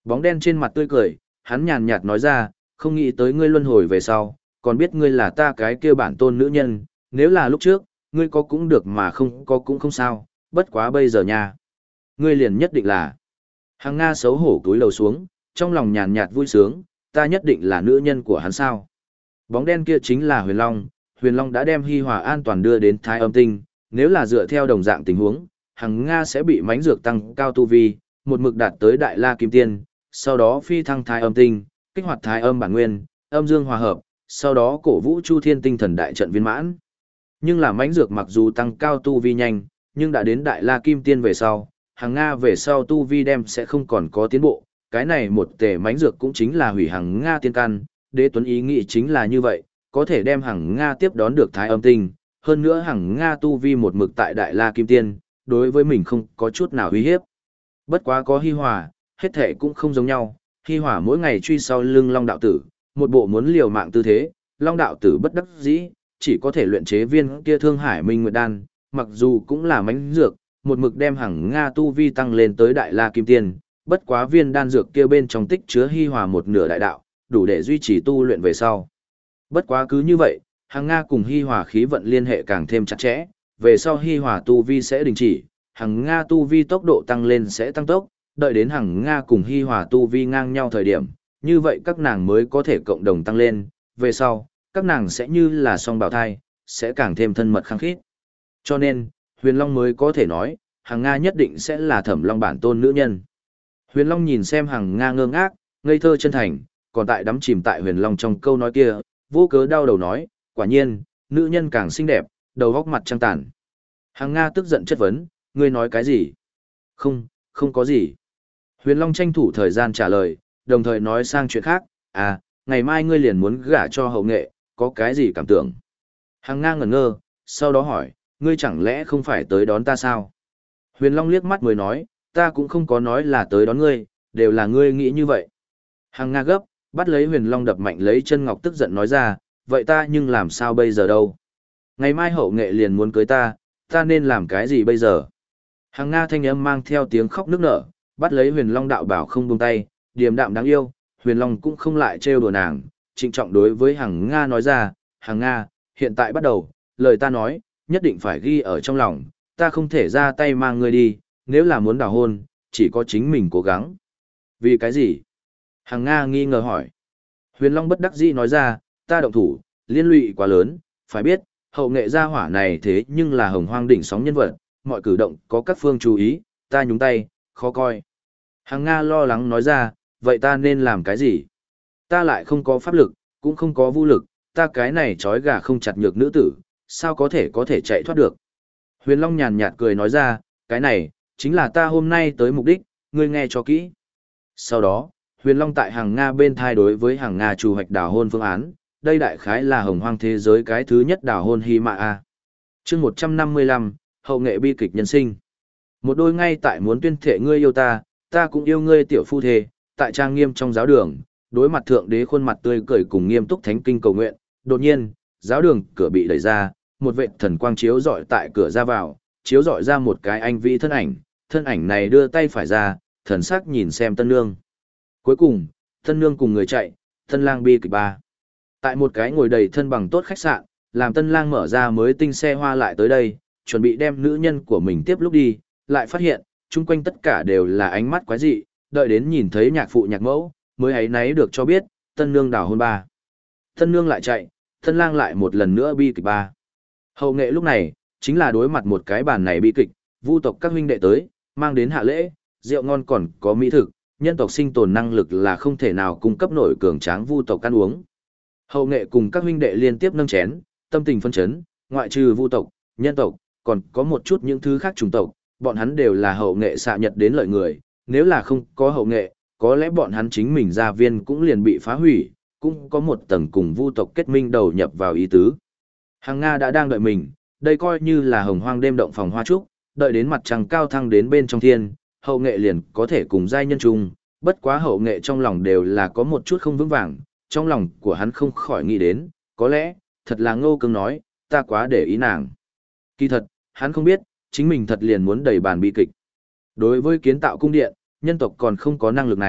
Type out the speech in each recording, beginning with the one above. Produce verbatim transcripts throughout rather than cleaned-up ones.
Bóng đen trên mặt tươi cười, hắn nhàn nhạt nói ra, không nghĩ tới ngươi luân hồi về sau, còn biết ngươi là ta cái kia bản tôn nữ nhân, nếu là lúc trước, ngươi có cũng được mà không có cũng không sao, bất quá bây giờ nha. Ngươi liền nhất định là. Hàng Nga xấu hổ cúi đầu xuống, trong lòng nhàn nhạt vui sướng, ta nhất định là nữ nhân của hắn sao. Bóng đen kia chính là Huyền Long, Huyền Long đã đem Hi Hòa an toàn đưa đến Thái Âm Tinh, nếu là dựa theo đồng dạng tình huống, Hàng Nga sẽ bị mãnh dược tăng cao tu vi, một mực đạt tới Đại La Kim Tiên, sau đó phi thăng Thái Âm Tinh, kích hoạt Thái Âm bản nguyên, âm dương hòa hợp, sau đó cổ vũ Chu Thiên Tinh Thần đại trận viên mãn. Nhưng là mãnh dược mặc dù tăng cao tu vi nhanh, nhưng đã đến Đại La Kim Tiên về sau, Hàng Nga về sau tu vi đem sẽ không còn có tiến bộ, cái này một tể mãnh dược cũng chính là hủy Hàng Nga tiên căn, Đế Tuấn ý nghĩ chính là như vậy, có thể đem Hàng Nga tiếp đón được Thái Âm Tinh, hơn nữa Hàng Nga tu vi một mực tại Đại La Kim Tiên, đối với mình không có chút nào uy hiếp. Bất quá có Hi Hòa, hết thể cũng không giống nhau, Hi Hòa mỗi ngày truy sau lưng Long đạo tử, một bộ muốn liều mạng tư thế, Long đạo tử bất đắc dĩ, chỉ có thể luyện chế viên kia Thương Hải Minh Nguyệt đan, mặc dù cũng là mãnh dược, một mực đem Hàng Nga tu vi tăng lên tới Đại La Kim Tiên, bất quá viên đan dược kia bên trong tích chứa Hi Hòa một nửa đại đạo, đủ để duy trì tu luyện về sau. Bất quá cứ như vậy, Hàng Nga cùng Hi Hòa khí vận liên hệ càng thêm chặt chẽ, về sau Hi Hòa tu vi sẽ đình chỉ, Hàng Nga tu vi tốc độ tăng lên sẽ tăng tốc, đợi đến Hàng Nga cùng Hi Hòa tu vi ngang nhau thời điểm, như vậy các nàng mới có thể cộng đồng tăng lên, về sau, các nàng sẽ như là song bào thai, sẽ càng thêm thân mật khăng khít. Cho nên, Huyền Long mới có thể nói, Hàng Nga nhất định sẽ là Thẩm Long bản tôn nữ nhân. Huyền Long nhìn xem Hàng Nga ngơ ngác, ngây thơ chân thành, còn tại đắm chìm tại Huyền Long trong câu nói kia, vô cớ đau đầu nói, quả nhiên, nữ nhân càng xinh đẹp, đầu góc mặt trăng tàn. Hàng Nga tức giận chất vấn, ngươi nói cái gì? Không, không có gì. Huyền Long tranh thủ thời gian trả lời, đồng thời nói sang chuyện khác, à, ngày mai ngươi liền muốn gả cho hậu nghệ, có cái gì cảm tưởng? Hàng Nga ngẩn ngơ, sau đó hỏi, ngươi chẳng lẽ không phải tới đón ta sao? Huyền Long liếc mắt mới nói, ta cũng không có nói là tới đón ngươi, đều là ngươi nghĩ như vậy. Hàng Nga gấp, bắt lấy Huyền Long đập mạnh lấy chân ngọc tức giận nói ra, vậy ta nhưng làm sao bây giờ đâu? Ngày mai hậu nghệ liền muốn cưới ta, ta nên làm cái gì bây giờ? Hàng Nga thanh âm mang theo tiếng khóc nức nở, bắt lấy Huyền Long đạo bảo không buông tay, điềm đạm đáng yêu, Huyền Long cũng không lại trêu đùa nàng, trịnh trọng đối với Hàng Nga nói ra, Hàng Nga, hiện tại bắt đầu, lời ta nói, nhất định phải ghi ở trong lòng, ta không thể ra tay mang ngươi đi, nếu là muốn đào hôn, chỉ có chính mình cố gắng. Vì cái gì? Hàng Nga nghi ngờ hỏi. Huyền Long bất đắc dĩ nói ra, ta động thủ, liên lụy quá lớn, phải biết, hậu nghệ gia hỏa này thế nhưng là hồng hoang đỉnh sóng nhân vật, mọi cử động có các phương chú ý, ta nhúng tay, khó coi. Hàng Nga lo lắng nói ra, vậy ta nên làm cái gì? Ta lại không có pháp lực, cũng không có vũ lực, ta cái này trói gà không chặt nhược nữ tử, sao có thể có thể chạy thoát được? Huyền Long nhàn nhạt cười nói ra, cái này, chính là ta hôm nay tới mục đích, ngươi nghe cho kỹ. Sau đó, Huyền Long tại Hàng Nga bên thai đối với Hàng Nga chủ hoạch đào hôn phương án, đây đại khái là hồng hoang thế giới cái thứ nhất đào hôn hy mạ a. Chương một trăm năm mươi lăm, hậu nghệ bi kịch nhân sinh. Một đôi ngay tại muốn tuyên thệ ngươi yêu ta, ta cũng yêu ngươi tiểu phu thê, tại trang nghiêm trong giáo đường, đối mặt thượng đế khuôn mặt tươi cười cùng nghiêm túc thánh kinh cầu nguyện, đột nhiên, giáo đường cửa bị đẩy ra, một vệt thần quang chiếu rọi tại cửa ra vào, chiếu rọi ra một cái anh vĩ thân ảnh, thân ảnh này đưa tay phải ra, thần sắc nhìn xem Tân Nương. Cuối cùng, Tân Nương cùng người chạy, Tân Lang bi kịch ba. Tại một cái ngồi đầy thân bằng tốt khách sạn, làm Tân Lang mở ra mới tinh xe hoa lại tới đây, chuẩn bị đem nữ nhân của mình tiếp lúc đi, lại phát hiện, chung quanh tất cả đều là ánh mắt quái dị, đợi đến nhìn thấy nhạc phụ nhạc mẫu, mới ấy náy được cho biết, Tân Nương đào hôn ba. Tân Nương lại chạy, Tân Lang lại một lần nữa bi kịch ba. Hậu nghệ lúc này, chính là đối mặt một cái bàn này bi kịch, vu tộc các huynh đệ tới, mang đến hạ lễ, rượu ngon còn có mỹ thực, nhân tộc sinh tồn năng lực là không thể nào cung cấp nổi cường tráng vu tộc ăn uống. Hậu nghệ cùng các huynh đệ liên tiếp nâng chén, tâm tình phân chấn, ngoại trừ vu tộc, nhân tộc, còn có một chút những thứ khác chủng tộc, bọn hắn đều là hậu nghệ xạ nhật đến lợi người, nếu là không có hậu nghệ, có lẽ bọn hắn chính mình gia viên cũng liền bị phá hủy, cũng có một tầng cùng vu tộc kết minh đầu nhập vào ý tứ. Hàng Nga đã đang đợi mình, đây coi như là hồng hoang đêm động phòng hoa trúc, đợi đến mặt trăng cao thăng đến bên trong thiên, hậu nghệ liền có thể cùng giai nhân chung, bất quá hậu nghệ trong lòng đều là có một chút không vững vàng, trong lòng của hắn không khỏi nghĩ đến, có lẽ, thật là Ngô Cương nói, ta quá để ý nàng. Kỳ thật, hắn không biết, chính mình thật liền muốn đẩy bàn bi kịch. Đối với kiến tạo cung điện, nhân tộc còn không có năng lực này,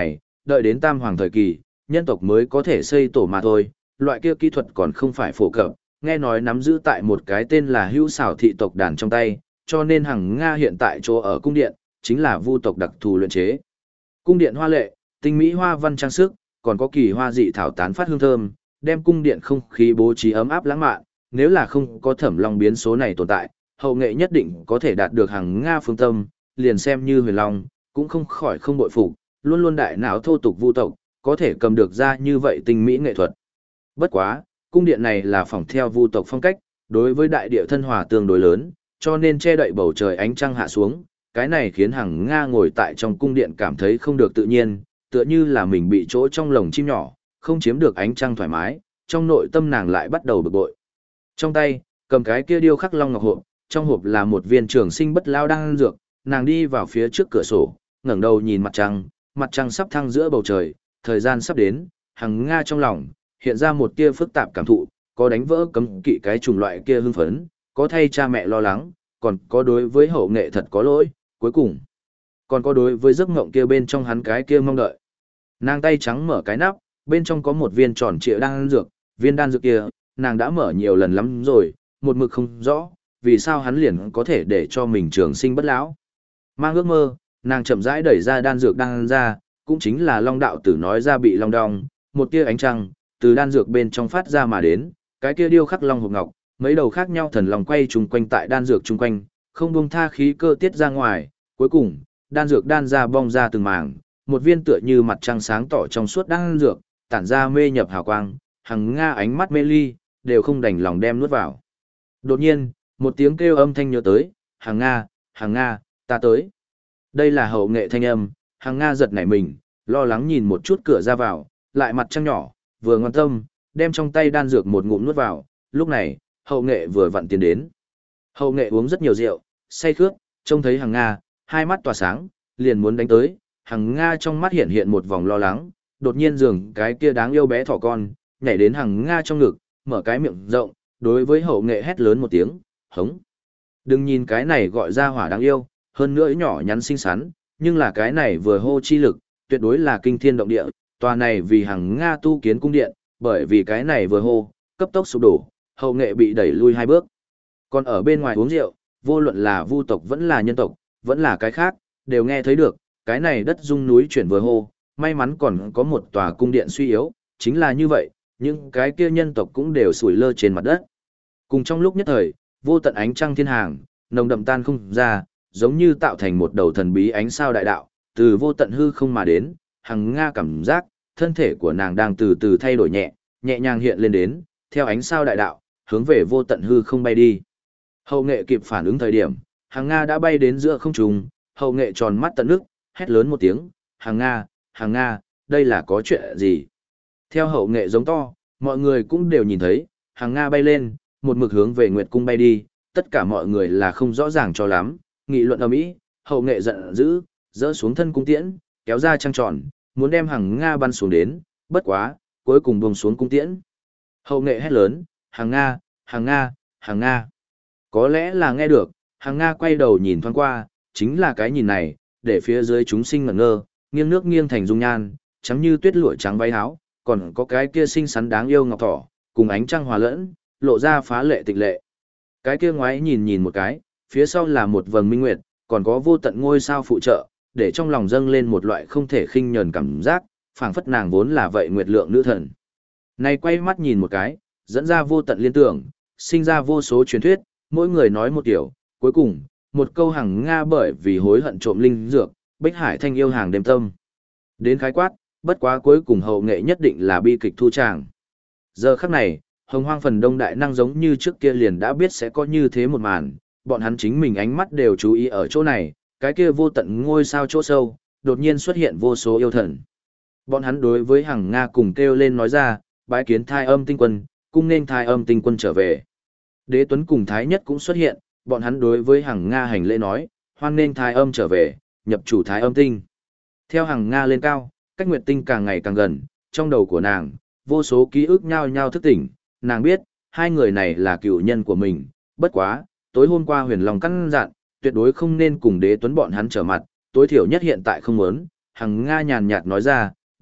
đợi đến Tam Hoàng thời kỳ, nhân tộc mới có thể xây tổ mà thôi, loại kia kỹ thuật còn không phải phổ cập, nghe nói nắm giữ tại một cái tên là Hữu Xảo thị tộc đàn trong tay, cho nên Hằng Nga hiện tại chỗ ở cung điện, chính là vu tộc đặc thù luyện chế. Cung điện hoa lệ, tinh mỹ hoa văn trang sức, còn có kỳ hoa dị thảo tán phát hương thơm, đem cung điện không khí bố trí ấm áp lãng mạn, nếu là không có Thẩm Long biến số này tồn tại, hậu nghệ nhất định có thể đạt được Hằng Nga phương tâm, liền xem như Huyền Long, cũng không khỏi không bội phục, luôn luôn đại não thô tục vu tộc, có thể cầm được ra như vậy tinh mỹ nghệ thuật. Bất quá, cung điện này là phỏng theo vu tộc phong cách, đối với đại địa thân hòa tương đối lớn, cho nên che đậy bầu trời ánh trăng hạ xuống, cái này khiến Hằng Nga ngồi tại trong cung điện cảm thấy không được tự nhiên, tựa như là mình bị chỗ trong lồng chim nhỏ, không chiếm được ánh trăng thoải mái, trong nội tâm nàng lại bắt đầu bực bội. Trong tay, cầm cái kia điêu khắc long ngọc hộp, trong hộp là một viên trường sinh bất lao đang ăn dược, nàng đi vào phía trước cửa sổ, ngẩng đầu nhìn mặt trăng, mặt trăng sắp thăng giữa bầu trời, thời gian sắp đến, Hằng Nga trong lòng hiện ra một tia phức tạp cảm thụ, có đánh vỡ cấm kỵ cái chủng loại kia hưng phấn, có thay cha mẹ lo lắng, còn có đối với hậu nghệ thật có lỗi, cuối cùng còn có đối với giấc mộng kia bên trong hắn cái kia mong đợi. Nàng tay trắng mở cái nắp, bên trong có một viên tròn trịa đan dược, viên đan dược kia, nàng đã mở nhiều lần lắm rồi, một mực không rõ, vì sao hắn liền có thể để cho mình trường sinh bất lão. Mang ước mơ, nàng chậm rãi đẩy ra đan dược đan ra, cũng chính là Long đạo tử nói ra bị long đong, một tia ánh trăng từ đan dược bên trong phát ra mà đến, cái kia điêu khắc long hộp ngọc, mấy đầu khác nhau thần long quay trùng quanh tại đan dược chung quanh, không buông tha khí cơ tiết ra ngoài, cuối cùng, đan dược đan ra bong ra từng mảng, một viên tựa như mặt trăng sáng tỏ trong suốt đan dược, tản ra mê nhập hào quang, Hằng Nga ánh mắt mê ly, đều không đành lòng đem nuốt vào. Đột nhiên, một tiếng kêu âm thanh nhớ tới, Hằng Nga, Hằng Nga, ta tới. Đây là hậu nghệ thanh âm, Hằng Nga giật nảy mình, lo lắng nhìn một chút cửa ra vào, lại mặt trăng nhỏ, vừa ngoan tâm, đem trong tay đan dược một ngụm nuốt vào, lúc này, hậu nghệ vừa vặn tiến đến. Hậu nghệ uống rất nhiều rượu, say khướt, trông thấy Hằng Nga, hai mắt tỏa sáng, liền muốn đánh tới, Hằng Nga trong mắt hiện hiện một vòng lo lắng, đột nhiên giường cái kia đáng yêu bé thỏ con, nhảy đến Hằng Nga trong ngực, mở cái miệng rộng, đối với hậu nghệ hét lớn một tiếng, hống. Đừng nhìn cái này gọi ra hỏa đáng yêu, hơn nữa nhỏ nhắn xinh xắn, nhưng là cái này vừa hô chi lực, tuyệt đối là kinh thiên động địa, tòa này vì Hằng Nga tu kiến cung điện, bởi vì cái này vừa hô, cấp tốc sụp đổ, hậu nghệ bị đẩy lui hai bước. Còn ở bên ngoài uống rượu, vô luận là vu tộc vẫn là nhân tộc, vẫn là cái khác, đều nghe thấy được, cái này đất rung núi chuyển vừa hô, may mắn còn có một tòa cung điện suy yếu, chính là như vậy, những cái kia nhân tộc cũng đều sủi lơ trên mặt đất. Cùng trong lúc nhất thời, vô tận ánh trăng thiên hàng, nồng đậm tan không ra, giống như tạo thành một đầu thần bí ánh sao đại đạo, từ vô tận hư không mà đến, Hằng Nga cảm giác, thân thể của nàng đang từ từ thay đổi nhẹ, nhẹ nhàng hiện lên đến, theo ánh sao đại đạo, hướng về vô tận hư không bay đi. Hậu nghệ kịp phản ứng thời điểm, Hằng Nga đã bay đến giữa không trung, hậu nghệ tròn mắt tận nước, hét lớn một tiếng, Hằng Nga, Hằng Nga, đây là có chuyện gì? Theo hậu nghệ giống to, mọi người cũng đều nhìn thấy, Hằng Nga bay lên, một mực hướng về Nguyệt Cung bay đi, tất cả mọi người là không rõ ràng cho lắm, nghị luận ầm ĩ, hậu nghệ giận dữ, dỡ xuống thân cung tiễn, kéo ra trăng tròn, muốn đem Hằng Nga bắn xuống đến, bất quá, cuối cùng buông xuống cung tiễn. Hậu nghệ hét lớn, Hằng Nga, Hằng Nga, Hằng Nga. Có lẽ là nghe được, Hằng Nga quay đầu nhìn thoáng qua, chính là cái nhìn này, để phía dưới chúng sinh ngẩn ngơ, nghiêng nước nghiêng thành dung nhan, trắng như tuyết lụa trắng váy áo, còn có cái kia xinh xắn đáng yêu ngọc thỏ, cùng ánh trăng hòa lẫn, lộ ra phá lệ tịch lệ. Cái kia ngoái nhìn nhìn một cái, phía sau là một vầng minh nguyệt, còn có vô tận ngôi sao phụ trợ, để trong lòng dâng lên một loại không thể khinh nhờn cảm giác, phảng phất nàng vốn là vậy nguyệt lượng nữ thần. Này quay mắt nhìn một cái, dẫn ra vô tận liên tưởng, sinh ra vô số truyền thuyết, mỗi người nói một kiểu, cuối cùng, một câu Hằng Nga bởi vì hối hận trộm linh dược, Bích Hải Thanh yêu hàng đêm tâm. Đến khái quát, bất quá cuối cùng hậu nghệ nhất định là bi kịch thu tràng. Giờ khắc này, Hồng Hoang phần đông đại năng giống như trước kia liền đã biết sẽ có như thế một màn, bọn hắn chính mình ánh mắt đều chú ý ở chỗ này, cái kia vô tận ngôi sao chỗ sâu, đột nhiên xuất hiện vô số yêu thần. Bọn hắn đối với Hằng Nga cùng kêu lên nói ra, bái kiến Thai Âm Tinh Quân, cung nên Thai Âm Tinh Quân trở về. Đế Tuấn cùng Thái Nhất cũng xuất hiện, bọn hắn đối với Hằng Nga hành lễ nói, hoan nên Thai Âm trở về, nhập chủ Thái Âm Tinh. Theo Hằng Nga lên cao, cách Nguyệt Tinh càng ngày càng gần, trong đầu của nàng, vô số ký ức nhao nhao thức tỉnh, nàng biết, hai người này là cựu nhân của mình, bất quá, tối hôm qua Huyền Long căn dặn, tuyệt đối không nên cùng Đế Tuấn bọn hắn trở mặt, tối thiểu nhất hiện tại không muốn, Hằng Nga nhàn nhạt nói ra,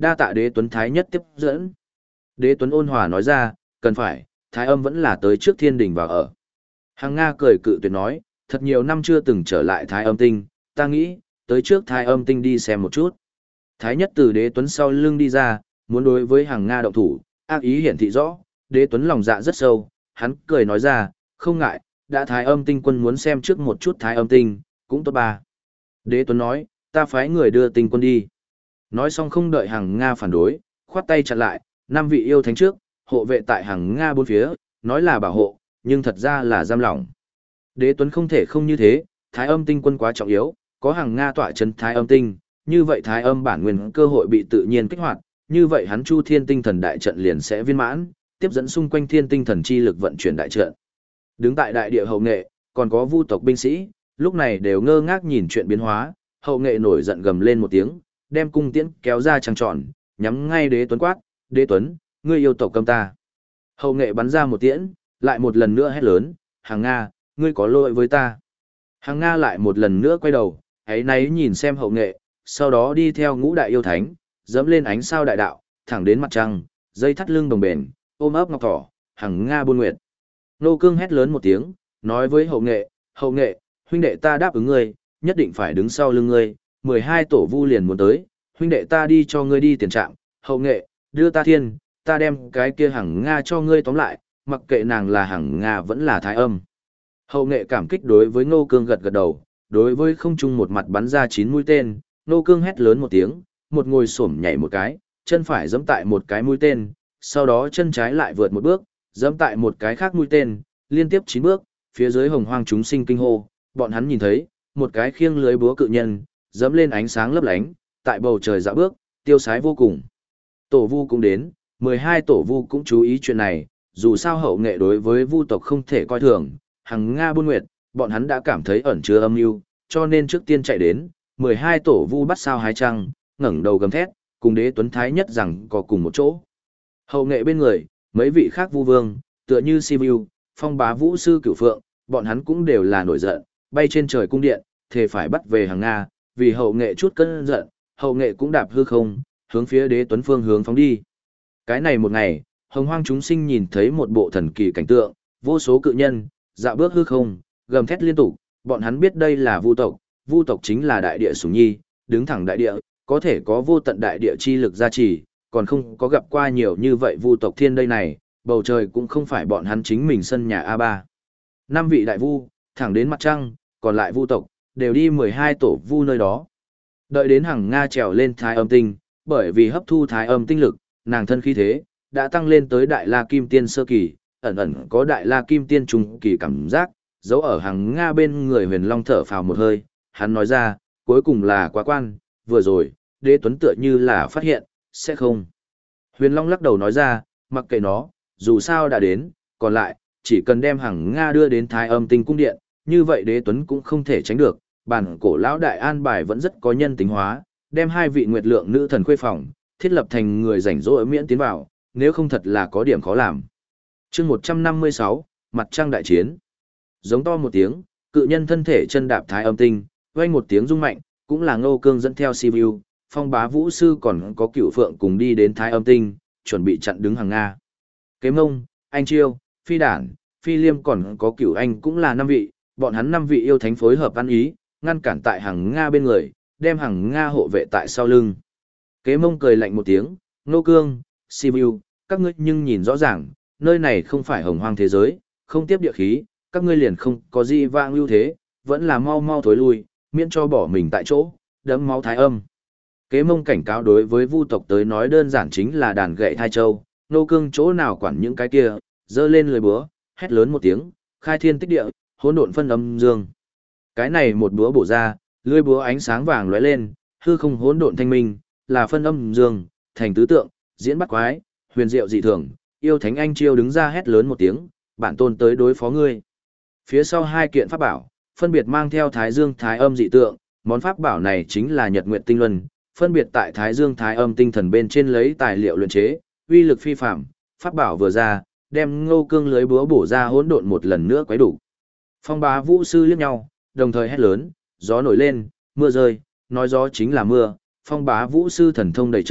đa tạ Đế Tuấn Thái nhất tiếp dẫn. Đế Tuấn ôn hòa nói ra, cần phải, Thái âm vẫn là tới trước thiên đình vào ở. Hằng Nga cười cự tuyệt nói, thật nhiều năm chưa từng trở lại Thái âm tinh, ta nghĩ, tới trước Thái âm tinh đi xem một chút. Thái nhất từ Đế Tuấn sau lưng đi ra, muốn đối với Hằng Nga động thủ, ác ý hiển thị rõ, Đế Tuấn lòng dạ rất sâu, hắn cười nói ra, không ngại, đã Thái âm tinh quân muốn xem trước một chút Thái âm tinh, cũng tốt ba. Đế Tuấn nói, ta phái người đưa tinh quân đi. Nói xong không đợi Hằng Nga phản đối, khoát tay chặn lại, năm vị yêu thánh trước, hộ vệ tại Hằng Nga bốn phía, nói là bảo hộ, nhưng thật ra là giam lỏng. Đế Tuấn không thể không như thế, Thái âm tinh quân quá trọng yếu, có Hằng Nga tỏa chân Thái âm tinh, như vậy Thái âm bản nguyên cơ hội bị tự nhiên kích hoạt, như vậy hắn Chu Thiên tinh thần đại trận liền sẽ viên mãn, tiếp dẫn xung quanh thiên tinh thần chi lực vận chuyển đại trận. Đứng tại đại địa hậu nghệ, còn có vu tộc binh sĩ, lúc này đều ngơ ngác nhìn chuyện biến hóa, hậu nghệ nổi giận gầm lên một tiếng, đem cung tiễn kéo ra trăng tròn, nhắm ngay Đế Tuấn quát, Đế Tuấn, ngươi yêu tộc cầm ta. Hậu nghệ bắn ra một tiễn, lại một lần nữa hét lớn, Hằng Nga, ngươi có lỗi với ta. Hằng Nga lại một lần nữa quay đầu, ấy náy nhìn xem hậu nghệ, sau đó đi theo ngũ đại yêu thánh, dẫm lên ánh sao đại đạo, thẳng đến mặt trăng, dây thắt lưng đồng bền, ôm ấp ngọc thỏ, Hằng Nga buôn nguyệt. Nô Cương hét lớn một tiếng, nói với hậu nghệ, hậu nghệ, huynh đệ ta đáp ứng ngươi, nhất định phải đứng sau lưng ngươi, mười hai tổ vu liền muốn tới, huynh đệ ta đi cho ngươi đi tiền trạm, hậu nghệ, đưa ta thiên, ta đem cái kia Hằng Nga cho ngươi tóm lại, mặc kệ nàng là Hằng Nga vẫn là Thái âm. Hậu nghệ cảm kích đối với Ngô Cương gật gật đầu, đối với không trung một mặt bắn ra chín mũi tên, Ngô Cương hét lớn một tiếng, một ngồi xổm nhảy một cái, chân phải giẫm tại một cái mũi tên, sau đó chân trái lại vượt một bước, giẫm tại một cái khác mũi tên, liên tiếp chín bước, phía dưới hồng hoang chúng sinh kinh hô, bọn hắn nhìn thấy, một cái khiêng lưới búa cự nhân, giẫm lên ánh sáng lấp lánh, tại bầu trời dạo bước, tiêu sái vô cùng. Tổ vu cũng đến, mười hai tổ vu cũng chú ý chuyện này, dù sao hậu nghệ đối với vu tộc không thể coi thường, Hằng Nga buôn nguyệt, bọn hắn đã cảm thấy ẩn chứa âm mưu, cho nên trước tiên chạy đến, mười hai tổ vu bắt sao hái trăng, ngẩng đầu gầm thét, cùng Đế Tuấn Thái nhất rằng có cùng một chỗ. Hậu nghệ bên người, mấy vị khác vu vương, tựa như Sibiu, Phong Bá Vũ sư Cửu Phượng, bọn hắn cũng đều là nổi giận, bay trên trời cung điện, thề phải bắt về Hằng Nga, vì hậu nghệ chút cơn giận, hậu nghệ cũng đạp hư không, hướng phía Đế Tuấn phương hướng phóng đi. Cái này một ngày, hồng hoang chúng sinh nhìn thấy một bộ thần kỳ cảnh tượng, vô số cự nhân, dạo bước hư không, gầm thét liên tục, bọn hắn biết đây là vu tộc, vu tộc chính là đại địa sủng nhi, đứng thẳng đại địa, có thể có vô tận đại địa chi lực gia trì, còn không có gặp qua nhiều như vậy vu tộc thiên đây này, bầu trời cũng không phải bọn hắn chính mình sân nhà a ba. Năm vị đại vu, thẳng đến mặt trăng, còn lại vu tộc, đều đi mười hai tổ vu nơi đó. Đợi đến Hằng Nga trèo lên Thái âm tinh, bởi vì hấp thu Thái âm tinh lực, nàng thân khí thế, đã tăng lên tới Đại La Kim Tiên sơ kỳ, ẩn ẩn có Đại La Kim Tiên trung kỳ cảm giác, giấu ở Hằng Nga bên người Huyền Long thở phào một hơi, hắn nói ra, cuối cùng là quá quan, vừa rồi, Đế Tuấn tựa như là phát hiện, sẽ không. Huyền Long lắc đầu nói ra, mặc kệ nó, dù sao đã đến, còn lại, chỉ cần đem Hằng Nga đưa đến Thái âm tinh cung điện, như vậy Đế Tuấn cũng không thể tránh được, bản cổ lão đại an bài vẫn rất có nhân tính hóa, đem hai vị nguyệt lượng nữ thần khuê phòng, thiết lập thành người rảnh rỗi miễn tiến vào, nếu không thật là có điểm khó làm. Chương một trăm năm mươi sáu, mặt trăng đại chiến. Giống to một tiếng, cự nhân thân thể chân đạp Thái âm tinh, vang một tiếng rung mạnh, cũng là Ngô Cương dẫn theo Sibiu, Phong Bá Vũ sư còn có Cửu Phượng cùng đi đến Thái âm tinh, chuẩn bị chặn đứng Hằng Nga. Kế Mông, Anh Chiêu, Phi Đản, Phi Liêm còn có Cửu Anh cũng là năm vị, bọn hắn năm vị yêu thánh phối hợp ăn ý, ngăn cản tại Hằng Nga bên người, đem Hằng Nga hộ vệ tại sau lưng. Kế Mông cười lạnh một tiếng, Ngô Cương, Sibiu, các ngươi nhưng nhìn rõ ràng, nơi này không phải hồng hoang thế giới, không tiếp địa khí, các ngươi liền không có gì vang ưu thế, vẫn là mau mau thối lui, miễn cho bỏ mình tại chỗ, đẫm máu thái âm. Kế Mông cảnh cáo đối với vu tộc tới nói đơn giản chính là đàn gậy thai châu, Ngô Cương chỗ nào quản những cái kia, giơ lên lưỡi búa, hét lớn một tiếng, khai thiên tích địa, hỗn độn phân âm dương. Cái này một búa bổ ra, lưỡi búa ánh sáng vàng lóe lên, hư không hỗn độn thanh minh, là phân âm dương, thành tứ tượng, diễn bắt quái, huyền diệu dị thường, yêu thánh anh chiêu đứng ra hét lớn một tiếng, bản tôn tới đối phó ngươi. Phía sau hai kiện pháp bảo, phân biệt mang theo Thái Dương Thái Âm dị tượng, món pháp bảo này chính là Nhật Nguyệt Tinh Luân, phân biệt tại Thái Dương Thái Âm tinh thần bên trên lấy tài liệu luyện chế, uy lực phi phàm, pháp bảo vừa ra, đem Ngô Cương lưới búa bổ ra hỗn độn một lần nữa quấy đủ. Phong Bá Vũ sư liếc nhau, đồng thời hét lớn, gió nổi lên, mưa rơi, nói gió chính là mưa, Phong Bá Vũ sư thần thông đầy trời,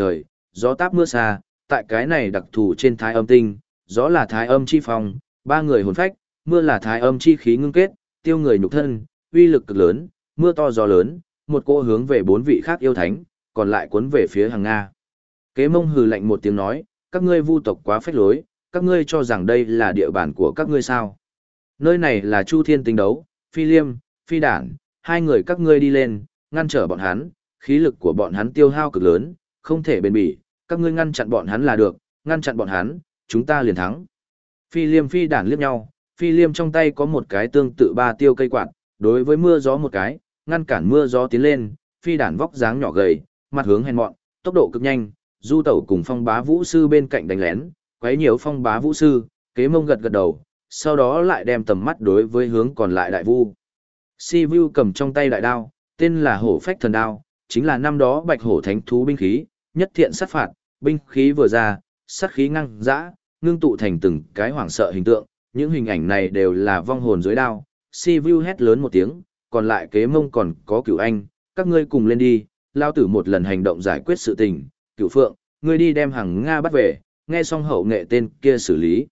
gió táp mưa xa, tại cái này đặc thù trên thái âm tinh, gió là thái âm chi phong, ba người hồn phách, mưa là thái âm chi khí ngưng kết, tiêu người nhục thân, uy lực cực lớn, mưa to gió lớn, một cô hướng về bốn vị khác yêu thánh, còn lại cuốn về phía hàng Nga. Kế Mông hừ lạnh một tiếng nói, các ngươi vu tộc quá phách lối, các ngươi cho rằng đây là địa bàn của các ngươi sao? Nơi này là Chu Thiên tinh đấu, Phi Liêm, Phi Đản, hai người các ngươi đi lên, ngăn trở bọn hắn, khí lực của bọn hắn tiêu hao cực lớn, không thể bền bỉ, các ngươi ngăn chặn bọn hắn là được, ngăn chặn bọn hắn, chúng ta liền thắng. Phi Liêm Phi Đản liếc nhau, Phi Liêm trong tay có một cái tương tự ba tiêu cây quạt, đối với mưa gió một cái, ngăn cản mưa gió tiến lên, Phi Đản vóc dáng nhỏ gầy, mặt hướng hèn mọn, tốc độ cực nhanh, du tẩu cùng Phong Bá Vũ sư bên cạnh đánh lén, quấy nhiều Phong Bá Vũ sư, Kế Mông gật gật đầu, sau đó lại đem tầm mắt đối với hướng còn lại đại vu. Si Vu cầm trong tay đại đao, tên là Hổ Phách Thần Đao, chính là năm đó Bạch Hổ Thánh thú binh khí, nhất thiện sát phạt, binh khí vừa ra, sát khí ngăng dã, ngưng tụ thành từng cái hoảng sợ hình tượng, những hình ảnh này đều là vong hồn dưới đao. Si Vu hét lớn một tiếng, còn lại Kế Mông còn có Cửu Anh, các ngươi cùng lên đi, lao tử một lần hành động giải quyết sự tình, Cửu Phượng, ngươi đi đem hàng Nga bắt về, nghe xong hậu nghệ tên kia xử lý.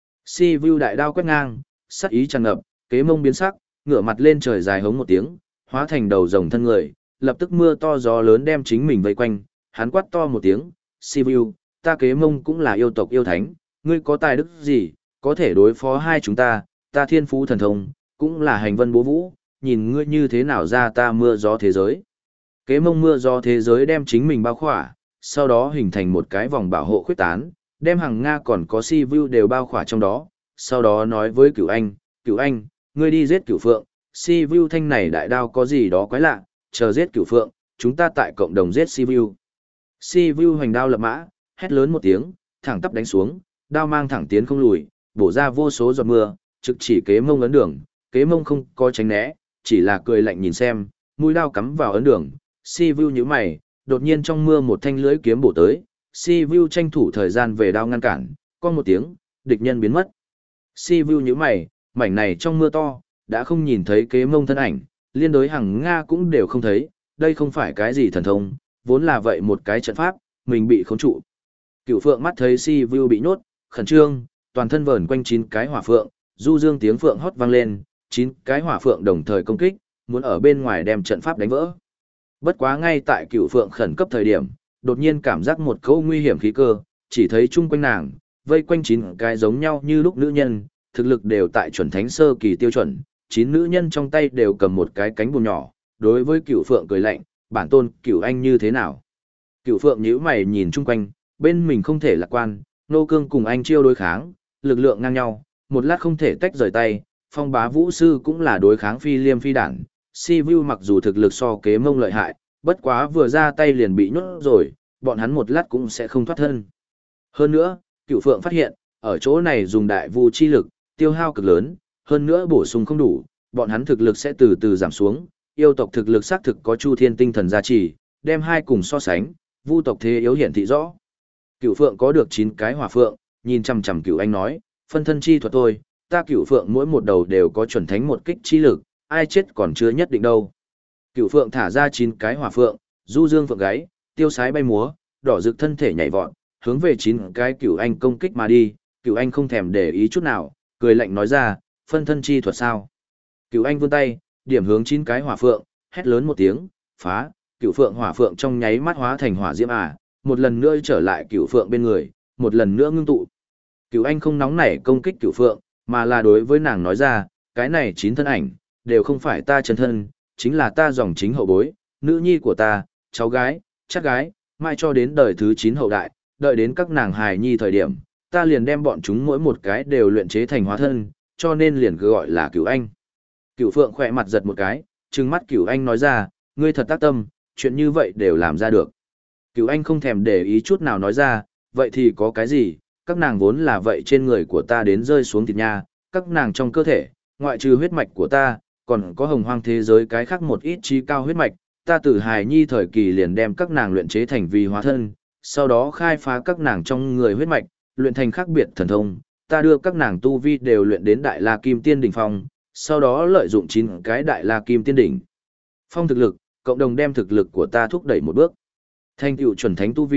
Si Vu đại đao quét ngang, sát ý tràn ngập, Kế Mông biến sắc, ngửa mặt lên trời dài hống một tiếng, hóa thành đầu rồng thân người, lập tức mưa to gió lớn đem chính mình vây quanh, hắn quát to một tiếng, Si Vu, ta Kế Mông cũng là yêu tộc yêu thánh, ngươi có tài đức gì, có thể đối phó hai chúng ta, ta thiên phú thần thông, cũng là hành vân bố vũ, nhìn ngươi như thế nào ra ta mưa gió thế giới. Kế Mông mưa gió thế giới đem chính mình bao khỏa, sau đó hình thành một cái vòng bảo hộ khuyết tán, đem hàng Nga còn có Si Vu đều bao khỏa trong đó, sau đó nói với Cửu Anh, Cửu Anh, ngươi đi giết Cửu Phượng, Si Vu thanh này đại đao có gì đó quái lạ, chờ giết Cửu Phượng, chúng ta tại cộng đồng giết Si Vu. Si Vu hoành đao lập mã, hét lớn một tiếng, thẳng tắp đánh xuống, đao mang thẳng tiến không lùi, bổ ra vô số giọt mưa, trực chỉ Kế Mông ấn đường, Kế Mông không có tránh né, chỉ là cười lạnh nhìn xem, mũi đao cắm vào ấn đường, Si Vu nhíu mày, đột nhiên trong mưa một thanh lưới kiếm bổ tới, Si Vu tranh thủ thời gian về đao ngăn cản, con một tiếng, địch nhân biến mất. Si Vu nhíu mày, mảnh này trong mưa to, đã không nhìn thấy Kế Mông thân ảnh, liên đối hàng Nga cũng đều không thấy, đây không phải cái gì thần thông, vốn là vậy một cái trận pháp, mình bị khống trụ. Cửu Phượng mắt thấy Si Vu bị nhốt, khẩn trương, toàn thân vờn quanh chín cái hỏa phượng, du dương tiếng phượng hót vang lên, chín cái hỏa phượng đồng thời công kích, muốn ở bên ngoài đem trận pháp đánh vỡ. Bất quá ngay tại Cửu Phượng khẩn cấp thời điểm, đột nhiên cảm giác một cỗ nguy hiểm khí cơ, chỉ thấy chung quanh nàng, vây quanh chín cái giống nhau như lúc nữ nhân, thực lực đều tại chuẩn thánh sơ kỳ tiêu chuẩn, chín nữ nhân trong tay đều cầm một cái cánh buồm nhỏ, đối với Cửu Phượng cười lạnh, bản tôn Cửu Anh như thế nào? Cửu Phượng nhíu mày nhìn chung quanh, bên mình không thể lạc quan, nô cương cùng anh chiêu đối kháng, lực lượng ngang nhau, một lát không thể tách rời tay, Phong Bá Vũ sư cũng là đối kháng Phi Liêm Phi Đản, Si Vu mặc dù thực lực so Kế Mông lợi hại, bất quá vừa ra tay liền bị nhốt rồi, bọn hắn một lát cũng sẽ không thoát thân. Hơn nữa, Cửu Phượng phát hiện, ở chỗ này dùng đại vu chi lực, tiêu hao cực lớn, hơn nữa bổ sung không đủ, bọn hắn thực lực sẽ từ từ giảm xuống, yêu tộc thực lực xác thực có Chu Thiên tinh thần gia trì, đem hai cùng so sánh, vu tộc thế yếu hiển thị rõ. Cửu Phượng có được chín cái hỏa phượng, nhìn chằm chằm Cửu Anh nói, phân thân chi thuật tôi, ta Cửu Phượng mỗi một đầu đều có chuẩn thánh một kích chi lực, ai chết còn chưa nhất định đâu. Cửu Phượng thả ra chín cái hỏa phượng, du dương phượng gáy, tiêu sái bay múa, đỏ rực thân thể nhảy vọt, hướng về chín cái Cửu Anh công kích mà đi, Cửu Anh không thèm để ý chút nào, cười lạnh nói ra, phân thân chi thuật sao? Cửu Anh vươn tay, điểm hướng chín cái hỏa phượng, hét lớn một tiếng, phá, Cửu Phượng hỏa phượng trong nháy mắt hóa thành hỏa diễm à, một lần nữa trở lại Cửu Phượng bên người, một lần nữa ngưng tụ. Cửu Anh không nóng nảy công kích Cửu Phượng, mà là đối với nàng nói ra, cái này chín thân ảnh, đều không phải ta chân thân, chính là ta dòng chính hậu bối, nữ nhi của ta, cháu gái, chắc gái, mai cho đến đời thứ chín hậu đại, đợi đến các nàng hài nhi thời điểm, ta liền đem bọn chúng mỗi một cái đều luyện chế thành hóa thân, cho nên liền cứ gọi là Cửu Anh. Cửu Phượng khỏe mặt giật một cái, trừng mắt Cửu Anh nói ra, ngươi thật tác tâm, chuyện như vậy đều làm ra được. Cửu Anh không thèm để ý chút nào nói ra, vậy thì có cái gì, các nàng vốn là vậy trên người của ta đến rơi xuống thịt nha, các nàng trong cơ thể, ngoại trừ huyết mạch của ta, còn có hồng hoang thế giới cái khác một ít trí cao huyết mạch, ta từ hài nhi thời kỳ liền đem các nàng luyện chế thành vì hóa thân, sau đó khai phá các nàng trong người huyết mạch, luyện thành khác biệt thần thông, ta đưa các nàng tu vi đều luyện đến đại la kim tiên đỉnh phong, sau đó lợi dụng chín cái đại la kim tiên đỉnh phong thực lực, cộng đồng đem thực lực của ta thúc đẩy một bước. Thành tựu chuẩn thánh tu vi,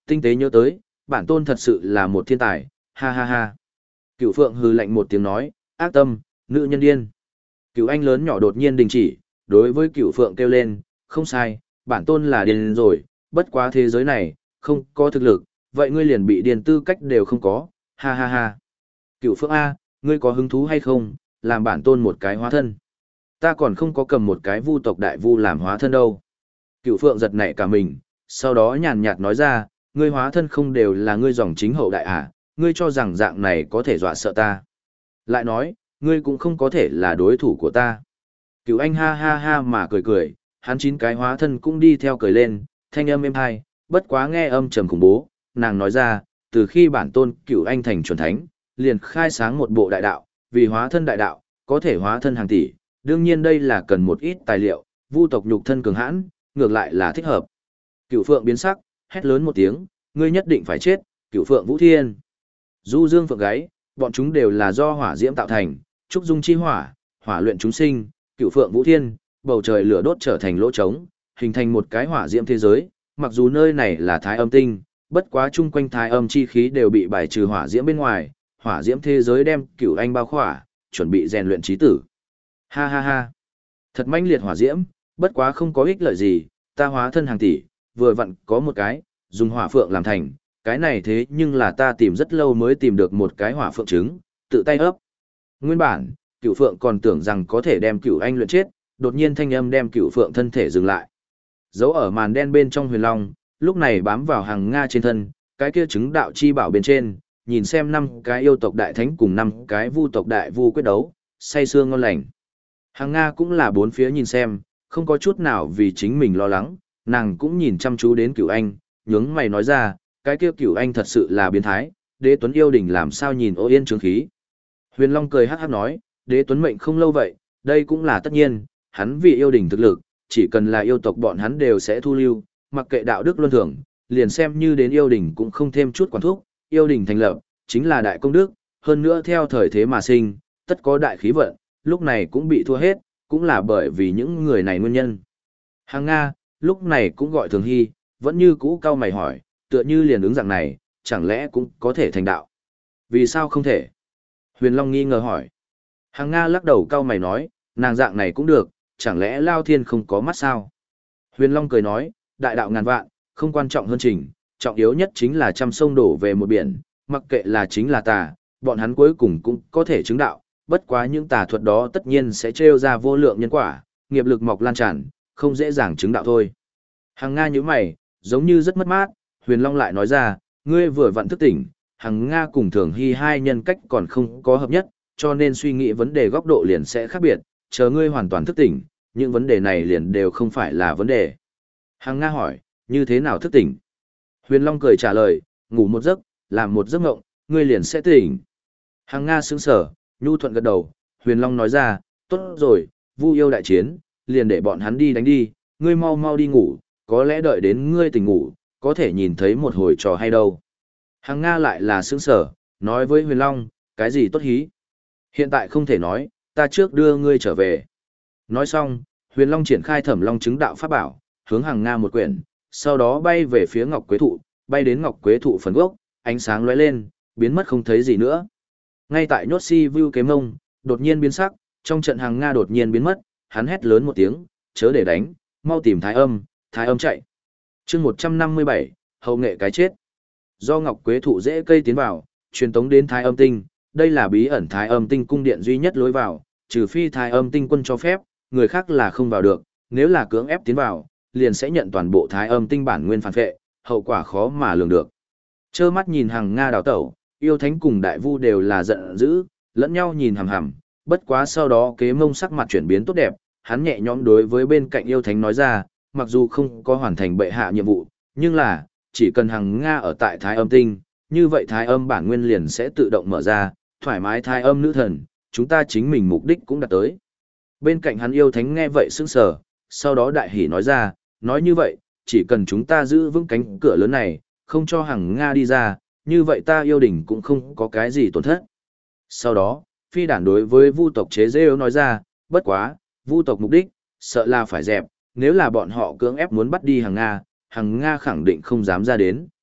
tinh tế nhớ tới, bản tôn thật sự là một thiên tài, ha ha ha. Cửu Phượng hừ lạnh một tiếng nói, ác tâm, nữ nhân điên. Cửu Anh lớn nhỏ đột nhiên đình chỉ, đối với Cửu Phượng kêu lên, không sai, bản tôn là điên rồi, bất quá thế giới này, không có thực lực, vậy ngươi liền bị điên tư cách đều không có, ha ha ha. Cửu Phượng A, ngươi có hứng thú hay không, làm bản tôn một cái hóa thân. Ta còn không có cầm một cái vu tộc đại vu làm hóa thân đâu. Cửu Phượng giật nảy cả mình, sau đó nhàn nhạt nói ra, ngươi hóa thân không đều là ngươi dòng chính hậu đại à, ngươi cho rằng dạng này có thể dọa sợ ta. Lại nói, ngươi cũng không có thể là đối thủ của ta. Cửu Anh ha ha ha mà cười cười, hắn chín cái hóa thân cũng đi theo cười lên, thanh âm êm hai, bất quá nghe âm trầm khủng bố, nàng nói ra, từ khi bản tôn Cửu Anh thành chuẩn thánh, liền khai sáng một bộ đại đạo, vì hóa thân đại đạo, có thể hóa thân hàng tỷ, đương nhiên đây là cần một ít tài liệu, vu tộc nhục thân cường hãn, ngược lại là thích hợp. Cửu Phượng biến sắc, hét lớn một tiếng, ngươi nhất định phải chết, Cửu Phượng Vũ Thiên. Du Dương Phượng gáy, bọn chúng đều là do hỏa diễm tạo thành, trúc dung chi hỏa, hỏa luyện chúng sinh, Cửu Phượng Vũ Thiên, bầu trời lửa đốt trở thành lỗ trống, hình thành một cái hỏa diễm thế giới, mặc dù nơi này là Thái Âm Tinh, bất quá chung quanh Thái Âm chi khí đều bị bài trừ hỏa diễm bên ngoài, hỏa diễm thế giới đem Cửu Anh bao khỏa, chuẩn bị rèn luyện chí tử. Ha ha ha. Thật mãnh liệt hỏa diễm, bất quá không có ích lợi gì, ta hóa thân hàng tỷ, vừa vặn có một cái, dùng hỏa phượng làm thành, cái này thế nhưng là ta tìm rất lâu mới tìm được một cái hỏa phượng trứng, tự tay ấp. Nguyên bản, Cửu Phượng còn tưởng rằng có thể đem Cửu Anh luyện chết, đột nhiên thanh âm đem Cửu Phượng thân thể dừng lại. Giấu ở màn đen bên trong Huyền Long, lúc này bám vào hàng Nga trên thân, cái kia trứng đạo chi bảo bên trên, nhìn xem năm cái yêu tộc đại thánh cùng năm cái vu tộc đại vu quyết đấu, say sưa ngon lành. Hàng Nga cũng là bốn phía nhìn xem, không có chút nào vì chính mình lo lắng, nàng cũng nhìn chăm chú đến Cửu Anh, nhướng mày nói ra, cái kia Cửu Anh thật sự là biến thái, Đế Tuấn yêu đình làm sao nhìn ô yên trướng khí. Huyền Long cười hắc hắc nói, Đế Tuấn mệnh không lâu vậy, đây cũng là tất nhiên, hắn vì yêu đình thực lực, chỉ cần là yêu tộc bọn hắn đều sẽ thu lưu, mặc kệ đạo đức luân thường, liền xem như đến yêu đình cũng không thêm chút quản thúc, yêu đình thành lập, chính là đại công đức, hơn nữa theo thời thế mà sinh, tất có đại khí vận, lúc này cũng bị thua hết, cũng là bởi vì những người này nguyên nhân. Hàng Nga, lúc này cũng gọi Thường Hy, vẫn như cũ cao mày hỏi, tựa như liền ứng dạng này, chẳng lẽ cũng có thể thành đạo? Vì sao không thể? Huyền Long nghi ngờ hỏi. Hàng Nga lắc đầu cao mày nói, nàng dạng này cũng được, chẳng lẽ Lao Thiên không có mắt sao? Huyền Long cười nói, đại đạo ngàn vạn, không quan trọng hơn trình, trọng yếu nhất chính là trăm sông đổ về một biển, mặc kệ là chính là tà, bọn hắn cuối cùng cũng có thể chứng đạo, bất quá những tà thuật đó tất nhiên sẽ trêu ra vô lượng nhân quả, nghiệp lực mọc lan tràn, không dễ dàng chứng đạo thôi. Hằng Nga nhíu mày, giống như rất mất mát, Huyền Long lại nói ra, ngươi vừa vặn thức tỉnh, Hằng Nga cùng Thường Hy hai nhân cách còn không có hợp nhất, cho nên suy nghĩ vấn đề góc độ liền sẽ khác biệt, chờ ngươi hoàn toàn thức tỉnh, những vấn đề này liền đều không phải là vấn đề. Hằng Nga hỏi, như thế nào thức tỉnh? Huyền Long cười trả lời, ngủ một giấc, làm một giấc mộng, ngươi liền sẽ tỉnh. Hằng Nga sững sờ, nhu thuận gật đầu, Huyền Long nói ra, tốt rồi, Vu yêu đại chiến, liền để bọn hắn đi đánh đi, ngươi mau mau đi ngủ, có lẽ đợi đến ngươi tỉnh ngủ, có thể nhìn thấy một hồi trò hay đâu. Hằng Nga lại là sững sờ, nói với Huyền Long, cái gì tốt hí? Hiện tại không thể nói, ta trước đưa ngươi trở về. Nói xong, Huyền Long triển khai Thẩm Long chứng đạo pháp bảo, hướng Hằng Nga một quyển, sau đó bay về phía Ngọc Quế thụ, bay đến Ngọc Quế thụ phần gốc, ánh sáng lóe lên, biến mất không thấy gì nữa. Ngay tại nhốt si view kế mông, đột nhiên biến sắc, trong trận Hằng Nga đột nhiên biến mất, hắn hét lớn một tiếng, chớ để đánh, mau tìm Thái Âm, Thái Âm chạy. Chương một trăm năm mươi bảy, hậu nghệ cái chết. Do Ngọc Quế thụ dễ cây tiến vào, truyền tống đến Thái Âm tinh, đây là bí ẩn Thái Âm tinh cung điện duy nhất lối vào, trừ phi Thái Âm tinh quân cho phép, người khác là không vào được, nếu là cưỡng ép tiến vào, liền sẽ nhận toàn bộ Thái Âm tinh bản nguyên phản phệ, hậu quả khó mà lường được. Trơ mắt nhìn Hằng Nga đào tẩu, yêu thánh cùng đại vu đều là giận dữ, lẫn nhau nhìn hằm hằm, bất quá sau đó kế mông sắc mặt chuyển biến tốt đẹp, hắn nhẹ nhõm đối với bên cạnh yêu thánh nói ra, mặc dù không có hoàn thành bệ hạ nhiệm vụ, nhưng là, chỉ cần Hằng Nga ở tại Thái Âm tinh, như vậy Thái Âm bản nguyên liền sẽ tự động mở ra, thoải mái Thái Âm nữ thần, chúng ta chính mình mục đích cũng đạt tới. Bên cạnh hắn yêu thánh nghe vậy sững sờ, sau đó đại hỉ nói ra, nói như vậy, chỉ cần chúng ta giữ vững cánh cửa lớn này, không cho Hằng Nga đi ra, như vậy ta yêu đình cũng không có cái gì tổn thất. Sau đó, phi đản đối với vu tộc chế giễu nói ra, bất quá, vu tộc mục đích, sợ là phải dẹp, nếu là bọn họ cưỡng ép muốn bắt đi Hằng Nga, Hằng Nga khẳng định không dám ra đến,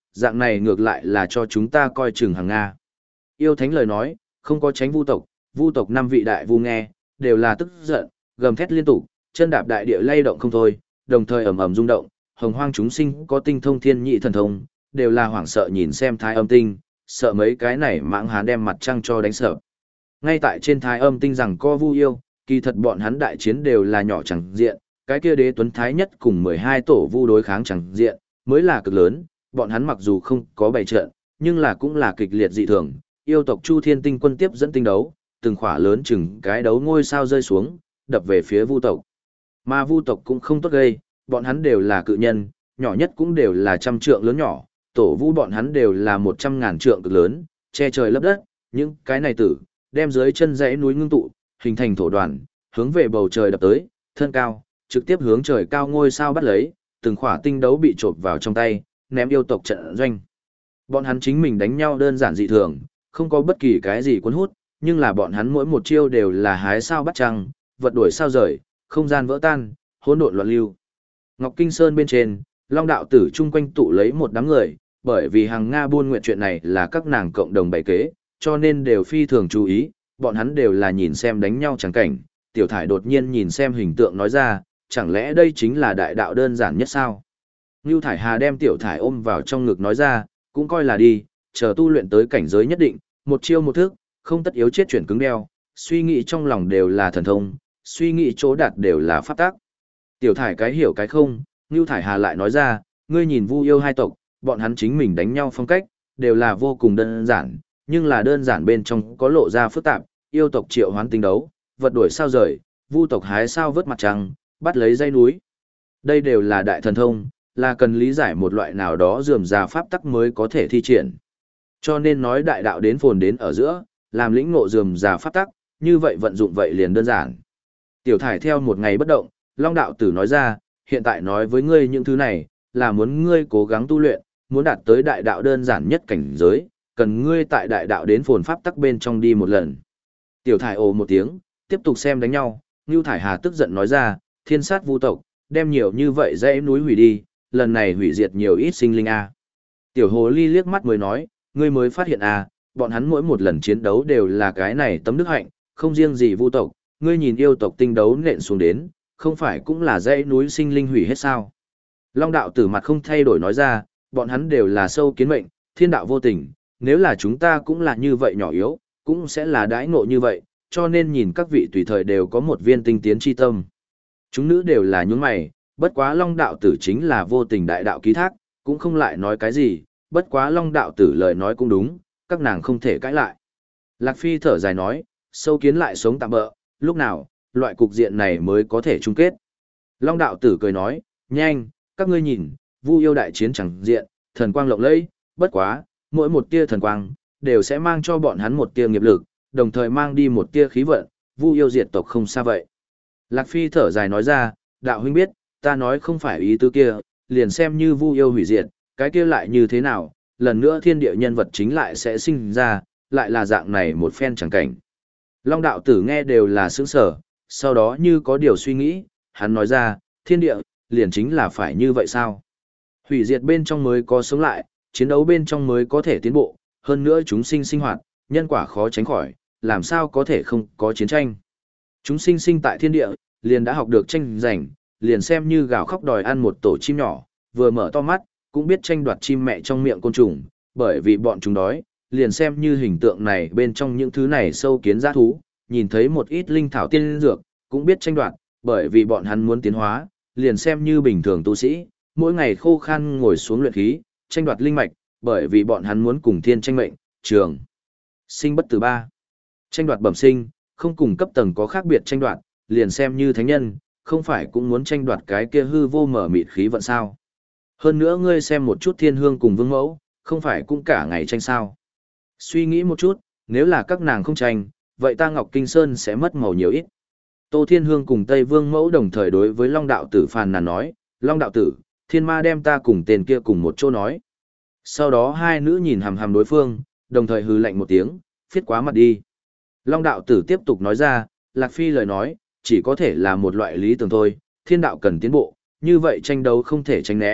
dạng này ngược lại là cho chúng ta coi chừng hàng Nga. Yêu thánh lời nói, không có tránh vu tộc, vu tộc năm vị đại vu nghe, đều là tức giận, gầm thét liên tục, chân đạp đại địa lay động không thôi, đồng thời ầm ầm rung động, hồng hoang chúng sinh có tinh thông thiên nhị thần thông, đều là hoảng sợ nhìn xem Thái Âm tinh, sợ mấy cái này mãng hán đem mặt trăng cho đánh sợ. Ngay tại trên Thái Âm tinh rằng co vu yêu, kỳ thật bọn hắn đại chiến đều là nhỏ chẳng diện, cái kia đế tuấn thái nhất cùng mười hai tổ vu đối kháng chẳng diện, mới là cực lớn, bọn hắn mặc dù không có bày trận, nhưng là cũng là kịch liệt dị thường, yêu tộc Chu Thiên Tinh quân tiếp dẫn tinh đấu, từng khỏa lớn chừng cái đấu ngôi sao rơi xuống, đập về phía vu tộc. Mà vu tộc cũng không tốt gây, bọn hắn đều là cự nhân, nhỏ nhất cũng đều là trăm trượng lớn nhỏ, tổ vu bọn hắn đều là một trăm ngàn trượng cực lớn, che trời lấp đất, những cái này tử, đem dưới chân dãy núi ngưng tụ, hình thành thổ đoàn, hướng về bầu trời đập tới, thân cao, trực tiếp hướng trời cao ngôi sao bắt lấy, từng khỏa tinh đấu bị chộp vào trong tay, ném yêu tộc trận doanh. Bọn hắn chính mình đánh nhau đơn giản dị thường, không có bất kỳ cái gì cuốn hút, nhưng là bọn hắn mỗi một chiêu đều là hái sao bắt trăng, vật đuổi sao rời, không gian vỡ tan, hỗn độn loạn lưu. Ngọc Kinh Sơn bên trên, Long đạo tử chung quanh tụ lấy một đám người, bởi vì hàng Nga buôn nguyện chuyện này là các nàng cộng đồng bày kế, cho nên đều phi thường chú ý, bọn hắn đều là nhìn xem đánh nhau chẳng cảnh. Tiểu Thải đột nhiên nhìn xem hình tượng nói ra, chẳng lẽ đây chính là đại đạo đơn giản nhất sao? Ngưu Thải Hà đem Tiểu Thải ôm vào trong ngực nói ra, cũng coi là đi, chờ tu luyện tới cảnh giới nhất định, một chiêu một thức, không tất yếu chết chuyển cứng đeo, suy nghĩ trong lòng đều là thần thông, suy nghĩ chỗ đạt đều là pháp tác. Tiểu Thải cái hiểu cái không, Ngưu Thải Hà lại nói ra, ngươi nhìn Vu yêu hai tộc, bọn hắn chính mình đánh nhau phong cách, đều là vô cùng đơn giản, nhưng là đơn giản bên trong có lộ ra phức tạp, yêu tộc triệu hoán tinh đấu, vật đuổi sao rời, Vu tộc hái sao vớt mặt trăng, bắt lấy dây núi. Đây đều là đại thần thông, là cần lý giải một loại nào đó rườm rà pháp tắc mới có thể thi triển. Cho nên nói đại đạo đến phồn đến ở giữa, làm lĩnh ngộ rườm rà pháp tắc, như vậy vận dụng vậy liền đơn giản. Tiểu Thải theo một ngày bất động, Long đạo tử nói ra, hiện tại nói với ngươi những thứ này, là muốn ngươi cố gắng tu luyện, muốn đạt tới đại đạo đơn giản nhất cảnh giới, cần ngươi tại đại đạo đến phồn pháp tắc bên trong đi một lần. Tiểu Thải ồ một tiếng, tiếp tục xem đánh nhau, Ngưu Thải Hà tức giận nói ra, thiên sát vu tộc, đem nhiều như vậy dãy núi hủy đi, lần này hủy diệt nhiều ít sinh linh a. Tiểu Hồ Ly liếc mắt mới nói, ngươi mới phát hiện a, bọn hắn mỗi một lần chiến đấu đều là cái này tấm đức hạnh, không riêng gì vu tộc, ngươi nhìn yêu tộc tinh đấu nện xuống đến, không phải cũng là dãy núi sinh linh hủy hết sao? Long đạo tử mặt không thay đổi nói ra, bọn hắn đều là sâu kiến mệnh, thiên đạo vô tình, nếu là chúng ta cũng là như vậy nhỏ yếu, cũng sẽ là đãi ngộ như vậy, cho nên nhìn các vị tùy thời đều có một viên tinh tiến chi tâm. Chúng nữ đều là nhún mày, bất quá Long đạo tử chính là vô tình đại đạo ký thác, cũng không lại nói cái gì, bất quá Long đạo tử lời nói cũng đúng, các nàng không thể cãi lại. Lạc Phi thở dài nói, sâu kiến lại sống tạm bỡ, lúc nào, loại cục diện này mới có thể chung kết. Long đạo tử cười nói, nhanh, các ngươi nhìn, Vu yêu đại chiến chẳng diện, thần quang lộng lẫy, bất quá, mỗi một tia thần quang, đều sẽ mang cho bọn hắn một tia nghiệp lực, đồng thời mang đi một tia khí vận, Vu yêu diệt tộc không xa vậy. Lạc Phi thở dài nói ra, đạo huynh biết, ta nói không phải ý tứ kia, liền xem như Vu yêu hủy diệt, cái kia lại như thế nào, lần nữa thiên địa nhân vật chính lại sẽ sinh ra, lại là dạng này một phen chẳng cảnh. Long đạo tử nghe đều là sướng sở, sau đó như có điều suy nghĩ, hắn nói ra, thiên địa, liền chính là phải như vậy sao? Hủy diệt bên trong mới có sống lại, chiến đấu bên trong mới có thể tiến bộ, hơn nữa chúng sinh sinh hoạt, nhân quả khó tránh khỏi, làm sao có thể không có chiến tranh. Chúng sinh sinh tại thiên địa, liền đã học được tranh giành, liền xem như gào khóc đòi ăn một tổ chim nhỏ, vừa mở to mắt, cũng biết tranh đoạt chim mẹ trong miệng côn trùng, bởi vì bọn chúng đói, liền xem như hình tượng này bên trong những thứ này sâu kiến dã thú, nhìn thấy một ít linh thảo tiên dược, cũng biết tranh đoạt, bởi vì bọn hắn muốn tiến hóa, liền xem như bình thường tu sĩ, mỗi ngày khô khan ngồi xuống luyện khí, tranh đoạt linh mạch, bởi vì bọn hắn muốn cùng thiên tranh mệnh, trường sinh bất tử ba. Tranh đoạt bẩm sinh, không cùng cấp tầng có khác biệt tranh đoạt, liền xem như thánh nhân, không phải cũng muốn tranh đoạt cái kia hư vô mở mịt khí vận sao? Hơn nữa ngươi xem một chút thiên hương cùng vương mẫu, không phải cũng cả ngày tranh sao? Suy nghĩ một chút, nếu là các nàng không tranh, vậy ta Ngọc Kinh Sơn sẽ mất màu nhiều ít. Tô Thiên Hương cùng Tây Vương Mẫu đồng thời đối với Long đạo tử phàn nàn nói, Long đạo tử, thiên ma đem ta cùng tên kia cùng một chỗ nói. Sau đó hai nữ nhìn hằm hằm đối phương, đồng thời hừ lạnh một tiếng, phiết quá mặt đi. Long đạo tử tiếp tục nói ra, Lạc Phi lời nói, chỉ có thể là một loại lý tưởng thôi, thiên đạo cần tiến bộ, như vậy tranh đấu không thể tránh né,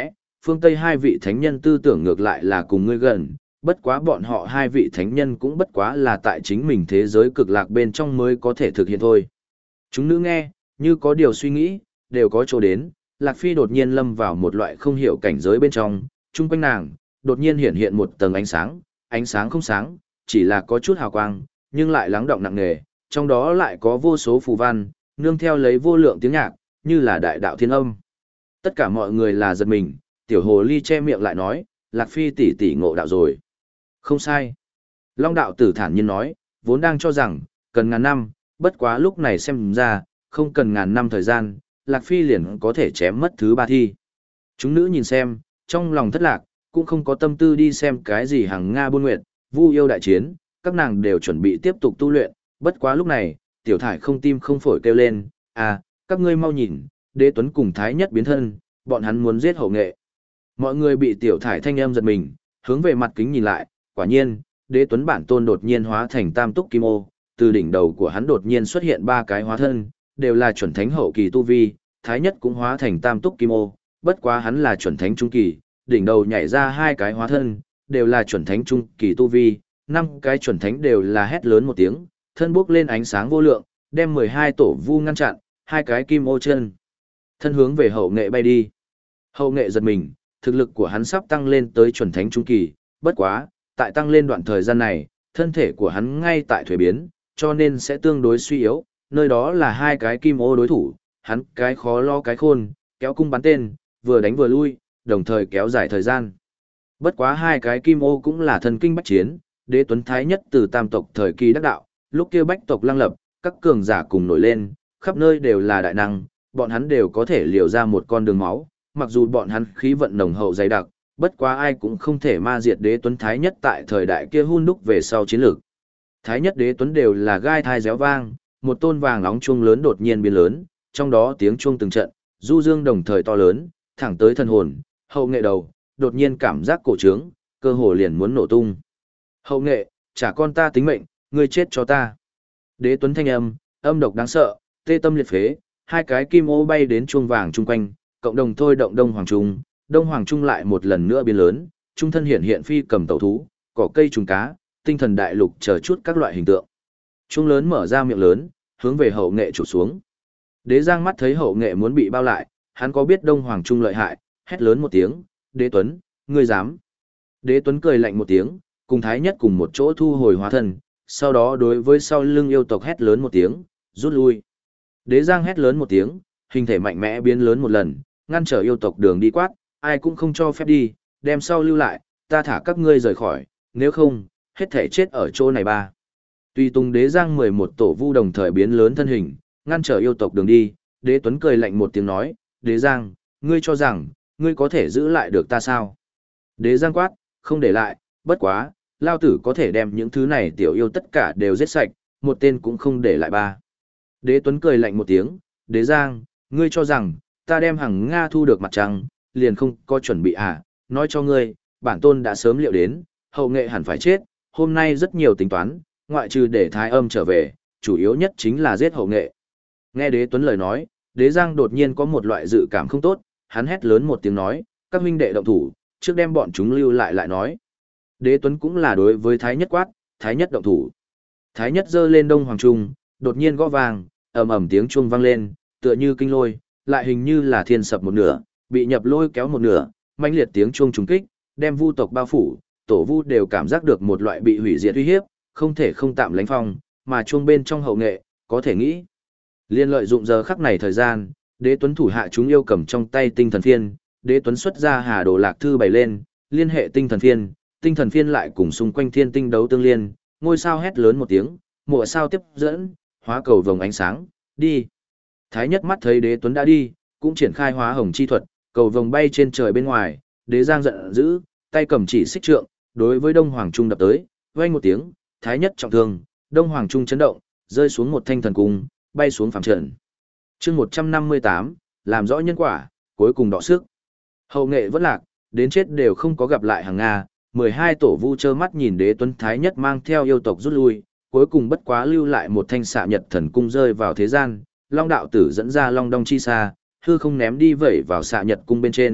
phương Tây hai vị thánh nhân tư tưởng ngược lại là cùng ngươi gần, bất quá bọn họ hai vị thánh nhân cũng bất quá là tại chính mình thế giới cực lạc bên trong mới có thể thực hiện thôi. Chúng nữ nghe, như có điều suy nghĩ, đều có chỗ đến, Lạc Phi đột nhiên lâm vào một loại không hiểu cảnh giới bên trong, chung quanh nàng, đột nhiên hiện hiện một tầng ánh sáng, ánh sáng không sáng, chỉ là có chút hào quang, nhưng lại lắng động nặng nề, trong đó lại có vô số phù văn, nương theo lấy vô lượng tiếng nhạc, như là đại đạo thiên âm. Tất cả mọi người là giật mình, tiểu hồ ly che miệng lại nói, Lạc Phi tỷ tỷ ngộ đạo rồi. Không sai. Long đạo tử thản nhiên nói, vốn đang cho rằng, cần ngàn năm, bất quá lúc này xem ra, không cần ngàn năm thời gian, Lạc Phi liền có thể chém mất thứ ba thi. Chúng nữ nhìn xem, trong lòng thất lạc, cũng không có tâm tư đi xem cái gì hàng Nga buôn nguyệt, vu yêu đại chiến, các nàng đều chuẩn bị tiếp tục tu luyện, bất quá lúc này, tiểu thải không tim không phổi kêu lên, à, các ngươi mau nhìn, đế tuấn cùng thái nhất biến thân, bọn hắn muốn giết hậu nghệ. Mọi người bị tiểu thải thanh âm giật mình, hướng về mặt kính nhìn lại, quả nhiên, đế tuấn bản tôn đột nhiên hóa thành tam túc kim ô, từ đỉnh đầu của hắn đột nhiên xuất hiện ba cái hóa thân, đều là chuẩn thánh hậu kỳ tu vi, thái nhất cũng hóa thành tam túc kim ô, bất quá hắn là chuẩn thánh trung kỳ, đỉnh đầu nhảy ra hai cái hóa thân, đều là chuẩn thánh trung kỳ tu vi, năm cái chuẩn thánh đều là hét lớn một tiếng, thân bốc lên ánh sáng vô lượng, đem mười hai tổ vu ngăn chặn, hai cái kim ô chân. Thân hướng về hậu nghệ bay đi. Hậu nghệ giật mình, thực lực của hắn sắp tăng lên tới chuẩn thánh trung kỳ, bất quá, tại tăng lên đoạn thời gian này, thân thể của hắn ngay tại thuế biến, cho nên sẽ tương đối suy yếu, nơi đó là hai cái kim ô đối thủ, hắn cái khó lo cái khôn, kéo cung bắn tên, vừa đánh vừa lui, đồng thời kéo dài thời gian. Bất quá hai cái kim ô cũng là thần kinh bách chiến, đế tuấn thái nhất từ tam tộc thời kỳ đắc đạo, lúc kia bách tộc lăng lập, các cường giả cùng nổi lên, khắp nơi đều là đại năng, bọn hắn đều có thể liều ra một con đường máu, mặc dù bọn hắn khí vận nồng hậu dày đặc, bất quá ai cũng không thể ma diệt đế tuấn thái nhất tại thời đại kia hun đúc về sau chiến lược. Thái nhất đế tuấn đều là gai thai réo vang, một tôn vàng nóng chuông lớn đột nhiên biến lớn, trong đó tiếng chuông từng trận, du dương đồng thời to lớn, thẳng tới thân hồn, hậu nghệ đầu, đột nhiên cảm giác cổ trướng, cơ hồ liền muốn nổ tung. Hậu nghệ, trả con ta tính mệnh, ngươi chết cho ta. Đế tuấn thanh âm, âm độc đáng sợ, tê tâm liệt phế, hai cái kim ô bay đến chuông vàng chung quanh, cộng đồng thôi động đông hoàng trung, đông hoàng trung lại một lần nữa biến lớn, trung thân hiện hiện phi cầm tẩu thú, cỏ cây trùng cá, tinh thần đại lục chờ chút các loại hình tượng. Trung lớn mở ra miệng lớn, hướng về hậu nghệ chụp xuống. Đế Giang mắt thấy hậu nghệ muốn bị bao lại, hắn có biết đông hoàng trung lợi hại, hét lớn một tiếng, đế tuấn, ngươi dám. Đế tuấn cười lạnh một tiếng, cùng thái nhất cùng một chỗ thu hồi hóa thân, sau đó đối với sau lưng yêu tộc hét lớn một tiếng, rút lui. Đế Giang hét lớn một tiếng, hình thể mạnh mẽ biến lớn một lần, ngăn trở yêu tộc đường đi quát, ai cũng không cho phép đi, đem sau lưu lại, ta thả các ngươi rời khỏi, nếu không, hết thể chết ở chỗ này ba. Tuy Tùng Đế Giang mười một tổ vu đồng thời biến lớn thân hình, ngăn trở yêu tộc đường đi, Đế Tuấn cười lạnh một tiếng nói, Đế Giang, ngươi cho rằng, ngươi có thể giữ lại được ta sao? Đế Giang quát, không để lại, bất quá, lao tử có thể đem những thứ này tiểu yêu tất cả đều giết sạch, một tên cũng không để lại ba. Đế Tuấn cười lạnh một tiếng, Đế Giang, ngươi cho rằng, ta đem hàng Nga thu được mặt trăng, liền không có chuẩn bị à, nói cho ngươi, bản tôn đã sớm liệu đến, hậu nghệ hẳn phải chết, hôm nay rất nhiều tính toán, ngoại trừ để thái âm trở về, chủ yếu nhất chính là giết hậu nghệ. Nghe Đế Tuấn lời nói, Đế Giang đột nhiên có một loại dự cảm không tốt, hắn hét lớn một tiếng nói, các huynh đệ động thủ, trước đem bọn chúng lưu lại lại nói. Đế Tuấn cũng là đối với thái nhất quát, thái nhất động thủ. Thái nhất giơ lên đông hoàng trung, đột nhiên gõ vàng, ầm ầm tiếng chuông vang lên, tựa như kinh lôi, lại hình như là thiên sập một nửa, bị nhập lôi kéo một nửa, mãnh liệt tiếng chuông trùng kích, đem vu tộc bao phủ, tổ vu đều cảm giác được một loại bị hủy diệt uy hiếp, không thể không tạm lánh phong, mà chuông bên trong hậu nghệ, có thể nghĩ. Liên lợi dụng giờ khắc này thời gian, Đế Tuấn thủ hạ chúng yêu cầm trong tay tinh thần phiên, Đế Tuấn xuất ra Hà Đồ Lạc thư bày lên, liên hệ tinh thần phiên, tinh thần phiên lại cùng xung quanh thiên tinh đấu tương liên, ngôi sao hét lớn một tiếng, mùa sao tiếp dẫn, hóa cầu vồng ánh sáng, đi. Thái nhất mắt thấy Đế Tuấn đã đi, cũng triển khai hóa hồng chi thuật, cầu vồng bay trên trời bên ngoài, Đế Giang giận dữ, tay cầm chỉ xích trượng, đối với Đông Hoàng Trung đập tới, vang một tiếng, Thái nhất trọng thương, Đông Hoàng Trung chấn động, rơi xuống một thanh thần cung, bay xuống phàm trần. Chương một trăm năm mươi tám, làm rõ nhân quả, cuối cùng đọ sức. Hậu nghệ vẫn lạc, đến chết đều không có gặp lại hàng Nga, mười hai tổ vu trơ mắt nhìn Đế Tuấn Thái nhất mang theo yêu tộc rút lui, cuối cùng bất quá lưu lại một thanh xạ nhật thần cung rơi vào thế gian, Long đạo tử dẫn ra Long Đong chi xa, hư không ném đi vẩy vào xạ nhật cung bên trên,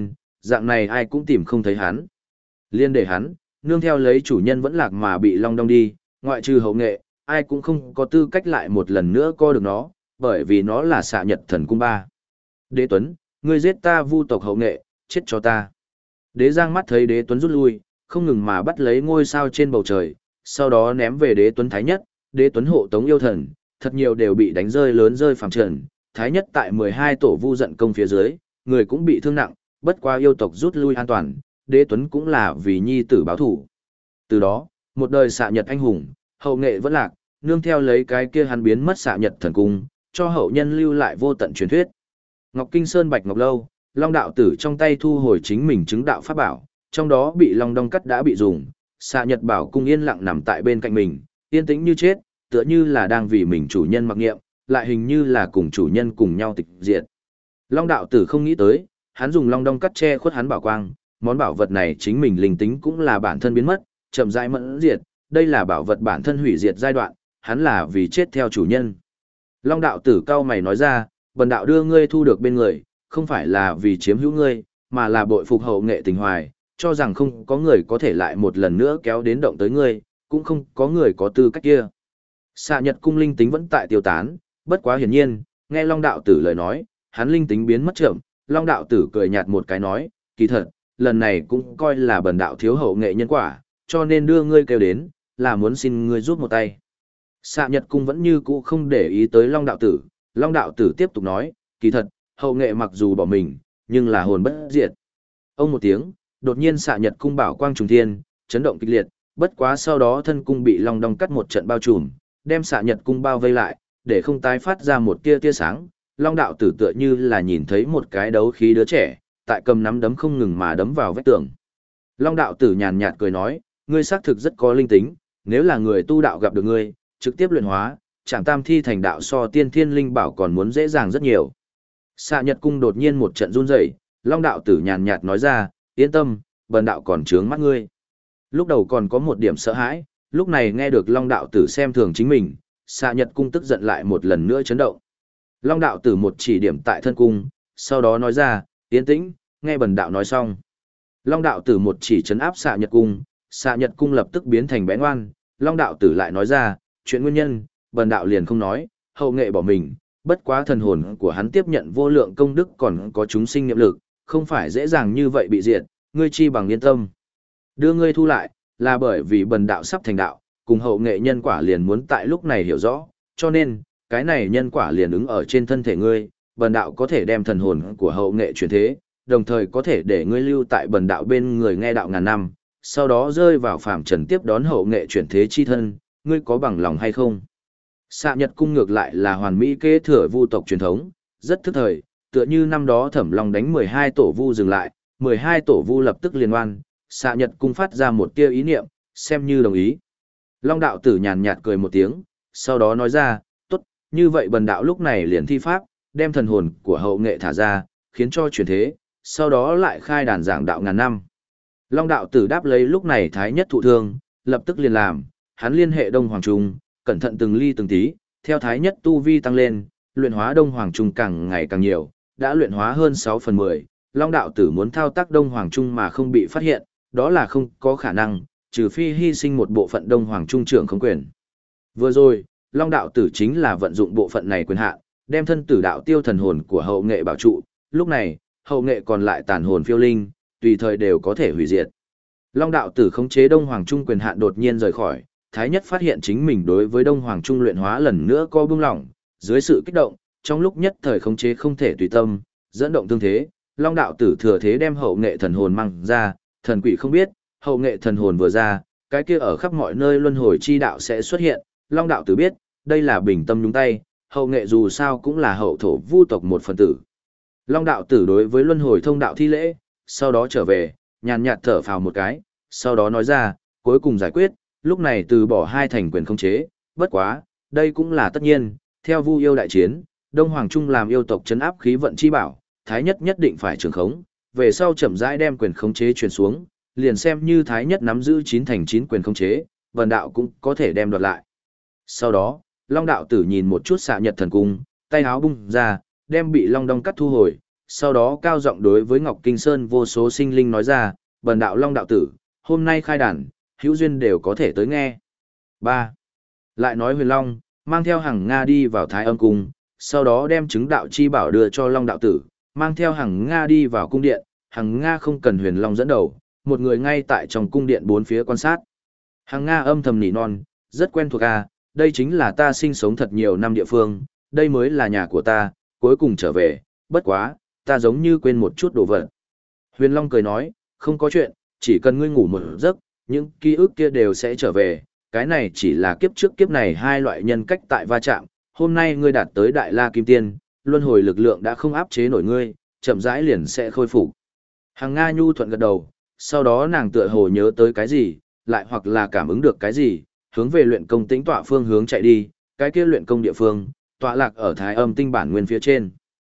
dạng này ai cũng tìm không thấy hắn. Liên để hắn, nương theo lấy chủ nhân vẫn lạc mà bị long đong đi, ngoại trừ hậu nghệ, ai cũng không có tư cách lại một lần nữa co được nó, bởi vì nó là xạ nhật thần cung ba. Đế Tuấn, ngươi giết ta vu tộc hậu nghệ, chết cho ta. Đế Giang mắt thấy Đế Tuấn rút lui, không ngừng mà bắt lấy ngôi sao trên bầu trời, sau đó ném về Đế Tuấn Thái Nhất, Đế Tuấn hộ tống yêu thần, thật nhiều đều bị đánh rơi lớn rơi phàm trần, Thái Nhất tại mười hai tổ vu giận công phía dưới, người cũng bị thương nặng, bất qua yêu tộc rút lui an toàn, Đế Tuấn cũng là vì nhi tử báo thủ. Từ đó, một đời xạ nhật anh hùng, hậu nghệ vẫn lạc, nương theo lấy cái kia hắn biến mất xạ nhật thần cung, cho hậu nhân lưu lại vô tận truyền thuyết. Ngọc Kinh Sơn Bạch Ngọc Lâu, Long đạo tử trong tay thu hồi chính mình chứng đạo pháp bảo, trong đó bị Long Đong cắt đã bị dùng, xạ nhật bảo cung yên lặng nằm tại bên cạnh mình, yên tĩnh như chết, tựa như là đang vì mình chủ nhân mặc nghiệm, lại hình như là cùng chủ nhân cùng nhau tịch diệt. Long đạo tử không nghĩ tới, hắn dùng Long Đong cắt che khuất hắn bảo quang, món bảo vật này chính mình linh tính cũng là bản thân biến mất, chậm rãi mẫn diệt, đây là bảo vật bản thân hủy diệt giai đoạn, hắn là vì chết theo chủ nhân. Long đạo tử cao mày nói ra, bần đạo đưa ngươi thu được bên người, không phải là vì chiếm hữu ngươi, mà là bội phục hậu nghệ tình hoài, cho rằng không có người có thể lại một lần nữa kéo đến động tới ngươi, cũng không có người có tư cách kia. Xạ nhật cung linh tính vẫn tại tiêu tán, bất quá hiển nhiên, nghe Long đạo tử lời nói, hắn linh tính biến mất chậm, Long đạo tử cười nhạt một cái nói, kỳ thật, lần này cũng coi là bần đạo thiếu hậu nghệ nhân quả, cho nên đưa ngươi kêu đến, là muốn xin ngươi giúp một tay. Xạ nhật cung vẫn như cũ không để ý tới Long đạo tử, Long đạo tử tiếp tục nói, kỳ thật, hậu nghệ mặc dù bỏ mình, nhưng là hồn bất diệt. Ông một tiếng, đột nhiên xạ nhật cung bảo quang trùng thiên, chấn động kịch liệt, bất quá sau đó thân cung bị Long Đong cắt một trận bao trùm, đem xạ nhật cung bao vây lại, để không tái phát ra một tia tia sáng. Long đạo tử tựa như là nhìn thấy một cái đấu khí đứa trẻ, tại cầm nắm đấm không ngừng mà đấm vào vách tường. Long đạo tử nhàn nhạt cười nói, ngươi xác thực rất có linh tính, nếu là người tu đạo gặp được ngươi, trực tiếp luyện hóa, chẳng tam thi thành đạo so tiên thiên linh bảo còn muốn dễ dàng rất nhiều. Xạ nhật cung đột nhiên một trận run rẩy, Long đạo tử nhàn nhạt nói ra, yên tâm, bần đạo còn trướng mắt ngươi. Lúc đầu còn có một điểm sợ hãi, lúc này nghe được Long đạo tử xem thường chính mình, xạ nhật cung tức giận lại một lần nữa chấn động. Long đạo tử một chỉ điểm tại thân cung, sau đó nói ra, yên tĩnh, nghe bần đạo nói xong. Long đạo tử một chỉ chấn áp xạ nhật cung, xạ nhật cung lập tức biến thành bé ngoan. Long đạo tử lại nói ra, chuyện nguyên nhân, bần đạo liền không nói, hậu nghệ bỏ mình, bất quá thần hồn của hắn tiếp nhận vô lượng công đức còn có chúng sinh niệm lực, không phải dễ dàng như vậy bị diệt, ngươi chi bằng yên tâm. Đưa ngươi thu lại, là bởi vì bần đạo sắp thành đạo, cùng hậu nghệ nhân quả liền muốn tại lúc này hiểu rõ, cho nên, cái này nhân quả liền ứng ở trên thân thể ngươi, bần đạo có thể đem thần hồn của hậu nghệ chuyển thế, đồng thời có thể để ngươi lưu tại bần đạo bên người nghe đạo ngàn năm, sau đó rơi vào phàm trần tiếp đón hậu nghệ chuyển thế chi thân, ngươi có bằng lòng hay không? Xạ nhật cung ngược lại là hoàn mỹ kế thừa vu tộc truyền thống, rất thức thời, tựa như năm đó Thẩm Long đánh mười hai tổ vu dừng lại, mười hai tổ vu lập tức liên oan, xạ nhật cung phát ra một tia ý niệm, xem như đồng ý. Long đạo tử nhàn nhạt cười một tiếng, sau đó nói ra, tốt, như vậy bần đạo lúc này liền thi pháp, đem thần hồn của hậu nghệ thả ra, khiến cho chuyển thế, sau đó lại khai đàn giảng đạo ngàn năm. Long đạo tử đáp lấy lúc này thái nhất thụ thương, lập tức liền làm, hắn liên hệ Đông Hoàng Trung, cẩn thận từng ly từng tí, theo thái nhất tu vi tăng lên, luyện hóa Đông Hoàng Trung càng ngày càng nhiều, đã luyện hóa hơn sáu phần mười. Long đạo tử muốn thao tác Đông Hoàng Trung mà không bị phát hiện, đó là không có khả năng, trừ phi hy sinh một bộ phận Đông Hoàng Trung trưởng không quyền. Vừa rồi, Long đạo tử chính là vận dụng bộ phận này quyền hạn, đem thân tử đạo tiêu thần hồn của hậu nghệ bảo trụ, lúc này, hậu nghệ còn lại tàn hồn phiêu linh, tùy thời đều có thể hủy diệt. Long đạo tử khống chế Đông Hoàng Trung quyền hạn đột nhiên rời khỏi, Thái Nhất phát hiện chính mình đối với Đông Hoàng Trung luyện hóa lần nữa có bưng lỏng, dưới sự kích động, trong lúc nhất thời khống chế không thể tùy tâm, dẫn động tương thế, Long đạo tử thừa thế đem hậu nghệ thần hồn mang ra, thần quỷ không biết, hậu nghệ thần hồn vừa ra, cái kia ở khắp mọi nơi luân hồi chi đạo sẽ xuất hiện, Long đạo tử biết, đây là bình tâm nhúng tay, hậu nghệ dù sao cũng là hậu thổ vu tộc một phần tử. Long đạo tử đối với luân hồi thông đạo thi lễ, sau đó trở về, nhàn nhạt thở phào một cái, sau đó nói ra, cuối cùng giải quyết, lúc này từ bỏ hai thành quyền khống chế, bất quá, đây cũng là tất nhiên, theo Vu yêu đại chiến, Đông Hoàng Trung làm yêu tộc trấn áp khí vận chi bảo, Thái Nhất nhất định phải trường khống, về sau chậm rãi đem quyền khống chế truyền xuống, liền xem như Thái Nhất nắm giữ chín thành chín quyền khống chế, Vân đạo cũng có thể đem đoạt lại. Sau đó, Long đạo tử nhìn một chút xạ nhật thần cung, tay áo bung ra, đem bị Long Đong cắt thu hồi, sau đó cao giọng đối với Ngọc Kinh Sơn vô số sinh linh nói ra, bần đạo Long đạo tử, hôm nay khai đàn, hữu duyên đều có thể tới nghe. ba. Lại nói Huyền Long, mang theo Hằng Nga đi vào Thái Âm Cung, sau đó đem chứng đạo chi bảo đưa cho Long đạo tử, mang theo Hằng Nga đi vào cung điện, Hằng Nga không cần Huyền Long dẫn đầu, một người ngay tại trong cung điện bốn phía quan sát. Hằng Nga âm thầm nỉ non, rất quen thuộc à, đây chính là ta sinh sống thật nhiều năm địa phương, đây mới là nhà của ta, cuối cùng trở về, bất quá, ta giống như quên một chút đồ vật. Huyền Long cười nói, không có chuyện, chỉ cần ngươi ngủ một giấc, những ký ức kia đều sẽ trở về, cái này chỉ là kiếp trước kiếp này hai loại nhân cách tại va chạm, hôm nay ngươi đạt tới Đại La Kim Tiên, luân hồi lực lượng đã không áp chế nổi ngươi, chậm rãi liền sẽ khôi phục. Hằng Nga nhu thuận gật đầu, sau đó nàng tựa hồ nhớ tới cái gì, lại hoặc là cảm ứng được cái gì, hướng về luyện công tĩnh tọa phương hướng chạy đi, cái kia luyện công địa phương, tọa lạc ở Thái Âm tinh bản nguyên phía trên.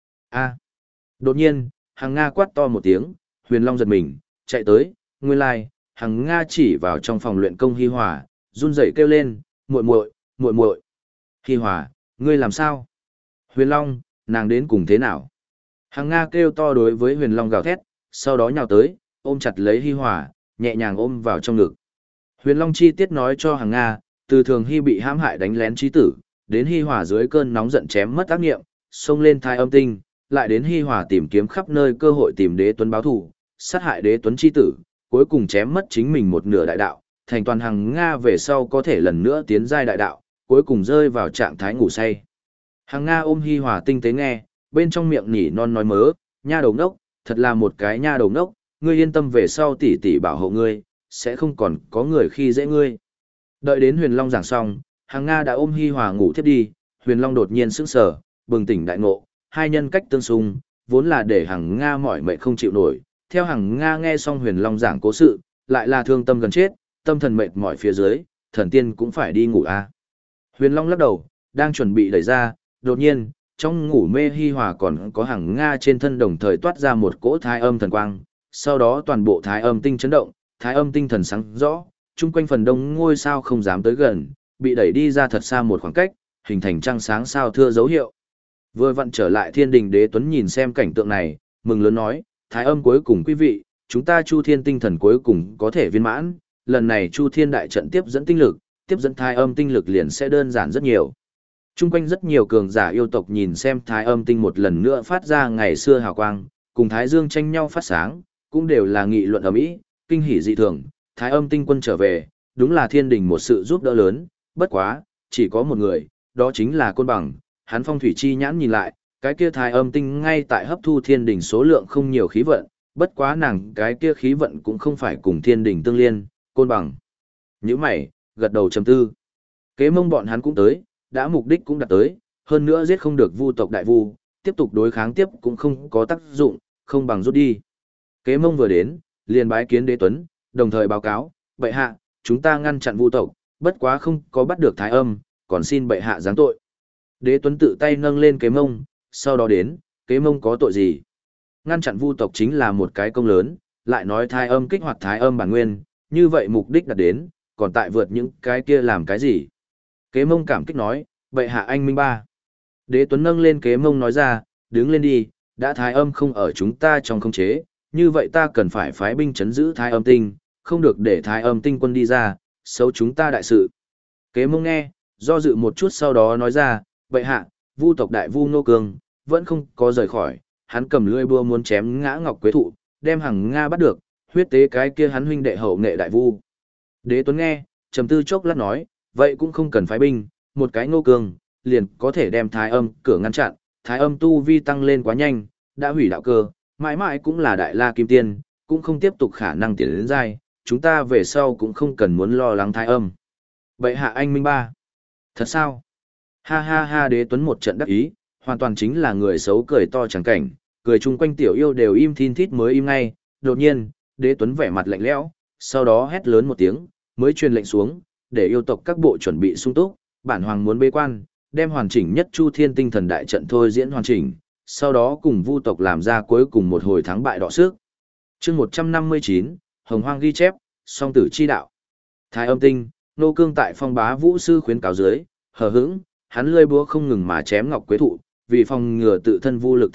A. Đột nhiên, Hằng Nga quát to một tiếng, Huyền Long giật mình, chạy tới, nguyên lai, Hằng Nga chỉ vào trong phòng luyện công Hi Hòa, run rẩy kêu lên, muội muội, muội muội. Hi Hòa, ngươi làm sao? Huyền Long, nàng đến cùng thế nào? Hằng Nga kêu to đối với Huyền Long gào thét, sau đó nhào tới, ôm chặt lấy Hi Hòa, nhẹ nhàng ôm vào trong ngực. Huyền Long chi tiết nói cho Hằng Nga, từ Thường Hy bị hãm hại đánh lén trí tử, đến Hi Hòa dưới cơn nóng giận chém mất ác nghiệm, xông lên Thái Âm tinh, lại đến Hi Hòa tìm kiếm khắp nơi cơ hội tìm Đế Tuấn báo thù, sát hại Đế Tuấn chi tử, cuối cùng chém mất chính mình một nửa đại đạo, thành toàn Hằng Nga về sau có thể lần nữa tiến giai đại đạo, cuối cùng rơi vào trạng thái ngủ say. Hằng Nga ôm Hi Hòa tinh tế nghe, bên trong miệng nỉ non nói mớ, nha đầu ngốc, thật là một cái nha đầu ngốc, ngươi yên tâm về sau tỷ tỷ bảo hộ ngươi, sẽ không còn có người khi dễ ngươi. Đợi đến Huyền Long giảng xong, Hằng Nga đã ôm Hi Hòa ngủ thiếp đi, Huyền Long đột nhiên sững sờ, bừng tỉnh đại ngộ, hai nhân cách tương xung, vốn là để Hằng Nga mỏi mệt không chịu nổi, theo Hằng Nga nghe xong Huyền Long giảng cố sự, lại là thương tâm gần chết, tâm thần mệt mỏi phía dưới, thần tiên cũng phải đi ngủ a. À. Huyền Long lắc đầu, đang chuẩn bị đẩy ra, đột nhiên, trong ngủ mê Hi Hòa còn có Hằng Nga trên thân đồng thời toát ra một cỗ Thái Âm thần quang, sau đó toàn bộ Thái Âm tinh chấn động, Thái Âm tinh thần sáng rõ, chung quanh phần đông ngôi sao không dám tới gần, bị đẩy đi ra thật xa một khoảng cách, hình thành trăng sáng sao thưa dấu hiệu. Vừa vặn trở lại Thiên Đình Đế Tuấn nhìn xem cảnh tượng này, mừng lớn nói, Thái Âm cuối cùng quý vị, chúng ta Chu Thiên tinh thần cuối cùng có thể viên mãn, lần này Chu Thiên đại trận tiếp dẫn tinh lực, tiếp dẫn Thái Âm tinh lực liền sẽ đơn giản rất nhiều. Trung quanh rất nhiều cường giả yêu tộc nhìn xem Thái Âm tinh một lần nữa phát ra ngày xưa hào quang, cùng Thái Dương tranh nhau phát sáng, cũng đều là nghị luận ầm ĩ, kinh hỉ dị thường, Thái Âm tinh quân trở về, đúng là Thiên Đình một sự giúp đỡ lớn, bất quá, chỉ có một người, đó chính là Côn Bằng, hắn phong thủy chi nhãn nhìn lại, cái kia Thái Âm tinh ngay tại hấp thu Thiên Đình số lượng không nhiều khí vận, bất quá nàng cái kia khí vận cũng không phải cùng Thiên Đình tương liên, Côn Bằng. Nhíu mày, gật đầu trầm tư. Kế Mông bọn hắn cũng tới, đã mục đích cũng đạt tới, hơn nữa giết không được Vu tộc đại vu, tiếp tục đối kháng tiếp cũng không có tác dụng, không bằng rút đi. Kế Mông vừa đến, liền bái kiến Đế Tuấn, đồng thời báo cáo, bệ hạ, chúng ta ngăn chặn Vu tộc, bất quá không có bắt được Thái Âm, còn xin bệ hạ giáng tội. Đế Tuấn tự tay nâng lên Kế Mông, sau đó đến, Kế Mông có tội gì? Ngăn chặn Vu tộc chính là một cái công lớn, lại nói Thái Âm kích hoạt Thái Âm bản nguyên, như vậy mục đích đạt đến, còn tại vượt những cái kia làm cái gì? Kế Mông cảm kích nói, bệ hạ anh minh ba. Đế Tuấn nâng lên Kế Mông nói ra, đứng lên đi, đã Thái Âm không ở chúng ta trong khống chế, như vậy ta cần phải phái binh chấn giữ Thái Âm tinh, không được để Thái Âm tinh quân đi ra, xấu chúng ta đại sự. Kế Mông nghe, do dự một chút sau đó nói ra, bệ hạ, Vu tộc đại vu Nô Cương, vẫn không có rời khỏi, hắn cầm lưỡi búa muốn chém ngã Ngọc Quế Thụ, đem Hằng Nga bắt được, huyết tế cái kia hắn huynh đệ hậu nghệ đại vu. Đế Tuấn nghe, trầm tư chốc lát nói, vậy cũng không cần phái binh, một cái Ngô Cương, liền có thể đem Thái Âm cửa ngăn chặn, Thái Âm tu vi tăng lên quá nhanh, đã hủy đạo cơ, mãi mãi cũng là đại la kim tiên, cũng không tiếp tục khả năng tiến đến giai, chúng ta về sau cũng không cần muốn lo lắng Thái Âm. Bệ hạ anh minh ba. Thật sao? Ha ha ha. Đế Tuấn một trận đắc ý, hoàn toàn chính là người xấu cười to chẳng cảnh, cười chung quanh tiểu yêu đều im thin thít mới im ngay, đột nhiên, Đế Tuấn vẻ mặt lạnh lẽo, sau đó hét lớn một tiếng, mới truyền lệnh xuống, để yêu tộc các bộ chuẩn bị sung túc, bản hoàng muốn bế quan, đem hoàn chỉnh nhất Chu Thiên tinh thần đại trận thôi diễn hoàn chỉnh, sau đó cùng Vu tộc làm ra cuối cùng một hồi thắng bại đọ sức. Chương một trăm năm mươi chín, Hồng Hoang ghi chép, song tử chi đạo. Thái Âm tinh, Nô Cương tại Phong Bá Vũ sư khuyến cáo dưới, hờ hững, hắn lưỡi búa không ngừng mà chém Ngọc Quế Thụ, vì phòng ngừa tự thân vô lực thất lạc,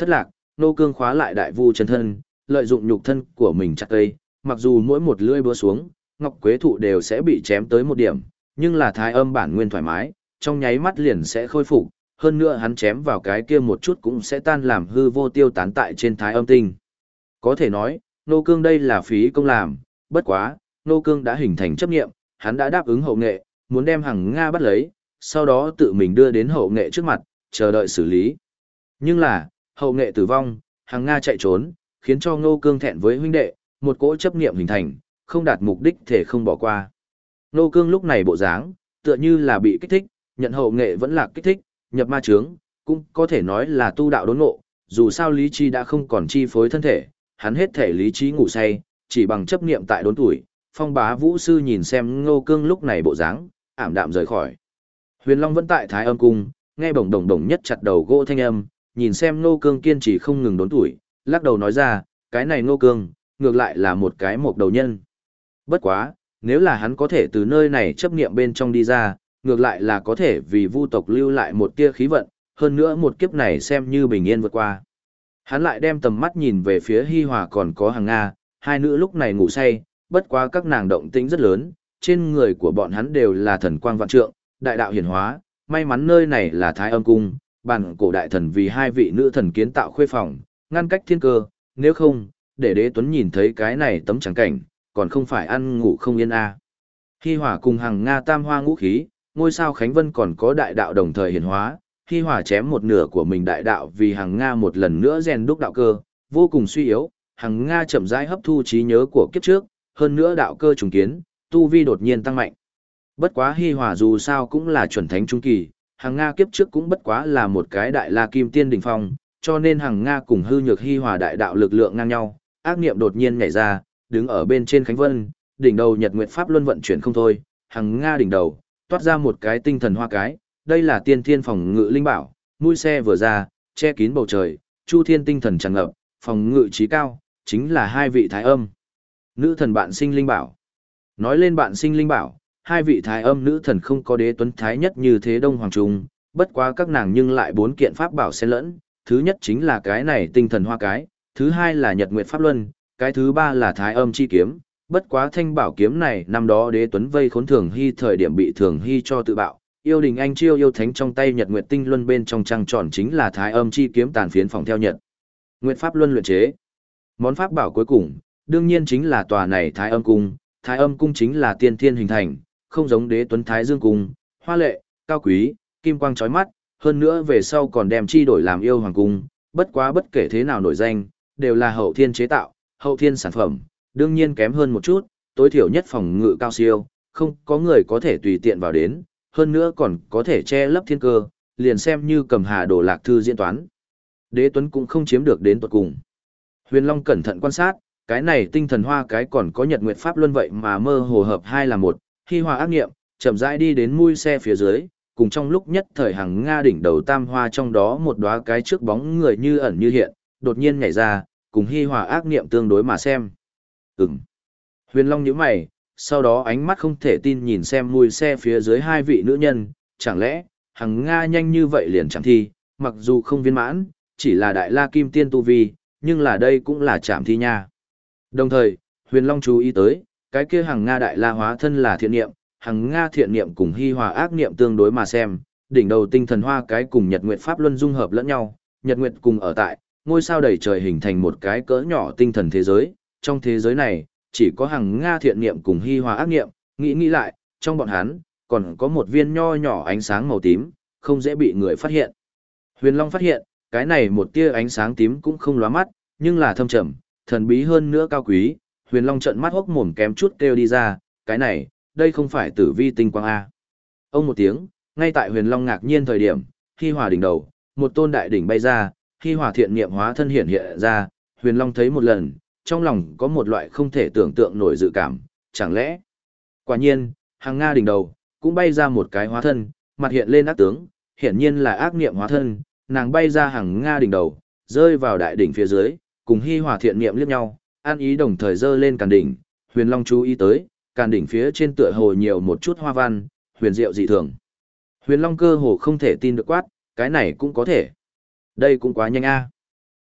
Nô Cương khóa lại đại vu chân thân, lợi dụng nhục thân của mình chặt cây, mặc dù mỗi một lưỡi búa xuống, ngọc quế thụ đều sẽ bị chém tới một điểm, nhưng là thái âm bản nguyên thoải mái, trong nháy mắt liền sẽ khôi phục, hơn nữa hắn chém vào cái kia một chút cũng sẽ tan làm hư vô tiêu tán tại trên thái âm tinh. Có thể nói, Nô Cương đây là phí công làm, bất quá, Nô Cương đã hình thành chấp nghiệm, hắn đã đáp ứng hậu nghệ, muốn đem Hằng Nga bắt lấy, sau đó tự mình đưa đến hậu nghệ trước mặt, chờ đợi xử lý. Nhưng là, hậu nghệ tử vong, Hằng Nga chạy trốn, khiến cho Nô Cương thẹn với huynh đệ, một cỗ chấp niệm hình thành, không đạt mục đích thể không bỏ qua. Nô Cương lúc này bộ dáng, tựa như là bị kích thích, nhận hậu nghệ vẫn là kích thích, nhập ma chướng, cũng có thể nói là tu đạo đốn ngộ, dù sao lý trí đã không còn chi phối thân thể, hắn hết thể lý trí ngủ say, chỉ bằng chấp niệm tại đốn tuổi. Phong Bá Vũ sư nhìn xem Ngô Cương lúc này bộ dáng, ảm đạm rời khỏi. Huyền Long vẫn tại Thái Âm cung, nghe bổng đồng đồng nhất chặt đầu gỗ thanh âm, nhìn xem Ngô Cương kiên trì không ngừng đốn tuổi, lắc đầu nói ra, cái này Ngô Cương, ngược lại là một cái mộc đầu nhân. Bất quá, nếu là hắn có thể từ nơi này chấp niệm bên trong đi ra, ngược lại là có thể vì vu tộc lưu lại một tia khí vận, hơn nữa một kiếp này xem như bình yên vượt qua. Hắn lại đem tầm mắt nhìn về phía Hi Hòa còn có Hằng Nga, hai nữ lúc này ngủ say, bất quá các nàng động tĩnh rất lớn, trên người của bọn hắn đều là thần quang vạn trượng, đại đạo hiển hóa, may mắn nơi này là Thái Âm cung, bản cổ đại thần vì hai vị nữ thần kiến tạo khuê phòng, ngăn cách thiên cơ, nếu không, để Đế Tuấn nhìn thấy cái này tấm trắng cảnh, còn không phải ăn ngủ không yên a. À. Hi Hòa cùng Hằng Nga tam hoa ngũ khí, ngôi sao Khánh Vân còn có đại đạo đồng thời hiển hóa, Hi Hòa chém một nửa của mình đại đạo vì Hằng Nga một lần nữa rèn đúc đạo cơ, vô cùng suy yếu, Hằng Nga chậm rãi hấp thu trí nhớ của kiếp trước, hơn nữa đạo cơ trùng kiến, tu vi đột nhiên tăng mạnh. Bất quá Hi Hòa dù sao cũng là chuẩn thánh trung kỳ, Hằng Nga kiếp trước cũng bất quá là một cái đại la kim tiên đỉnh phong, cho nên Hằng Nga cùng hư nhược Hi Hòa đại đạo lực lượng ngang nhau, ác niệm đột nhiên nhảy ra, đứng ở bên trên Khánh Vân, đỉnh đầu Nhật Nguyệt Pháp luân vận chuyển không thôi, Hằng Nga đỉnh đầu toát ra một cái tinh thần hoa cái, đây là tiên thiên phòng ngự linh bảo, mũi xe vừa ra, che kín bầu trời, chu thiên tinh thần tràn ngập, phòng ngự trí cao, chính là hai vị thái âm. Nữ thần bạn sinh linh bảo. Nói lên bạn sinh linh bảo, hai vị thái âm nữ thần không có Đế Tuấn thái nhất như thế Đông Hoàng Trung, bất quá các nàng nhưng lại bốn kiện pháp bảo xen lẫn, thứ nhất chính là cái này tinh thần hoa cái, thứ hai là Nhật Nguyệt Pháp luân, cái thứ ba là thái âm chi kiếm. Bất quá thanh bảo kiếm này năm đó Đế Tuấn vây khốn Thường Hy thời điểm bị Thường Hy cho tự bạo, yêu đình anh chiêu yêu thánh trong tay Nhật Nguyệt tinh luân bên trong trăng tròn chính là thái âm chi kiếm tàn phiến phòng theo Nhật Nguyệt Pháp luân luyện chế. Món pháp bảo cuối cùng, đương nhiên chính là tòa này Thái Âm cung, Thái Âm cung chính là tiên thiên hình thành, không giống Đế Tuấn Thái Dương cung, hoa lệ, cao quý, kim quang chói mắt, hơn nữa về sau còn đem chi đổi làm yêu hoàng cung, bất quá bất kể thế nào nổi danh, đều là hậu thiên chế tạo, hậu thiên sản phẩm, đương nhiên kém hơn một chút, tối thiểu nhất phòng ngự cao siêu, không có người có thể tùy tiện vào đến, hơn nữa còn có thể che lấp thiên cơ, liền xem như cầm hà đồ lạc thư diễn toán. Đế Tuấn cũng không chiếm được đến tuột cùng. Huyền Long cẩn thận quan sát, cái này tinh thần hoa cái còn có Nhật Nguyệt Pháp luân vậy mà mơ hồ hợp hai là một, Hi Hòa ác nghiệm, chậm rãi đi đến mui xe phía dưới, cùng trong lúc nhất thời Hằng Nga đỉnh đầu tam hoa trong đó một đóa cái trước bóng người như ẩn như hiện, đột nhiên nhảy ra, cùng Hi Hòa ác nghiệm tương đối mà xem. Ừm. Huyền Long nhíu mày, sau đó ánh mắt không thể tin nhìn xem mui xe phía dưới hai vị nữ nhân, chẳng lẽ Hằng Nga nhanh như vậy liền chẳng thi, mặc dù không viên mãn, chỉ là đại la kim tiên tu vi, nhưng là đây cũng là chạm thi nha. Đồng thời, Huyền Long chú ý tới, cái kia Hằng Nga đại la hóa thân là thiện niệm, Hằng Nga thiện niệm cùng Hi Hòa ác niệm tương đối mà xem, đỉnh đầu tinh thần hoa cái cùng Nhật Nguyệt Pháp luân dung hợp lẫn nhau, Nhật Nguyệt cùng ở tại, ngôi sao đầy trời hình thành một cái cỡ nhỏ tinh thần thế giới, trong thế giới này, chỉ có Hằng Nga thiện niệm cùng Hi Hòa ác niệm, nghĩ nghĩ lại, trong bọn hắn, còn có một viên nho nhỏ ánh sáng màu tím, không dễ bị người phát hiện. Huyền Long phát hiện, cái này một tia ánh sáng tím cũng không lóa mắt, nhưng là thâm trầm, thần bí hơn nữa cao quý. Huyền Long trợn mắt hốc mồm kém chút kêu đi ra, cái này, đây không phải tử vi tinh quang A. Ông một tiếng, ngay tại Huyền Long ngạc nhiên thời điểm, Hi Hòa đỉnh đầu, một tôn đại đỉnh bay ra, Hi Hòa thiện niệm hóa thân hiện hiện ra, Huyền Long thấy một lần, trong lòng có một loại không thể tưởng tượng nổi dự cảm, chẳng lẽ. Quả nhiên, Hằng Nga đỉnh đầu, cũng bay ra một cái hóa thân, mặt hiện lên ác tướng, hiển nhiên là ác niệm hóa thân, nàng bay ra Hằng Nga đỉnh đầu, rơi vào đại đỉnh phía dưới, cùng Hi Hòa thiện niệm liếc nhau, an ý đồng thời dơ lên càn đỉnh, Huyền Long chú ý tới, càn đỉnh phía trên tựa hồ nhiều một chút hoa văn, huyền diệu dị thường. Huyền Long cơ hồ không thể tin được quát, cái này cũng có thể. Đây cũng quá nhanh a.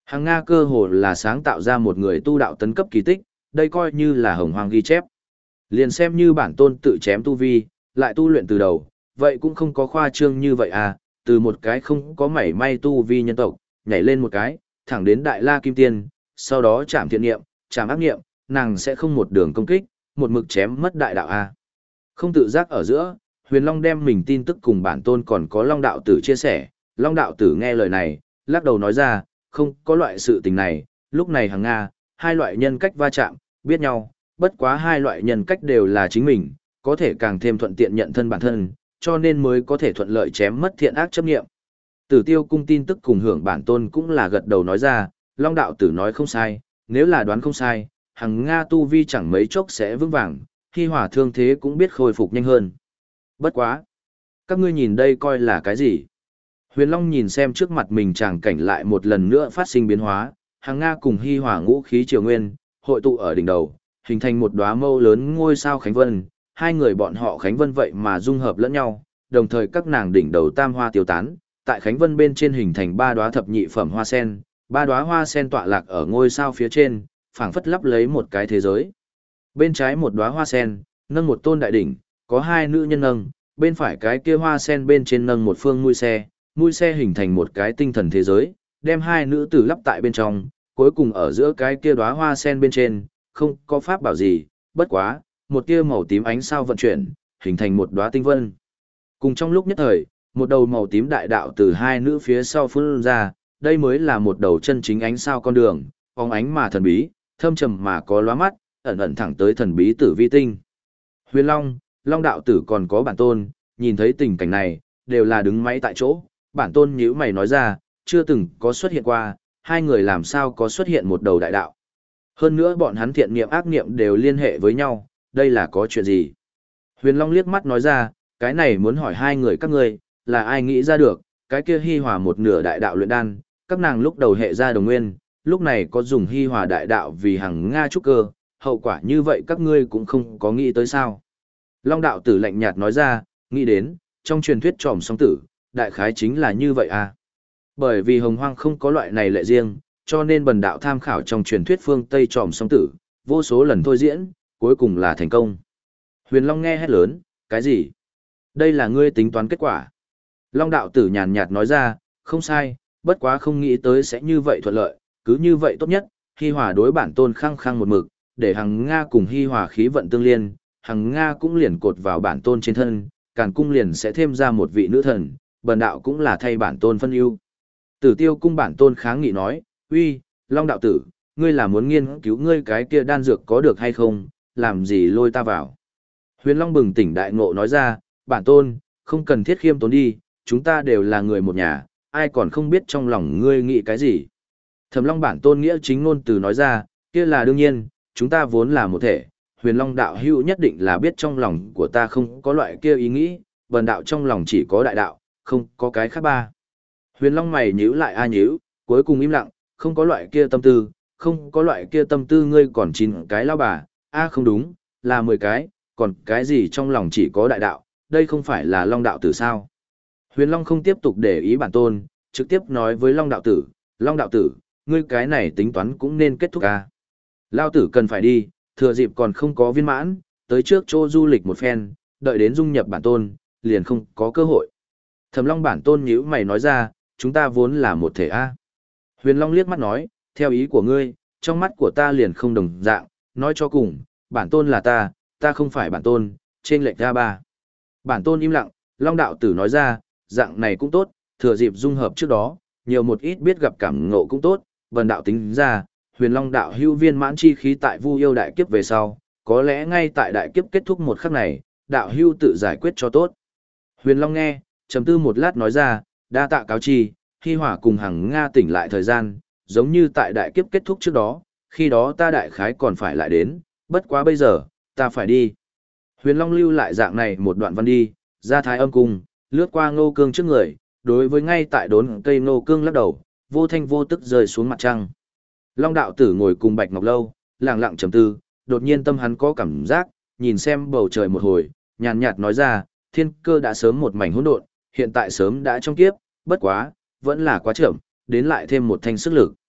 Hàng Nga cơ hồ là sáng tạo ra một người tu đạo tấn cấp kỳ tích, đây coi như là hồng hoang ghi chép. Liền xem như bản tôn tự chém tu vi, lại tu luyện từ đầu, vậy cũng không có khoa trương như vậy à, từ một cái không có mảy may tu vi nhân tộc, nhảy lên một cái, thẳng đến Đại La Kim Tiên, sau đó chạm thiện niệm, chạm ác niệm, nàng sẽ không một đường công kích, một mực chém mất đại đạo a. Không tự giác ở giữa, Huyền Long đem mình tin tức cùng bản tôn còn có Long đạo tử chia sẻ, Long đạo tử nghe lời này, lắc đầu nói ra, không có loại sự tình này, lúc này Hàng Nga, hai loại nhân cách va chạm, biết nhau, bất quá hai loại nhân cách đều là chính mình, có thể càng thêm thuận tiện nhận thân bản thân, cho nên mới có thể thuận lợi chém mất thiện ác chấp nghiệm. Tử Tiêu cung tin tức cùng hưởng bản tôn cũng là gật đầu nói ra, Long đạo tử nói không sai, nếu là đoán không sai, Hằng Nga tu vi chẳng mấy chốc sẽ vững vàng, Hi Hòa thương thế cũng biết khôi phục nhanh hơn. Bất quá, các ngươi nhìn đây coi là cái gì? Huyền Long nhìn xem trước mặt mình tràng cảnh lại một lần nữa phát sinh biến hóa, Hằng Nga cùng Hi Hòa ngũ khí triều nguyên, hội tụ ở đỉnh đầu, hình thành một đóa mâu lớn ngôi sao Khánh Vân, hai người bọn họ Khánh Vân vậy mà dung hợp lẫn nhau, đồng thời các nàng đỉnh đầu tam hoa tiêu tán, tại Khánh Vân bên trên hình thành ba đóa thập nhị phẩm hoa sen, ba đóa hoa sen tọa lạc ở ngôi sao phía trên, phảng phất lấp lấy một cái thế giới. Bên trái một đóa hoa sen, nâng một tôn đại đỉnh, có hai nữ nhân nâng, bên phải cái kia hoa sen bên trên nâng một phương mũi xe, mũi xe hình thành một cái tinh thần thế giới, đem hai nữ tử lắp tại bên trong, cuối cùng ở giữa cái kia đóa hoa sen bên trên, không có pháp bảo gì, bất quá, một tia màu tím ánh sao vận chuyển, hình thành một đóa tinh vân. Cùng trong lúc nhất thời, một đầu màu tím đại đạo từ hai nữ phía sau phun ra, đây mới là một đầu chân chính ánh sao con đường, phóng ánh mà thần bí, thâm trầm mà có lóa mắt, ẩn ẩn thẳng tới thần bí tử vi tinh. Huyền Long, Long đạo tử còn có bản tôn, nhìn thấy tình cảnh này, đều là đứng máy tại chỗ, bản tôn nhíu mày nói ra, chưa từng có xuất hiện qua, hai người làm sao có xuất hiện một đầu đại đạo. Hơn nữa bọn hắn thiện niệm ác niệm đều liên hệ với nhau, đây là có chuyện gì? Huyền Long liếc mắt nói ra, cái này muốn hỏi hai người các ngươi, là ai nghĩ ra được, cái kia Hi Hòa một nửa đại đạo luyện đan, các nàng lúc đầu hệ ra đồng nguyên, lúc này có dùng Hi Hòa đại đạo vì Hằng Nga trúc cơ, hậu quả như vậy các ngươi cũng không có nghĩ tới sao. Long đạo tử lạnh nhạt nói ra, nghĩ đến, trong truyền thuyết tròm song tử, đại khái chính là như vậy à. Bởi vì hồng hoang không có loại này lệ riêng, cho nên bần đạo tham khảo trong truyền thuyết phương Tây tròm song tử, vô số lần thôi diễn, cuối cùng là thành công. Huyền Long nghe hét lớn, cái gì? Đây là ngươi tính toán kết quả. Long đạo tử nhàn nhạt nói ra, không sai, bất quá không nghĩ tới sẽ như vậy thuận lợi, cứ như vậy tốt nhất, Hi Hòa đối bản tôn khăng khăng một mực, để Hằng Nga cùng Hi Hòa khí vận tương liên, Hằng Nga cũng liền cột vào bản tôn trên thân, Càn cung liền sẽ thêm ra một vị nữ thần, bần đạo cũng là thay bản tôn phân ưu. Tử Tiêu cung bản tôn kháng nghị nói, uy, Long đạo tử, ngươi là muốn nghiên cứu ngươi cái kia đan dược có được hay không, làm gì lôi ta vào. Huyền Long bừng tỉnh đại ngộ nói ra, bản tôn, không cần thiết khiêm tốn đi, chúng ta đều là người một nhà, ai còn không biết trong lòng ngươi nghĩ cái gì. Thẩm Long bản tôn nghĩa chính ngôn từ nói ra, kia là đương nhiên, chúng ta vốn là một thể, Huyền Long đạo hữu nhất định là biết trong lòng của ta không có loại kia ý nghĩ, bần đạo trong lòng chỉ có đại đạo, không có cái khác ba. Huyền Long mày nhíu lại a nhíu, cuối cùng im lặng, không có loại kia tâm tư, không có loại kia tâm tư ngươi còn chín cái lao bà, a không đúng, là mười cái, còn cái gì trong lòng chỉ có đại đạo, đây không phải là Long đạo tử sao. Huyền Long không tiếp tục để ý bản tôn, trực tiếp nói với Long đạo tử, Long đạo tử, ngươi cái này tính toán cũng nên kết thúc a. Lao tử cần phải đi, thừa dịp còn không có viên mãn, tới trước chỗ du lịch một phen, đợi đến dung nhập bản tôn, liền không có cơ hội. Thẩm Long bản tôn nhíu mày nói ra, chúng ta vốn là một thể a. Huyền Long liếc mắt nói, theo ý của ngươi, trong mắt của ta liền không đồng dạng, nói cho cùng, bản tôn là ta, ta không phải bản tôn, trên lệch ra ba. Bản tôn im lặng, Long đạo tử nói ra, dạng này cũng tốt, thừa dịp dung hợp trước đó, nhiều một ít biết gặp cảm ngộ cũng tốt, vần đạo tính ra, Huyền Long đạo hưu viên mãn chi khí tại Vu Yêu đại kiếp về sau, có lẽ ngay tại đại kiếp kết thúc một khắc này, đạo hưu tự giải quyết cho tốt. Huyền Long nghe, trầm tư một lát nói ra, đa tạ cáo chi, Hi Hòa cùng Hằng Nga tỉnh lại thời gian, giống như tại đại kiếp kết thúc trước đó, khi đó ta đại khái còn phải lại đến, bất quá bây giờ, ta phải đi. Huyền Long lưu lại dạng này một đoạn văn đi, ra Thái Âm cung, lướt qua Ngô Cương trước người, đối với ngay tại đốn cây Ngô Cương lắc đầu, vô thanh vô tức rơi xuống mặt trăng. Long đạo tử ngồi cùng Bạch Ngọc Lâu, lặng lặng trầm tư, đột nhiên tâm hắn có cảm giác, nhìn xem bầu trời một hồi, nhàn nhạt nói ra, thiên cơ đã sớm một mảnh hỗn độn, hiện tại sớm đã trong kiếp, bất quá, vẫn là quá chậm, đến lại thêm một thanh sức lực.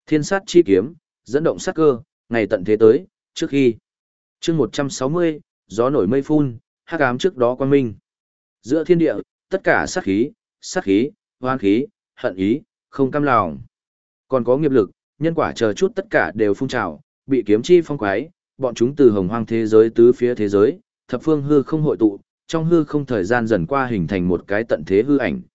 Thiên sát chi kiếm, dẫn động sát cơ, ngày tận thế tới, trước khi. Chương một trăm sáu mươi, gió nổi mây phun, hắc ám trước đó quang minh. Giữa thiên địa, tất cả sát khí, sát khí, hoang khí, hận ý, không cam lòng. Còn có nghiệp lực, nhân quả chờ chút tất cả đều phun trào, bị kiếm chi phong quái, bọn chúng từ hồng hoang thế giới tứ phía thế giới, thập phương hư không hội tụ, trong hư không thời gian dần qua hình thành một cái tận thế hư ảnh.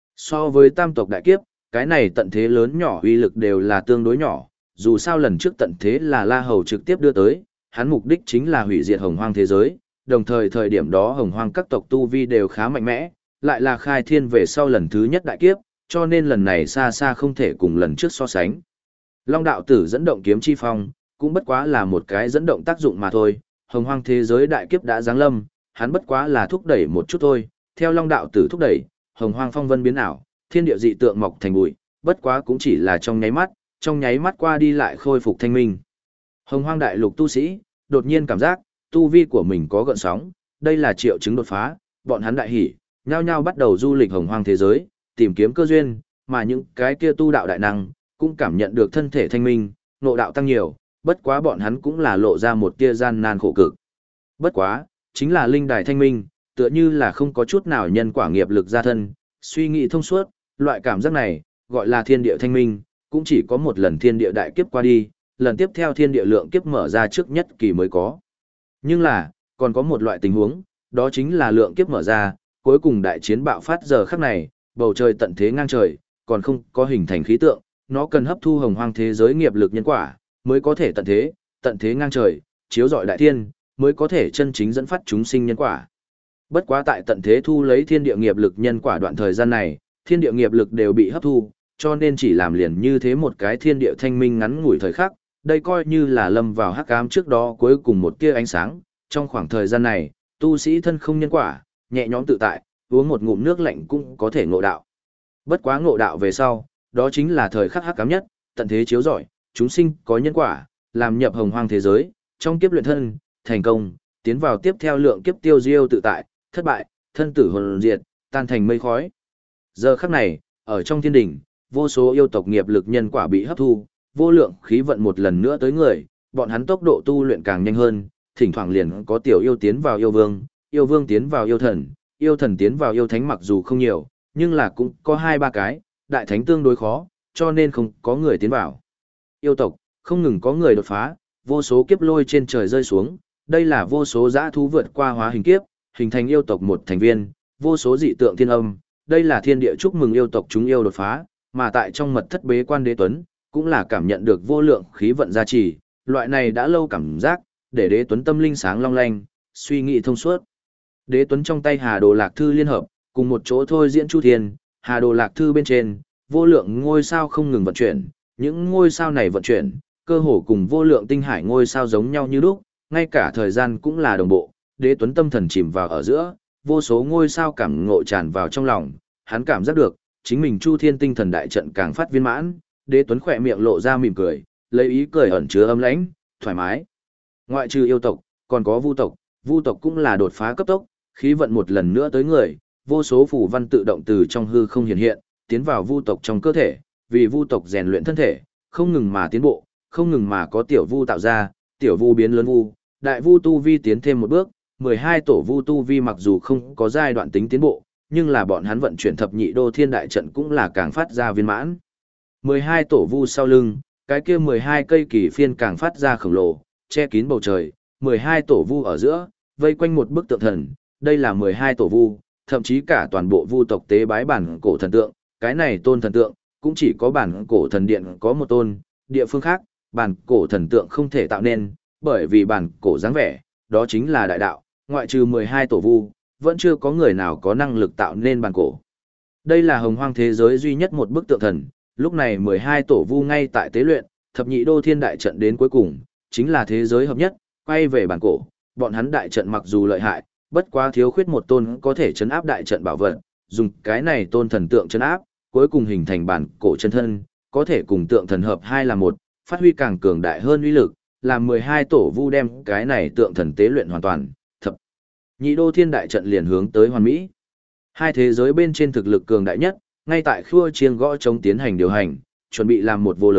So với tam tộc đại kiếp, cái này tận thế lớn nhỏ uy lực đều là tương đối nhỏ, dù sao lần trước tận thế là La Hầu trực tiếp đưa tới, hắn mục đích chính là hủy diệt hồng hoang thế giới, đồng thời thời điểm đó hồng hoang các tộc tu vi đều khá mạnh mẽ, lại là khai thiên về sau lần thứ nhất đại kiếp, cho nên lần này xa xa không thể cùng lần trước so sánh. Long đạo tử dẫn động kiếm chi phong, cũng bất quá là một cái dẫn động tác dụng mà thôi, hồng hoang thế giới đại kiếp đã giáng lâm, hắn bất quá là thúc đẩy một chút thôi, theo long đạo tử thúc đẩy, hồng hoang phong vân biến ảo, thiên địa dị tượng mọc thành bụi, bất quá cũng chỉ là trong nháy mắt, trong nháy mắt qua đi lại khôi phục thanh minh. Hồng hoang đại lục tu sĩ, đột nhiên cảm giác, tu vi của mình có gợn sóng, đây là triệu chứng đột phá, bọn hắn đại hỉ, nhao nhao bắt đầu du lịch hồng hoang thế giới, tìm kiếm cơ duyên, mà những cái kia tu đạo đại năng, cũng cảm nhận được thân thể thanh minh, nộ đạo tăng nhiều, bất quá bọn hắn cũng là lộ ra một tia gian nan khổ cực. Bất quá, chính là linh đài thanh minh, tựa như là không có chút nào nhân quả nghiệp lực ra thân, suy nghĩ thông suốt, loại cảm giác này, gọi là thiên địa thanh minh, cũng chỉ có một lần thiên địa đại kiếp qua đi, lần tiếp theo thiên địa lượng kiếp mở ra trước nhất kỳ mới có. Nhưng là, còn có một loại tình huống, đó chính là lượng kiếp mở ra, cuối cùng đại chiến bạo phát giờ khắc này, bầu trời tận thế ngang trời, còn không có hình thành khí tượng, nó cần hấp thu hồng hoang thế giới nghiệp lực nhân quả, mới có thể tận thế, tận thế ngang trời, chiếu rọi đại thiên, mới có thể chân chính dẫn phát chúng sinh nhân quả. Bất quá tại tận thế thu lấy thiên địa nghiệp lực nhân quả đoạn thời gian này, thiên địa nghiệp lực đều bị hấp thu, cho nên chỉ làm liền như thế một cái thiên địa thanh minh ngắn ngủi thời khắc, đây coi như là lâm vào hắc ám trước đó cuối cùng một tia ánh sáng, trong khoảng thời gian này, tu sĩ thân không nhân quả, nhẹ nhõm tự tại, uống một ngụm nước lạnh cũng có thể ngộ đạo. Bất quá ngộ đạo về sau, đó chính là thời khắc hắc ám nhất, tận thế chiếu rọi, chúng sinh có nhân quả, làm nhập hồng hoang thế giới, trong kiếp luyện thân, thành công, tiến vào tiếp theo lượng kiếp tiêu diêu tự tại, thất bại, thân tử hồn diệt, tan thành mây khói. Giờ khắc này, ở trong thiên đỉnh, vô số yêu tộc nghiệp lực nhân quả bị hấp thu, vô lượng khí vận một lần nữa tới người, bọn hắn tốc độ tu luyện càng nhanh hơn, thỉnh thoảng liền có tiểu yêu tiến vào yêu vương, yêu vương tiến vào yêu thần, yêu thần tiến vào yêu thánh mặc dù không nhiều, nhưng là cũng có hai ba cái, đại thánh tương đối khó, cho nên không có người tiến vào. Yêu tộc, không ngừng có người đột phá, vô số kiếp lôi trên trời rơi xuống, đây là vô số dã thú vượt qua hóa hình kiếp, hình thành yêu tộc một thành viên, vô số dị tượng thiên âm, đây là thiên địa chúc mừng yêu tộc chúng yêu đột phá, mà tại trong mật thất bế quan đế tuấn, cũng là cảm nhận được vô lượng khí vận gia trì, loại này đã lâu cảm giác, để đế tuấn tâm linh sáng long lanh, suy nghĩ thông suốt. Đế tuấn trong tay Hà Đồ Lạc Thư liên hợp, cùng một chỗ thôi diễn chu thiên, Hà Đồ Lạc Thư bên trên, vô lượng ngôi sao không ngừng vận chuyển, những ngôi sao này vận chuyển, cơ hồ cùng vô lượng tinh hải ngôi sao giống nhau như lúc, ngay cả thời gian cũng là đồng bộ, đế tuấn tâm thần chìm vào ở giữa, vô số ngôi sao cảm ngộ tràn vào trong lòng, hắn cảm giác được, chính mình chu thiên tinh thần đại trận càng phát viên mãn, đế tuấn khỏe miệng lộ ra mỉm cười, lấy ý cười ẩn chứa âm lãnh, thoải mái. Ngoại trừ yêu tộc, còn có vu tộc, vu tộc cũng là đột phá cấp tốc, khí vận một lần nữa tới người, vô số phù văn tự động từ trong hư không hiện hiện, tiến vào vu tộc trong cơ thể, vì vu tộc rèn luyện thân thể, không ngừng mà tiến bộ, không ngừng mà có tiểu vu tạo ra, tiểu vu biến lớn vu, đại vu tu vi tiến thêm một bước, mười hai tổ vu tu vi mặc dù không có giai đoạn tính tiến bộ, nhưng là bọn hắn vận chuyển thập nhị đô thiên đại trận cũng là càng phát ra viên mãn. mười hai tổ vu sau lưng, cái kia mười hai cây kỳ phiên càng phát ra khổng lồ, che kín bầu trời, mười hai tổ vu ở giữa, vây quanh một bức tượng thần, đây là mười hai tổ vu, thậm chí cả toàn bộ vu tộc tế bái bản cổ thần tượng, cái này tôn thần tượng, cũng chỉ có bản cổ thần điện có một tôn, địa phương khác, bản cổ thần tượng không thể tạo nên, bởi vì bản cổ dáng vẻ, đó chính là đại đạo, ngoại trừ mười hai tổ vu, vẫn chưa có người nào có năng lực tạo nên bản cổ. Đây là hồng hoang thế giới duy nhất một bức tượng thần, lúc này mười hai tổ vu ngay tại tế luyện, thập nhị đô thiên đại trận đến cuối cùng, chính là thế giới hợp nhất, quay về bản cổ, bọn hắn đại trận mặc dù lợi hại, bất quá thiếu khuyết một tôn có thể chấn áp đại trận bảo vật, dùng cái này tôn thần tượng chấn áp, cuối cùng hình thành bản cổ chân thân, có thể cùng tượng thần hợp hai là một, phát huy càng cường đại hơn uy lực, làm mười hai tổ vu đem cái này tượng thần tế luyện hoàn toàn, thập nhị đô thiên đại trận liền hướng tới hoàn mỹ. Hai thế giới bên trên thực lực cường đại nhất, ngay tại khua chiêng gõ chống tiến hành điều hành, chuẩn bị làm một vô lớn,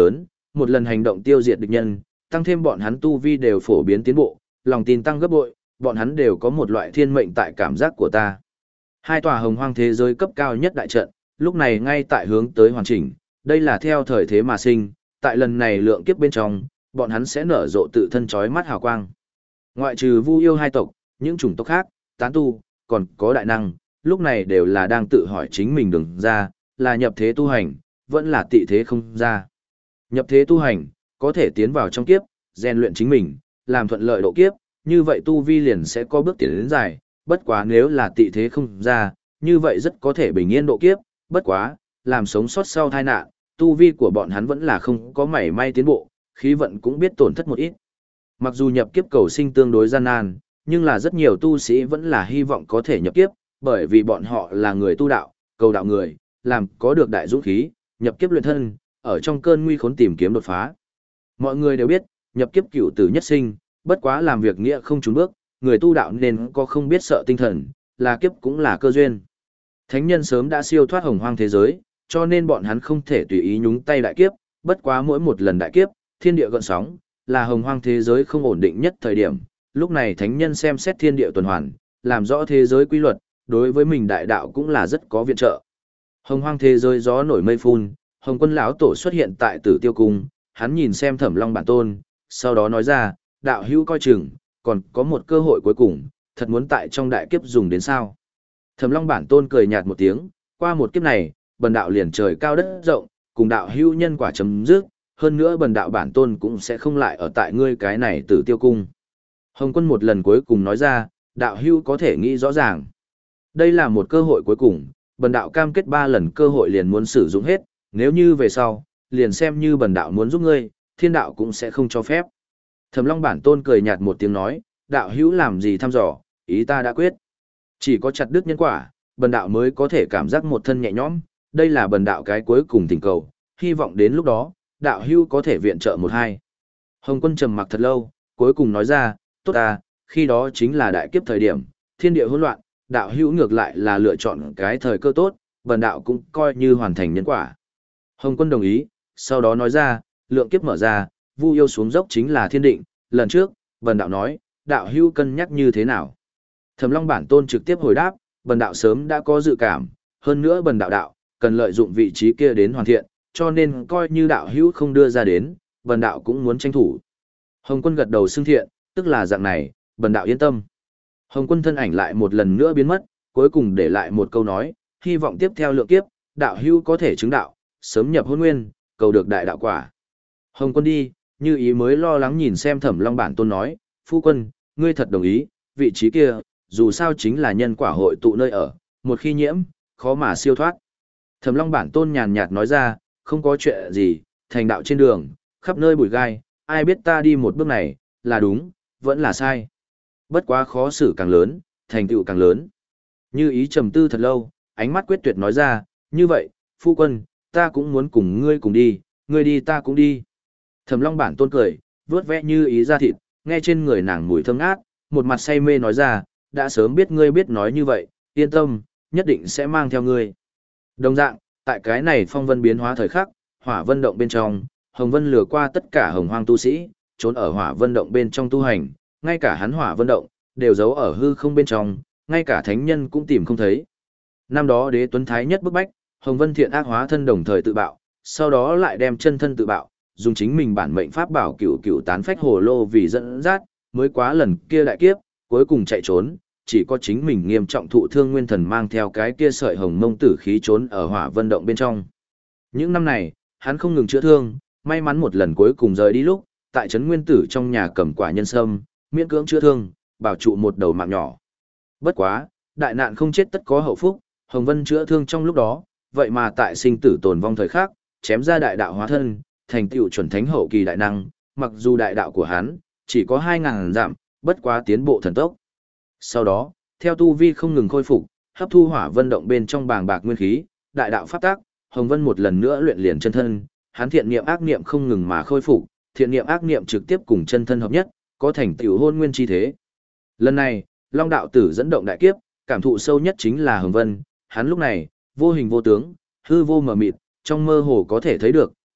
một lần hành động tiêu diệt địch nhân, tăng thêm bọn hắn tu vi đều phổ biến tiến bộ, lòng tin tăng gấp bội, bọn hắn đều có một loại thiên mệnh tại cảm giác của ta. Hai tòa hồng hoang thế giới cấp cao nhất đại trận, lúc này ngay tại hướng tới hoàn chỉnh, đây là theo thời thế mà sinh, tại lần này lượng kiếp bên trong, bọn hắn sẽ nở rộ tự thân chói mắt hào quang. Ngoại trừ Vu yêu hai tộc, những chủng tộc khác, tán tu, còn có đại năng, lúc này đều là đang tự hỏi chính mình đường ra, là nhập thế tu hành, vẫn là tị thế không ra. Nhập thế tu hành, có thể tiến vào trong kiếp, rèn luyện chính mình, làm thuận lợi độ kiếp, như vậy tu vi liền sẽ có bước tiến đến dài, bất quá nếu là tị thế không ra, như vậy rất có thể bình yên độ kiếp, bất quá, làm sống sót sau tai nạn, tu vi của bọn hắn vẫn là không có mảy may tiến bộ, khí vận cũng biết tổn thất một ít. Mặc dù nhập kiếp cầu sinh tương đối gian nan, nhưng là rất nhiều tu sĩ vẫn là hy vọng có thể nhập kiếp, bởi vì bọn họ là người tu đạo, cầu đạo người, làm có được đại dũng khí, nhập kiếp luyện thân, ở trong cơn nguy khốn tìm kiếm đột phá. Mọi người đều biết, nhập kiếp cửu tử nhất sinh, bất quá làm việc nghĩa không trốn bước, người tu đạo nên có không biết sợ tinh thần, là kiếp cũng là cơ duyên. Thánh nhân sớm đã siêu thoát hồng hoang thế giới, cho nên bọn hắn không thể tùy ý nhúng tay đại kiếp, bất quá mỗi một lần đại kiếp, thiên địa gợn sóng, là hồng hoang thế giới không ổn định nhất thời điểm, lúc này thánh nhân xem xét thiên địa tuần hoàn, làm rõ thế giới quy luật, đối với mình đại đạo cũng là rất có viện trợ. Hồng hoang thế giới gió nổi mây phun, Hồng Quân lão tổ xuất hiện tại Tử Tiêu cung, hắn nhìn xem Thẩm Long bản tôn, sau đó nói ra, đạo hữu coi chừng, còn có một cơ hội cuối cùng, thật muốn tại trong đại kiếp dùng đến sao? Thẩm Long bản tôn cười nhạt một tiếng, qua một kiếp này, bần đạo liền trời cao đất rộng, cùng đạo hữu nhân quả chấm dứt, hơn nữa bần đạo bản tôn cũng sẽ không lại ở tại ngươi cái này Tử Tiêu cung. Hồng Quân một lần cuối cùng nói ra, đạo hữu có thể nghĩ rõ ràng. Đây là một cơ hội cuối cùng, bần đạo cam kết ba lần cơ hội liền muốn sử dụng hết, nếu như về sau, liền xem như bần đạo muốn giúp ngươi, thiên đạo cũng sẽ không cho phép. Thẩm Long bản tôn cười nhạt một tiếng nói, đạo hữu làm gì thăm dò, ý ta đã quyết. Chỉ có chặt đứt nhân quả, bần đạo mới có thể cảm giác một thân nhẹ nhõm, đây là bần đạo cái cuối cùng thỉnh cầu, hy vọng đến lúc đó, đạo hữu có thể viện trợ một hai. Hồng Quân trầm mặc thật lâu, cuối cùng nói ra, tốt ta, khi đó chính là đại kiếp thời điểm, thiên địa hỗn loạn, đạo hữu ngược lại là lựa chọn cái thời cơ tốt, bần đạo cũng coi như hoàn thành nhân quả. Hồng Quân đồng ý, sau đó nói ra, lượng kiếp mở ra, Vu yêu xuống dốc chính là thiên định, lần trước, bần đạo nói, đạo hữu cân nhắc như thế nào? Thẩm Long bản tôn trực tiếp hồi đáp, bần đạo sớm đã có dự cảm, hơn nữa bần đạo đạo, cần lợi dụng vị trí kia đến hoàn thiện, cho nên coi như đạo hữu không đưa ra đến, bần đạo cũng muốn tranh thủ. Hồng Quân gật đầu xưng thiện, tức là dạng này, bần đạo yên tâm. Hồng Quân thân ảnh lại một lần nữa biến mất, cuối cùng để lại một câu nói, hy vọng tiếp theo lượng kiếp, đạo hữu có thể chứng đạo, sớm nhập hôn nguyên, cầu được đại đạo quả. Hồng Quân đi, Như Ý mới lo lắng nhìn xem Thẩm Long bản tôn nói, phu quân, ngươi thật đồng ý, vị trí kia, dù sao chính là nhân quả hội tụ nơi ở, một khi nhiễm, khó mà siêu thoát. Thẩm Long bản tôn nhàn nhạt nói ra, không có chuyện gì, thành đạo trên đường, khắp nơi bụi gai, ai biết ta đi một bước này, là đúng, vẫn là sai. Bất quá khó xử càng lớn, thành tựu càng lớn. Như Ý trầm tư thật lâu, ánh mắt quyết tuyệt nói ra, như vậy, phu quân, ta cũng muốn cùng ngươi cùng đi, ngươi đi ta cũng đi. Thẩm Long bản tôn cười, vuốt vẽ Như Ý ra thịt, nghe trên người nàng mùi thơm ngát, một mặt say mê nói ra, đã sớm biết ngươi biết nói như vậy, yên tâm, nhất định sẽ mang theo ngươi. Đồng dạng, tại cái này phong vân biến hóa thời khắc, hỏa vân động bên trong, hồng vân lừa qua tất cả hồng hoang tu sĩ, trốn ở hỏa vân động bên trong tu hành, ngay cả hắn hỏa vân động, đều giấu ở hư không bên trong, ngay cả thánh nhân cũng tìm không thấy. Năm đó đế tuấn thái nhất bức bách, hồng vân thiện ác hóa thân đồng thời tự bạo, sau đó lại đem chân thân tự bạo, dùng chính mình bản mệnh pháp bảo cửu cửu tán phách hồ lô vì dẫn dắt, mới quá lần kia đại kiếp, cuối cùng chạy trốn, chỉ có chính mình nghiêm trọng thụ thương nguyên thần mang theo cái kia sợi hồng mông tử khí trốn ở hỏa vân động bên trong. Những năm này, hắn không ngừng chữa thương, may mắn một lần cuối cùng rời đi lúc, tại trấn nguyên tử trong nhà cầm quả nhân sâm, miễn cưỡng chữa thương, bảo trụ một đầu mạng nhỏ. Bất quá, đại nạn không chết tất có hậu phúc, Hồng Vân chữa thương trong lúc đó, vậy mà tại sinh tử tồn vong thời khắc, chém ra đại đạo hóa thân, thành tựu chuẩn thánh hậu kỳ đại năng, mặc dù đại đạo của hắn chỉ có hai ngàn dặm, bất quá tiến bộ thần tốc. Sau đó, theo tu vi không ngừng khôi phục, hấp thu hỏa vân động bên trong bàng bạc nguyên khí, đại đạo pháp tác, Hồng Vân một lần nữa luyện liền chân thân, hắn thiện niệm ác niệm không ngừng mà khôi phục, thiện niệm ác niệm trực tiếp cùng chân thân hợp nhất, có thành tựu hôn nguyên chi thế. Lần này, Long đạo tử dẫn động đại kiếp, cảm thụ sâu nhất chính là Hồng Vân, hắn lúc này, vô hình vô tướng, hư vô mờ mịt, trong mơ hồ có thể thấy được,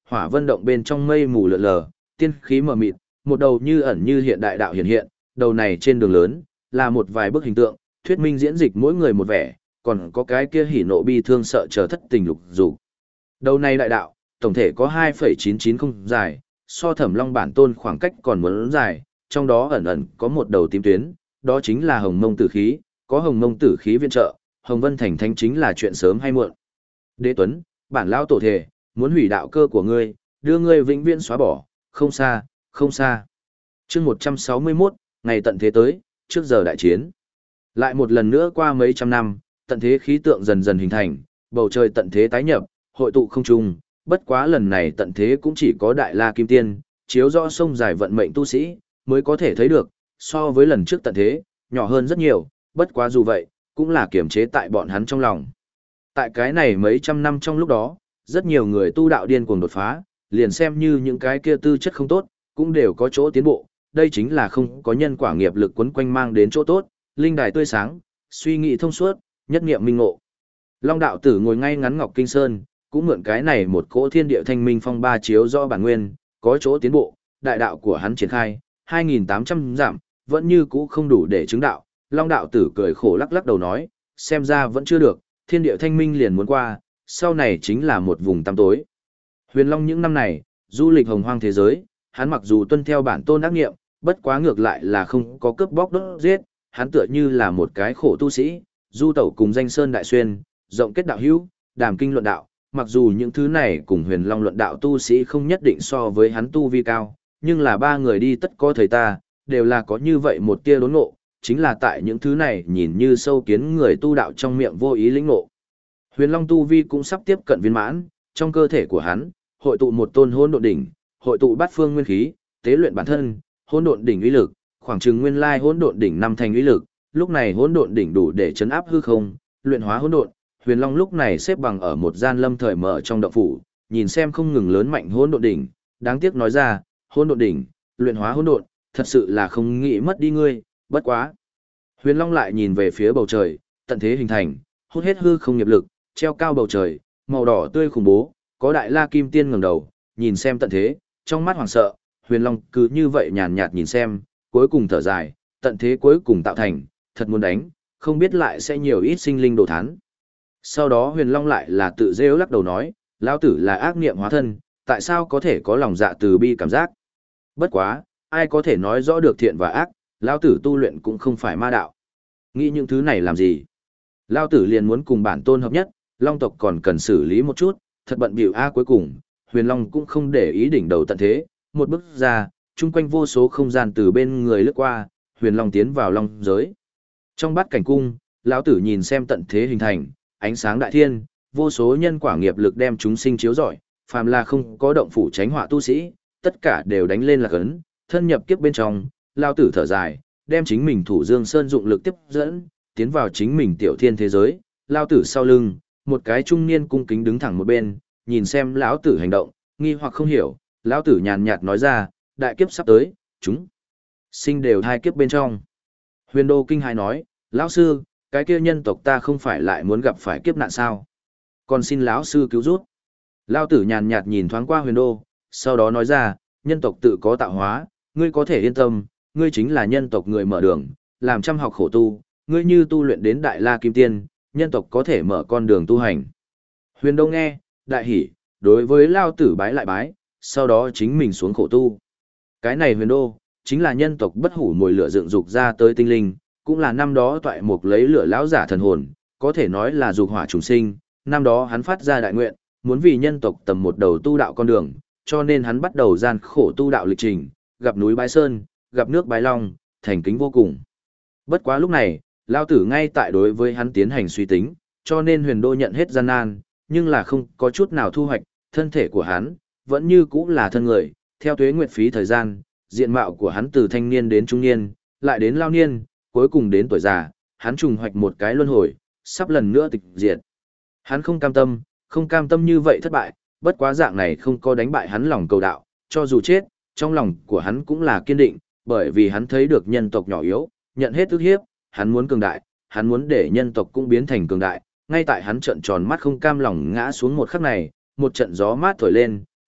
hỏa vân động bên trong mây mù lượn lờ, tiên khí mờ mịt, một đầu như ẩn như hiện đại đạo hiện hiện, đầu này trên đường lớn, là một vài bức hình tượng, thuyết minh diễn dịch mỗi người một vẻ, còn có cái kia hỉ nộ bi thương sợ chờ thất tình lục dục. Đầu này đại đạo, tổng thể có hai phẩy chín chín không dài, so Thẩm Long bản tôn khoảng cách còn muốn dài, trong đó ẩn ẩn có một đầu tím tuyến, đó chính là Hồng Mông Tử khí, có Hồng Mông Tử khí viện trợ, Hồng Vân thành thánh chính là chuyện sớm hay muộn. Đế Tuấn, bản lão tổ thể, muốn hủy đạo cơ của ngươi, đưa ngươi vĩnh viễn xóa bỏ, không xa, không xa. Chương một trăm sáu mươi mốt, ngày tận thế tới, trước giờ đại chiến. Lại một lần nữa qua mấy trăm năm, tận thế khí tượng dần dần hình thành, bầu trời tận thế tái nhập, hội tụ không trung, bất quá lần này tận thế cũng chỉ có Đại La Kim Tiên, chiếu rõ sông dài vận mệnh tu sĩ, mới có thể thấy được, so với lần trước tận thế, nhỏ hơn rất nhiều, bất quá dù vậy, cũng là kiềm chế tại bọn hắn trong lòng. Tại cái này mấy trăm năm trong lúc đó, rất nhiều người tu đạo điên cuồng đột phá, liền xem như những cái kia tư chất không tốt, cũng đều có chỗ tiến bộ, đây chính là không có nhân quả nghiệp lực quấn quanh mang đến chỗ tốt, linh đài tươi sáng, suy nghĩ thông suốt, nhất niệm minh ngộ. Long đạo tử ngồi ngay ngắn Ngọc Kinh Sơn, cũng mượn cái này một cỗ thiên địa thanh minh phong ba chiếu rõ bản nguyên, có chỗ tiến bộ, đại đạo của hắn triển khai, hai nghìn tám trăm giảm, vẫn như cũ không đủ để chứng đạo. Long đạo tử cười khổ lắc lắc đầu nói, xem ra vẫn chưa được, thiên địa thanh minh liền muốn qua, sau này chính là một vùng tăm tối. Huyền Long những năm này, du lịch hồng hoang thế giới, hắn mặc dù tuân theo bản tôn ác nghiệm, bất quá ngược lại là không có cướp bóc đốt giết, hắn tựa như là một cái khổ tu sĩ, du tẩu cùng danh sơn đại xuyên, rộng kết đạo hữu, đàm kinh luận đạo, mặc dù những thứ này cùng Huyền Long luận đạo tu sĩ không nhất định so với hắn tu vi cao, nhưng là ba người đi tất có thầy ta, đều là có như vậy một tia đốn ngộ, chính là tại những thứ này nhìn như sâu kiến người tu đạo trong miệng vô ý lĩnh ngộ. Huyền Long tu vi cũng sắp tiếp cận viên mãn, trong cơ thể của hắn, hội tụ một tôn hỗn độn đỉnh, hội tụ bát phương nguyên khí, tế luyện bản thân, hỗn độn đỉnh uy lực, khoảng chừng nguyên lai hỗn độn đỉnh năm thành uy lực, lúc này hỗn độn đỉnh đủ để chấn áp hư không, luyện hóa hỗn độn. Huyền Long lúc này xếp bằng ở một gian lâm thời mở trong động phủ, nhìn xem không ngừng lớn mạnh hỗn độn đỉnh, đáng tiếc nói ra, hỗn độn đỉnh, luyện hóa hỗn độn, thật sự là không nghĩ mất đi ngươi, bất quá. Huyền Long lại nhìn về phía bầu trời, tận thế hình thành, hút hết hư không nghiệp lực, treo cao bầu trời, màu đỏ tươi khủng bố, có Đại La Kim Tiên ngẩng đầu, nhìn xem tận thế, trong mắt hoảng sợ, Huyền Long cứ như vậy nhàn nhạt nhìn xem, cuối cùng thở dài, tận thế cuối cùng tạo thành, thật muốn đánh, không biết lại sẽ nhiều ít sinh linh đồ thán. Sau đó Huyền Long lại là tự rêu lắc đầu nói, lão tử là ác niệm hóa thân, tại sao có thể có lòng dạ từ bi cảm giác? Bất quá, ai có thể nói rõ được thiện và ác, lão tử tu luyện cũng không phải ma đạo. Nghĩ những thứ này làm gì? Lão tử liền muốn cùng bản tôn hợp nhất, Long tộc còn cần xử lý một chút, thật bận bịu a cuối cùng, Huyền Long cũng không để ý đỉnh đầu tận thế, một bước ra, chung quanh vô số không gian từ bên người lướt qua, Huyền Long tiến vào long giới. Trong bát cảnh cung, lão tử nhìn xem tận thế hình thành, ánh sáng đại thiên, vô số nhân quả nghiệp lực đem chúng sinh chiếu rọi, phàm là không có động phủ tránh họa tu sĩ, tất cả đều đánh lên là cấn, thân nhập kiếp bên trong, lão tử thở dài, đem chính mình thủ Dương Sơn dụng lực tiếp dẫn, tiến vào chính mình tiểu thiên thế giới, lão tử sau lưng, một cái trung niên cung kính đứng thẳng một bên, nhìn xem lão tử hành động, nghi hoặc không hiểu, lão tử nhàn nhạt nói ra, đại kiếp sắp tới, chúng sinh đều hai kiếp bên trong. Huyền Đô kinh hãi nói, lão sư, cái kia nhân tộc ta không phải lại muốn gặp phải kiếp nạn sao? Còn xin lão sư cứu giúp. Lão tử nhàn nhạt nhìn thoáng qua Huyền Đô, sau đó nói ra, nhân tộc tự có tạo hóa, ngươi có thể yên tâm, ngươi chính là nhân tộc người mở đường, làm trăm học khổ tu, ngươi như tu luyện đến Đại La Kim Tiên, nhân tộc có thể mở con đường tu hành. Huyền Đô nghe, đại hỉ, đối với Lão tử bái lại bái, sau đó chính mình xuống khổ tu. Cái này Huyền Đô, chính là nhân tộc bất hủ mồi lửa dựng dục ra tới tinh linh, cũng là năm đó toại mục lấy lửa lão giả thần hồn, có thể nói là dục hỏa trùng sinh, năm đó hắn phát ra đại nguyện, muốn vì nhân tộc tầm một đầu tu đạo con đường, cho nên hắn bắt đầu gian khổ tu đạo lịch trình, gặp núi Bái Sơn, gặp nước Bái Long, thành kính vô cùng. Bất quá lúc này, Lão tử ngay tại đối với hắn tiến hành suy tính, cho nên Huyền Đô nhận hết gian nan, nhưng là không có chút nào thu hoạch, thân thể của hắn vẫn như cũ là thân người, theo tuế nguyệt phí thời gian, diện mạo của hắn từ thanh niên đến trung niên, lại đến lao niên, cuối cùng đến tuổi già, hắn trùng hoạch một cái luân hồi, sắp lần nữa tịch diệt. Hắn không cam tâm, không cam tâm như vậy thất bại, bất quá dạng này không có đánh bại hắn lòng cầu đạo, cho dù chết, trong lòng của hắn cũng là kiên định, bởi vì hắn thấy được nhân tộc nhỏ yếu, nhận hết ức hiếp, hắn muốn cường đại, hắn muốn để nhân tộc cũng biến thành cường đại, ngay tại hắn trợn tròn mắt không cam lòng ngã xuống một khắc này, một trận gió mát thổi lên,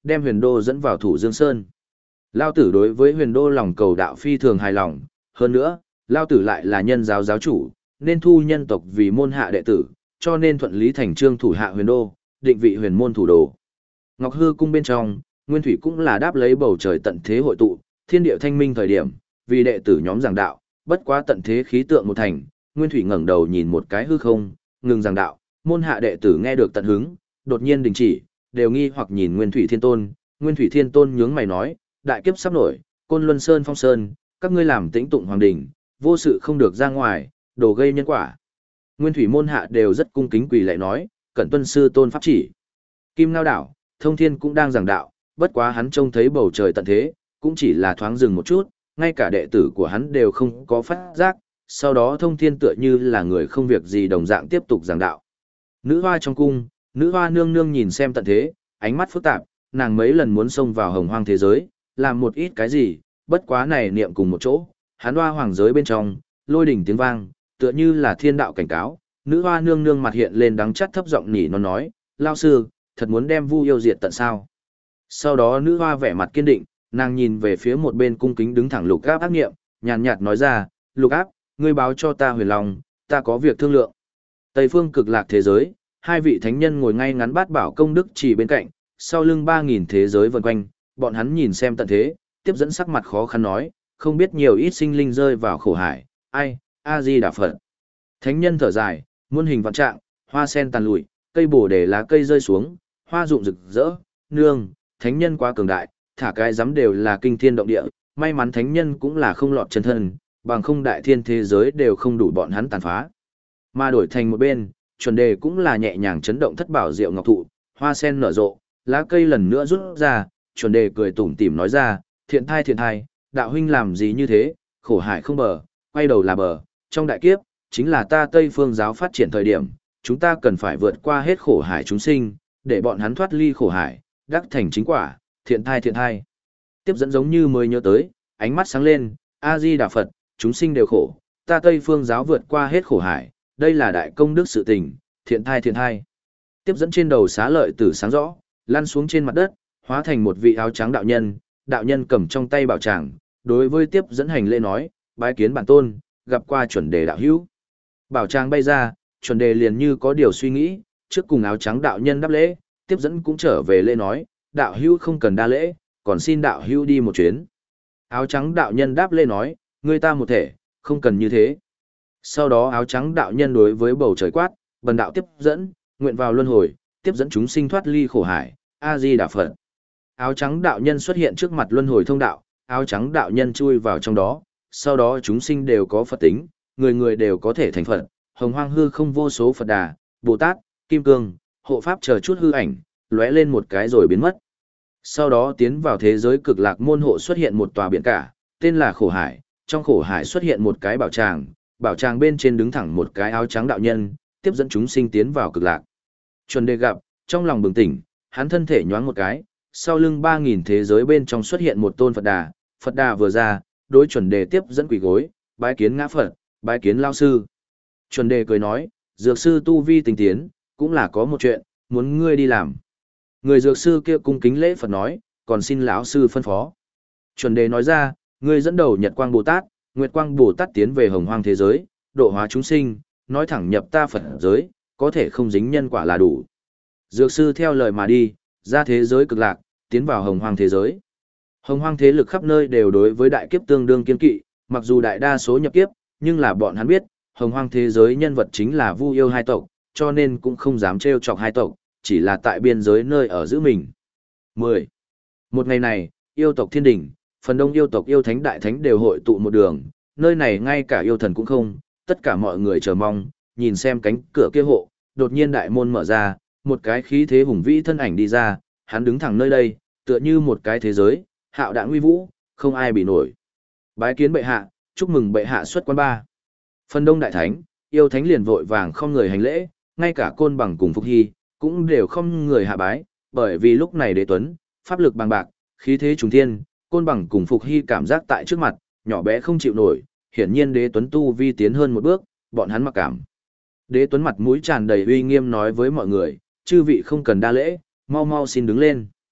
đem huyền đô dẫn vào Thủ Dương Sơn. Lao tử đối với huyền đô lòng cầu đạo phi thường hài lòng, hơn nữa, Lao tử lại là nhân giáo giáo chủ, nên thu nhân tộc vì môn hạ đệ tử, cho nên thuận lý thành trương thủ hạ huyền đô, định vị huyền môn thủ đồ. Ngọc Hư cung bên trong, Nguyên Thủy cũng là đáp lấy bầu trời tận thế hội tụ, thiên địa thanh minh thời điểm, vì đệ tử nhóm giảng đạo, bất quá tận thế khí tượng một thành, Nguyên Thủy ngẩng đầu nhìn một cái hư không, ngừng giảng đạo, môn hạ đệ tử nghe được tận hứng, đột nhiên đình chỉ, đều nghi hoặc nhìn Nguyên Thủy Thiên Tôn, Nguyên Thủy Thiên Tôn nhướng mày nói, đại kiếp sắp nổi, Côn Luân Sơn Phong Sơn, các ngươi làm tĩnh tụng hoàng đình, vô sự không được ra ngoài, đồ gây nhân quả. Nguyên Thủy môn hạ đều rất cung kính quỳ lạy nói, cẩn tuân sư tôn pháp chỉ. Kim Ngao đảo, Thông Thiên cũng đang giảng đạo, bất quá hắn trông thấy bầu trời tận thế, cũng chỉ là thoáng dừng một chút, ngay cả đệ tử của hắn đều không có phát giác, sau đó Thông Thiên tựa như là người không việc gì đồng dạng tiếp tục giảng đạo. Nữ hoa trong cung, nữ hoa nương nương nhìn xem tận thế, ánh mắt phức tạp, nàng mấy lần muốn xông vào hồng hoang thế giới, làm một ít cái gì, bất quá này niệm cùng một chỗ, hắn hoa hoàng giới bên trong, lôi đỉnh tiếng vang, tựa như là thiên đạo cảnh cáo, nữ hoa nương nương mặt hiện lên đắng chắt thấp giọng nỉ nó nói, lao sư, thật muốn đem Vu yêu diệt tận sao. Sau đó nữ hoa vẻ mặt kiên định, nàng nhìn về phía một bên cung kính đứng thẳng Lục Áp ác nghiệm, nhàn nhạt nói ra, Lục Áp, ngươi báo cho ta huyền lòng, ta có việc thương lượng. Tây phương cực lạc thế giới, hai vị thánh nhân ngồi ngay ngắn bát bảo công đức chỉ bên cạnh, sau lưng ba nghìn thế giới vần quanh, bọn hắn nhìn xem tận thế, tiếp dẫn sắc mặt khó khăn nói, không biết nhiều ít sinh linh rơi vào khổ hải, ai, A-di Đà Phật. Thánh nhân thở dài, muôn hình vạn trạng, hoa sen tàn lụi, cây bồ đề lá cây rơi xuống, hoa rụng rực rỡ, nương, thánh nhân quá cường đại, thả cái giám đều là kinh thiên động địa, may mắn thánh nhân cũng là không lọt chân thân, bằng không đại thiên thế giới đều không đủ bọn hắn tàn phá. Mà đổi thành một bên, chuẩn đề cũng là nhẹ nhàng chấn động thất bảo diệu ngọc thụ, hoa sen nở rộ, lá cây lần nữa rút ra, chuẩn đề cười tủm tỉm nói ra, thiện thai thiện thai, đạo huynh làm gì như thế, khổ hải không bờ, quay đầu là bờ, trong đại kiếp, chính là ta Tây Phương giáo phát triển thời điểm, chúng ta cần phải vượt qua hết khổ hải chúng sinh, để bọn hắn thoát ly khổ hải, đắc thành chính quả, thiện thai thiện thai. Tiếp dẫn giống như mới nhớ tới, ánh mắt sáng lên, A-di Đà Phật, chúng sinh đều khổ, ta Tây Phương giáo vượt qua hết khổ hải, đây là đại công đức sự tình, thiện thai thiện thai. Tiếp dẫn trên đầu xá lợi tử sáng rõ, lăn xuống trên mặt đất, hóa thành một vị áo trắng đạo nhân, đạo nhân cầm trong tay bảo tràng, đối với tiếp dẫn hành lễ nói, bái kiến bản tôn, gặp qua chuẩn đề đạo hữu. Bảo tràng bay ra, chuẩn đề liền như có điều suy nghĩ, trước cùng áo trắng đạo nhân đáp lễ, tiếp dẫn cũng trở về lễ nói, đạo hữu không cần đa lễ, còn xin đạo hữu đi một chuyến. Áo trắng đạo nhân đáp lễ nói, người ta một thể, không cần như thế. Sau đó áo trắng đạo nhân đối với bầu trời quát, bần đạo tiếp dẫn, nguyện vào luân hồi, tiếp dẫn chúng sinh thoát ly khổ hải, A-di Đà Phật. Áo trắng đạo nhân xuất hiện trước mặt luân hồi thông đạo, áo trắng đạo nhân chui vào trong đó, sau đó chúng sinh đều có Phật tính, người người đều có thể thành Phật, hồng hoang hư không vô số Phật Đà, Bồ Tát, Kim Cương, hộ pháp chờ chút hư ảnh, lóe lên một cái rồi biến mất. Sau đó tiến vào thế giới cực lạc môn hộ xuất hiện một tòa biển cả, tên là Khổ Hải, trong Khổ Hải xuất hiện một cái bảo tràng, bảo tràng bên trên đứng thẳng một cái áo trắng đạo nhân, tiếp dẫn chúng sinh tiến vào cực lạc. Chuẩn đề gặp, trong lòng bừng tỉnh, hắn thân thể nhoáng một cái, sau lưng ba nghìn thế giới bên trong xuất hiện một tôn Phật Đà, Phật Đà vừa ra, đối chuẩn đề tiếp dẫn quỳ gối, bái kiến ngã Phật, bái kiến lao sư. Chuẩn đề cười nói, dược sư tu vi tinh tiến, cũng là có một chuyện, muốn ngươi đi làm. Người dược sư kia cung kính lễ Phật nói, còn xin lão sư phân phó. Chuẩn đề nói ra, ngươi dẫn đầu Nhật Quang Bồ Tát, Nguyệt Quang Bồ Tát tiến về hồng hoang thế giới, độ hóa chúng sinh, nói thẳng nhập ta Phật giới, có thể không dính nhân quả là đủ. Dược sư theo lời mà đi, ra thế giới cực lạc, tiến vào hồng hoang thế giới. Hồng hoang thế lực khắp nơi đều đối với đại kiếp tương đương kiên kỵ, mặc dù đại đa số nhập kiếp, nhưng là bọn hắn biết, hồng hoang thế giới nhân vật chính là Vu yêu hai tộc, cho nên cũng không dám trêu chọc hai tộc, chỉ là tại biên giới nơi ở giữ mình. mười. Một ngày này, yêu tộc thiên đỉnh, phần đông yêu tộc yêu thánh đại thánh đều hội tụ một đường, nơi này ngay cả yêu thần cũng không, tất cả mọi người chờ mong, nhìn xem cánh cửa kia hộ, đột nhiên đại môn mở ra, một cái khí thế hùng vĩ thân ảnh đi ra, hắn đứng thẳng nơi đây, tựa như một cái thế giới, hạo đãng uy vũ, không ai bị nổi. Bái kiến bệ hạ, chúc mừng bệ hạ xuất quan ba. Phần đông đại thánh, yêu thánh liền vội vàng không người hành lễ, ngay cả Côn Bằng cùng Phục Hy, cũng đều không người hạ bái, bởi vì lúc này Đế Tuấn, pháp lực bằng bạc, khí thế trùng thiên, Côn Bằng cùng Phục Hy cảm giác tại trước mặt, nhỏ bé không chịu nổi, hiển nhiên Đế Tuấn tu vi tiến hơn một bước, bọn hắn mặc cảm. Đế Tuấn mặt mũi tràn đầy uy nghiêm nói với mọi người, chư vị không cần đa lễ, mau mau xin đứng lên.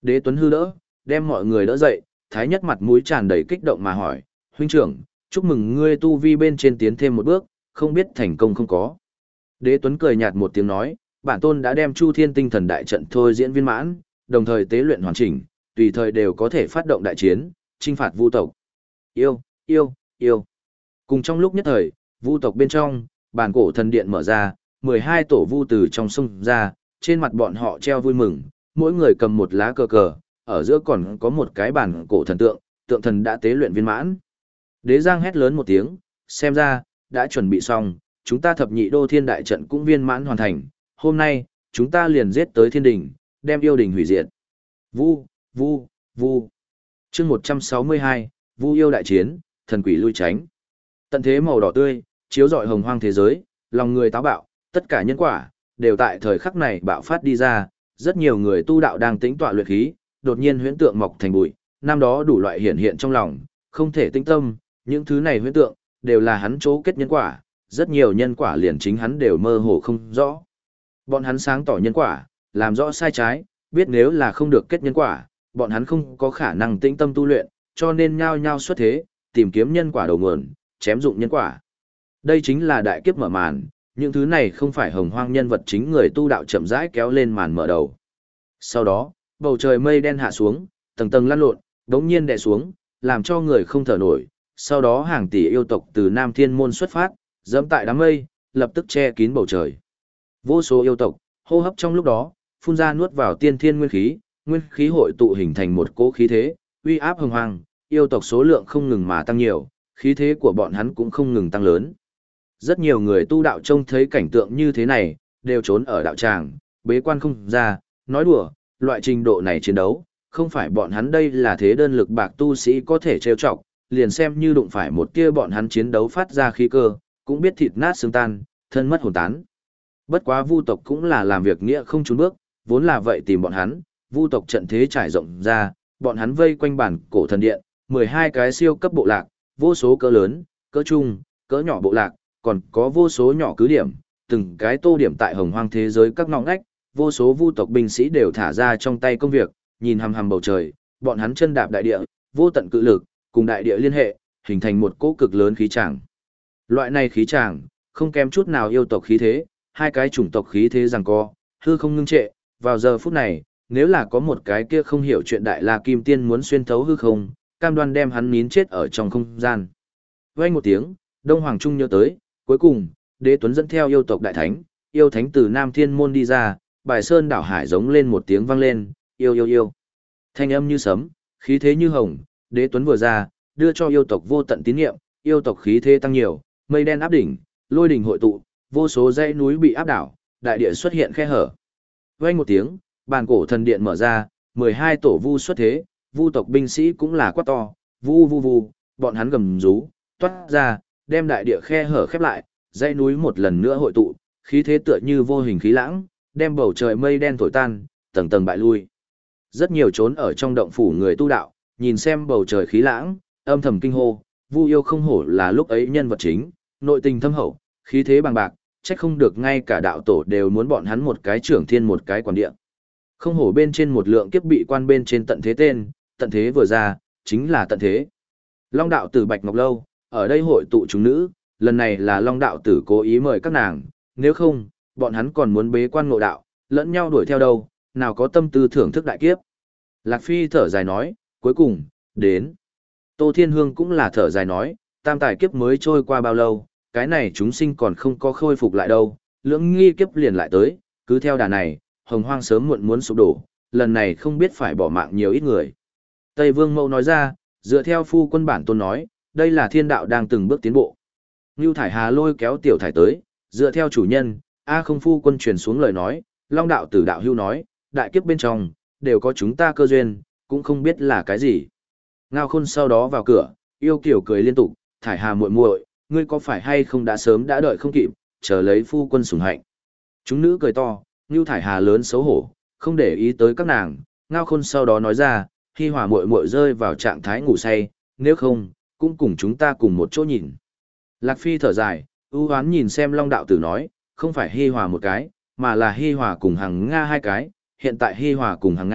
Đế Tuấn hư đỡ, đem mọi người đỡ dậy, Thái Nhất mặt mũi tràn đầy kích động mà hỏi, huynh trưởng, chúc mừng ngươi tu vi bên trên tiến thêm một bước, không biết thành công không có. Đế Tuấn cười nhạt một tiếng nói, bản tôn đã đem Chu Thiên Tinh Thần đại trận thôi diễn viên mãn, đồng thời tế luyện hoàn chỉnh, tùy thời đều có thể phát động đại chiến, chinh phạt vu tộc. Yêu, yêu, yêu. Cùng trong lúc nhất thời, vu tộc bên trong, bản cổ thần điện mở ra, mười hai tổ vu từ trong sông ra, trên mặt bọn họ treo vui mừng, mỗi người cầm một lá cờ cờ, ở giữa còn có một cái bản cổ thần tượng, tượng thần đã tế luyện viên mãn. Đế Giang hét lớn một tiếng, xem ra, đã chuẩn bị xong, chúng ta thập nhị đô thiên đại trận cũng viên mãn hoàn thành, hôm nay, chúng ta liền giết tới thiên đình, đem yêu đình hủy diệt. Vu, vu, vu. Chương một trăm sáu mươi hai, Vu yêu đại chiến, thần quỷ lui tránh. Tận thế màu đỏ tươi, chiếu rọi hồng hoang thế giới, lòng người táo bạo, tất cả nhân quả đều tại thời khắc này bạo phát đi ra, rất nhiều người tu đạo đang tĩnh tọa luyện khí, đột nhiên huyễn tượng mọc thành bụi, năm đó đủ loại hiện hiện trong lòng, không thể tĩnh tâm, những thứ này huyễn tượng đều là hắn chỗ kết nhân quả, rất nhiều nhân quả liền chính hắn đều mơ hồ không rõ. Bọn hắn sáng tỏ nhân quả, làm rõ sai trái, biết nếu là không được kết nhân quả, bọn hắn không có khả năng tĩnh tâm tu luyện, cho nên nhao nhao xuất thế, tìm kiếm nhân quả đầu nguồn, chém dụng nhân quả. Đây chính là đại kiếp mở màn, những thứ này không phải hồng hoang nhân vật chính người tu đạo chậm rãi kéo lên màn mở đầu. Sau đó, bầu trời mây đen hạ xuống, tầng tầng lăn lộn, đống nhiên đè xuống, làm cho người không thở nổi. Sau đó hàng tỷ yêu tộc từ Nam Thiên Môn xuất phát, dẫm tại đám mây, lập tức che kín bầu trời. Vô số yêu tộc, hô hấp trong lúc đó, phun ra nuốt vào tiên thiên nguyên khí, nguyên khí hội tụ hình thành một cỗ khí thế, uy áp hồng hoang, yêu tộc số lượng không ngừng mà tăng nhiều, khí thế của bọn hắn cũng không ngừng tăng lớn. Rất nhiều người tu đạo trông thấy cảnh tượng như thế này, đều trốn ở đạo tràng, bế quan không ra, nói đùa, loại trình độ này chiến đấu, không phải bọn hắn đây là thế đơn lực bạc tu sĩ có thể trêu chọc, liền xem như đụng phải một tia bọn hắn chiến đấu phát ra khí cơ, cũng biết thịt nát xương tan, thân mất hồn tán. Bất quá vu tộc cũng là làm việc nghĩa không trốn bước, vốn là vậy tìm bọn hắn, vu tộc trận thế trải rộng ra, bọn hắn vây quanh bản cổ thần điện, mười hai cái siêu cấp bộ lạc, vô số cỡ lớn, cỡ trung, cỡ nhỏ bộ lạc, còn có vô số nhỏ cứ điểm, từng cái tô điểm tại hồng hoang thế giới các ngõ ngách, vô số vu tộc binh sĩ đều thả ra trong tay công việc, nhìn hằm hằm bầu trời, bọn hắn chân đạp đại địa, vô tận cự lực, cùng đại địa liên hệ, hình thành một cỗ cực lớn khí tràng. Loại này khí tràng, không kém chút nào yêu tộc khí thế, hai cái chủng tộc khí thế giằng co, hư không ngưng trệ, vào giờ phút này, nếu là có một cái kia không hiểu chuyện đại la kim tiên muốn xuyên thấu hư không, cam đoan đem hắn nín chết ở trong không gian. Vang một tiếng, Đông Hoàng Trung nhớ tới, cuối cùng, Đế Tuấn dẫn theo yêu tộc đại thánh, yêu thánh từ Nam Thiên Môn đi ra, bài sơn đảo hải giống lên một tiếng vang lên, yêu yêu yêu. Thanh âm như sấm, khí thế như hồng, Đế Tuấn vừa ra, đưa cho yêu tộc vô tận tín nhiệm, yêu tộc khí thế tăng nhiều, mây đen áp đỉnh, lôi đỉnh hội tụ, vô số dãy núi bị áp đảo, đại địa xuất hiện khe hở. Vang một tiếng, bàn cổ thần điện mở ra, mười hai tổ vu xuất thế, vu tộc binh sĩ cũng là quát to, vu vu vu, bọn hắn gầm rú, toát ra, đem đại địa khe hở khép lại, dãy núi một lần nữa hội tụ, khí thế tựa như vô hình khí lãng, đem bầu trời mây đen thổi tan, tầng tầng bại lui. Rất nhiều trốn ở trong động phủ người tu đạo, nhìn xem bầu trời khí lãng, âm thầm kinh hô, Vu yêu không hổ là lúc ấy nhân vật chính, nội tình thâm hậu, khí thế bằng bạc, trách không được ngay cả đạo tổ đều muốn bọn hắn một cái trưởng thiên một cái quản địa. Không hổ bên trên một lượng kiếp bị quan bên trên tận thế tên, tận thế vừa ra, chính là tận thế. Long đạo tử Bạch Ngọc Lâu, ở đây hội tụ chúng nữ, lần này là Long đạo tử cố ý mời các nàng, nếu không, bọn hắn còn muốn bế quan ngộ đạo, lẫn nhau đuổi theo đâu, nào có tâm tư thưởng thức đại kiếp. Lạc Phi thở dài nói, cuối cùng, đến. Tô Thiên Hương cũng là thở dài nói, tam tài kiếp mới trôi qua bao lâu, cái này chúng sinh còn không có khôi phục lại đâu, lưỡng nghi kiếp liền lại tới, cứ theo đà này, hồng hoang sớm muộn muốn sụp đổ, lần này không biết phải bỏ mạng nhiều ít người. Tây Vương Mẫu nói ra, dựa theo phu quân bản tôn nói, đây là thiên đạo đang từng bước tiến bộ. Ngưu Thải Hà lôi kéo Tiểu Thải tới, dựa theo chủ nhân, A không phu quân truyền xuống lời nói, Long đạo tử đạo hưu nói, đại kiếp bên trong, đều có chúng ta cơ duyên, cũng không biết là cái gì. Ngao Khôn sau đó vào cửa, yêu kiểu cười liên tục, Thải Hà muội muội, ngươi có phải hay không đã sớm đã đợi không kịp, chờ lấy phu quân sủng hạnh. Chúng nữ cười to, Ngưu Thải Hà lớn xấu hổ, không để ý tới các nàng, Ngao Khôn sau đó nói ra, Hi Hòa muội muội rơi vào trạng thái ngủ say, nếu không, cũng cùng chúng ta cùng một chỗ nhìn. Lạc Phi thở dài, ưu hoán nhìn xem Long đạo tử nói, không phải Hi Hòa một cái, mà là Hi Hòa cùng Hằng Nga hai cái, hiện tại Hi Hòa cùng Hằng Nga,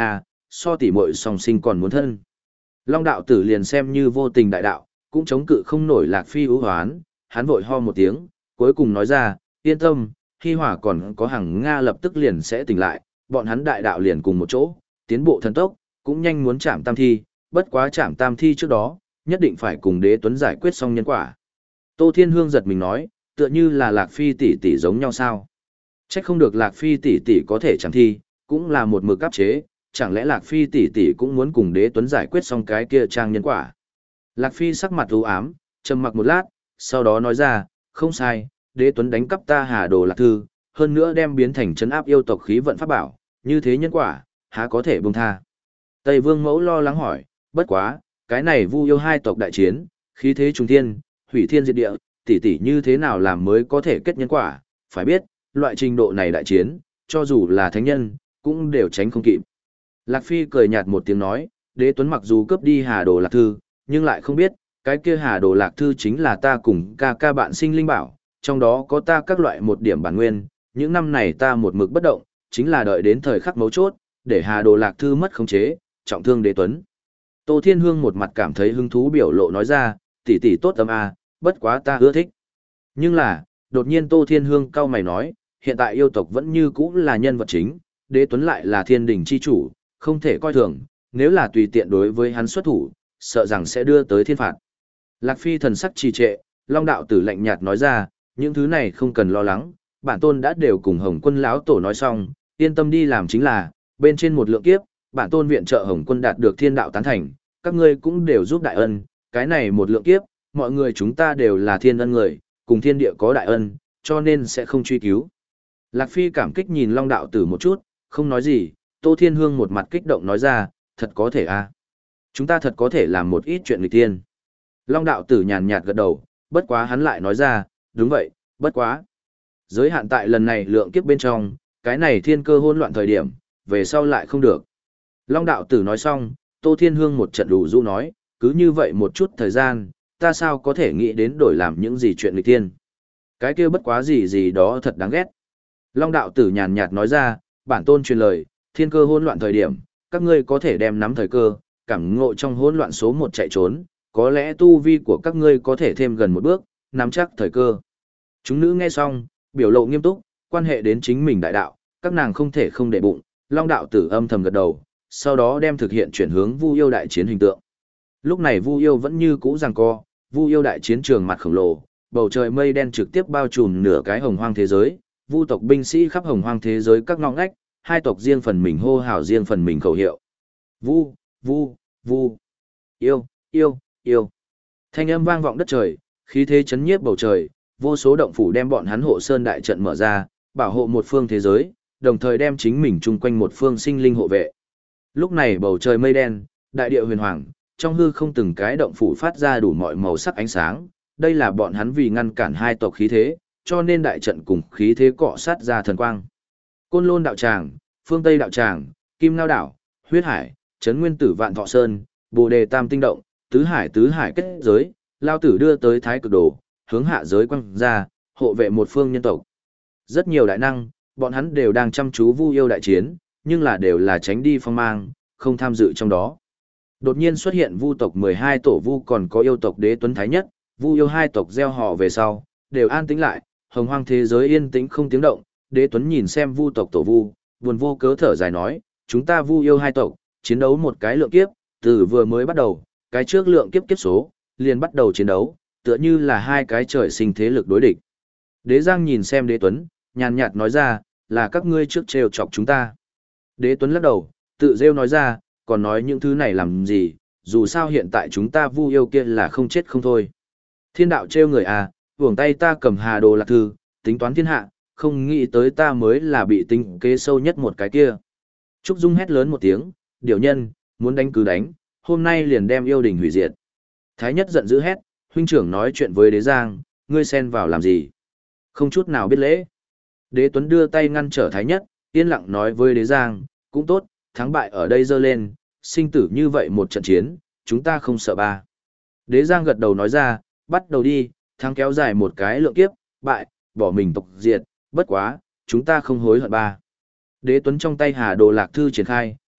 so tỉ muội song sinh còn muốn thân. Long đạo tử liền xem như vô tình đại đạo, cũng chống cự không nổi Lạc Phi ưu hoán, hắn vội ho một tiếng, cuối cùng nói ra, yên tâm, Hi Hòa còn có Hằng Nga lập tức liền sẽ tỉnh lại, bọn hắn đại đạo liền cùng một chỗ, tiến bộ thần tốc, cũng nhanh muốn chạm tam thi, bất quá chạm tam thi trước đó, nhất định phải cùng Đế Tuấn giải quyết xong nhân quả. Tô Thiên Hương giật mình nói, tựa như là Lạc Phi tỷ tỷ giống nhau sao? Trách không được Lạc Phi tỷ tỷ có thể chạm thi, cũng là một mực áp chế, chẳng lẽ Lạc Phi tỷ tỷ cũng muốn cùng Đế Tuấn giải quyết xong cái kia trang nhân quả. Lạc Phi sắc mặt u ám, trầm mặc một lát, sau đó nói ra, không sai, Đế Tuấn đánh cắp ta Hà Đồ Lạc Thư, hơn nữa đem biến thành trấn áp yêu tộc khí vận pháp bảo, như thế nhân quả, há có thể buông tha. Tây Vương Mẫu lo lắng hỏi, bất quá, cái này Vu yêu hai tộc đại chiến, khí thế trùng thiên, hủy thiên diệt địa, tỷ tỷ như thế nào làm mới có thể kết nhân quả, phải biết, loại trình độ này đại chiến, cho dù là thánh nhân, cũng đều tránh không kịp. Lạc Phi cười nhạt một tiếng nói, Đế Tuấn mặc dù cướp đi Hà Đồ Lạc Thư, nhưng lại không biết, cái kia Hà Đồ Lạc Thư chính là ta cùng ca ca bạn sinh linh bảo, trong đó có ta các loại một điểm bản nguyên, những năm này ta một mực bất động, chính là đợi đến thời khắc mấu chốt, để Hà Đồ Lạc Thư mất khống chế, trọng thương Đế Tuấn. Tô Thiên Hương một mặt cảm thấy hứng thú biểu lộ nói ra, tỷ tỷ tốt tâm a, bất quá ta ưa thích. Nhưng là, đột nhiên Tô Thiên Hương cau mày nói, hiện tại yêu tộc vẫn như cũ là nhân vật chính, Đế Tuấn lại là thiên đình chi chủ, không thể coi thường, nếu là tùy tiện đối với hắn xuất thủ, sợ rằng sẽ đưa tới thiên phạt. Lạc Phi thần sắc trì trệ, Long đạo tử lạnh nhạt nói ra, những thứ này không cần lo lắng, bản tôn đã đều cùng Hồng Quân lão tổ nói xong, yên tâm đi làm chính là, bên trên một lượng kiếp, bản tôn viện trợ Hồng Quân đạt được thiên đạo tán thành, các ngươi cũng đều giúp đại ân, cái này một lượng kiếp, mọi người chúng ta đều là thiên ân người, cùng thiên địa có đại ân, cho nên sẽ không truy cứu. Lạc Phi cảm kích nhìn Long đạo tử một chút, không nói gì, Tô Thiên Hương một mặt kích động nói ra, thật có thể a, chúng ta thật có thể làm một ít chuyện nghịch tiên. Long đạo tử nhàn nhạt gật đầu, bất quá hắn lại nói ra, đúng vậy, bất quá. Giới hạn tại lần này lượng kiếp bên trong, cái này thiên cơ hỗn loạn thời điểm, về sau lại không được. Long đạo tử nói xong, Tô Thiên Hương một trận đủ rũ nói, cứ như vậy một chút thời gian, ta sao có thể nghĩ đến đổi làm những gì chuyện nghịch tiên. Cái kia bất quá gì gì đó thật đáng ghét. Long đạo tử nhàn nhạt nói ra, bản tôn truyền lời, thiên cơ hỗn loạn thời điểm, các ngươi có thể đem nắm thời cơ, cảm ngộ trong hỗn loạn số một chạy trốn, có lẽ tu vi của các ngươi có thể thêm gần một bước, nắm chắc thời cơ. Chúng nữ nghe xong, biểu lộ nghiêm túc, quan hệ đến chính mình đại đạo, các nàng không thể không để bụng, Long đạo tử âm thầm gật đầu, sau đó đem thực hiện chuyển hướng Vu yêu đại chiến hình tượng. Lúc này Vu yêu vẫn như cũ giằng co, Vu yêu đại chiến trường mặt khổng lồ, bầu trời mây đen trực tiếp bao trùm nửa cái hồng hoang thế giới, Vu tộc binh sĩ khắp hồng hoang thế giới các ngóc ngách, hai tộc riêng phần mình hô hào riêng phần mình khẩu hiệu. Vu, Vu, Vu. Yêu, yêu, yêu. Thanh âm vang vọng đất trời, khí thế chấn nhiếp bầu trời, vô số động phủ đem bọn hắn hộ sơn đại trận mở ra, bảo hộ một phương thế giới, đồng thời đem chính mình chung quanh một phương sinh linh hộ vệ. Lúc này bầu trời mây đen, đại địa huyền hoàng, trong hư không từng cái động phủ phát ra đủ mọi màu sắc ánh sáng, đây là bọn hắn vì ngăn cản hai tộc khí thế, cho nên đại trận cùng khí thế cọ sát ra thần quang. Côn Lôn đạo tràng, Phương Tây đạo tràng, Kim Ngao đảo, Huyết Hải, Trấn Nguyên Tử Vạn Thọ Sơn, Bồ Đề Tam Tinh Động, Tứ Hải Tứ Hải kết giới, Lao Tử đưa tới Thái Cực Đồ, hướng hạ giới quăng ra, hộ vệ một phương nhân tộc. Rất nhiều đại năng, bọn hắn đều đang chăm chú Vu yêu đại chiến, nhưng là đều là tránh đi phong mang, không tham dự trong đó. Đột nhiên xuất hiện Vu tộc mười hai tổ Vu còn có yêu tộc Đế Tuấn Thái Nhất, Vu yêu hai tộc gieo họ về sau, đều an tĩnh lại, hồng hoang thế giới yên tĩnh không tiếng động. Đế Tuấn nhìn xem Vu tộc tổ Vu, buồn vô cớ thở dài nói, chúng ta Vu yêu hai tộc, chiến đấu một cái lượng kiếp, từ vừa mới bắt đầu, cái trước lượng kiếp kiếp số, liền bắt đầu chiến đấu, tựa như là hai cái trời sinh thế lực đối địch. Đế Giang nhìn xem Đế Tuấn, nhàn nhạt nói ra, là các ngươi trước trêu chọc chúng ta. Đế Tuấn lắc đầu, tự rêu nói ra, còn nói những thứ này làm gì, dù sao hiện tại chúng ta Vu yêu kia là không chết không thôi. Thiên đạo trêu người à, vuông tay ta cầm Hà Đồ Lạc Thư, tính toán thiên hạ, không nghĩ tới ta mới là bị tính kế sâu nhất một cái kia. Trúc Dung hét lớn một tiếng, điều nhân, muốn đánh cứ đánh, hôm nay liền đem yêu đình hủy diệt. Thái Nhất giận dữ hét, huynh trưởng nói chuyện với Đế Giang, ngươi xen vào làm gì? Không chút nào biết lễ. Đế Tuấn đưa tay ngăn trở Thái Nhất, yên lặng nói với Đế Giang, cũng tốt, thắng bại ở đây dơ lên, sinh tử như vậy một trận chiến, chúng ta không sợ ba. Đế Giang gật đầu nói ra, bắt đầu đi, thắng kéo dài một cái lượng kiếp, bại, bỏ mình tộc diệt, bất quá, chúng ta không hối hận ba. Đế Tuấn trong tay Hà Đồ Lạc Thư triển khai,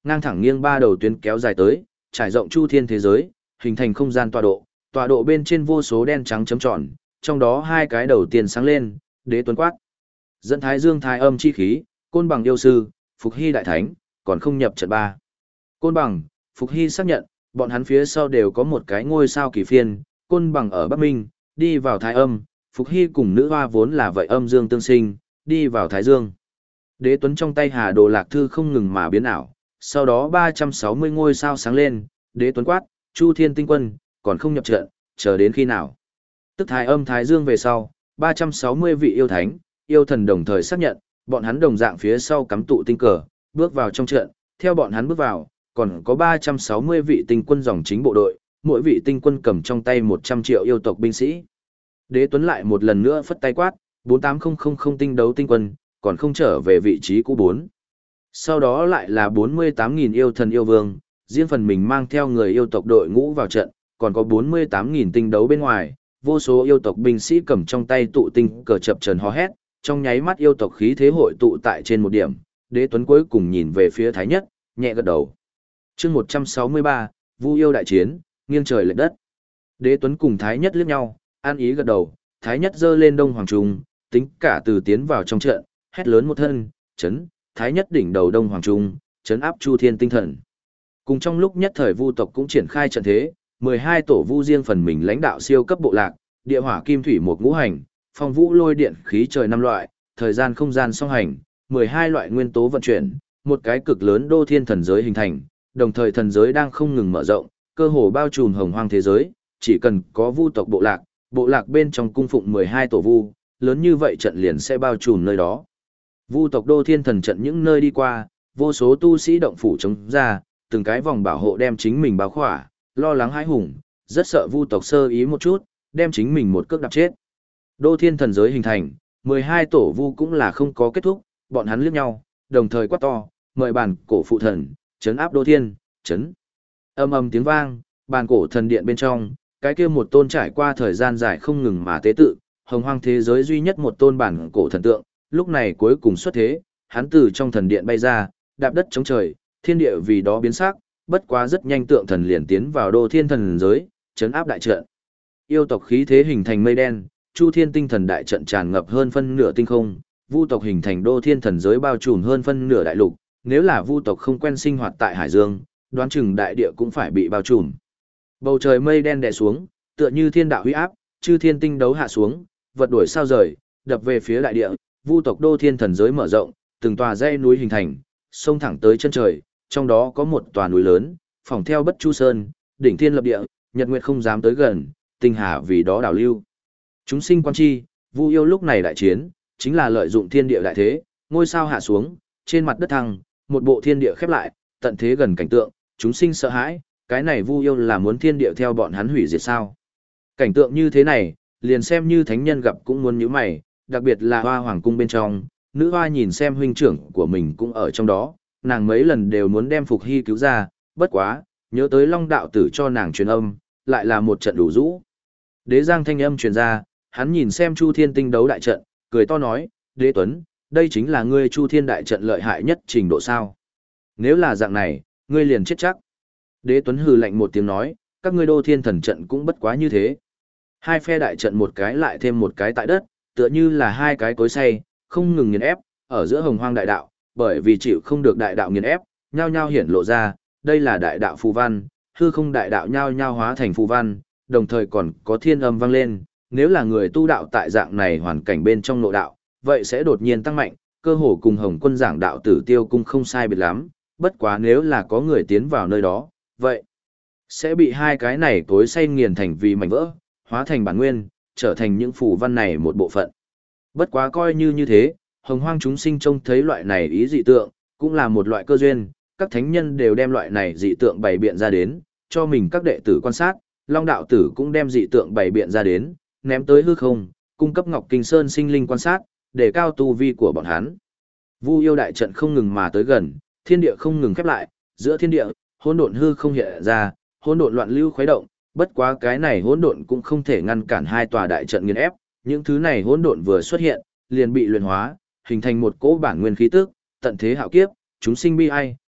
ngang thẳng nghiêng ba đầu tuyến kéo dài tới, trải rộng chu thiên thế giới, hình thành không gian tọa độ, tọa độ bên trên vô số đen trắng chấm tròn, trong đó hai cái đầu tiên sáng lên, đế tuấn quát. Dẫn thái dương thái âm chi khí, côn bằng yêu sư, Phục Hy đại thánh, còn không nhập trận ba. Côn bằng, Phục Hy xác nhận, bọn hắn phía sau đều có một cái ngôi sao kỳ phiên, côn bằng ở Bắc Minh, đi vào thái âm, Phục Hy cùng nữ hoa vốn là vậy âm dương tương sinh, đi vào thái dương. Đế tuấn trong tay Hà Đồ Lạc Thư không ngừng mà biến ảo, sau đó ba trăm sáu mươi ngôi sao sáng lên, đế tuấn quát, Chu Thiên tinh quân, còn không nhập trận, chờ đến khi nào? Tức thái âm thái dương về sau, ba trăm sáu mươi vị yêu thánh, yêu thần đồng thời xác nhận, bọn hắn đồng dạng phía sau cắm tụ tinh cờ, bước vào trong trận, theo bọn hắn bước vào, còn có ba trăm sáu mươi vị tinh quân dòng chính bộ đội, mỗi vị tinh quân cầm trong tay một trăm triệu yêu tộc binh sĩ. Đế tuấn lại một lần nữa phất tay quát, bốn tám không không không tinh đấu tinh quân, còn không trở về vị trí cũ bốn. Sau đó lại là bốn mươi tám nghìn yêu thần yêu vương, riêng phần mình mang theo người yêu tộc đội ngũ vào trận, còn có bốn mươi tám nghìn tinh đấu bên ngoài, vô số yêu tộc binh sĩ cầm trong tay tụ tinh cờ chập chờn hò hét, trong nháy mắt yêu tộc khí thế hội tụ tại trên một điểm, đế tuấn cuối cùng nhìn về phía thái nhất, nhẹ gật đầu. Chương một trăm sáu mươi ba, Vu yêu đại chiến, nghiêng trời lệch đất. Đế tuấn cùng thái nhất liếc nhau, an ý gật đầu, thái nhất giơ lên đông hoàng trung, tính cả từ tiến vào trong trận, hét lớn một thân, chấn, thái nhất đỉnh đầu đông hoàng trung, chấn áp chu thiên tinh thần. Cùng trong lúc nhất thời vu tộc cũng triển khai trận thế, mười hai tổ vu riêng phần mình lãnh đạo siêu cấp bộ lạc, địa hỏa kim thủy một ngũ hành, phong vũ lôi điện khí trời năm loại, thời gian không gian song hành, mười hai loại nguyên tố vận chuyển, một cái cực lớn đô thiên thần giới hình thành, đồng thời thần giới đang không ngừng mở rộng, cơ hồ bao trùm hồng hoang thế giới, chỉ cần có vu tộc bộ lạc, bộ lạc bên trong cung phụng mười hai tổ vu, lớn như vậy trận liền sẽ bao trùm nơi đó. Vu tộc đô thiên thần trận những nơi đi qua, vô số tu sĩ động phủ chống ra, từng cái vòng bảo hộ đem chính mình bao khỏa, lo lắng hãi hùng, rất sợ vu tộc sơ ý một chút, đem chính mình một cước đạp chết. Đô thiên thần giới hình thành, mười hai tổ vu cũng là không có kết thúc, bọn hắn liếc nhau, đồng thời quát to, mời bàn cổ phụ thần, chấn áp đô thiên, chấn. Âm ầm tiếng vang, bàn cổ thần điện bên trong, cái kia một tôn trải qua thời gian dài không ngừng mà tế tự, hồng hoang thế giới duy nhất một tôn bản cổ thần tượng, lúc này cuối cùng xuất thế, hắn từ trong thần điện bay ra, đạp đất chống trời, thiên địa vì đó biến sắc, bất quá rất nhanh tượng thần liền tiến vào đô thiên thần giới, chấn áp đại trận. Yêu tộc khí thế hình thành mây đen, chu thiên tinh thần đại trận tràn ngập hơn phân nửa tinh không, vu tộc hình thành đô thiên thần giới bao trùm hơn phân nửa đại lục, nếu là vu tộc không quen sinh hoạt tại hải dương, đoán chừng đại địa cũng phải bị bao trùm. Bầu trời mây đen đè xuống, tựa như thiên đạo huy áp, chư thiên tinh đấu hạ xuống, vật đuổi sao rời, đập về phía đại địa, vu tộc đô thiên thần giới mở rộng, từng tòa dãy núi hình thành, sông thẳng tới chân trời, trong đó có một tòa núi lớn, phỏng theo Bất Chu Sơn, đỉnh thiên lập địa, nhật nguyệt không dám tới gần, tinh hà vì đó đảo lưu. Chúng sinh quan chi, Vu yêu lúc này đại chiến, chính là lợi dụng thiên địa đại thế, ngôi sao hạ xuống, trên mặt đất thăng, một bộ thiên địa khép lại, tận thế gần cảnh tượng, chúng sinh sợ hãi, cái này Vu yêu là muốn thiên địa theo bọn hắn hủy diệt sao? Cảnh tượng như thế này, liền xem như thánh nhân gặp cũng muốn nhíu mày, đặc biệt là Hoa Hoàng cung bên trong, nữ hoa nhìn xem huynh trưởng của mình cũng ở trong đó, nàng mấy lần đều muốn đem Phục Hy cứu ra, bất quá, nhớ tới Long đạo tử cho nàng truyền âm, lại là một trận đủ rũ. Đế Giang thanh âm truyền ra, hắn nhìn xem Chu Thiên tinh đấu đại trận, cười to nói, Đế Tuấn, đây chính là ngươi Chu Thiên đại trận lợi hại nhất trình độ sao? Nếu là dạng này, ngươi liền chết chắc. Đế Tuấn hừ lạnh một tiếng nói, các ngươi đô thiên thần trận cũng bất quá như thế. Hai phe đại trận một cái lại thêm một cái tại đất, tựa như là hai cái cối xay, không ngừng nghiền ép, ở giữa hồng hoang đại đạo, bởi vì chịu không được đại đạo nghiền ép, nhao nhao hiển lộ ra, đây là đại đạo phù văn, hư không đại đạo nhao nhao hóa thành phù văn, đồng thời còn có thiên âm vang lên, nếu là người tu đạo tại dạng này hoàn cảnh bên trong nội đạo, vậy sẽ đột nhiên tăng mạnh, cơ hồ cùng Hồng Quân giảng đạo Tử Tiêu cung không sai biệt lắm, bất quá nếu là có người tiến vào nơi đó, vậy sẽ bị hai cái này tối say nghiền thành vì mảnh vỡ, hóa thành bản nguyên, trở thành những phù văn này một bộ phận. Bất quá coi như như thế, hồng hoang chúng sinh trông thấy loại này ý dị tượng, cũng là một loại cơ duyên, các thánh nhân đều đem loại này dị tượng bày biện ra đến, cho mình các đệ tử quan sát, Long đạo tử cũng đem dị tượng bày biện ra đến, ném tới hư không, cung cấp Ngọc Kinh Sơn sinh linh quan sát, để cao tu vi của bọn hắn. Vu yêu đại trận không ngừng mà tới gần, thiên địa không ngừng khép lại, giữa thiên địa, hỗn độn hư không hiện ra, hỗn độn loạn lưu khuấy động, bất quá cái này hỗn độn cũng không thể ngăn cản hai tòa đại trận nghiền ép, những thứ này hỗn độn vừa xuất hiện, liền bị luyện hóa, hình thành một cỗ bản nguyên khí tức, tận thế hạo kiếp, chúng sinh bi ai,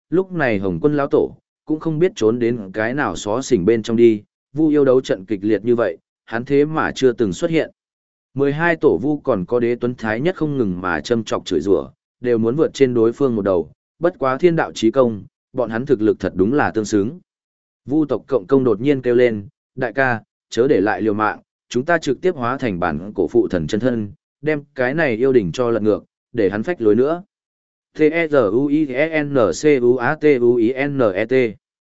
lúc này Hồng Quân lão tổ cũng không biết trốn đến cái nào xó xỉnh bên trong đi, Vu yêu đấu trận kịch liệt như vậy, hắn thế mà chưa từng xuất hiện. mười hai tổ Vu còn có Đế Tuấn Thái Nhất không ngừng mà châm chọc chửi rủa, đều muốn vượt trên đối phương một đầu, bất quá thiên đạo chí công, bọn hắn thực lực thật đúng là tương xứng. Vu tộc cộng công đột nhiên kêu lên, đại ca, chớ để lại liều mạng, chúng ta trực tiếp hóa thành bản cổ phụ thần chân thân, đem cái này yêu đỉnh cho lật ngược, để hắn phách lối nữa. T-E-Z-U-I-E-N-C-U-A-T-U-I-N-E-T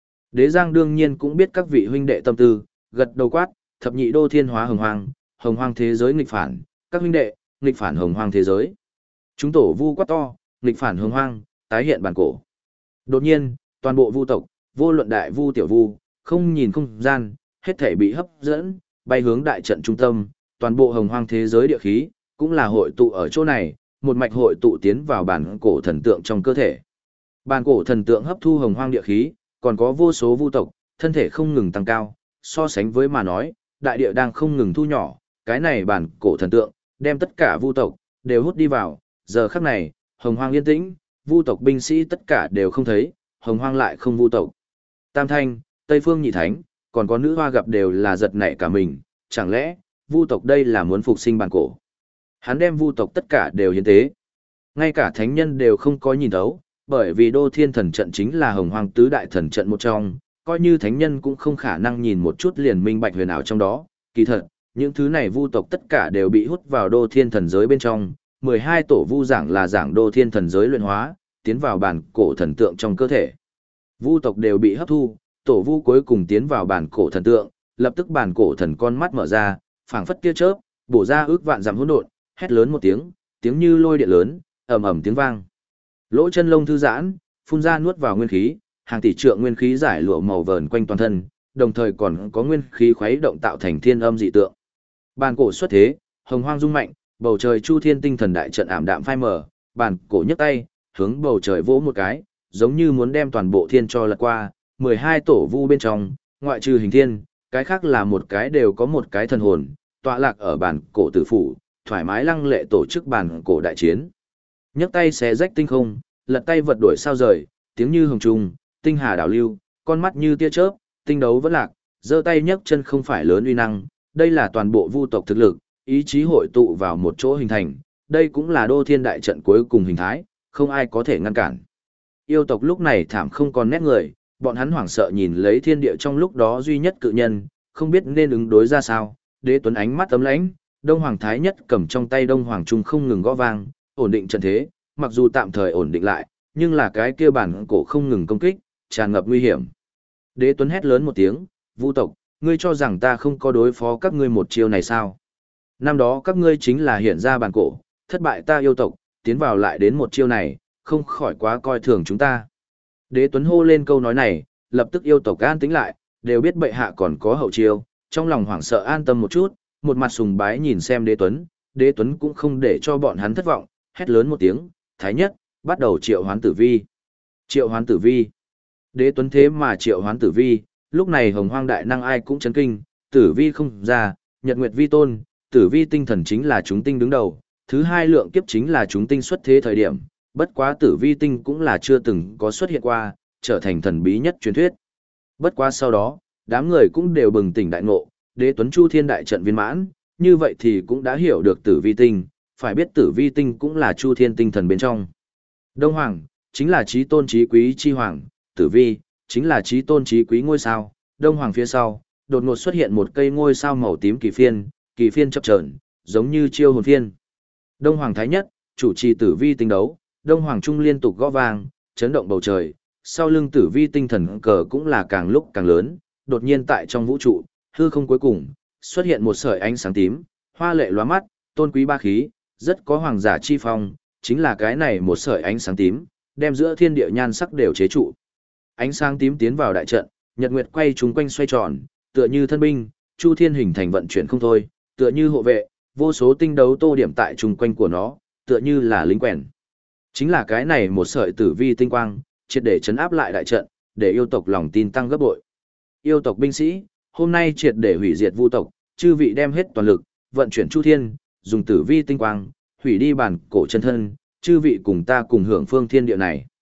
Đế Giang đương nhiên cũng biết các vị huynh đệ tâm tư, gật đầu quát, thập nhị đô thiên hóa hồng hoang, hồng hoang thế giới nghịch phản, các huynh đệ, nghịch phản hồng hoang thế giới. Chúng tổ Vu quát to, nghịch phản hồng hoang, tái hiện bản cổ. Đột nhiên, toàn bộ Vu tộc, vô luận đại Vu tiểu Vu, không nhìn không gian, hết thể bị hấp dẫn, bay hướng đại trận trung tâm, toàn bộ hồng hoang thế giới địa khí, cũng là hội tụ ở chỗ này, một mạch hội tụ tiến vào bản cổ thần tượng trong cơ thể. Bản cổ thần tượng hấp thu hồng hoang địa khí, còn có vô số Vu tộc, thân thể không ngừng tăng cao, so sánh với mà nói, đại địa đang không ngừng thu nhỏ, cái này bản cổ thần tượng, đem tất cả Vu tộc đều hút đi vào, giờ khắc này, hồng hoang yên tĩnh, Vu tộc binh sĩ tất cả đều không thấy, hồng hoang lại không Vu tộc. Tam Thanh, Tây Phương Nhị Thánh, còn có nữ hoa gặp đều là giật nảy cả mình, chẳng lẽ, Vu tộc đây là muốn phục sinh bản cổ. Hắn đem Vu tộc tất cả đều hiến tế. Ngay cả thánh nhân đều không có nhìn thấu, bởi vì Đô Thiên Thần Trận chính là hồng hoang tứ đại thần trận một trong, coi như thánh nhân cũng không khả năng nhìn một chút liền minh bạch huyền ảo trong đó. Kỳ thật, những thứ này Vu tộc tất cả đều bị hút vào Đô Thiên Thần giới bên trong, mười hai tổ Vu giảng là giảng Đô Thiên Thần giới luyện hóa, tiến vào bản cổ thần tượng trong cơ thể. Vu tộc đều bị hấp thu, tổ Vu cuối cùng tiến vào bản cổ thần tượng, lập tức bản cổ thần con mắt mở ra, phảng phất tia chớp, bổ ra ước vạn dặm hỗn độn, hét lớn một tiếng, tiếng như lôi điện lớn, ầm ầm tiếng vang. Lỗ chân lông thư giãn, phun ra nuốt vào nguyên khí, hàng tỷ trượng nguyên khí giải lụa màu vờn quanh toàn thân, đồng thời còn có nguyên khí khuấy động tạo thành thiên âm dị tượng. Bản cổ xuất thế, hồng hoang rung mạnh, bầu trời chu thiên tinh thần đại trận ảm đạm phai mờ, bản cổ nhấc tay, hướng bầu trời vỗ một cái, giống như muốn đem toàn bộ thiên cho lật qua, mười hai tổ Vu bên trong, ngoại trừ hình thiên, cái khác là một cái đều có một cái thần hồn, tọa lạc ở bản cổ tử phủ, thoải mái lăng lệ tổ chức bản cổ đại chiến. Nhấc tay xé rách tinh không, lật tay vật đuổi sao rời, tiếng như hồng trùng, tinh hà đảo lưu, con mắt như tia chớp, tinh đấu vẫn lạc, giơ tay nhấc chân không phải lớn uy năng, đây là toàn bộ Vu tộc thực lực, ý chí hội tụ vào một chỗ hình thành, đây cũng là Đô Thiên đại trận cuối cùng hình thái, không ai có thể ngăn cản. Yêu tộc lúc này thảm không còn nét người, bọn hắn hoảng sợ nhìn lấy thiên địa trong lúc đó duy nhất cự nhân, không biết nên ứng đối ra sao. Đế Tuấn ánh mắt ấm lãnh, Đông Hoàng Thái Nhất cầm trong tay Đông Hoàng Trung không ngừng gõ vang, ổn định trận thế, mặc dù tạm thời ổn định lại, nhưng là cái kia bản cổ không ngừng công kích, tràn ngập nguy hiểm. Đế Tuấn hét lớn một tiếng, Vu tộc, ngươi cho rằng ta không có đối phó các ngươi một chiêu này sao? Năm đó các ngươi chính là hiện ra bản cổ, thất bại ta yêu tộc, tiến vào lại đến một chiêu này, không khỏi quá coi thường chúng ta. Đế Tuấn hô lên câu nói này, lập tức yêu tộc an tĩnh lại, đều biết bệ hạ còn có hậu chiêu, trong lòng hoảng sợ an tâm một chút, một mặt sùng bái nhìn xem Đế Tuấn, Đế Tuấn cũng không để cho bọn hắn thất vọng, hét lớn một tiếng, Thái Nhất, bắt đầu triệu hoán tử vi. Triệu hoán tử vi. Đế Tuấn thế mà triệu hoán tử vi, lúc này hồng hoang đại năng ai cũng chấn kinh, tử vi không ra, nhật nguyệt vi tôn, tử vi tinh thần chính là chúng tinh đứng đầu, thứ hai lượng kiếp chính là chúng tinh xuất thế thời điểm, bất quá tử vi tinh cũng là chưa từng có xuất hiện qua, trở thành thần bí nhất truyền thuyết. Bất quá sau đó, đám người cũng đều bừng tỉnh đại ngộ, Đế Tuấn Chu Thiên đại trận viên mãn, như vậy thì cũng đã hiểu được tử vi tinh, phải biết tử vi tinh cũng là Chu Thiên tinh thần bên trong. Đông Hoàng, chính là chí tôn chí quý chi hoàng, tử vi, chính là chí tôn chí quý ngôi sao, Đông Hoàng phía sau, đột ngột xuất hiện một cây ngôi sao màu tím kỳ phiên, kỳ phiên chập chờn, giống như chiêu hồn phiên. Đông Hoàng Thái Nhất, chủ trì tử vi tinh đấu, Đông Hoàng Trung liên tục gõ vang, chấn động bầu trời, sau lưng tử vi tinh thần cờ cũng là càng lúc càng lớn, đột nhiên tại trong vũ trụ, hư không cuối cùng, xuất hiện một sợi ánh sáng tím, hoa lệ lóa mắt, tôn quý ba khí, rất có hoàng giả chi phong, chính là cái này một sợi ánh sáng tím, đem giữa thiên địa nhan sắc đều chế trụ. Ánh sáng tím tiến vào đại trận, nhật nguyệt quay chúng quanh xoay tròn, tựa như thân binh, chu thiên hình thành vận chuyển không thôi, tựa như hộ vệ, vô số tinh đấu tô điểm tại chung quanh của nó, tựa như là lính quèn. Chính là cái này một sợi tử vi tinh quang, triệt để chấn áp lại đại trận, để yêu tộc lòng tin tăng gấp bội. Yêu tộc binh sĩ, hôm nay triệt để hủy diệt vu tộc, chư vị đem hết toàn lực, vận chuyển chu thiên, dùng tử vi tinh quang, hủy đi bản cổ chân thân, chư vị cùng ta cùng hưởng phương thiên địa này.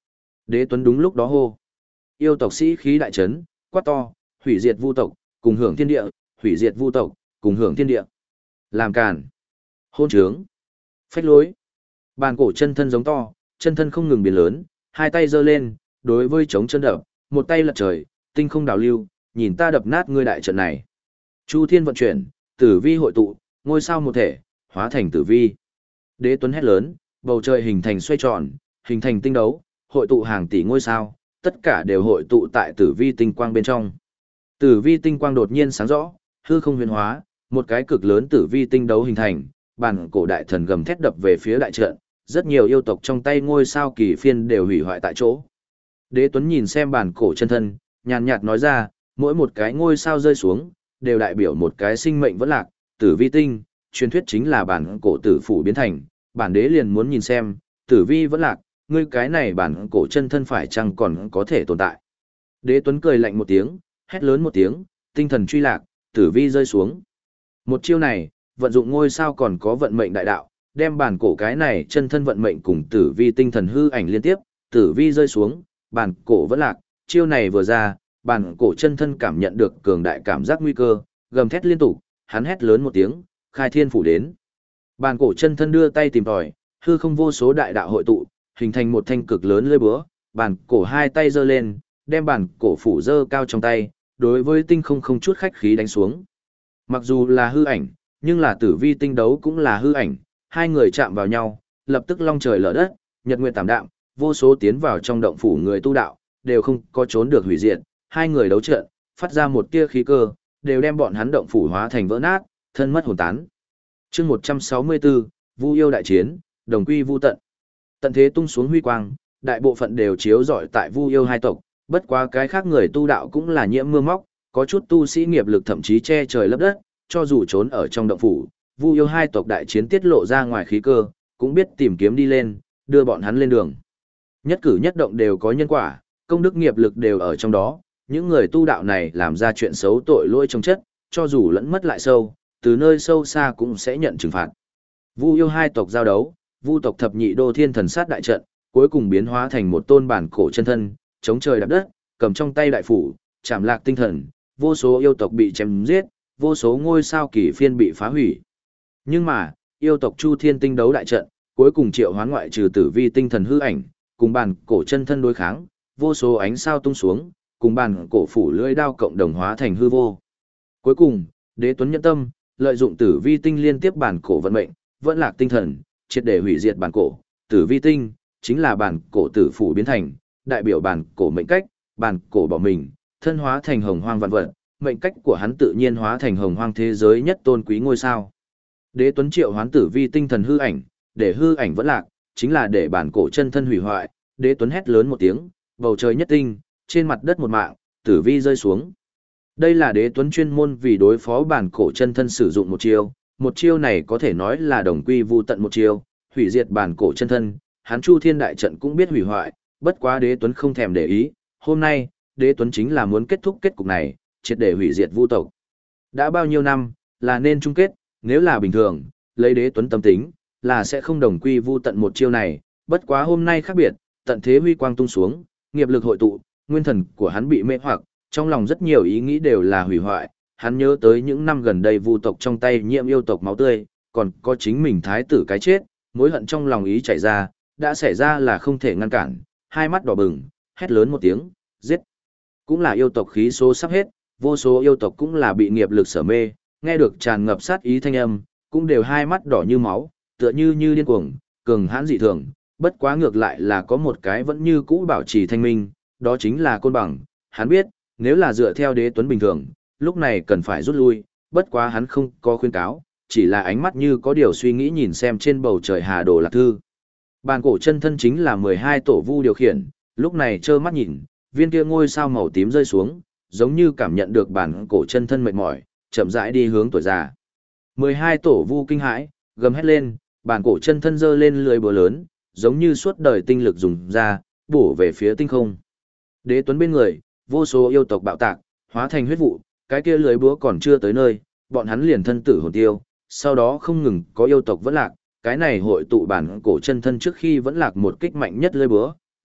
Đế Tuấn đúng lúc đó hô. Yêu tộc sĩ khí đại trấn, quát to, hủy diệt vu tộc, cùng hưởng thiên địa, hủy diệt vu tộc, cùng hưởng thiên địa. Làm càn. Hôn trướng. Phách lối. Bàn cổ chân thân giống to, chân thân không ngừng biến lớn, hai tay giơ lên, đối với chống chân đập, một tay lật trời, tinh không đào lưu, nhìn ta đập nát ngươi đại trận này. Chu thiên vận chuyển, tử vi hội tụ, ngôi sao một thể, hóa thành tử vi. Đế Tuấn hét lớn, bầu trời hình thành xoay tròn, hình thành tinh đấu, hội tụ hàng tỷ ngôi sao, tất cả đều hội tụ tại tử vi tinh quang bên trong. Tử vi tinh quang đột nhiên sáng rõ, hư không huyền hóa, một cái cực lớn tử vi tinh đấu hình thành, bản cổ đại thần gầm thét đập về phía đại trận, rất nhiều yêu tộc trong tay ngôi sao kỳ phiên đều hủy hoại tại chỗ. Đế Tuấn nhìn xem bản cổ chân thân, nhàn nhạt nói ra, mỗi một cái ngôi sao rơi xuống, đều đại biểu một cái sinh mệnh vẫn lạc, tử vi tinh, truyền thuyết chính là bản cổ tử phủ biến thành, bản đế liền muốn nhìn xem, tử vi vẫn lạc, ngươi cái này bản cổ chân thân phải chăng còn có thể tồn tại. Đế Tuấn cười lạnh một tiếng, hét lớn một tiếng, tinh thần truy lạc, tử vi rơi xuống. Một chiêu này, vận dụng ngôi sao còn có vận mệnh đại đạo, đem bản cổ cái này chân thân vận mệnh cùng tử vi tinh thần hư ảnh liên tiếp, tử vi rơi xuống, bản cổ vẫn lạc, chiêu này vừa ra, bản cổ chân thân cảm nhận được cường đại cảm giác nguy cơ, gầm thét liên tục, hắn hét lớn một tiếng, khai thiên phủ đến. Bản cổ chân thân đưa tay tìm tòi, hư không vô số đại đạo hội tụ, hình thành một thanh cực lớn lưỡi búa, bản cổ hai tay giơ lên, đem bản cổ phủ giơ cao trong tay, đối với tinh không không chút khách khí đánh xuống. Mặc dù là hư ảnh, nhưng là tử vi tinh đấu cũng là hư ảnh, hai người chạm vào nhau, lập tức long trời lở đất, nhật nguyệt tảm đạm, vô số tiến vào trong động phủ người tu đạo, đều không có trốn được hủy diệt, hai người đấu trận, phát ra một tia khí cơ, đều đem bọn hắn động phủ hóa thành vỡ nát, thân mất hồn tán. Chương một trăm sáu mươi tư, Vu yêu đại chiến, đồng quy vu tận. Tận thế tung xuống huy quang, đại bộ phận đều chiếu rọi tại Vu yêu hai tộc, bất quá cái khác người tu đạo cũng là nhiễm mưa móc, có chút tu sĩ nghiệp lực thậm chí che trời lấp đất, cho dù trốn ở trong động phủ, Vu yêu hai tộc đại chiến tiết lộ ra ngoài khí cơ, cũng biết tìm kiếm đi lên, đưa bọn hắn lên đường. Nhất cử nhất động đều có nhân quả, công đức nghiệp lực đều ở trong đó, những người tu đạo này làm ra chuyện xấu tội lỗi trong chất, cho dù lẫn mất lại sâu, từ nơi sâu xa cũng sẽ nhận trừng phạt. Vu yêu hai tộc giao đấu, Vu tộc thập nhị đô thiên thần sát đại trận, cuối cùng biến hóa thành một tôn bản cổ chân thân, chống trời đạp đất, cầm trong tay đại phủ, chạm lạc tinh thần, vô số yêu tộc bị chém giết, vô số ngôi sao kỳ phiên bị phá hủy. Nhưng mà, yêu tộc Chu Thiên tinh đấu đại trận, cuối cùng triệu hoán ngoại trừ tử vi tinh thần hư ảnh, cùng bản cổ chân thân đối kháng, vô số ánh sao tung xuống, cùng bản cổ phủ lưỡi đao cộng đồng hóa thành hư vô. Cuối cùng, Đế Tuấn nhẫn tâm, lợi dụng tử vi tinh liên tiếp bản cổ vận mệnh, vẫn lạc tinh thần, triệt để hủy diệt bản cổ. Tử vi tinh chính là bản cổ tử phủ biến thành, đại biểu bản cổ mệnh cách, bản cổ bỏ mình, thân hóa thành hồng hoang vạn vật, mệnh cách của hắn tự nhiên hóa thành hồng hoang thế giới nhất tôn quý ngôi sao. Đế Tuấn triệu hoán tử vi tinh thần hư ảnh, để hư ảnh vẫn lạc, chính là để bản cổ chân thân hủy hoại. Đế Tuấn hét lớn một tiếng, bầu trời nhất tinh, trên mặt đất một mạng, tử vi rơi xuống. Đây là Đế Tuấn chuyên môn vì đối phó bản cổ chân thân sử dụng một chiêu, một chiêu này có thể nói là đồng quy vu tận một chiêu, hủy diệt bản cổ chân thân, hắn Chu Thiên đại trận cũng biết hủy hoại, bất quá Đế Tuấn không thèm để ý, hôm nay, Đế Tuấn chính là muốn kết thúc kết cục này, triệt để hủy diệt Vu tộc. Đã bao nhiêu năm, là nên chung kết, nếu là bình thường, lấy Đế Tuấn tâm tính, là sẽ không đồng quy vu tận một chiêu này, bất quá hôm nay khác biệt, tận thế huy quang tung xuống, nghiệp lực hội tụ, nguyên thần của hắn bị mê hoặc, trong lòng rất nhiều ý nghĩ đều là hủy hoại, hắn nhớ tới những năm gần đây Vu tộc trong tay nhiễm yêu tộc máu tươi, còn có chính mình thái tử cái chết, mối hận trong lòng ý chảy ra, đã xảy ra là không thể ngăn cản, hai mắt đỏ bừng, hét lớn một tiếng, giết. Cũng là yêu tộc khí số sắp hết, vô số yêu tộc cũng là bị nghiệp lực sở mê, nghe được tràn ngập sát ý thanh âm, cũng đều hai mắt đỏ như máu, tựa như như điên cuồng, cường hãn dị thường, bất quá ngược lại là có một cái vẫn như cũ bảo trì thanh minh, đó chính là Côn Bằng. Hắn biết, nếu là dựa theo Đế Tuấn bình thường, lúc này cần phải rút lui, bất quá hắn không có khuyên cáo, chỉ là ánh mắt như có điều suy nghĩ nhìn xem trên bầu trời Hà Đồ Lạc Thư. Bàn cổ chân thân chính là mười hai tổ vu điều khiển, lúc này trơ mắt nhìn, viên kia ngôi sao màu tím rơi xuống, giống như cảm nhận được bản cổ chân thân mệt mỏi, chậm rãi đi hướng tuổi già. mười hai tổ vu kinh hãi, gầm hét lên, bản cổ chân thân giơ lên lưỡi búa lớn, giống như suốt đời tinh lực dùng ra, bổ về phía tinh không. Đế Tuấn bên người, vô số yêu tộc bạo tạc, hóa thành huyết vụ, cái kia lưỡi búa còn chưa tới nơi, bọn hắn liền thân tử hồn tiêu, sau đó không ngừng có yêu tộc vẫn lạc, cái này hội tụ bản cổ chân thân trước khi vẫn lạc một kích mạnh nhất lưỡi búa,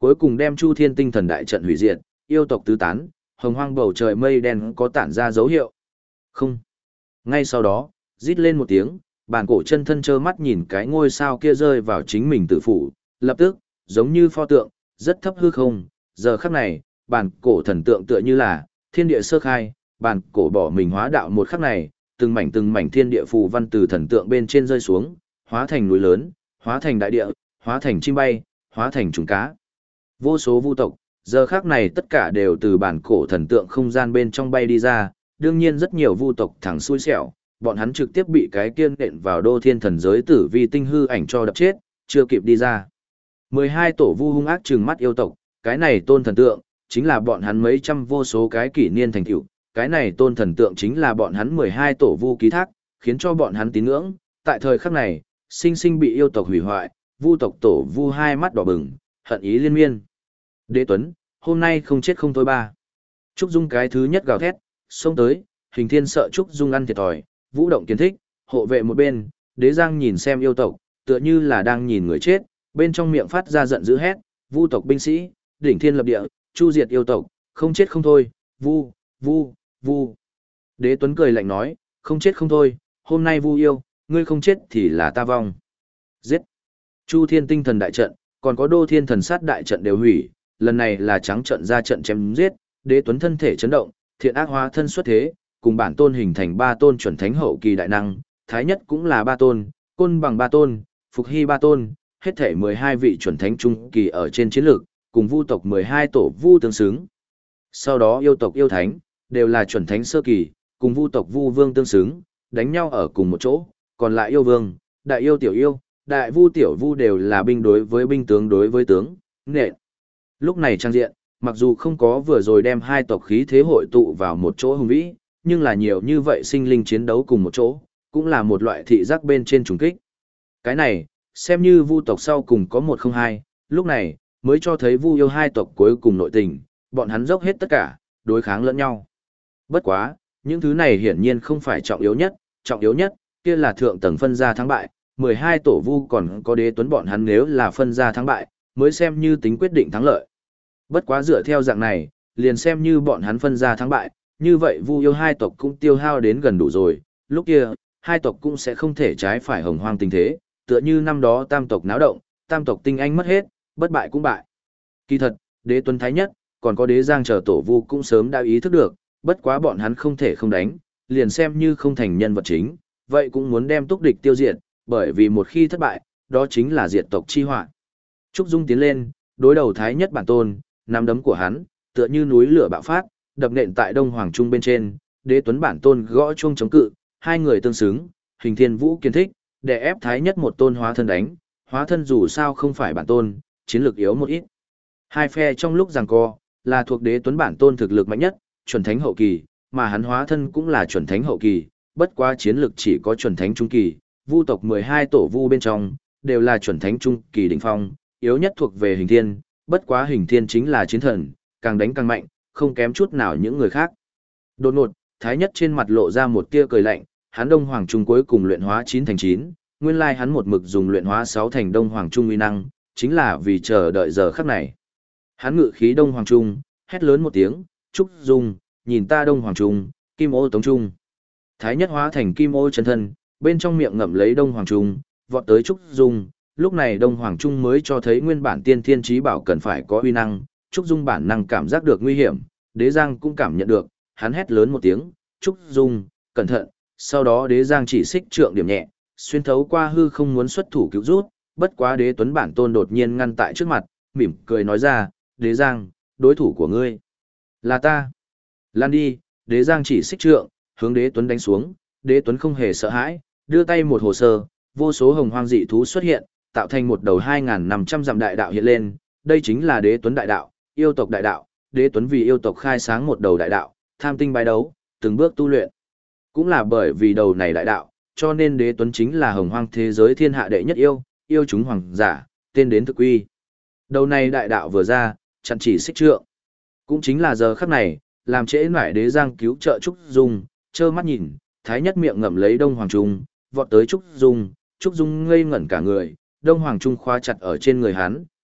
cuối cùng đem Chu Thiên Tinh Thần đại trận hủy diệt, yêu tộc tứ tán, hồng hoang bầu trời mây đen có tản ra dấu hiệu. Không. Ngay sau đó, rít lên một tiếng, bản cổ chân thân trơ mắt nhìn cái ngôi sao kia rơi vào chính mình tự phủ, lập tức, giống như pho tượng, rất thấp hư không, giờ khắc này, bản cổ thần tượng tựa như là thiên địa sơ khai, bản cổ bỏ mình hóa đạo một khắc này, từng mảnh từng mảnh thiên địa phù văn từ thần tượng bên trên rơi xuống, hóa thành núi lớn, hóa thành đại địa, hóa thành chim bay, hóa thành trùng cá. Vô số vu tộc, giờ khắc này tất cả đều từ bản cổ thần tượng không gian bên trong bay đi ra, đương nhiên rất nhiều vu tộc thẳng xui xẻo, bọn hắn trực tiếp bị cái kiên nện vào đô thiên thần giới tử vi tinh hư ảnh cho đập chết, chưa kịp đi ra. mười hai tổ vu hung ác trừng mắt yêu tộc, cái này tôn thần tượng, chính là bọn hắn mấy trăm vô số cái kỷ niên thành tựu, cái này tôn thần tượng chính là bọn hắn mười hai tổ vu ký thác, khiến cho bọn hắn tín ngưỡng, tại thời khắc này, sinh sinh bị yêu tộc hủy hoại, vu tộc tổ vu hai mắt đỏ bừng, hận ý liên miên. Đế Tuấn, hôm nay không chết không thôi ba. Trúc Dung cái thứ nhất gào thét, xông tới, Hình Thiên sợ Trúc Dung ăn thiệt thòi, vũ động kiến thích, hộ vệ một bên, Đế Giang nhìn xem yêu tộc, tựa như là đang nhìn người chết, bên trong miệng phát ra giận dữ hét, vu tộc binh sĩ, đỉnh thiên lập địa, chu diệt yêu tộc, không chết không thôi, vu, vu, vu. Đế Tuấn cười lạnh nói, không chết không thôi, hôm nay vu yêu, ngươi không chết thì là ta vong. Giết. Chu Thiên Tinh Thần đại trận, còn có Đô Thiên Thần Sát đại trận đều hủy, lần này là trắng trận ra trận chém giết, Đế Tuấn thân thể chấn động, thiện ác hóa thân xuất thế, cùng bản tôn hình thành ba tôn chuẩn thánh hậu kỳ đại năng, thái nhất cũng là ba tôn, côn bằng ba tôn, phục hy ba tôn, hết thể mười hai vị chuẩn thánh trung kỳ ở trên chiến lược, cùng vu tộc mười hai tổ vu tương xứng. Sau đó yêu tộc yêu thánh, đều là chuẩn thánh sơ kỳ, cùng vu tộc vu vương tương xứng, đánh nhau ở cùng một chỗ, còn lại yêu vương, đại yêu tiểu yêu, đại vu tiểu vu đều là binh đối với binh tướng đối với tướng, nện. Lúc này trang diện, mặc dù không có vừa rồi đem hai tộc khí thế hội tụ vào một chỗ hùng vĩ, nhưng là nhiều như vậy sinh linh chiến đấu cùng một chỗ, cũng là một loại thị giác bên trên trùng kích. Cái này, xem như vu tộc sau cùng có một không hai, lúc này, mới cho thấy vu yêu hai tộc cuối cùng nội tình, bọn hắn dốc hết tất cả, đối kháng lẫn nhau. Bất quá, những thứ này hiển nhiên không phải trọng yếu nhất, trọng yếu nhất, kia là thượng tầng phân ra thắng bại, mười hai tổ vu còn có Đế Tuấn bọn hắn nếu là phân ra thắng bại, mới xem như tính quyết định thắng lợi. Bất quá dựa theo dạng này, liền xem như bọn hắn phân ra thắng bại, như vậy vu yêu hai tộc cũng tiêu hao đến gần đủ rồi, lúc kia, hai tộc cũng sẽ không thể trái phải hồng hoang tình thế, tựa như năm đó tam tộc náo động, tam tộc tinh anh mất hết, bất bại cũng bại. Kỳ thật, Đế Tuấn Thái Nhất, còn có Đế Giang chờ tổ vu cũng sớm đã ý thức được, bất quá bọn hắn không thể không đánh, liền xem như không thành nhân vật chính, vậy cũng muốn đem túc địch tiêu diệt, bởi vì một khi thất bại, đó chính là diệt tộc chi họa. Trúc Dung tiến lên, đối đầu Thái Nhất bản tôn, nắm đấm của hắn, tựa như núi lửa bạo phát, đập nện tại Đông Hoàng Trung bên trên, Đế Tuấn bản tôn gõ chuông chống cự, hai người tương xứng, Hình Thiên Vũ kiến thích, để ép Thái Nhất một tôn hóa thân đánh, hóa thân dù sao không phải bản tôn, chiến lược yếu một ít. Hai phe trong lúc giằng co, là thuộc Đế Tuấn bản tôn thực lực mạnh nhất, chuẩn thánh hậu kỳ, mà hắn hóa thân cũng là chuẩn thánh hậu kỳ, bất quá chiến lược chỉ có chuẩn thánh trung kỳ, vu tộc mười hai tổ vu bên trong, đều là chuẩn thánh trung kỳ đỉnh phong, yếu nhất thuộc về Hình Thiên, bất quá Hình Thiên chính là chiến thần, càng đánh càng mạnh, không kém chút nào những người khác. Đột ngột, Thái Nhất trên mặt lộ ra một tia cười lạnh, hắn Đông Hoàng Trung cuối cùng luyện hóa chín thành chín, nguyên lai hắn một mực dùng luyện hóa sáu thành Đông Hoàng Trung uy năng, chính là vì chờ đợi giờ khắc này. Hắn ngự khí Đông Hoàng Trung, hét lớn một tiếng, "Trúc Dung, nhìn ta Đông Hoàng Trung, Kim Ô Tống Trung." Thái Nhất hóa thành Kim Ô chân thân, bên trong miệng ngậm lấy Đông Hoàng Trung, vọt tới Trúc Dung, lúc này Đông Hoàng Trung mới cho thấy nguyên bản tiên thiên chí bảo cần phải có uy năng, Trúc Dung bản năng cảm giác được nguy hiểm, Đế Giang cũng cảm nhận được, hắn hét lớn một tiếng, "Trúc Dung, cẩn thận!" Sau đó Đế Giang chỉ xích trượng điểm nhẹ, xuyên thấu qua hư không muốn xuất thủ cứu rút, bất quá Đế Tuấn bản tôn đột nhiên ngăn tại trước mặt, mỉm cười nói ra, "Đế Giang, đối thủ của ngươi là ta." Lan đi, Đế Giang chỉ xích trượng, hướng Đế Tuấn đánh xuống, Đế Tuấn không hề sợ hãi, đưa tay một hồ sơ, vô số hồng hoang dị thú xuất hiện, tạo thành một đầu hai nghìn năm trăm dặm đại đạo hiện lên, đây chính là Đế Tuấn đại đạo, yêu tộc đại đạo, Đế Tuấn vì yêu tộc khai sáng một đầu đại đạo, tham tinh bái đấu, từng bước tu luyện. Cũng là bởi vì đầu này đại đạo, cho nên Đế Tuấn chính là hồng hoang thế giới thiên hạ đệ nhất yêu, yêu chúng hoàng giả, tên đến thực quy. Đầu này đại đạo vừa ra, chặn chỉ xích trượng. Cũng chính là giờ khắc này, làm trễ nải Đế Giang cứu trợ Trúc Dung, trơ mắt nhìn, Thái Nhất miệng ngậm lấy Đông Hoàng Trung, vọt tới Trúc Dung, Trúc Dung ngây ngẩn cả người, Đông Hoàng Trung khóa chặt ở trên người hắn,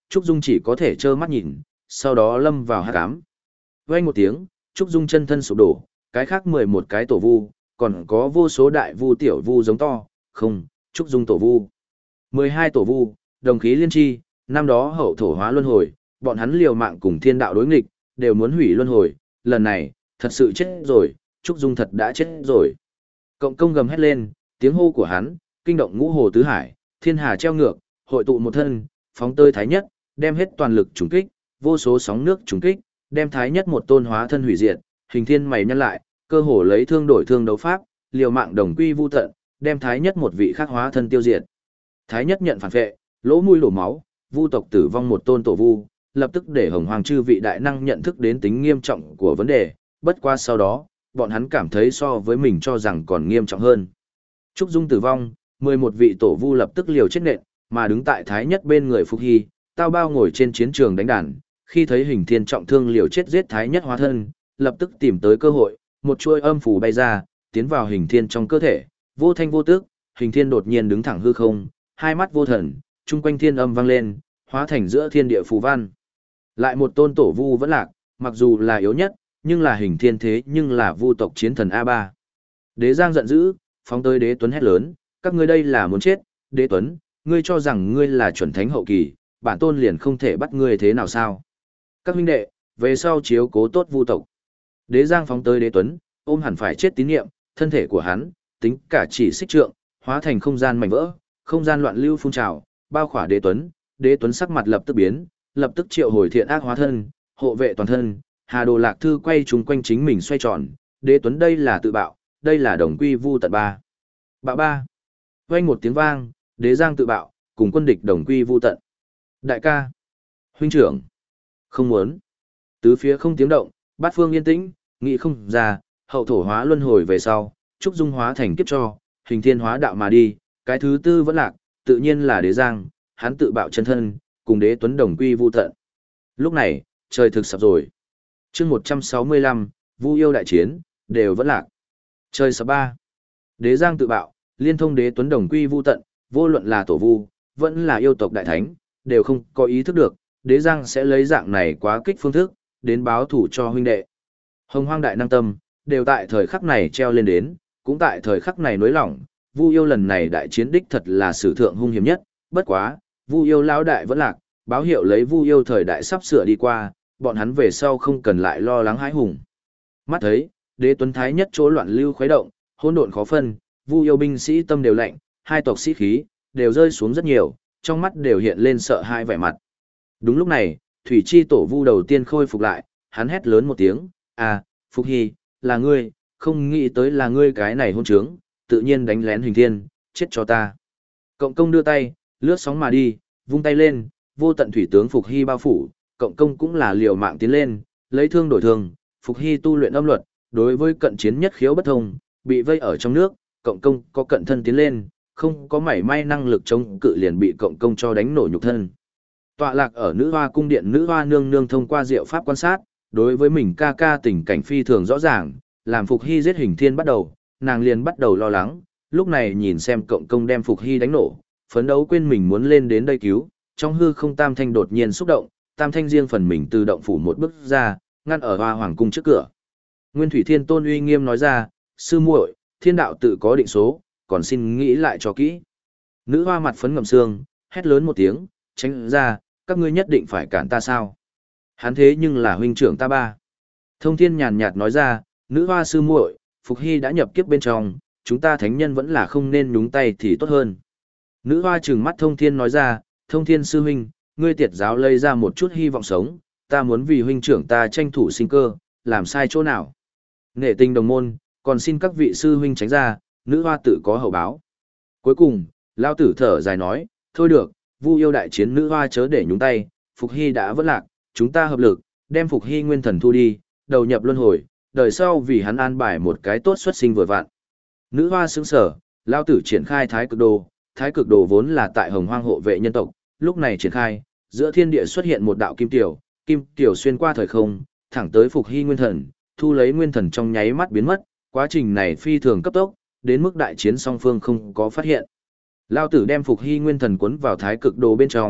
Trúc Dung chỉ có thể trơ mắt nhìn, sau đó lâm vào hắc ám. Vang một tiếng, Trúc Dung chân thân sụp đổ, cái khác mười một cái tổ vu, còn có vô số đại vu tiểu vu giống to, không, Trúc Dung tổ vu. mười hai tổ vu, đồng khí liên chi, năm đó hậu thổ hóa luân hồi, bọn hắn liều mạng cùng thiên đạo đối nghịch, đều muốn hủy luân hồi, lần này, thật sự chết rồi, Trúc Dung thật đã chết rồi. Cộng công gầm hét lên, tiếng hô của hắn, kinh động ngũ hồ tứ hải, thiên hà treo ngược, hội tụ một thân, phóng tơi thái nhất, đem hết toàn lực trùng kích, vô số sóng nước trùng kích, đem thái nhất một tôn hóa thân hủy diệt, hình thiên mày nhăn lại, cơ hồ lấy thương đổi thương đấu pháp, liều mạng đồng quy vu tận, đem thái nhất một vị khác hóa thân tiêu diệt. Thái nhất nhận phản vệ, lỗ mũi đổ máu, vu tộc tử vong một tôn tổ vu, lập tức để hồng hoàng chư vị đại năng nhận thức đến tính nghiêm trọng của vấn đề, bất qua sau đó, bọn hắn cảm thấy so với mình cho rằng còn nghiêm trọng hơn. Trúc Dung tử vong, mười một vị tổ vu lập tức liều chết nện, mà đứng tại thái nhất bên người Phục Hy, Tao Bao ngồi trên chiến trường đánh đàn, khi thấy hình thiên trọng thương liều chết giết thái nhất hóa thân, lập tức tìm tới cơ hội, một chuôi âm phù bay ra, tiến vào hình thiên trong cơ thể, vô thanh vô tức, hình thiên đột nhiên đứng thẳng hư không, hai mắt vô thần, chung quanh thiên âm vang lên, hóa thành giữa thiên địa phù văn. Lại một tôn tổ vu vẫn lạc, mặc dù là yếu nhất, nhưng là hình thiên thế nhưng là vu tộc chiến thần a ba. Đế Giang giận dữ, phóng tới Đế Tuấn hét lớn, các ngươi đây là muốn chết, Đế Tuấn, ngươi cho rằng ngươi là chuẩn thánh hậu kỳ, bản tôn liền không thể bắt ngươi thế nào sao? Các huynh đệ, về sau chiếu cố tốt vu tộc. Đế Giang phóng tới Đế Tuấn, ôm hẳn phải chết tín niệm, thân thể của hắn, tính cả chỉ xích trượng, hóa thành không gian mảnh vỡ, không gian loạn lưu phun trào, bao khỏa Đế Tuấn, Đế Tuấn sắc mặt lập tức biến, lập tức triệu hồi thiện ác hóa thân, hộ vệ toàn thân, Hà Đồ Lạc Thư quay trùng quanh chính mình xoay tròn, Đế Tuấn đây là tự bạo, đây là đồng quy vu tận ba. Bạo ba. Vang một tiếng vang, Đế Giang tự bạo, cùng quân địch đồng quy vu tận. Đại ca, huynh trưởng, không muốn. Tứ phía không tiếng động, bát phương yên tĩnh, nghĩ không ra, hậu thổ hóa luân hồi về sau, Trúc Dung hóa thành kiếp cho, hình thiên hóa đạo mà đi, cái thứ tư vẫn lạc, tự nhiên là Đế Giang, hắn tự bạo chân thân, cùng Đế Tuấn đồng quy vu tận. Lúc này, trời thực sập rồi. Chương một trăm sáu mươi lăm, Vu yêu đại chiến, đều vẫn lạc. Trời sập ba. Đế Giang tự bạo, liên thông Đế Tuấn đồng quy vu tận, vô luận là tổ vu, vẫn là yêu tộc đại thánh, đều không có ý thức được, Đế Giang sẽ lấy dạng này quá kích phương thức, đến báo thủ cho huynh đệ. Hồng Hoang đại năng tâm, đều tại thời khắc này treo lên đến, cũng tại thời khắc này nối lỏng, Vu yêu lần này đại chiến đích thật là sử thượng hung hiểm nhất, bất quá, Vu yêu lão đại vẫn lạc, báo hiệu lấy Vu yêu thời đại sắp sửa đi qua, bọn hắn về sau không cần lại lo lắng hãi hùng. Mắt thấy, Đế Tuấn thái nhất chỗ loạn lưu khuấy động, hỗn độn khó phân, Vu yêu binh sĩ tâm đều lạnh, hai tộc sĩ khí đều rơi xuống rất nhiều, trong mắt đều hiện lên sợ hãi vẻ mặt. Đúng lúc này, Thủy Chi tổ Vu đầu tiên khôi phục lại, hắn hét lớn một tiếng, "À, Phục Hy, là ngươi, không nghĩ tới là ngươi cái này hôn trướng, tự nhiên đánh lén hình thiên, chết cho ta." Cộng công đưa tay, lướt sóng mà đi, vung tay lên, vô tận thủy tướng Phục Hy bao phủ, cộng công cũng là liều mạng tiến lên, lấy thương đổi thương, Phục Hy tu luyện âm luật, đối với cận chiến nhất khiếu bất thông, bị vây ở trong nước, cộng công có cận thân tiến lên, không có mảy may năng lực chống cự liền bị cộng công cho đánh nổ nhục thân. Tọa lạc ở nữ hoa cung điện, nữ hoa nương nương thông qua diệu pháp quan sát, đối với mình ca ca tình cảnh phi thường rõ ràng, làm Phục Hy giết hình thiên bắt đầu, nàng liền bắt đầu lo lắng, lúc này nhìn xem cộng công đem Phục Hy đánh nổ, phấn đấu quên mình muốn lên đến đây cứu, trong hư không tam thanh đột nhiên xúc động, tam thanh riêng phần mình từ động phủ một bước ra, ngăn ở hoa hoàng cung trước cửa. Nguyên Thủy Thiên Tôn uy nghiêm nói ra, sư muội, thiên đạo tự có định số, còn xin nghĩ lại cho kỹ. Nữ hoa mặt phấn ngậm xương, hét lớn một tiếng, tránh ra, các ngươi nhất định phải cản ta sao? Hắn thế nhưng là huynh trưởng ta ba. Thông Thiên nhàn nhạt nói ra, nữ hoa sư muội, Phục Hy đã nhập kiếp bên trong, chúng ta thánh nhân vẫn là không nên nhúng tay thì tốt hơn. Nữ hoa trừng mắt Thông Thiên nói ra, Thông Thiên sư huynh, ngươi tiệt giáo lấy ra một chút hy vọng sống, ta muốn vì huynh trưởng ta tranh thủ sinh cơ, làm sai chỗ nào? Nghệ tình đồng môn, còn xin các vị sư huynh tránh ra, nữ hoa tự có hậu báo. Cuối cùng, lao tử thở dài nói, thôi được, Vu yêu đại chiến nữ hoa chớ để nhúng tay, Phục Hy đã vất lạc, chúng ta hợp lực, đem Phục Hy nguyên thần thu đi, đầu nhập luân hồi, đời sau vì hắn an bài một cái tốt xuất sinh vừa vạn. Nữ hoa sững sở, lao tử triển khai thái cực đồ, thái cực đồ vốn là tại hồng hoang hộ vệ nhân tộc, lúc này triển khai, giữa thiên địa xuất hiện một đạo kim tiểu, kim tiểu xuyên qua thời không, thẳng tới Phục Hy nguyên thần, thu lấy nguyên thần trong nháy mắt biến mất, quá trình này phi thường cấp tốc, đến mức đại chiến song phương không có phát hiện. Lao tử đem Phục Hy nguyên thần cuốn vào thái cực đồ bên trong,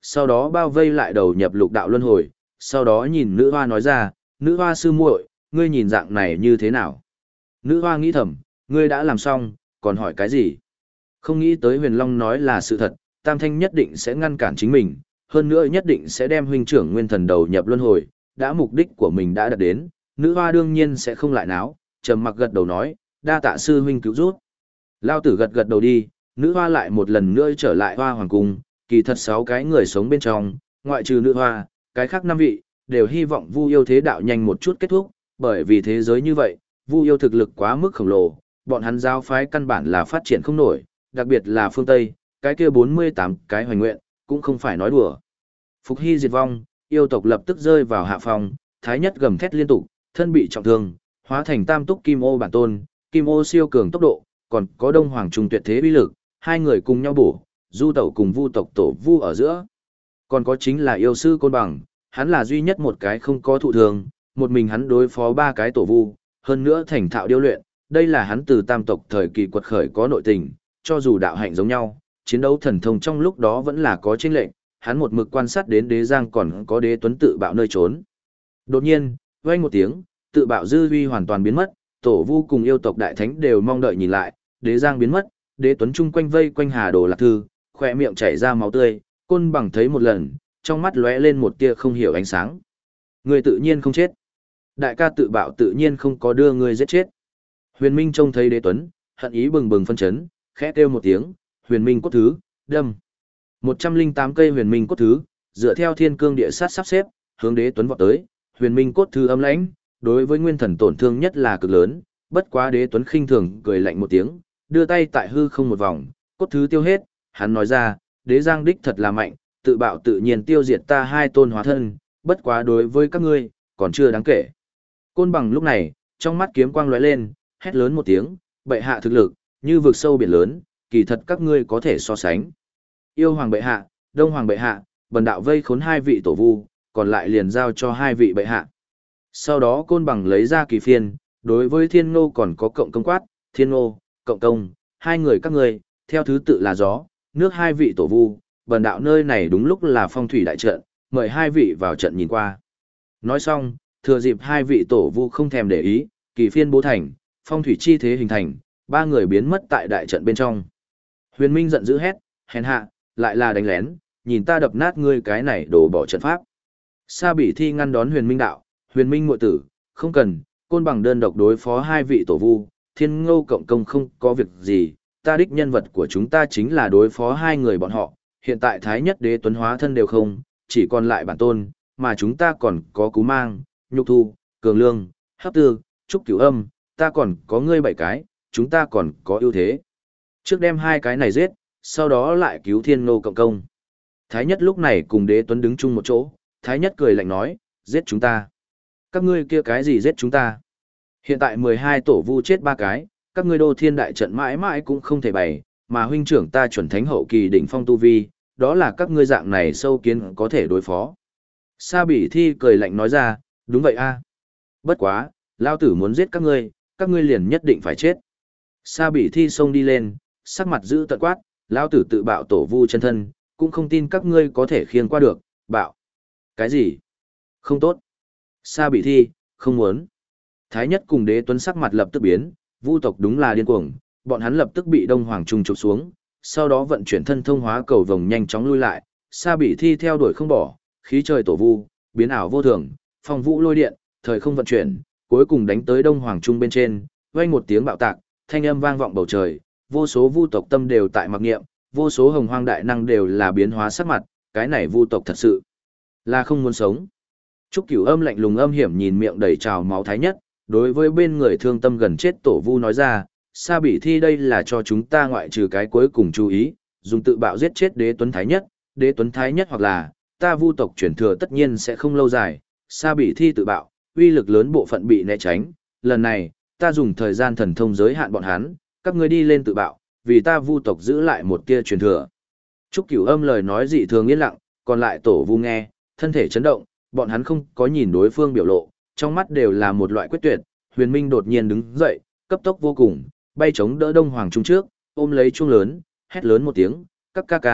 sau đó bao vây lại đầu nhập lục đạo luân hồi, sau đó nhìn nữ hoa nói ra, nữ hoa sư muội, ngươi nhìn dạng này như thế nào? Nữ hoa nghĩ thầm, ngươi đã làm xong, còn hỏi cái gì? Không nghĩ tới huyền long nói là sự thật, tam thanh nhất định sẽ ngăn cản chính mình, hơn nữa nhất định sẽ đem huynh trưởng nguyên thần đầu nhập luân hồi, đã mục đích của mình đã đạt đến, nữ hoa đương nhiên sẽ không lại náo, trầm mặc gật đầu nói, đa tạ sư huynh cứu rút. Lao tử gật gật đầu đi, nữ hoa lại một lần nữa trở lại hoa hoàng cung, kỳ thật sáu cái người sống bên trong, ngoại trừ nữ hoa, cái khác năm vị, đều hy vọng Vu yêu thế đạo nhanh một chút kết thúc, bởi vì thế giới như vậy, Vu yêu thực lực quá mức khổng lồ, bọn hắn giáo phái căn bản là phát triển không nổi, đặc biệt là phương Tây, cái kia bốn mươi tám cái hoành nguyện, cũng không phải nói đùa. Phục hy diệt vong, yêu tộc lập tức rơi vào hạ phòng, thái nhất gầm thét liên tục, thân bị trọng thương, hóa thành tam túc kim ô bản tôn, kim ô siêu cường tốc độ, còn có đông hoàng trung tuyệt thế uy lực, hai người cùng nhau bổ, du tẩu cùng vu tộc tổ vu ở giữa. Còn có chính là yêu sư côn bằng, hắn là duy nhất một cái không có thụ thường, một mình hắn đối phó ba cái tổ vu, hơn nữa thành thạo điêu luyện, đây là hắn từ tam tộc thời kỳ quật khởi có nội tình, cho dù đạo hạnh giống nhau, chiến đấu thần thông trong lúc đó vẫn là có chênh lệnh, hắn một mực quan sát đến đế giang còn có đế tuấn tự bạo nơi trốn. Đột nhiên, vang một tiếng, tự bạo dư uy hoàn toàn biến mất, tổ vu cùng yêu tộc đại thánh đều mong đợi nhìn lại, đế giang biến mất, đế tuấn chung quanh vây quanh Hà Đồ Lạc Thư, khỏe miệng chảy ra máu tươi, côn bằng thấy một lần, trong mắt lóe lên một tia không hiểu ánh sáng. Người tự nhiên không chết. Đại ca tự bạo tự nhiên không có đưa người giết chết. Huyền Minh trông thấy đế tuấn, hận ý bừng bừng phân chấn, khẽ kêu một tiếng, huyền minh cốt thứ, đâm. một trăm linh tám cây huyền minh cốt thứ, dựa theo thiên cương địa sát sắp xếp, hướng đế tuấn vọt tới, huyền minh cốt thứ âm lãnh, đối với nguyên thần tổn thương nhất là cực lớn, bất quá đế tuấn khinh thường cười lạnh một tiếng, đưa tay tại hư không một vòng, cốt thứ tiêu hết, hắn nói ra, đế giang đích thật là mạnh, tự bạo tự nhiên tiêu diệt ta hai tôn hóa thân, bất quá đối với các ngươi, còn chưa đáng kể. Côn bằng lúc này, trong mắt kiếm quang lóe lên, hét lớn một tiếng, bệ hạ thực lực, như vực sâu biển lớn, kỳ thật các ngươi có thể so sánh. Yêu hoàng bệ hạ, đông hoàng bệ hạ, bần đạo vây khốn hai vị tổ vu, còn lại liền giao cho hai vị bệ hạ. Sau đó côn bằng lấy ra kỳ phiên, đối với thiên ngô còn có cộng công quát, thiên ngô, cộng công, hai người các ngươi, theo thứ tự là gió, nước hai vị tổ vu, bần đạo nơi này đúng lúc là phong thủy đại trận, mời hai vị vào trận nhìn qua. Nói xong, thừa dịp hai vị tổ vu không thèm để ý, kỳ phiên bố thành, phong thủy chi thế hình thành, ba người biến mất tại đại trận bên trong. Huyền Minh giận dữ hét, hèn hạ, lại là đánh lén, nhìn ta đập nát ngươi cái này đổ bỏ trận pháp. Sa Bỉ Thi ngăn đón Huyền Minh đạo, Huyền Minh muội tử, không cần, côn bằng đơn độc đối phó hai vị tổ vu, thiên ngô cộng công không có việc gì, ta đích nhân vật của chúng ta chính là đối phó hai người bọn họ, hiện tại thái nhất đế tuấn hóa thân đều không, chỉ còn lại bản tôn, mà chúng ta còn có cú mang, nhục thu, cường lương, hấp tư, trúc cửu âm, ta còn có ngươi bảy cái, chúng ta còn có ưu thế. Trước đem hai cái này giết, sau đó lại cứu thiên ngô cộng công. Thái nhất lúc này cùng đế tuấn đứng chung một chỗ, thái nhất cười lạnh nói, giết chúng ta. Các ngươi kia cái gì giết chúng ta? Hiện tại mười hai tổ vu chết ba cái, các ngươi đô thiên đại trận mãi mãi cũng không thể bày, mà huynh trưởng ta chuẩn thánh hậu kỳ đỉnh phong tu vi, đó là các ngươi dạng này sâu kiến có thể đối phó. Sa Bỉ Thi cười lạnh nói ra, đúng vậy a. Bất quá, lao tử muốn giết các ngươi, các ngươi liền nhất định phải chết. Sa Bỉ Thi xông đi lên, sắc mặt giữ tận quát, lao tử tự bạo tổ vu chân thân, cũng không tin các ngươi có thể khiêng qua được, bạo. Cái gì? Không tốt. Sa Bỉ Thi, không muốn. Thái nhất cùng đế tuấn sắc mặt lập tức biến, vu tộc đúng là điên cuồng, bọn hắn lập tức bị Đông Hoàng Trung chụp xuống, sau đó vận chuyển thân thông hóa cầu vồng nhanh chóng lui lại, Sa Bỉ Thi theo đuổi không bỏ, khí trời tổ vu, biến ảo vô thường, phong vũ lôi điện, thời không vận chuyển, cuối cùng đánh tới Đông Hoàng Trung bên trên, vang một tiếng bạo tạc, thanh âm vang vọng bầu trời, vô số vu tộc tâm đều tại mặc niệm, vô số hồng hoang đại năng đều là biến hóa sắc mặt, cái này vu tộc thật sự là không muốn sống. Trúc Cửu Âm lạnh lùng âm hiểm nhìn miệng đầy trào máu thái nhất, đối với bên người thương tâm gần chết tổ vu nói ra, Sa Bỉ Thi đây là cho chúng ta ngoại trừ cái cuối cùng chú ý, dùng tự bạo giết chết đế tuấn thái nhất, đế tuấn thái nhất hoặc là, ta vu tộc chuyển thừa tất nhiên sẽ không lâu dài, Sa Bỉ Thi tự bạo, uy lực lớn bộ phận bị né tránh, lần này, ta dùng thời gian thần thông giới hạn bọn hắn, các ngươi đi lên tự bạo, vì ta vu tộc giữ lại một tia truyền thừa. Trúc Cửu Âm lời nói dị thường yên lặng, còn lại tổ vu nghe, thân thể chấn động, bọn hắn không có nhìn đối phương biểu lộ, trong mắt đều là một loại quyết tuyệt. Huyền Minh đột nhiên đứng dậy, cấp tốc vô cùng, bay chống đỡ Đông Hoàng Trung trước, ôm lấy chuông lớn, hét lớn một tiếng, các ca ca,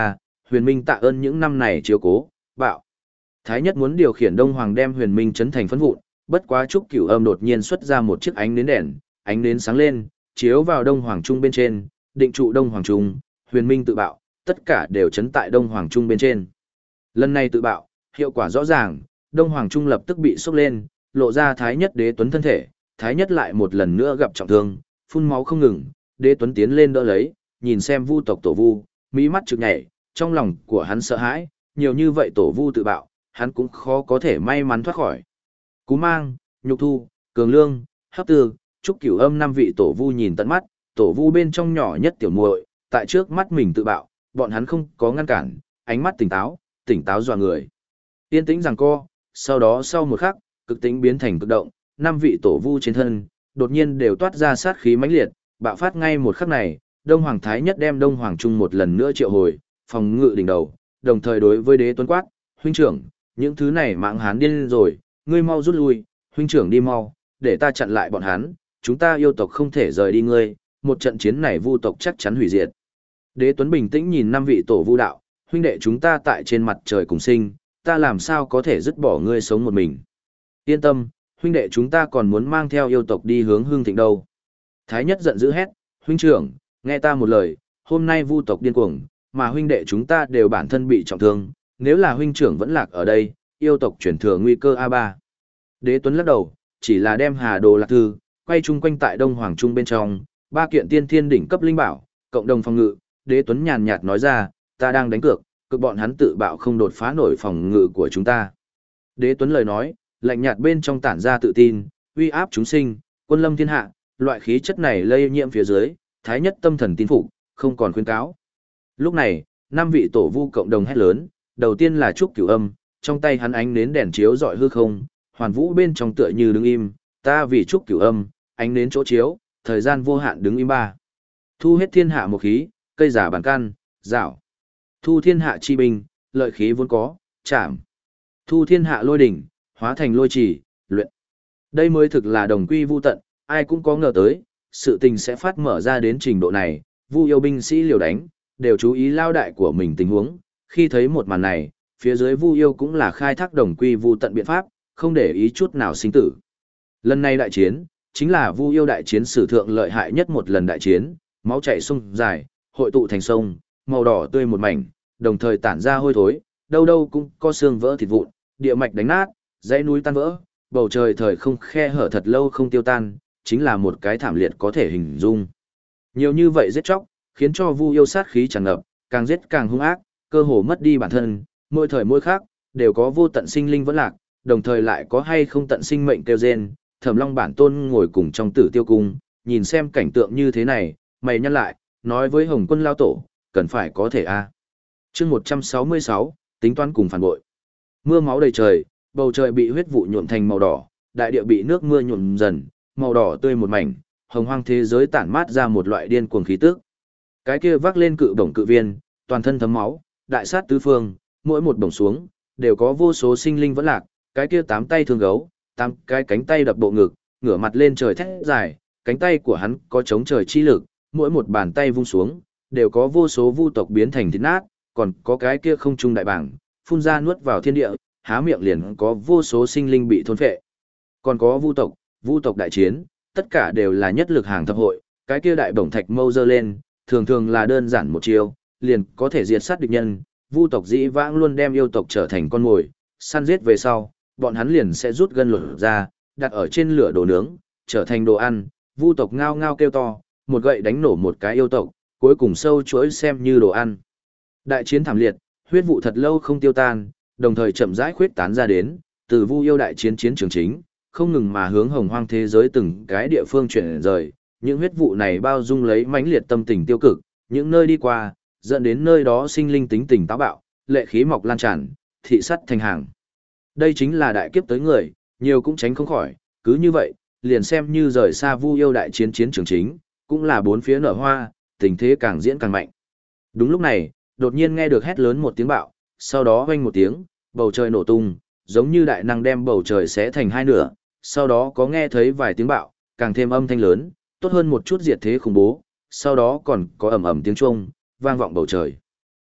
huyền minh tạ ơn những năm này chiếu cố, bạo. Thái nhất muốn điều khiển Đông Hoàng đem huyền minh chấn thành phấn vụn, bất quá Trúc Cửu Âm đột nhiên xuất ra một chiếc ánh nến đèn, ánh nến sáng lên, chiếu vào Đông Hoàng Trung bên trên, định trụ Đông Hoàng Trung, huyền minh tự bạo, tất cả đều chấn tại Đông Hoàng Trung bên trên. Lần này tự bạo, hiệu quả rõ ràng, Đông Hoàng Trung lập tức bị sốc lên, lộ ra Thái nhất đế tuấn thân thể, Thái nhất lại một lần nữa gặp trọng thương, phun máu không ngừng, đế tuấn tiến lên đỡ lấy, nhìn xem vu tộc tổ vu, mỹ mắt trực nhảy, trong lòng của hắn sợ hãi, nhiều như vậy tổ vu tự bạo, hắn cũng khó có thể may mắn thoát khỏi. Cú Mang, Nhục Thu, Cường Lương, Hấp Tư, Trúc Cửu Âm năm vị tổ vu nhìn tận mắt, tổ vu bên trong nhỏ nhất tiểu muội, tại trước mắt mình tự bạo, bọn hắn không có ngăn cản, ánh mắt tỉnh táo, tỉnh táo dọa người. Yên tĩnh giằng co, sau đó sau một khắc, cực tĩnh biến thành cực động, năm vị tổ vu trên thân, đột nhiên đều toát ra sát khí mãnh liệt, bạo phát ngay một khắc này, Đông Hoàng Thái nhất đem Đông Hoàng Trung một lần nữa triệu hồi, phòng ngự đỉnh đầu, đồng thời đối với đế tuấn quát, huynh trưởng, những thứ này mạng hán điên rồi, ngươi mau rút lui, huynh trưởng đi mau, để ta chặn lại bọn hắn, chúng ta yêu tộc không thể rời đi ngươi, một trận chiến này vu tộc chắc chắn hủy diệt. Đế tuấn bình tĩnh nhìn năm vị tổ vu đạo, huynh đệ chúng ta tại trên mặt trời cùng sinh, ta làm sao có thể dứt bỏ ngươi sống một mình. Yên tâm, huynh đệ chúng ta còn muốn mang theo yêu tộc đi hướng hương thịnh đâu. Thái nhất giận dữ hét, huynh trưởng, nghe ta một lời, hôm nay vu tộc điên cuồng, mà huynh đệ chúng ta đều bản thân bị trọng thương, nếu là huynh trưởng vẫn lạc ở đây, yêu tộc chuyển thừa nguy cơ a ba. Đế tuấn lắc đầu, chỉ là đem Hà Đồ Lạc Thư, quay chung quanh tại Đông Hoàng Trung bên trong, ba kiện tiên thiên đỉnh cấp linh bảo, cộng đồng phòng ngự, Đế tuấn nhàn nhạt nói ra, ta đang đánh cược, cực bọn hắn tự bạo không đột phá nổi phòng ngự của chúng ta. Đế tuấn lời nói, lạnh nhạt bên trong tản ra tự tin, uy áp chúng sinh, quân lâm thiên hạ, loại khí chất này lây nhiễm phía dưới, Thái nhất tâm thần tin phục, không còn khuyên cáo. Lúc này, năm vị tổ vu cộng đồng hét lớn, đầu tiên là Trúc Cửu Âm, trong tay hắn ánh nến đèn chiếu rọi hư không, hoàn vũ bên trong tựa như đứng im, ta vì Trúc Cửu Âm, ánh nến chỗ chiếu, thời gian vô hạn đứng im ba. Thu hết thiên hạ một khí, cây giả bản căn, rảo. Thu thiên hạ chi binh, lợi khí vốn có, chạm. Thu thiên hạ lôi đỉnh, hóa thành lôi trì, luyện. Đây mới thực là đồng quy vu tận, ai cũng có ngờ tới, sự tình sẽ phát mở ra đến trình độ này, vu yêu binh sĩ liều đánh, đều chú ý lao đại của mình tình huống, khi thấy một màn này, phía dưới vu yêu cũng là khai thác đồng quy vu tận biện pháp, không để ý chút nào sinh tử. Lần này đại chiến, chính là vu yêu đại chiến sử thượng lợi hại nhất một lần đại chiến, máu chảy sông dài, hội tụ thành sông, màu đỏ tươi một mảnh, đồng thời tản ra hôi thối, đâu đâu cũng có xương vỡ thịt vụn, địa mạch đánh nát, dãy núi tan vỡ, bầu trời thời không khe hở thật lâu không tiêu tan, chính là một cái thảm liệt có thể hình dung. Nhiều như vậy giết chóc, khiến cho vu yêu sát khí tràn ngập, càng giết càng hung ác, cơ hồ mất đi bản thân, mỗi thời mỗi khác, đều có vô tận sinh linh vẫn lạc, đồng thời lại có hay không tận sinh mệnh kêu rên. Thẩm Long bản tôn ngồi cùng trong Tử Tiêu cung, nhìn xem cảnh tượng như thế này, mày nhăn lại, nói với Hồng Quân lao tổ, cần phải có thể a. Chương một trăm sáu mươi sáu, tính toán cùng phản bội. Mưa máu đầy trời, bầu trời bị huyết vụ nhuộm thành màu đỏ, đại địa bị nước mưa nhuộm dần, màu đỏ tươi một mảnh, hồng hoang thế giới tản mát ra một loại điên cuồng khí tức. Cái kia vác lên cự bổng cự viên, toàn thân thấm máu, đại sát tứ phương, mỗi một bổng xuống, đều có vô số sinh linh vẫn lạc, cái kia tám tay thương gấu, tám cái cánh tay đập bộ ngực, ngửa mặt lên trời thét dài, cánh tay của hắn có chống trời chi lực, mỗi một bàn tay vung xuống, đều có vô số vu tộc biến thành thịt nát, còn có cái kia không trung đại bảng, phun ra nuốt vào thiên địa, há miệng liền có vô số sinh linh bị thôn phệ. Còn có vu tộc, vu tộc đại chiến, tất cả đều là nhất lực hàng thập hội, cái kia đại bổng thạch mâu giơ lên, thường thường là đơn giản một chiêu, liền có thể diệt sát địch nhân. Vu tộc dĩ vãng luôn đem yêu tộc trở thành con mồi, săn giết về sau, bọn hắn liền sẽ rút gân lột ra, đặt ở trên lửa đồ nướng, trở thành đồ ăn. Vu tộc ngao ngao kêu to, một gậy đánh nổ một cái yêu tộc, cuối cùng sâu chuỗi xem như đồ ăn. Đại chiến thảm liệt, huyết vụ thật lâu không tiêu tan, đồng thời chậm rãi khuyết tán ra đến, từ Vu yêu đại chiến chiến trường chính, không ngừng mà hướng hồng hoang thế giới từng cái địa phương chuyển rời. Những huyết vụ này bao dung lấy mãnh liệt tâm tình tiêu cực, những nơi đi qua, dẫn đến nơi đó sinh linh tính tình táo bạo, lệ khí mọc lan tràn, thị sắt thành hàng. Đây chính là đại kiếp tới người, nhiều cũng tránh không khỏi, cứ như vậy, liền xem như rời xa Vu yêu đại chiến chiến trường chính, cũng là bốn phía nở hoa, tình thế càng diễn càng mạnh. Đúng lúc này, đột nhiên nghe được hét lớn một tiếng bạo, sau đó vang một tiếng, bầu trời nổ tung, giống như đại năng đem bầu trời xé thành hai nửa, sau đó có nghe thấy vài tiếng bạo, càng thêm âm thanh lớn, tốt hơn một chút diệt thế khủng bố, sau đó còn có ầm ầm tiếng chuông vang vọng bầu trời.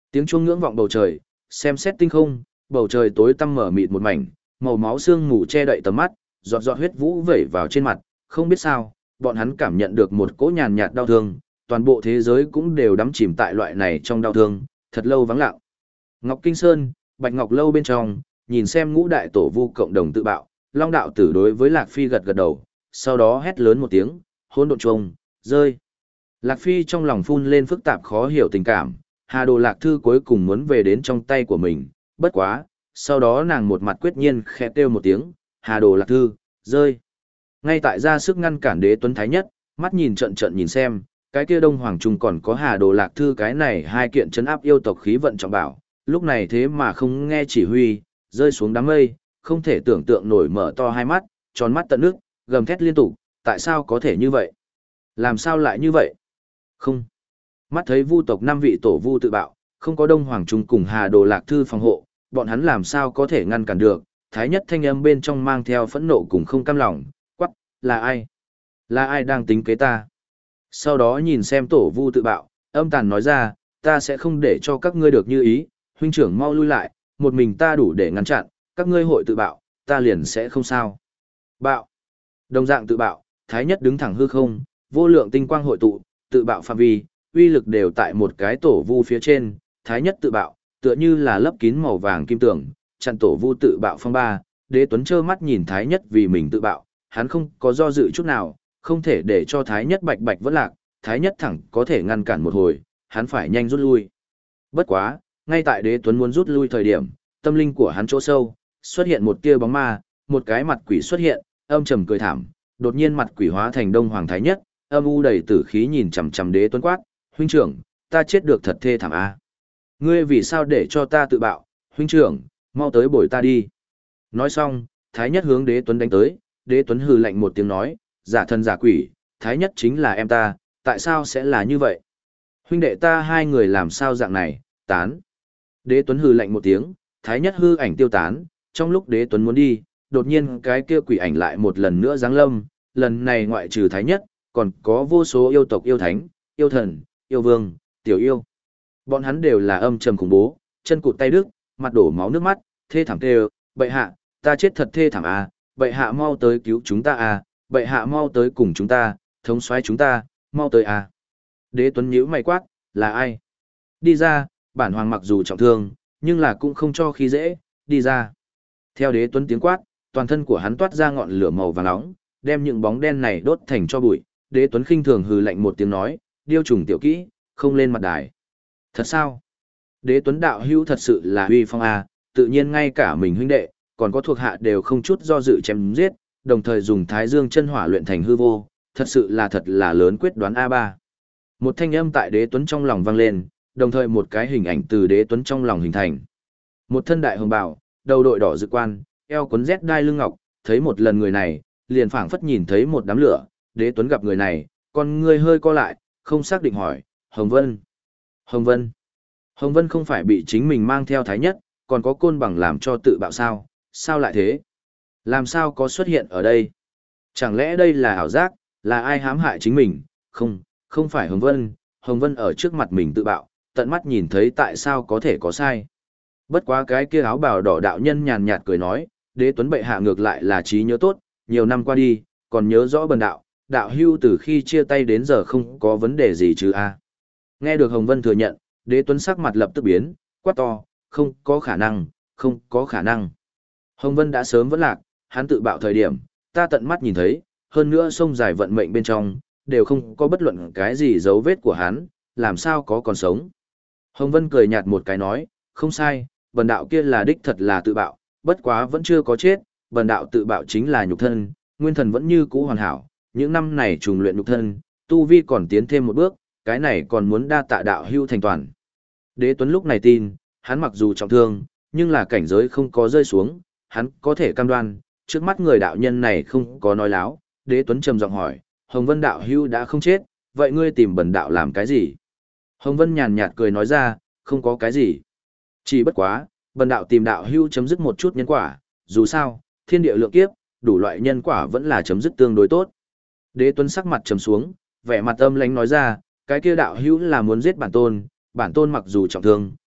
Tiếng chuông ngưỡng vọng bầu trời, xem xét tinh không, bầu trời tối tăm mở mịt một mảnh, màu máu sương mù che đậy tầm mắt, giọt giọt huyết vũ vẩy vào trên mặt, không biết sao, bọn hắn cảm nhận được một cỗ nhàn nhạt đau thương, toàn bộ thế giới cũng đều đắm chìm tại loại này trong đau thương, thật lâu vắng lặng. Ngọc Kinh Sơn, Bạch Ngọc Lâu bên trong, nhìn xem ngũ đại tổ vu cộng đồng tự bạo, Long đạo tử đối với Lạc Phi gật gật đầu, sau đó hét lớn một tiếng, hỗn độn trùng, rơi. Lạc Phi trong lòng phun lên phức tạp khó hiểu tình cảm, Hà Đồ Lạc Thư cuối cùng muốn về đến trong tay của mình, bất quá, sau đó nàng một mặt quyết nhiên khẽ kêu một tiếng, Hà Đồ Lạc Thư, rơi. Ngay tại ra sức ngăn cản Đế Tuấn Thái Nhất, mắt nhìn trận trận nhìn xem, cái kia Đông Hoàng Trung còn có Hà Đồ Lạc Thư cái này hai kiện trấn áp yêu tộc khí vận trọng bảo, lúc này thế mà không nghe chỉ huy, rơi xuống đám mây, không thể tưởng tượng nổi mở to hai mắt, tròn mắt tận nước, gầm thét liên tục, tại sao có thể như vậy? Làm sao lại như vậy? Không. Mắt thấy vu tộc năm vị tổ vu tự bạo, không có Đông Hoàng Trung cùng Hà Đồ Lạc Thư phòng hộ, bọn hắn làm sao có thể ngăn cản được? Thái Nhất thanh âm bên trong mang theo phẫn nộ cùng không cam lòng, quắc, là ai? Là ai đang tính kế ta? Sau đó nhìn xem tổ vu tự bạo, âm tàn nói ra, ta sẽ không để cho các ngươi được như ý, huynh trưởng mau lui lại, một mình ta đủ để ngăn chặn, các ngươi hội tự bạo, ta liền sẽ không sao. Bạo. Đồng dạng tự bạo, Thái Nhất đứng thẳng hư không, vô lượng tinh quang hội tụ, tự bạo phạm vi, uy lực đều tại một cái tổ vu phía trên, Thái Nhất tự bạo, tựa như là lấp kín màu vàng kim tường, chặn tổ vu tự bạo phong ba, Đế Tuấn trơ mắt nhìn Thái Nhất vì mình tự bạo, hắn không có do dự chút nào, không thể để cho Thái Nhất bạch bạch vẫn lạc, Thái Nhất thẳng có thể ngăn cản một hồi, hắn phải nhanh rút lui. Bất quá, ngay tại Đế Tuấn muốn rút lui thời điểm, tâm linh của hắn chỗ sâu, xuất hiện một tia bóng ma, một cái mặt quỷ xuất hiện, âm trầm cười thảm, đột nhiên mặt quỷ hóa thành Đông Hoàng Thái Nhất, âm u đầy tử khí nhìn chằm chằm Đế Tuấn quát, huynh trưởng, ta chết được thật thê thảm a. Ngươi vì sao để cho ta tự bạo, huynh trưởng, mau tới bồi ta đi. Nói xong, Thái Nhất hướng Đế Tuấn đánh tới, Đế Tuấn hừ lạnh một tiếng nói, giả thân giả quỷ, Thái Nhất chính là em ta, tại sao sẽ là như vậy? Huynh đệ ta hai người làm sao dạng này, tán. Đế Tuấn hừ lạnh một tiếng, Thái Nhất hư ảnh tiêu tán, trong lúc Đế Tuấn muốn đi, đột nhiên cái kia quỷ ảnh lại một lần nữa giáng lâm, lần này ngoại trừ Thái Nhất, còn có vô số yêu tộc yêu thánh, yêu thần, yêu vương, tiểu yêu. Bọn hắn đều là âm trầm khủng bố, chân cụt tay đứt, mặt đổ máu nước mắt, thê thảm kêu, bệ hạ, ta chết thật thê thảm à, bệ hạ mau tới cứu chúng ta à, bệ hạ mau tới cùng chúng ta, thống soái chúng ta, mau tới à. Đế Tuấn nhíu mày quát, là ai? Đi ra, bản hoàng mặc dù trọng thương, nhưng là cũng không cho khí dễ, đi ra. Theo Đế Tuấn tiếng quát, toàn thân của hắn toát ra ngọn lửa màu vàng nóng, đem những bóng đen này đốt thành cho bụi. Đế Tuấn khinh thường hừ lạnh một tiếng nói, điêu trùng tiểu kỹ, không lên mặt đài. Thật sao? Đế Tuấn đạo hữu thật sự là uy phong à, tự nhiên ngay cả mình huynh đệ, còn có thuộc hạ đều không chút do dự chém giết, đồng thời dùng Thái Dương chân hỏa luyện thành hư vô, thật sự là thật là lớn quyết đoán a ba. Một thanh âm tại Đế Tuấn trong lòng vang lên, đồng thời một cái hình ảnh từ Đế Tuấn trong lòng hình thành. Một thân đại hồng bào, đầu đội đỏ dự quan, eo cuốn rét đai lưng ngọc, thấy một lần người này, liền phảng phất nhìn thấy một đám lửa, Đế Tuấn gặp người này, con ngươi hơi co lại, không xác định hỏi, Hồng Vân. Hồng Vân. Hồng Vân không phải bị chính mình mang theo Thái Nhất, còn có côn bằng làm cho tự bạo sao, sao lại thế? Làm sao có xuất hiện ở đây? Chẳng lẽ đây là ảo giác, là ai hãm hại chính mình? Không, không phải Hồng Vân, Hồng Vân ở trước mặt mình tự bạo, tận mắt nhìn thấy tại sao có thể có sai. Bất quá cái kia áo bào đỏ đạo nhân nhàn nhạt cười nói, Đế Tuấn bệ hạ ngược lại là trí nhớ tốt, nhiều năm qua đi, còn nhớ rõ bần đạo, đạo hưu từ khi chia tay đến giờ không có vấn đề gì chứ a. Nghe được Hồng Vân thừa nhận, Đế Tuấn sắc mặt lập tức biến, quát to, không có khả năng, không có khả năng. Hồng Vân đã sớm vẫn lạc, hắn tự bạo thời điểm, ta tận mắt nhìn thấy, hơn nữa sông dài vận mệnh bên trong, đều không có bất luận cái gì dấu vết của hắn, làm sao có còn sống. Hồng Vân cười nhạt một cái nói, không sai, bần đạo kia là đích thật là tự bạo, bất quá vẫn chưa có chết, bần đạo tự bạo chính là nhục thân, nguyên thần vẫn như cũ hoàn hảo, những năm này trùng luyện nhục thân, tu vi còn tiến thêm một bước, cái này còn muốn đa tạ đạo hưu thành toàn. Đế Tuấn lúc này tin, hắn mặc dù trọng thương, nhưng là cảnh giới không có rơi xuống, hắn có thể cam đoan, trước mắt người đạo nhân này không có nói láo. Đế Tuấn trầm giọng hỏi, Hồng Vân đạo hưu đã không chết, vậy ngươi tìm bần đạo làm cái gì? Hồng Vân nhàn nhạt cười nói ra, không có cái gì. Chỉ bất quá, bần đạo tìm đạo hưu chấm dứt một chút nhân quả, dù sao, thiên địa lượng kiếp, đủ loại nhân quả vẫn là chấm dứt tương đối tốt. Đế Tuấn sắc mặt trầm xuống, vẻ mặt âm lãnh nói ra, cái kia đạo hưu là muốn giết bản tôn, bản tôn mặc dù trọng thương,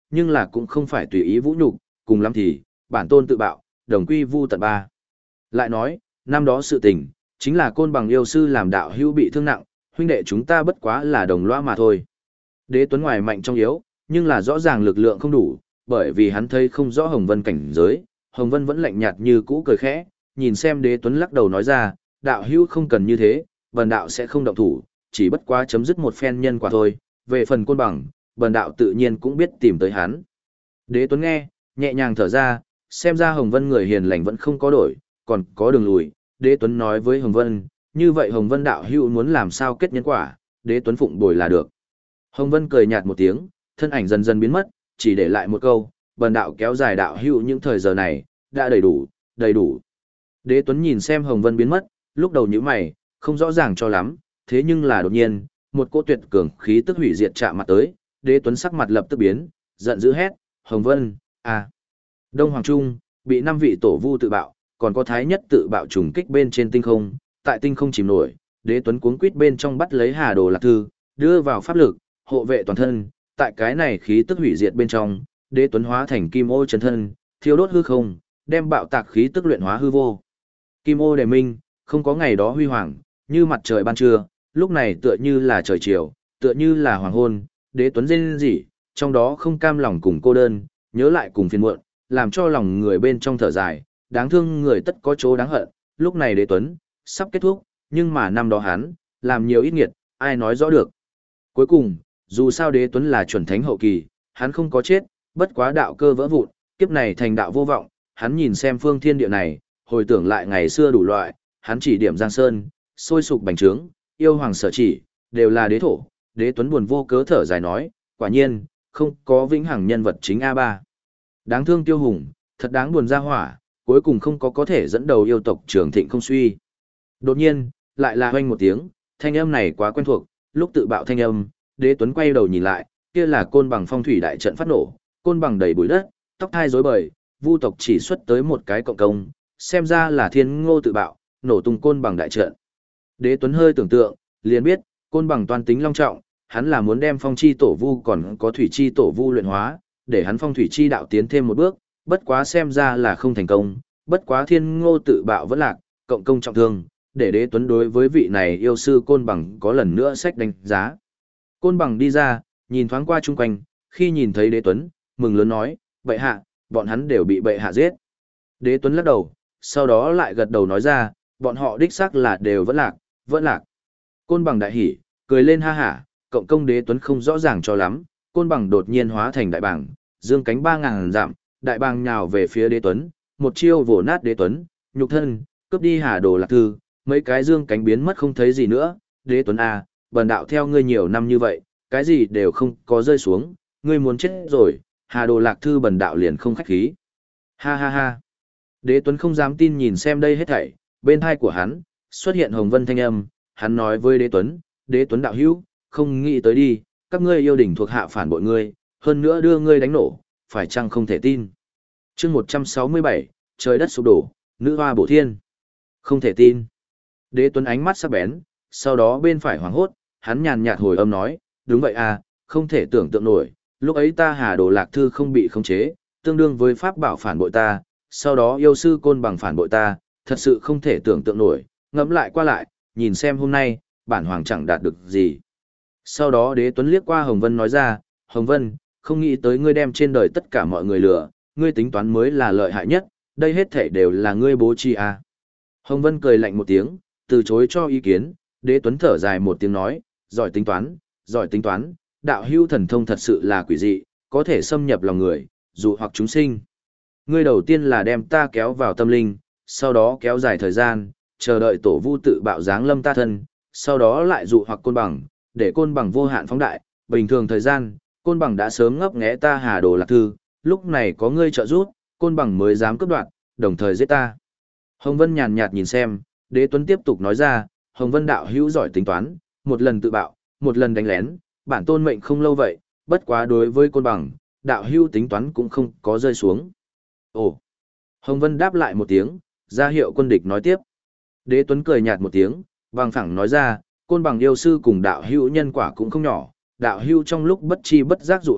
nhưng là cũng không phải tùy ý vũ nhục, cùng lắm thì, bản tôn tự bạo, đồng quy vu tận ba. Lại nói, năm đó sự tình, chính là Côn Bằng yêu sư làm đạo hữu bị thương nặng, huynh đệ chúng ta bất quá là đồng loa mà thôi. Đế Tuấn ngoài mạnh trong yếu, nhưng là rõ ràng lực lượng không đủ, bởi vì hắn thấy không rõ Hồng Vân cảnh giới, Hồng Vân vẫn lạnh nhạt như cũ cười khẽ, nhìn xem Đế Tuấn lắc đầu nói ra, đạo hữu không cần như thế, bần đạo sẽ không động thủ, chỉ bất quá chấm dứt một phen nhân quả thôi, về phần Côn Bằng, bần đạo tự nhiên cũng biết tìm tới hắn. Đế Tuấn nghe, nhẹ nhàng thở ra, xem ra Hồng Vân người hiền lành vẫn không có đổi, còn có đường lùi. Đế Tuấn nói với Hồng Vân, như vậy Hồng Vân đạo hữu muốn làm sao kết nhân quả, Đế Tuấn phụng bồi là được. Hồng Vân cười nhạt một tiếng, thân ảnh dần dần biến mất, chỉ để lại một câu, bần đạo kéo dài đạo hữu những thời giờ này, đã đầy đủ, đầy đủ. Đế Tuấn nhìn xem Hồng Vân biến mất, lúc đầu nhíu mày, không rõ ràng cho lắm, thế nhưng là đột nhiên, một cỗ tuyệt cường khí tức hủy diệt chạm mặt tới, Đế Tuấn sắc mặt lập tức biến, giận dữ hét, Hồng Vân, à. Đông Hoàng Trung, bị năm vị tổ vu tự bạo, còn có thái nhất tự bạo trùng kích bên trên tinh không, tại tinh không chìm nổi, Đế Tuấn cuống quýt bên trong bắt lấy Hà Đồ Lạc Thư, đưa vào pháp lực, hộ vệ toàn thân, tại cái này khí tức hủy diệt bên trong, Đế Tuấn hóa thành kim ô chân thân, thiêu đốt hư không, đem bạo tạc khí tức luyện hóa hư vô. Kim ô đề minh, không có ngày đó huy hoàng, như mặt trời ban trưa, lúc này tựa như là trời chiều, tựa như là hoàng hôn, Đế Tuấn rên rỉ, trong đó không cam lòng cùng cô đơn, nhớ lại cùng phiền muộn, làm cho lòng người bên trong thở dài, đáng thương người tất có chỗ đáng hận, lúc này Đế Tuấn sắp kết thúc, nhưng mà năm đó hắn làm nhiều ít nghiệt, ai nói rõ được. Cuối cùng, dù sao Đế Tuấn là chuẩn thánh hậu kỳ, hắn không có chết, bất quá đạo cơ vỡ vụn, kiếp này thành đạo vô vọng, hắn nhìn xem phương thiên địa này, hồi tưởng lại ngày xưa đủ loại, hắn chỉ điểm Giang Sơn, sôi sục bành trướng, yêu hoàng sở chỉ, đều là đế thổ. Đế Tuấn buồn vô cớ thở dài nói, quả nhiên, không có vĩnh hằng nhân vật chính a ba. Đáng thương Tiêu Hùng, thật đáng buồn ra hỏa, cuối cùng không có có thể dẫn đầu yêu tộc trường thịnh không suy. Đột nhiên, lại là hoanh một tiếng, thanh âm này quá quen thuộc, lúc tự bạo thanh âm, Đế Tuấn quay đầu nhìn lại, kia là Côn Bằng phong thủy đại trận phát nổ, Côn Bằng đầy bụi đất, tóc thai rối bời, Vu tộc chỉ xuất tới một cái cộng công, xem ra là Thiên Ngô tự bạo, nổ tung Côn Bằng đại trận. Đế Tuấn hơi tưởng tượng, liền biết, Côn Bằng toan tính long trọng, hắn là muốn đem phong chi tổ vu còn có thủy chi tổ vu luyện hóa, để hắn phong thủy chi đạo tiến thêm một bước, bất quá xem ra là không thành công, bất quá Thiên Ngô tự bạo vẫn lạc, cộng công trọng thương, để Đế Tuấn đối với vị này yêu sư Côn Bằng có lần nữa sách đánh giá. Côn Bằng đi ra, nhìn thoáng qua chung quanh, khi nhìn thấy Đế Tuấn, mừng lớn nói, bệ hạ, bọn hắn đều bị bệ hạ giết. Đế Tuấn lắc đầu, sau đó lại gật đầu nói ra, bọn họ đích xác là đều vẫn lạc, vẫn lạc. Côn Bằng đại hỉ, cười lên ha hả, cộng công Đế Tuấn không rõ ràng cho lắm, Côn Bằng đột nhiên hóa thành đại bàng, dương cánh ba ngàn dặm, đại bàng nhào về phía Đế Tuấn, một chiêu vồ nát Đế Tuấn, nhục thân, cướp đi Hà Đồ Lạc Thư, mấy cái dương cánh biến mất không thấy gì nữa. Đế Tuấn à, bần đạo theo ngươi nhiều năm như vậy, cái gì đều không có rơi xuống, ngươi muốn chết rồi, Hà Đồ Lạc Thư bần đạo liền không khách khí. Ha ha ha. Đế Tuấn không dám tin nhìn xem đây hết thảy, bên thai của hắn, xuất hiện Hồng Vân thanh âm, hắn nói với Đế Tuấn, Đế Tuấn đạo hữu, không nghĩ tới đi, các ngươi yêu đỉnh thuộc hạ phản bội ngươi, hơn nữa đưa ngươi đánh nổ, phải chăng không thể tin. chương một trăm sáu mươi bảy, trời đất sụp đổ, nữ hoa bổ thiên. Không thể tin. Đế Tuấn ánh mắt sắc bén, sau đó bên phải hoảng hốt, hắn nhàn nhạt hồi âm nói, đúng vậy à, không thể tưởng tượng nổi, lúc ấy ta Hà Đồ Lạc Thư không bị khống chế, tương đương với pháp bảo phản bội ta, sau đó yêu sư Côn Bằng phản bội ta, thật sự không thể tưởng tượng nổi, ngẫm lại qua lại, nhìn xem hôm nay, bản hoàng chẳng đạt được gì. Sau đó Đế Tuấn liếc qua Hồng Vân nói ra, Hồng Vân, không nghĩ tới ngươi đem trên đời tất cả mọi người lừa, ngươi tính toán mới là lợi hại nhất, đây hết thể đều là ngươi bố trí à. Hồng Vân cười lạnh một tiếng, từ chối cho ý kiến, Đế Tuấn thở dài một tiếng nói, giỏi tính toán, giỏi tính toán, đạo hữu thần thông thật sự là quỷ dị, có thể xâm nhập lòng người, dụ hoặc chúng sinh. Ngươi đầu tiên là đem ta kéo vào tâm linh, sau đó kéo dài thời gian, chờ đợi tổ vu tự bạo dáng lâm ta thân, sau đó lại dụ hoặc Côn Bằng, để Côn Bằng vô hạn phóng đại, bình thường thời gian, Côn Bằng đã sớm ngấp nghé ta Hà Đồ Lạc Thư, lúc này có ngươi trợ giúp, Côn Bằng mới dám cướp đoạt, đồng thời giết ta. Hồng Vân nhàn nhạt nhìn xem, Đế Tuấn tiếp tục nói ra, Hồng Vân đạo hữu giỏi tính toán, một lần tự bạo, một lần đánh lén, bản tôn mệnh không lâu vậy, bất quá đối với Côn Bằng, đạo hữu tính toán cũng không có rơi xuống. Ồ! Hồng Vân đáp lại một tiếng, ra hiệu quân địch nói tiếp. Đế Tuấn cười nhạt một tiếng, bằng phẳng nói ra, Côn Bằng yêu sư cùng đạo hữu nhân quả cũng không nhỏ, đạo hữu trong lúc bất chi bất giác dụ hoặc,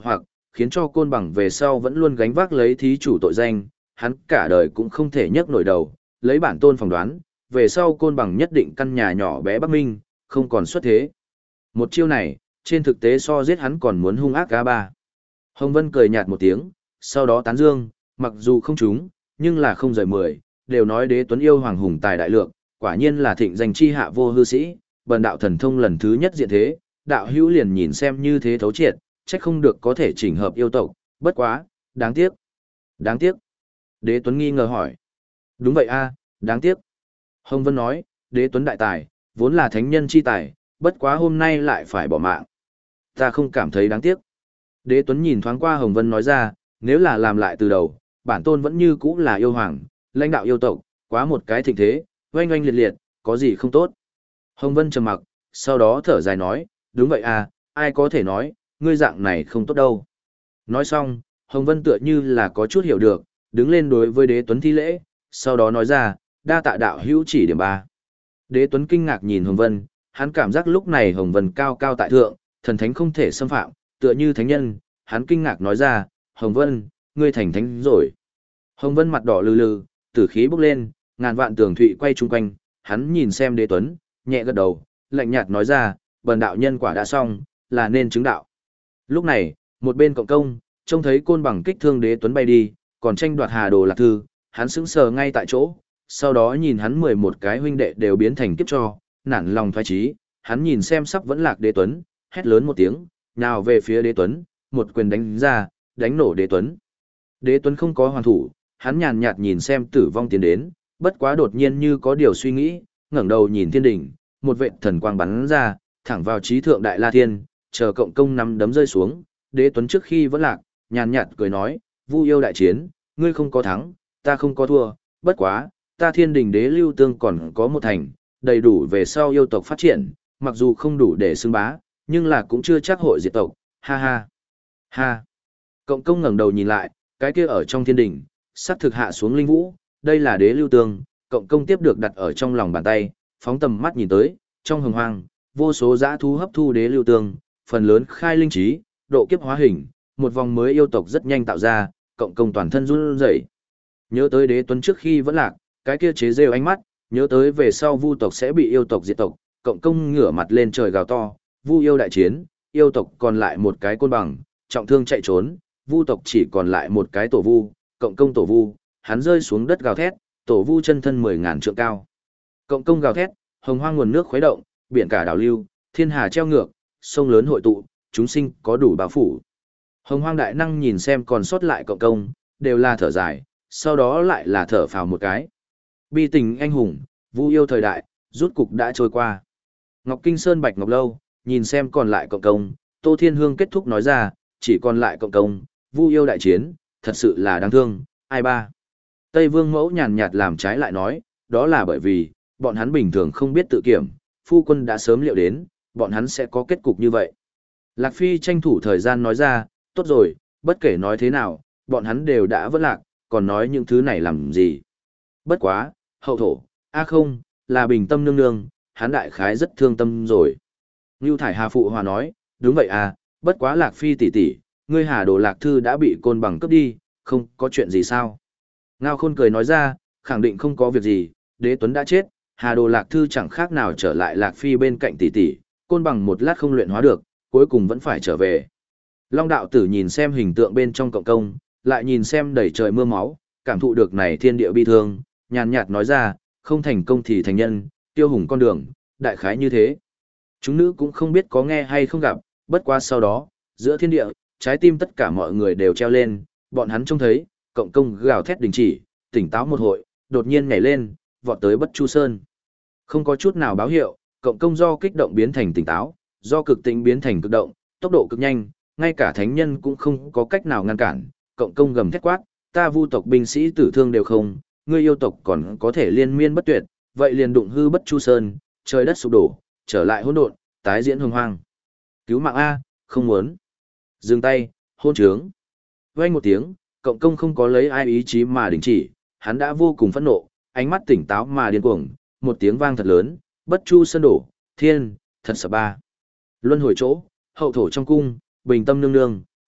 khiến cho côn bằng về sau vẫn luôn gánh vác lấy thí chủ tội danh, hắn cả đời cũng không thể nhấc nổi đầu, lấy bản tôn phỏng đoán, về sau côn bằng nhất định căn nhà nhỏ bé Bắc Minh, không còn xuất thế. Một chiêu này, trên thực tế so giết hắn còn muốn hung ác gã ba. Hồng Vân cười nhạt một tiếng, sau đó tán dương, mặc dù không trúng, nhưng là không rời mười, đều nói đế tuấn yêu hoàng hùng tài đại lượng, quả nhiên là thịnh danh chi hạ vô hư sĩ, bần đạo thần thông lần thứ nhất diện thế, đạo hữu liền nhìn xem như thế thấu triệt, trách không được có thể chỉnh hợp yêu tộc, bất quá, đáng tiếc. Đáng tiếc. Đế tuấn nghi ngờ hỏi. Đúng vậy a, đáng tiếc. Hồng Vân nói, đế tuấn đại tài, vốn là thánh nhân chi tài, bất quá hôm nay lại phải bỏ mạng. Ta không cảm thấy đáng tiếc. Đế tuấn nhìn thoáng qua Hồng Vân nói ra, nếu là làm lại từ đầu, bản tôn vẫn như cũ là yêu hoàng, lãnh đạo yêu tộc, quá một cái thịnh thế, oanh oanh liệt liệt, có gì không tốt. Hồng Vân trầm mặc, sau đó thở dài nói, đúng vậy à, ai có thể nói, ngươi dạng này không tốt đâu. Nói xong, Hồng Vân tựa như là có chút hiểu được, đứng lên đối với đế tuấn thi lễ, sau đó nói ra, đa tạ đạo hữu chỉ điểm ba. Đế tuấn kinh ngạc nhìn Hồng Vân, hắn cảm giác lúc này Hồng Vân cao cao tại thượng, thần thánh không thể xâm phạm, tựa như thánh nhân, hắn kinh ngạc nói ra, Hồng Vân, ngươi thành thánh rồi. Hồng Vân mặt đỏ lừ lừ, tử khí bốc lên, ngàn vạn tường thụy quay chung quanh, hắn nhìn xem đế tuấn, nhẹ gật đầu, lạnh nhạt nói ra, bần đạo nhân quả đã xong, là nên chứng đạo. Lúc này, một bên cộng công, trông thấy côn bằng kích thương đế tuấn bay đi, còn tranh đoạt hà đồ lạc thư, hắn sững sờ ngay tại chỗ, sau đó nhìn hắn mười một cái huynh đệ đều biến thành kiếp cho, nản lòng thoái trí, hắn nhìn xem sắp vẫn lạc đế tuấn, hét lớn một tiếng, nào về phía đế tuấn, một quyền đánh ra, đánh nổ đế tuấn. Đế tuấn không có hoàn thủ, hắn nhàn nhạt nhìn xem tử vong tiến đến, bất quá đột nhiên như có điều suy nghĩ, ngẩng đầu nhìn thiên đỉnh, một vệt thần quang bắn ra, thẳng vào trí thượng đại la thiên, chờ cộng công nắm đấm rơi xuống, đế tuấn trước khi vẫn lạc, nhàn nhạt cười nói, Vu yêu đại chiến, ngươi không có thắng, ta không có thua, bất quá, ta thiên đình đế lưu tương còn có một thành, đầy đủ về sau yêu tộc phát triển, mặc dù không đủ để xưng bá, nhưng là cũng chưa chắc hội diệt tộc, ha ha. Ha. Cộng công ngẩng đầu nhìn lại, cái kia ở trong thiên đình, sắp thực hạ xuống linh vũ, đây là đế lưu tương, cộng công tiếp được đặt ở trong lòng bàn tay, phóng tầm mắt nhìn tới, trong hồng hoang, vô số dã thú hấp thu đế lưu tương, phần lớn khai linh trí, độ kiếp hóa hình, một vòng mới yêu tộc rất nhanh tạo ra, cộng công toàn thân run rẩy. Nhớ tới đế tuấn trước khi vẫn lạc, cái kia chế rêu ánh mắt, nhớ tới về sau vu tộc sẽ bị yêu tộc diệt tộc, cộng công ngửa mặt lên trời gào to, vu yêu đại chiến, yêu tộc còn lại một cái côn bằng, trọng thương chạy trốn, vu tộc chỉ còn lại một cái tổ vu, cộng công tổ vu, hắn rơi xuống đất gào thét, tổ vu chân thân mười ngàn trượng cao. Cộng công gào thét, hồng hoang nguồn nước khuấy động, biển cả đảo lưu, thiên hà treo ngược, sông lớn hội tụ, chúng sinh có đủ bao phủ. Hồng hoang đại năng nhìn xem còn sót lại cộng công, đều là thở dài, sau đó lại là thở phào một cái. Bi tình anh hùng, vu yêu thời đại, rút cục đã trôi qua. Ngọc Kinh Sơn Bạch Ngọc Lâu, nhìn xem còn lại cộng công, Tô Thiên Hương kết thúc nói ra, chỉ còn lại cộng công, vu yêu đại chiến, thật sự là đáng thương, ai ba. Tây Vương Mẫu nhàn nhạt làm trái lại nói, đó là bởi vì, bọn hắn bình thường không biết tự kiểm, phu quân đã sớm liệu đến, bọn hắn sẽ có kết cục như vậy. Lạc Phi tranh thủ thời gian nói ra, tốt rồi, bất kể nói thế nào, bọn hắn đều đã vỡ lạc, còn nói những thứ này làm gì. Bất quá, hậu thổ, a không, là bình tâm nương nương, hắn đại khái rất thương tâm rồi. Ngưu Thải Hà phụ hòa nói, đúng vậy à, bất quá Lạc Phi tỷ tỷ, ngươi Hà Đồ Lạc Thư đã bị côn bằng cướp đi, không có chuyện gì sao. Ngao Khôn cười nói ra, khẳng định không có việc gì, đế tuấn đã chết, Hà Đồ Lạc Thư chẳng khác nào trở lại Lạc Phi bên cạnh tỷ tỷ, côn bằng một lát không luyện hóa được, cuối cùng vẫn phải trở về. Long đạo tử nhìn xem hình tượng bên trong cộng công, lại nhìn xem đầy trời mưa máu, cảm thụ được này thiên địa bi thương, nhàn nhạt nói ra, không thành công thì thành nhân, tiêu hùng con đường, đại khái như thế. Chúng nữ cũng không biết có nghe hay không gặp, bất quá sau đó, giữa thiên địa, trái tim tất cả mọi người đều treo lên, bọn hắn trông thấy, cộng công gào thét đình chỉ, tỉnh táo một hội, đột nhiên nhảy lên, vọt tới Bất Chu Sơn. Không có chút nào báo hiệu, cộng công do kích động biến thành tỉnh táo, do cực tĩnh biến thành cực động, tốc độ cực nhanh, ngay cả thánh nhân cũng không có cách nào ngăn cản, cộng công gầm thét quát, ta vu tộc binh sĩ tử thương đều không, ngươi yêu tộc còn có thể liên miên bất tuyệt, vậy liền đụng hư Bất Chu Sơn, trời đất sụp đổ, trở lại hỗn độn, tái diễn hồng hoang. Cứu mạng a, không muốn. Dừng tay, hôn trướng. Vang một tiếng, cộng công không có lấy ai ý chí mà đình chỉ, hắn đã vô cùng phẫn nộ, ánh mắt tỉnh táo mà điên cuồng, một tiếng vang thật lớn, Bất Chu Sơn đổ, thiên, thật sợ ba. Luân hồi chỗ, hậu thổ trong cung, bình tâm nương nương,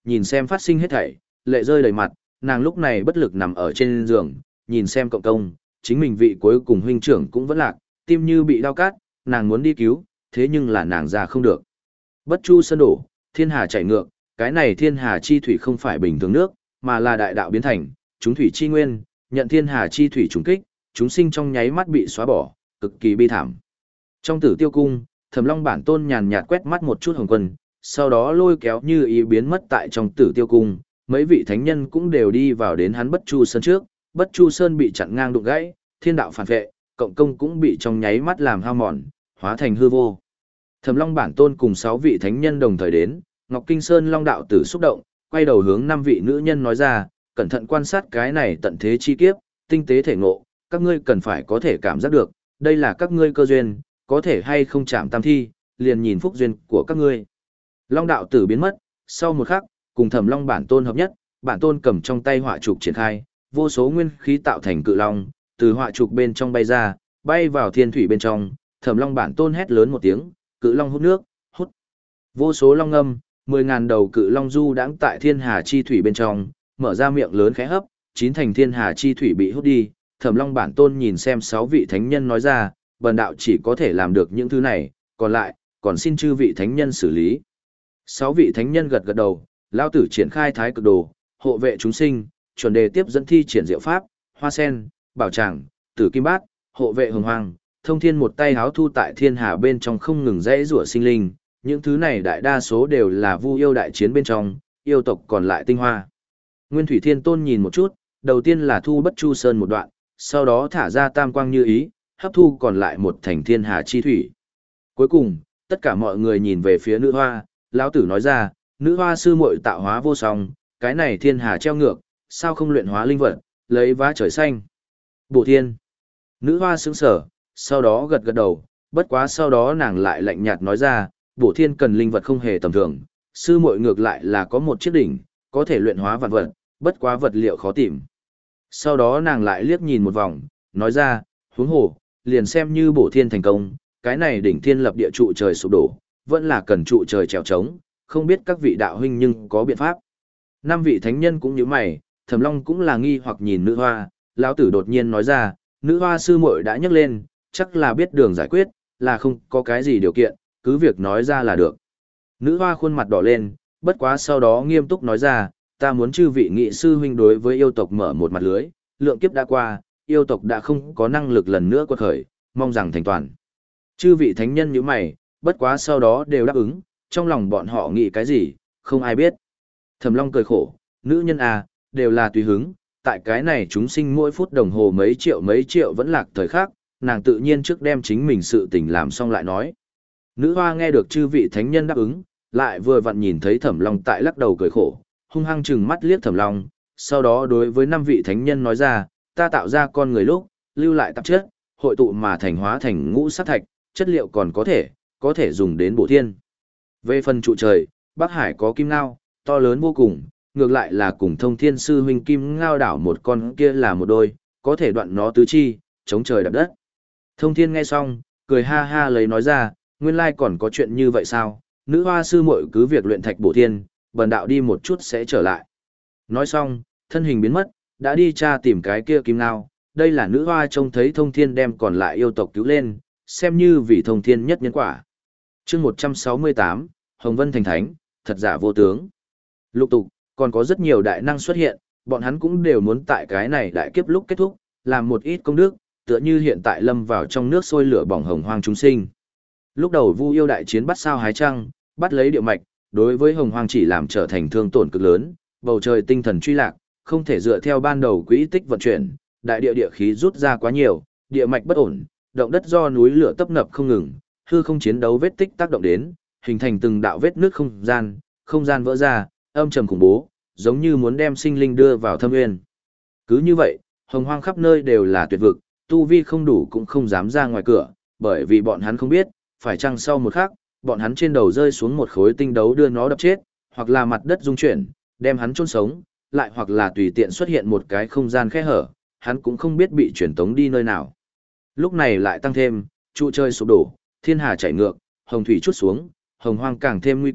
nhìn xem phát sinh hết thảy, lệ rơi đầy mặt, nàng lúc này bất lực nằm ở trên giường, nhìn xem cộng công, chính mình vị cuối cùng huynh trưởng cũng vẫn lạc, tim như bị đau cát, nàng muốn đi cứu, thế nhưng là nàng ra không được. Bất chu sơn đổ, thiên hà chảy ngược, cái này thiên hà chi thủy không phải bình thường nước, mà là đại đạo biến thành, chúng thủy chi nguyên, nhận thiên hà chi thủy trùng kích, chúng sinh trong nháy mắt bị xóa bỏ, cực kỳ bi thảm. Trong Tử Tiêu cung, Thẩm Long bản tôn nhàn nhạt quét mắt một chút Hồng Quân, sau đó lôi kéo như ý biến mất tại trong Tử Tiêu cung, mấy vị thánh nhân cũng đều đi vào đến hắn Bất Chu Sơn trước, Bất Chu Sơn bị chặn ngang đụng gãy, thiên đạo phản vệ, cộng công cũng bị trong nháy mắt làm hao mòn, hóa thành hư vô. Thẩm Long bản tôn cùng sáu vị thánh nhân đồng thời đến, Ngọc Kinh Sơn Long đạo tử xúc động, quay đầu hướng năm vị nữ nhân nói ra, cẩn thận quan sát cái này tận thế chi kiếp, tinh tế thể ngộ, các ngươi cần phải có thể cảm giác được, đây là các ngươi cơ duyên, có thể hay không chạm tam thi, liền nhìn phúc duyên của các ngươi. Long đạo tử biến mất, sau một khắc, cùng Thẩm Long bản tôn hợp nhất, bản tôn cầm trong tay họa trục triển khai, vô số nguyên khí tạo thành cự long, từ họa trục bên trong bay ra, bay vào thiên thủy bên trong, Thẩm Long bản tôn hét lớn một tiếng, cự long hút nước, hút. Vô số long ngâm, mười ngàn đầu cự long du đãng tại thiên hà chi thủy bên trong, mở ra miệng lớn khẽ hấp, chín thành thiên hà chi thủy bị hút đi. Thẩm Long bản tôn nhìn xem sáu vị thánh nhân nói ra, bần đạo chỉ có thể làm được những thứ này, còn lại, còn xin chư vị thánh nhân xử lý. Sáu vị thánh nhân gật gật đầu, lao tử triển khai thái cực đồ, hộ vệ chúng sinh, chuẩn đề tiếp dẫn thi triển diệu pháp, hoa sen, bảo tràng, tử kim bát, hộ vệ hồng hoàng, thông thiên một tay háo thu tại thiên hà bên trong không ngừng rẽ rủa sinh linh, những thứ này đại đa số đều là vu yêu đại chiến bên trong, yêu tộc còn lại tinh hoa. Nguyên Thủy Thiên Tôn nhìn một chút, đầu tiên là thu Bất Chu Sơn một đoạn, sau đó thả ra tam quang như ý, hấp thu còn lại một thành thiên hà chi thủy. Cuối cùng, tất cả mọi người nhìn về phía nữ hoa, lão tử nói ra, nữ hoa sư muội tạo hóa vô song, cái này thiên hà treo ngược, sao không luyện hóa linh vật, lấy vá trời xanh. Bổ thiên. Nữ hoa sững sở, sau đó gật gật đầu, bất quá sau đó nàng lại lạnh nhạt nói ra, bổ thiên cần linh vật không hề tầm thường, sư muội ngược lại là có một chiếc đỉnh, có thể luyện hóa vạn vật, bất quá vật liệu khó tìm. Sau đó nàng lại liếc nhìn một vòng, nói ra, huống hồ, liền xem như bổ thiên thành công, cái này đỉnh thiên lập địa trụ trời sụp đổ, vẫn là cần trụ trời trèo trống, không biết các vị đạo huynh nhưng có biện pháp. Năm vị thánh nhân cũng như mày, Thẩm Long cũng là nghi hoặc nhìn nữ hoa, lão tử đột nhiên nói ra, nữ hoa sư muội đã nhắc lên, chắc là biết đường giải quyết, là không có cái gì điều kiện, cứ việc nói ra là được. Nữ hoa khuôn mặt đỏ lên, bất quá sau đó nghiêm túc nói ra, ta muốn chư vị nghị sư huynh đối với yêu tộc mở một mặt lưới, lượng kiếp đã qua, yêu tộc đã không có năng lực lần nữa quật khởi, mong rằng thành toàn. Chư vị thánh nhân như mày, bất quá sau đó đều đáp ứng, trong lòng bọn họ nghĩ cái gì, không ai biết. Thẩm Long cười khổ, nữ nhân à, đều là tùy hứng, tại cái này chúng sinh mỗi phút đồng hồ mấy triệu mấy triệu vẫn lạc thời khắc, nàng tự nhiên trước đem chính mình sự tình làm xong lại nói. Nữ hoa nghe được chư vị thánh nhân đáp ứng, lại vừa vặn nhìn thấy Thẩm Long tại lắc đầu cười khổ, hung hăng chừng mắt liếc Thẩm Long, sau đó đối với năm vị thánh nhân nói ra, ta tạo ra con người lúc, lưu lại tạp chất, hội tụ mà thành hóa thành ngũ sát thạch, chất liệu còn có thể, có thể dùng đến bổ thiên. Về phần trụ trời, Bắc Hải có kim ngao, to lớn vô cùng, ngược lại là cùng thông thiên sư huynh kim ngao đảo một con kia là một đôi, có thể đoạn nó tứ chi, chống trời đạp đất. Thông thiên nghe xong, cười ha ha lấy nói ra, nguyên lai còn có chuyện như vậy sao, nữ hoa sư muội cứ việc luyện thạch bổ thiên, bần đạo đi một chút sẽ trở lại. Nói xong, thân hình biến mất, đã đi tra tìm cái kia kim ngao, đây là nữ hoa trông thấy thông thiên đem còn lại yêu tộc cứu lên, xem như vì thông thiên nhất nhân quả. Chương một trăm sáu mươi tám, Hồng Vân thành thánh, thật giả vô tướng. Lục tục, còn có rất nhiều đại năng xuất hiện, bọn hắn cũng đều muốn tại cái này đại kiếp lúc kết thúc, làm một ít công đức, tựa như hiện tại lâm vào trong nước sôi lửa bỏng hồng hoang chúng sinh. Lúc đầu Vu yêu đại chiến bắt sao hái trăng, bắt lấy địa mạch, đối với hồng hoang chỉ làm trở thành thương tổn cực lớn, bầu trời tinh thần truy lạc, không thể dựa theo ban đầu quỹ tích vận chuyển, đại địa địa khí rút ra quá nhiều, địa mạch bất ổn, động đất do núi lửa tấp nập không ngừng, hư không chiến đấu vết tích tác động đến, hình thành từng đạo vết nước không gian, không gian vỡ ra, âm trầm khủng bố, giống như muốn đem sinh linh đưa vào thâm nguyên. Cứ như vậy, hồng hoang khắp nơi đều là tuyệt vực, tu vi không đủ cũng không dám ra ngoài cửa, bởi vì bọn hắn không biết, phải chăng sau một khắc, bọn hắn trên đầu rơi xuống một khối tinh đấu đưa nó đập chết, hoặc là mặt đất rung chuyển, đem hắn chôn sống, lại hoặc là tùy tiện xuất hiện một cái không gian khe hở, hắn cũng không biết bị chuyển tống đi nơi nào. Lúc này lại tăng thêm, trụ trời sụp đổ, thiên hà chảy ngược, hồng thủy chút xuống, hồng hoang càng thêm nguy cấp,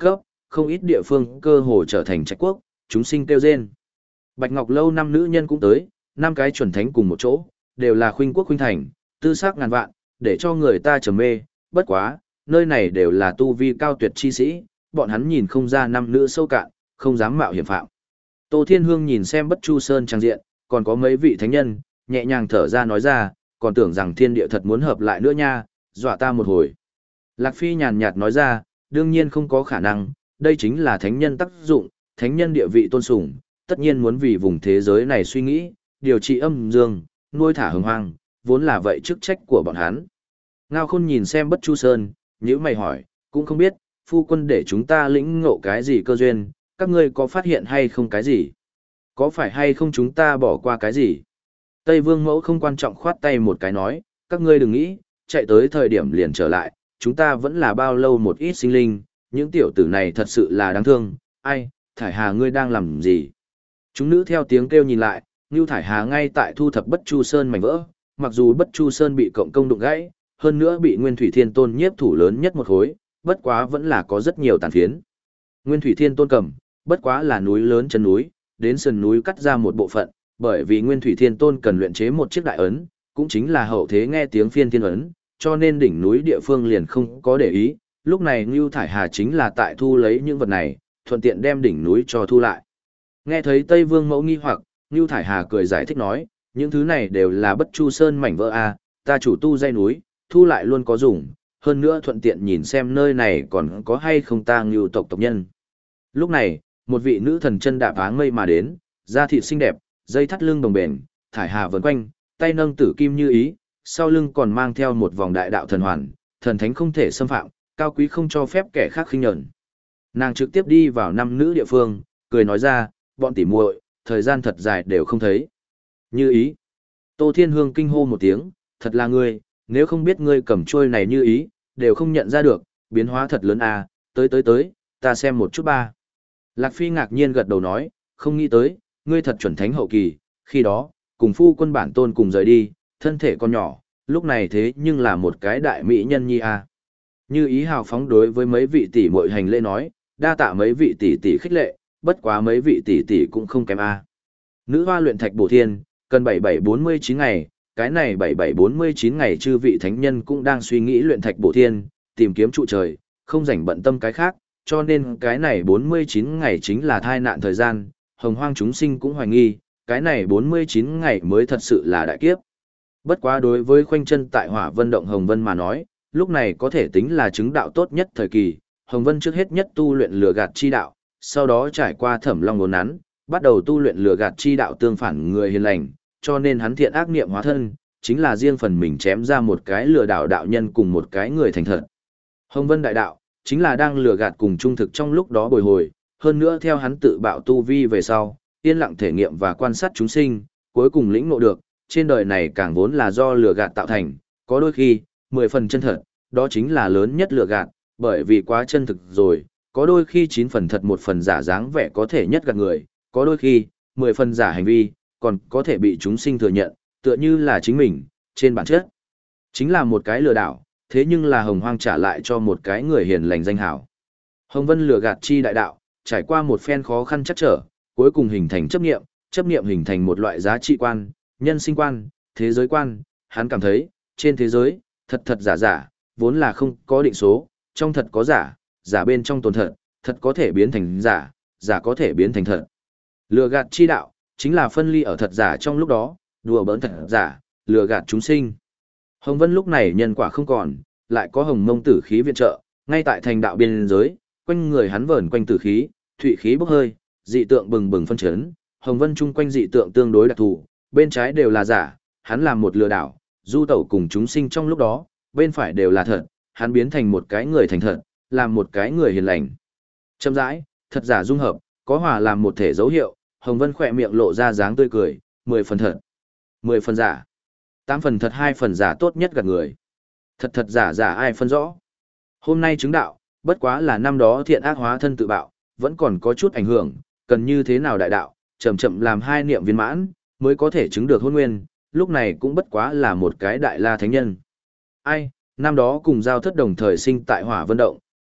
không ít địa phương cơ hồ trở thành trạch quốc, chúng sinh kêu rên. Bạch Ngọc Lâu năm nữ nhân cũng tới, năm cái chuẩn thánh cùng một chỗ, đều là khuynh quốc khuynh thành, tư sắc ngàn vạn, để cho người ta trầm mê, bất quá, nơi này đều là tu vi cao tuyệt chi sĩ, bọn hắn nhìn không ra năm nữ sâu cạn, không dám mạo hiểm phạm. Tô Thiên Hương nhìn xem Bất Chu Sơn trang diện, còn có mấy vị thánh nhân, nhẹ nhàng thở ra nói ra, còn tưởng rằng thiên địa thật muốn hợp lại nữa nha, dọa ta một hồi. Lạc Phi nhàn nhạt nói ra, đương nhiên không có khả năng, đây chính là thánh nhân tác dụng, thánh nhân địa vị tôn sùng, tất nhiên muốn vì vùng thế giới này suy nghĩ, điều trị âm dương, nuôi thả hồng hoang, vốn là vậy chức trách của bọn hắn. Ngao Khôn nhìn xem Bất Chu Sơn, nhíu mày hỏi, cũng không biết, phu quân để chúng ta lĩnh ngộ cái gì cơ duyên, các ngươi có phát hiện hay không cái gì? Có phải hay không chúng ta bỏ qua cái gì? Tây Vương Mẫu không quan trọng khoát tay một cái nói, các ngươi đừng nghĩ, chạy tới thời điểm liền trở lại, chúng ta vẫn là bao lâu một ít sinh linh, những tiểu tử này thật sự là đáng thương, ai, Thải Hà ngươi đang làm gì? Chúng nữ theo tiếng kêu nhìn lại, Ngưu Thải Hà ngay tại thu thập Bất Chu Sơn mảnh vỡ, mặc dù Bất Chu Sơn bị cộng công đụng gãy, hơn nữa bị Nguyên Thủy Thiên Tôn nhiếp thủ lớn nhất một khối, bất quá vẫn là có rất nhiều tàn phiến. Nguyên Thủy Thiên Tôn cầm, bất quá là núi lớn chân núi, đến sườn núi cắt ra một bộ phận, bởi vì Nguyên Thủy Thiên Tôn cần luyện chế một chiếc đại ấn, cũng chính là hậu thế nghe tiếng phiên thiên ấn, cho nên đỉnh núi địa phương liền không có để ý, lúc này Ngưu Thải Hà chính là tại thu lấy những vật này, thuận tiện đem đỉnh núi cho thu lại. Nghe thấy Tây Vương Mẫu nghi hoặc, Ngưu Thải Hà cười giải thích nói, những thứ này đều là Bất Chu Sơn mảnh vỡ a, ta chủ tu dây núi, thu lại luôn có dùng, hơn nữa thuận tiện nhìn xem nơi này còn có hay không ta Ngưu tộc tộc nhân. Lúc này, một vị nữ thần chân đạp áng mây mà đến, da thịt xinh đẹp, dây thắt lưng đồng bền, Thải Hà vần quanh, tay nâng tử kim như ý, sau lưng còn mang theo một vòng đại đạo thần hoàn, thần thánh không thể xâm phạm, cao quý không cho phép kẻ khác khinh nhẫn. Nàng trực tiếp đi vào năm nữ địa phương, cười nói ra, bọn tỉ muội, thời gian thật dài đều không thấy. Như ý. Tô Thiên Hương kinh hô một tiếng, thật là ngươi, nếu không biết ngươi cầm trôi này như ý, đều không nhận ra được, biến hóa thật lớn à, tới tới tới, ta xem một chút ba. Lạc Phi ngạc nhiên gật đầu nói, không nghĩ tới, ngươi thật chuẩn thánh hậu kỳ, khi đó, cùng phu quân bản tôn cùng rời đi, thân thể con nhỏ, lúc này thế nhưng là một cái đại mỹ nhân nhi à. Như ý hào phóng đối với mấy vị tỷ muội hành lễ nói, đa tạ mấy vị tỷ tỷ khích lệ, bất quá mấy vị tỷ tỷ cũng không kém a. Nữ hoa luyện thạch bổ thiên, cần bảy bảy bốn mươi chín ngày, cái này bảy bảy bốn mươi chín ngày chư vị thánh nhân cũng đang suy nghĩ luyện thạch bổ thiên, tìm kiếm trụ trời, không rảnh bận tâm cái khác, cho nên cái này bốn mươi chín ngày chính là thai nạn thời gian, hồng hoang chúng sinh cũng hoài nghi, cái này bốn mươi chín ngày mới thật sự là đại kiếp. Bất quá đối với khoanh chân tại Hỏa Vân động Hồng Vân mà nói, lúc này có thể tính là chứng đạo tốt nhất thời kỳ, Hồng Vân trước hết nhất tu luyện lừa gạt chi đạo, sau đó trải qua thẩm long ngốn nắn, bắt đầu tu luyện lừa gạt chi đạo tương phản người hiền lành, cho nên hắn thiện ác niệm hóa thân, chính là riêng phần mình chém ra một cái lừa đảo đạo nhân cùng một cái người thành thật. Hồng Vân đại đạo, chính là đang lừa gạt cùng trung thực trong lúc đó bồi hồi, hơn nữa theo hắn tự bạo tu vi về sau, yên lặng thể nghiệm và quan sát chúng sinh, cuối cùng lĩnh ngộ được, trên đời này càng vốn là do lừa gạt tạo thành, có đôi khi, mười phần chân thật, đó chính là lớn nhất lừa gạt, bởi vì quá chân thực rồi, có đôi khi chín phần thật một phần giả dáng vẻ có thể nhất gạt người, có đôi khi, mười phần giả hành vi, còn có thể bị chúng sinh thừa nhận, tựa như là chính mình, trên bản chất. Chính là một cái lừa đảo, thế nhưng là hồng hoang trả lại cho một cái người hiền lành danh hảo. Hồng Vân lừa gạt chi đại đạo, trải qua một phen khó khăn chắc trở, cuối cùng hình thành chấp niệm, chấp niệm hình thành một loại giá trị quan, nhân sinh quan, thế giới quan, hắn cảm thấy, trên thế giới, thật thật giả giả, vốn là không có định số, trong thật có giả, giả bên trong tồn thật, thật có thể biến thành giả, giả có thể biến thành thật. Lừa gạt chi đạo, chính là phân ly ở thật giả trong lúc đó, đùa bỡn thật giả, lừa gạt chúng sinh. Hồng Vân lúc này nhân quả không còn, lại có hồng mông tử khí viện trợ, ngay tại thành đạo biên giới, quanh người hắn vờn quanh tử khí, thủy khí bốc hơi, dị tượng bừng bừng phân chấn, Hồng Vân chung quanh dị tượng tương đối đặc thù, bên trái đều là giả, hắn làm một lừa đảo, du tẩu cùng chúng sinh trong lúc đó, bên phải đều là thật, hắn biến thành một cái người thành thật, làm một cái người hiền lành. Chậm rãi, thật giả dung hợp, có hòa làm một thể dấu hiệu, Hồng Vân khỏe miệng lộ ra dáng tươi cười, mười phần thật, mười phần giả, tám phần thật hai phần giả tốt nhất gạt người. Thật thật giả giả ai phân rõ. Hôm nay chứng đạo, bất quá là năm đó thiện ác hóa thân tự bạo, vẫn còn có chút ảnh hưởng, cần như thế nào đại đạo, chậm chậm làm hai niệm viên mãn, mới có thể chứng được hôn nguyên, lúc này cũng bất quá là một cái đại la thánh nhân. Ai, năm đó cùng giao thất đồng thời sinh tại Hỏa Vân Động,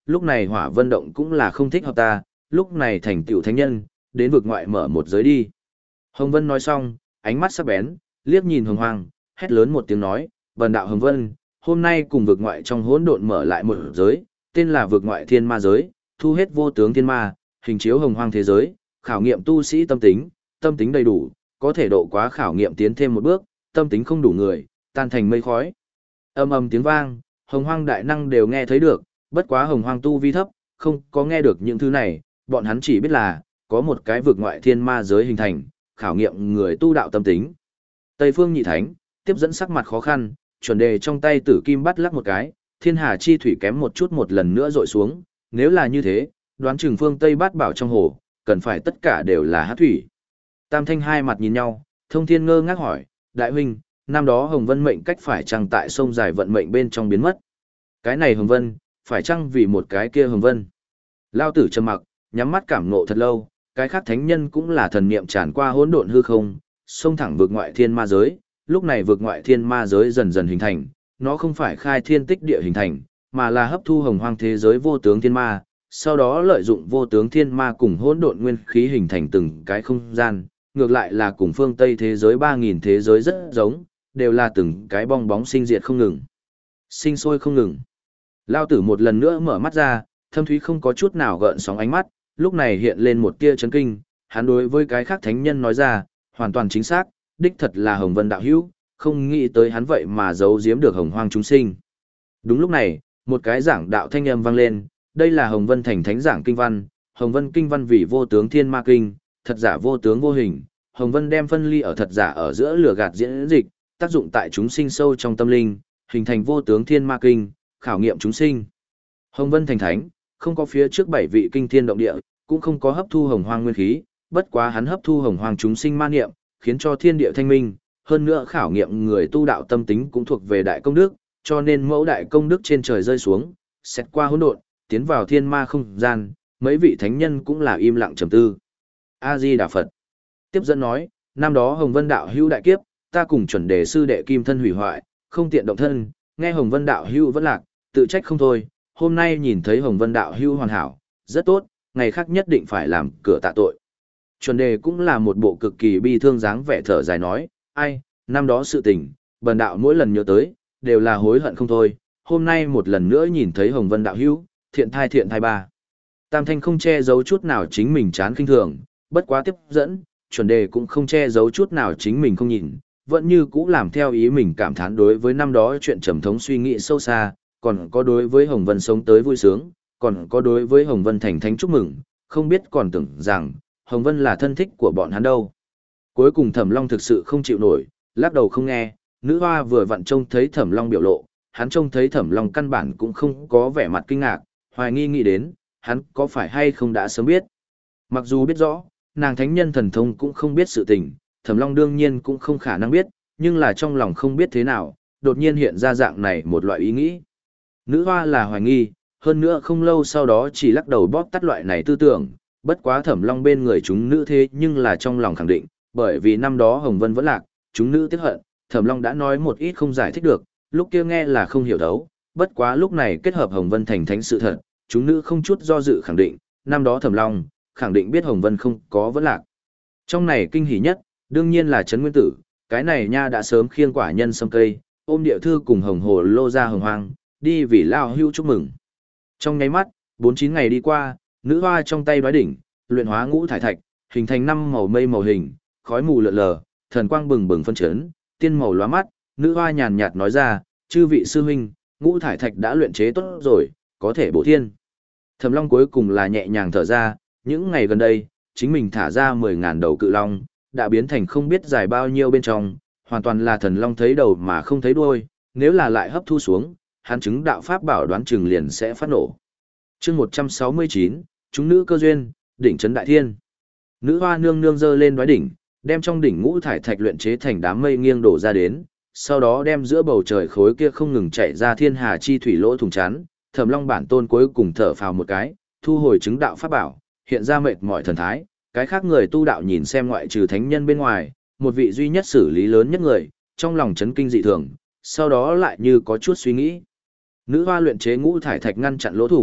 lúc này hỏa vân động cũng là không thích hợp ta, lúc này thành tựu thánh nhân, đến vực ngoại mở một giới đi. Hồng Vân nói xong, ánh mắt sắc bén, liếc nhìn Hồng Hoang, hét lớn một tiếng nói, Vân đạo Hồng Vân, hôm nay cùng vực ngoại trong hỗn độn mở lại một giới, tên là vực ngoại thiên ma giới, thu hết vô tướng thiên ma, hình chiếu Hồng Hoang thế giới, khảo nghiệm tu sĩ tâm tính, tâm tính đầy đủ, có thể độ quá khảo nghiệm tiến thêm một bước, tâm tính không đủ người, tan thành mây khói. Âm ầm tiếng vang, Hồng Hoang đại năng đều nghe thấy được, bất quá Hồng Hoang tu vi thấp, không có nghe được những thứ này, bọn hắn chỉ biết là, có một cái vực ngoại thiên ma giới hình thành, khảo nghiệm người tu đạo tâm tính. Tây Phương Nhị Thánh, tiếp dẫn sắc mặt khó khăn, chuẩn đề trong tay tử kim bắt lắc một cái, thiên hà chi thủy kém một chút một lần nữa rội xuống, nếu là như thế, đoán chừng phương Tây bát bảo trong hồ, cần phải tất cả đều là hát thủy. Tam Thanh hai mặt nhìn nhau, Thông Thiên ngơ ngác hỏi, đại huynh, năm đó Hồng Vân mệnh cách phải chăng tại sông dài vận mệnh bên trong biến mất? Cái này Hồng Vân, phải chăng vì một cái kia Hồng Vân? Lao tử trầm mặc, nhắm mắt cảm ngộ thật lâu, cái khác thánh nhân cũng là thần niệm tràn qua hỗn độn hư không, xông thẳng vượt ngoại thiên ma giới, lúc này vượt ngoại thiên ma giới dần dần hình thành, nó không phải khai thiên tích địa hình thành, mà là hấp thu hồng hoang thế giới vô tướng thiên ma, sau đó lợi dụng vô tướng thiên ma cùng hỗn độn nguyên khí hình thành từng cái không gian, ngược lại là cùng phương Tây thế giới ba nghìn thế giới rất giống, đều là từng cái bong bóng sinh diệt không ngừng, sinh sôi không ngừng. Lao tử một lần nữa mở mắt ra, thâm thúy không có chút nào gợn sóng ánh mắt, lúc này hiện lên một tia chấn kinh, hắn đối với cái khác thánh nhân nói ra, hoàn toàn chính xác, đích thật là Hồng Vân đạo hữu, không nghĩ tới hắn vậy mà giấu giếm được hồng hoang chúng sinh. Đúng lúc này, một cái giảng đạo thanh âm vang lên, đây là Hồng Vân thành thánh giảng kinh văn, Hồng Vân kinh văn vì vô tướng thiên ma kinh, thật giả vô tướng vô hình, Hồng Vân đem phân ly ở thật giả ở giữa lửa gạt diễn dịch, tác dụng tại chúng sinh sâu trong tâm linh, hình thành vô tướng thiên ma kinh, khảo nghiệm chúng sinh. Hồng Vân thành thánh, không có phía trước bảy vị kinh thiên động địa, cũng không có hấp thu hồng hoang nguyên khí, bất quá hắn hấp thu hồng hoang chúng sinh ma niệm, khiến cho thiên địa thanh minh, hơn nữa khảo nghiệm người tu đạo tâm tính cũng thuộc về đại công đức, cho nên mẫu đại công đức trên trời rơi xuống, xét qua hỗn độn, tiến vào thiên ma không gian, mấy vị thánh nhân cũng là im lặng trầm tư. A Di Đà Phật. Tiếp dẫn nói, năm đó Hồng Vân đạo hữu đại kiếp, ta cùng chuẩn đề sư đệ kim thân hủy hoại, không tiện động thân, nghe Hồng Vân đạo hữu vẫn lạc, tự trách không thôi, hôm nay nhìn thấy Hồng Vân đạo hữu hoàn hảo, rất tốt, ngày khác nhất định phải làm cửa tạ tội. Chuẩn đề cũng là một bộ cực kỳ bi thương dáng vẻ thở dài nói, ai, năm đó sự tình, bần đạo mỗi lần nhớ tới, đều là hối hận không thôi, hôm nay một lần nữa nhìn thấy Hồng Vân đạo hữu, thiện thai thiện thai ba. Tam Thanh không che giấu chút nào chính mình chán kinh thường, bất quá tiếp dẫn, chuẩn đề cũng không che giấu chút nào chính mình không nhìn, vẫn như cũ làm theo ý mình cảm thán đối với năm đó chuyện trầm thống suy nghĩ sâu xa, còn có đối với Hồng Vân sống tới vui sướng, còn có đối với Hồng Vân thành thánh chúc mừng, không biết còn tưởng rằng, Hồng Vân là thân thích của bọn hắn đâu. Cuối cùng Thẩm Long thực sự không chịu nổi, lắc đầu không nghe, nữ hoa vừa vặn trông thấy Thẩm Long biểu lộ, hắn trông thấy Thẩm Long căn bản cũng không có vẻ mặt kinh ngạc, hoài nghi nghĩ đến, hắn có phải hay không đã sớm biết. Mặc dù biết rõ, nàng thánh nhân thần thông cũng không biết sự tình, Thẩm Long đương nhiên cũng không khả năng biết, nhưng là trong lòng không biết thế nào, đột nhiên hiện ra dạng này một loại ý nghĩ. Nữ hoa là hoài nghi, hơn nữa không lâu sau đó chỉ lắc đầu bóp tắt loại này tư tưởng, bất quá Thẩm Long bên người chúng nữ thế nhưng là trong lòng khẳng định, bởi vì năm đó Hồng Vân vẫn lạc, chúng nữ tiếc hận, Thẩm Long đã nói một ít không giải thích được, lúc kia nghe là không hiểu đấu, bất quá lúc này kết hợp Hồng Vân thành thánh sự thật, chúng nữ không chút do dự khẳng định, năm đó Thẩm Long khẳng định biết Hồng Vân không có vẫn lạc. Trong này kinh hỉ nhất, đương nhiên là Trấn Nguyên Tử, cái này nha đã sớm khiêng quả nhân sâm cây, ôm địa thư cùng Hồng Hồ Lô ra hồng hoang, đi vì lao hưu chúc mừng. Trong nháy mắt, bốn chín ngày đi qua, nữ hoa trong tay đoái đỉnh, luyện hóa ngũ thải thạch, hình thành năm màu mây màu hình, khói mù lượn lờ, thần quang bừng bừng phân chấn, tiên màu lóa mắt, nữ hoa nhàn nhạt nói ra, chư vị sư huynh, ngũ thải thạch đã luyện chế tốt rồi, có thể bổ thiên. Thẩm Long cuối cùng là nhẹ nhàng thở ra, những ngày gần đây, chính mình thả ra mười ngàn đầu cự long, đã biến thành không biết dài bao nhiêu bên trong, hoàn toàn là thần long thấy đầu mà không thấy đuôi, nếu là lại hấp thu xuống, hắn chứng đạo pháp bảo đoán chừng liền sẽ phát nổ. Chương một trăm sáu mươi chín, chúng nữ cơ duyên, đỉnh trấn đại thiên. Nữ hoa nương nương giơ lên đoái đỉnh, đem trong đỉnh ngũ thải thạch luyện chế thành đám mây nghiêng đổ ra đến, sau đó đem giữa bầu trời khối kia không ngừng chạy ra thiên hà chi thủy lỗ thủng chắn, Thẩm Long bản tôn cuối cùng thở phào một cái, thu hồi chứng đạo pháp bảo, hiện ra mệt mỏi thần thái, cái khác người tu đạo nhìn xem ngoại trừ thánh nhân bên ngoài, một vị duy nhất xử lý lớn nhất người, trong lòng chấn kinh dị thường, sau đó lại như có chút suy nghĩ. Nữ hoa luyện chế ngũ thải thạch ngăn chặn lỗ thủng,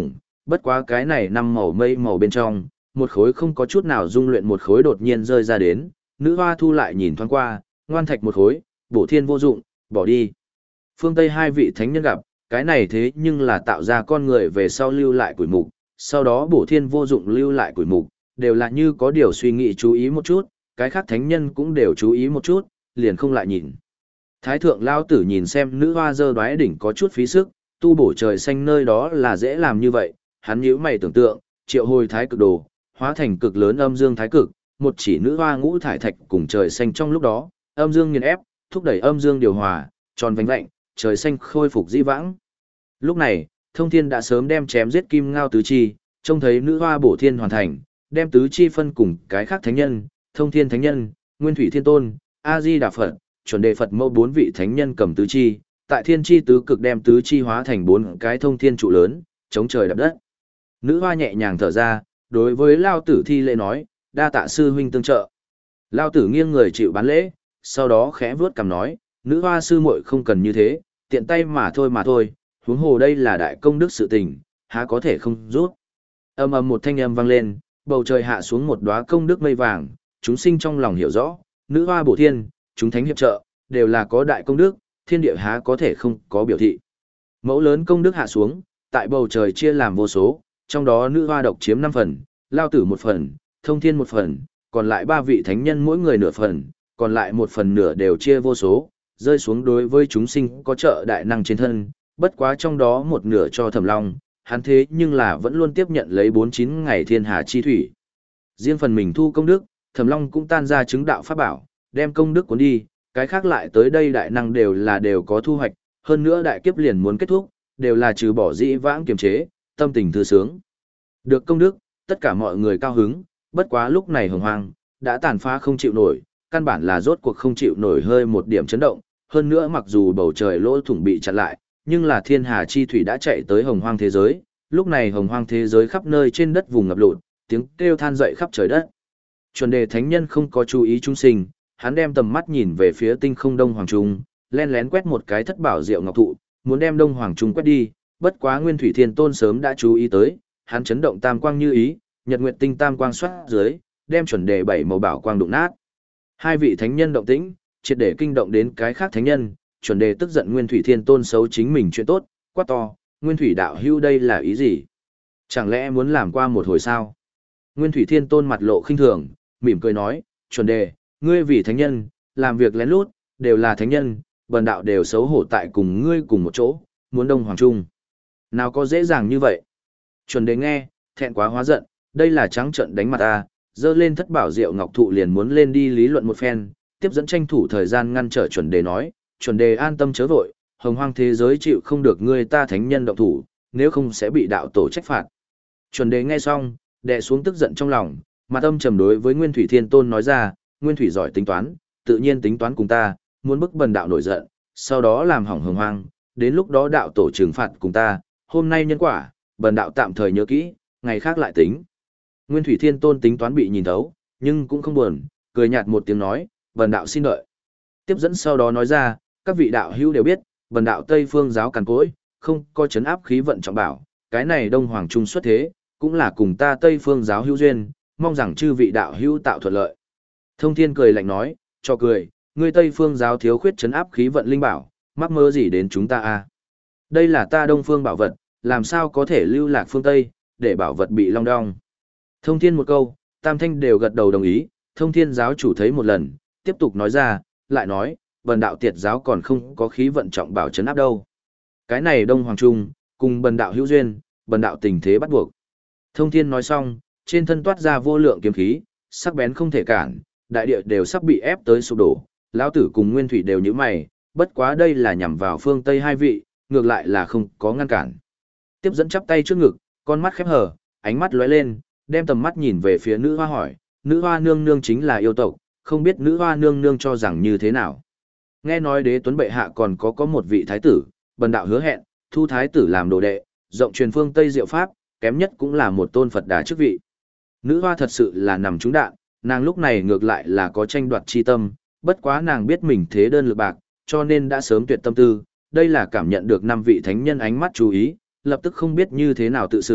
bất quá cái này năm màu mây màu bên trong, một khối không có chút nào dung luyện một khối đột nhiên rơi ra đến, nữ hoa thu lại nhìn thoáng qua, ngoan thạch một khối, bổ thiên vô dụng, bỏ đi. Phương Tây hai vị thánh nhân gặp, cái này thế nhưng là tạo ra con người về sau lưu lại củi mục, sau đó bổ thiên vô dụng lưu lại củi mục, đều là như có điều suy nghĩ chú ý một chút, cái khác thánh nhân cũng đều chú ý một chút, liền không lại nhìn. Thái thượng lao tử nhìn xem nữ hoa dơ đoái đỉnh có chút phí sức, tu bổ trời xanh nơi đó là dễ làm như vậy, hắn nhíu mày tưởng tượng, triệu hồi thái cực đồ, hóa thành cực lớn âm dương thái cực, một chỉ nữ hoa ngũ thải thạch cùng trời xanh trong lúc đó, âm dương nghiền ép, thúc đẩy âm dương điều hòa, tròn vánh vạnh, trời xanh khôi phục dĩ vãng. Lúc này, Thông Thiên đã sớm đem chém giết kim ngao tứ chi, trông thấy nữ hoa bổ thiên hoàn thành, đem tứ chi phân cùng cái khác thánh nhân, Thông Thiên thánh nhân, Nguyên Thủy Thiên Tôn, A Di Đà Phật, chuẩn đề Phật mẫu bốn vị thánh nhân cầm tứ chi, tại thiên chi tứ cực đem tứ chi hóa thành bốn cái thông thiên trụ lớn, chống trời đập đất. Nữ hoa nhẹ nhàng thở ra, đối với Lao Tử thi lễ nói, đa tạ sư huynh tương trợ. Lao Tử nghiêng người chịu bán lễ, sau đó khẽ vuốt cằm nói, nữ hoa sư muội không cần như thế, tiện tay mà thôi mà thôi, huống hồ đây là đại công đức sự tình, há có thể không rút. Âm ầm một thanh âm vang lên, bầu trời hạ xuống một đóa công đức mây vàng, chúng sinh trong lòng hiểu rõ, nữ hoa bổ thiên, chúng thánh hiệp trợ, đều là có đại công đức, thiên địa há có thể không có biểu thị. Mẫu lớn công đức hạ xuống, tại bầu trời chia làm vô số, trong đó nữ hoa độc chiếm năm phần, Lao Tử một phần, Thông Thiên một phần, còn lại ba vị thánh nhân mỗi người nửa phần, còn lại một phần nửa đều chia vô số, rơi xuống đối với chúng sinh có trợ đại năng trên thân, bất quá trong đó một nửa cho Thẩm Long, hắn thế nhưng là vẫn luôn tiếp nhận lấy bốn chín ngày thiên hà chi thủy. Riêng phần mình thu công đức, Thẩm Long cũng tan ra chứng đạo pháp bảo, đem công đức cuốn đi, cái khác lại tới đây đại năng đều là đều có thu hoạch, hơn nữa đại kiếp liền muốn kết thúc, đều là trừ bỏ dĩ vãng kiềm chế, tâm tình thư sướng. Được công đức, tất cả mọi người cao hứng, bất quá lúc này hồng hoang, đã tàn phá không chịu nổi, căn bản là rốt cuộc không chịu nổi hơi một điểm chấn động, hơn nữa mặc dù bầu trời lỗ thủng bị chặn lại, nhưng là thiên hà chi thủy đã chạy tới hồng hoang thế giới, lúc này hồng hoang thế giới khắp nơi trên đất vùng ngập lụt, tiếng kêu than dậy khắp trời đất. Chuẩn đề thánh nhân không có chú ý chúng sinh, hắn đem tầm mắt nhìn về phía tinh không đông hoàng trung, len lén quét một cái thất bảo diệu ngọc thụ, muốn đem đông hoàng trung quét đi, bất quá Nguyên Thủy Thiên Tôn sớm đã chú ý tới, hắn chấn động tam quang như ý, nhật nguyệt tinh tam quang xoát dưới, đem chuẩn đề bảy màu bảo quang đụng nát. Hai vị thánh nhân động tĩnh, triệt để kinh động đến cái khác thánh nhân, chuẩn đề tức giận Nguyên Thủy Thiên Tôn xấu chính mình chuyện tốt, quát to, Nguyên Thủy đạo hưu đây là ý gì? Chẳng lẽ muốn làm qua một hồi sao? Nguyên Thủy Thiên Tôn mặt lộ khinh thường, mỉm cười nói, chuẩn đề, ngươi vì thánh nhân, làm việc lén lút, đều là thánh nhân, bần đạo đều xấu hổ tại cùng ngươi cùng một chỗ, muốn đông hoàng trung. Nào có dễ dàng như vậy? Chuẩn đề nghe, thẹn quá hóa giận, đây là trắng trợn đánh mặt ta, dơ lên thất bảo diệu ngọc thụ liền muốn lên đi lý luận một phen, tiếp dẫn tranh thủ thời gian ngăn trở chuẩn đề nói, chuẩn đề an tâm chớ vội, hồng hoang thế giới chịu không được ngươi ta thánh nhân động thủ, nếu không sẽ bị đạo tổ trách phạt. Chuẩn đề nghe xong, đè xuống tức giận trong lòng, mặt âm trầm đối với Nguyên Thủy Thiên Tôn nói ra, Nguyên Thủy giỏi tính toán, tự nhiên tính toán cùng ta, muốn bức bần đạo nổi giận, sau đó làm hỏng hồng hoang, đến lúc đó đạo tổ trừng phạt cùng ta, hôm nay nhân quả, bần đạo tạm thời nhớ kỹ, ngày khác lại tính. Nguyên Thủy Thiên Tôn tính toán bị nhìn thấu, nhưng cũng không buồn, cười nhạt một tiếng nói, bần đạo xin đợi. Tiếp dẫn sau đó nói ra, các vị đạo hữu đều biết, bần đạo Tây Phương giáo càn cỗi, không có chấn áp khí vận trọng bảo, cái này Đông Hoàng Trung xuất thế, cũng là cùng ta Tây Phương giáo hữu duyên, mong rằng chư vị đạo hữu tạo thuận lợi. Thông Thiên cười lạnh nói, cho cười, ngươi Tây Phương giáo thiếu khuyết chấn áp khí vận linh bảo, mắc mơ gì đến chúng ta a? Đây là ta Đông Phương bảo vật, làm sao có thể lưu lạc phương Tây, để bảo vật bị long đong. Thông Thiên một câu, Tam Thanh đều gật đầu đồng ý, Thông Thiên giáo chủ thấy một lần, tiếp tục nói ra, lại nói, bần đạo tiệt giáo còn không có khí vận trọng bảo chấn áp đâu. Cái này Đông Hoàng Trung, cùng bần đạo hữu duyên, bần đạo tình thế bắt buộc. Thông Thiên nói xong, trên thân toát ra vô lượng kiếm khí, sắc bén không thể cản, đại địa đều sắp bị ép tới sụp đổ, lão tử cùng Nguyên Thủy đều như mày, bất quá đây là nhằm vào phương Tây hai vị, ngược lại là không có ngăn cản. Tiếp dẫn chắp tay trước ngực, con mắt khép hờ, ánh mắt lóe lên, đem tầm mắt nhìn về phía nữ hoa hỏi, nữ hoa nương nương chính là yêu tộc, không biết nữ hoa nương nương cho rằng như thế nào. Nghe nói đế tuấn bệ hạ còn có có một vị thái tử, bần đạo hứa hẹn, thu thái tử làm đồ đệ, rộng truyền phương Tây diệu pháp, kém nhất cũng là một tôn Phật đà chức vị. Nữ hoa thật sự là nằm trúng đạn, nàng lúc này ngược lại là có tranh đoạt chi tâm, bất quá nàng biết mình thế đơn lực bạc, cho nên đã sớm tuyệt tâm tư, đây là cảm nhận được năm vị thánh nhân ánh mắt chú ý, lập tức không biết như thế nào tự xử,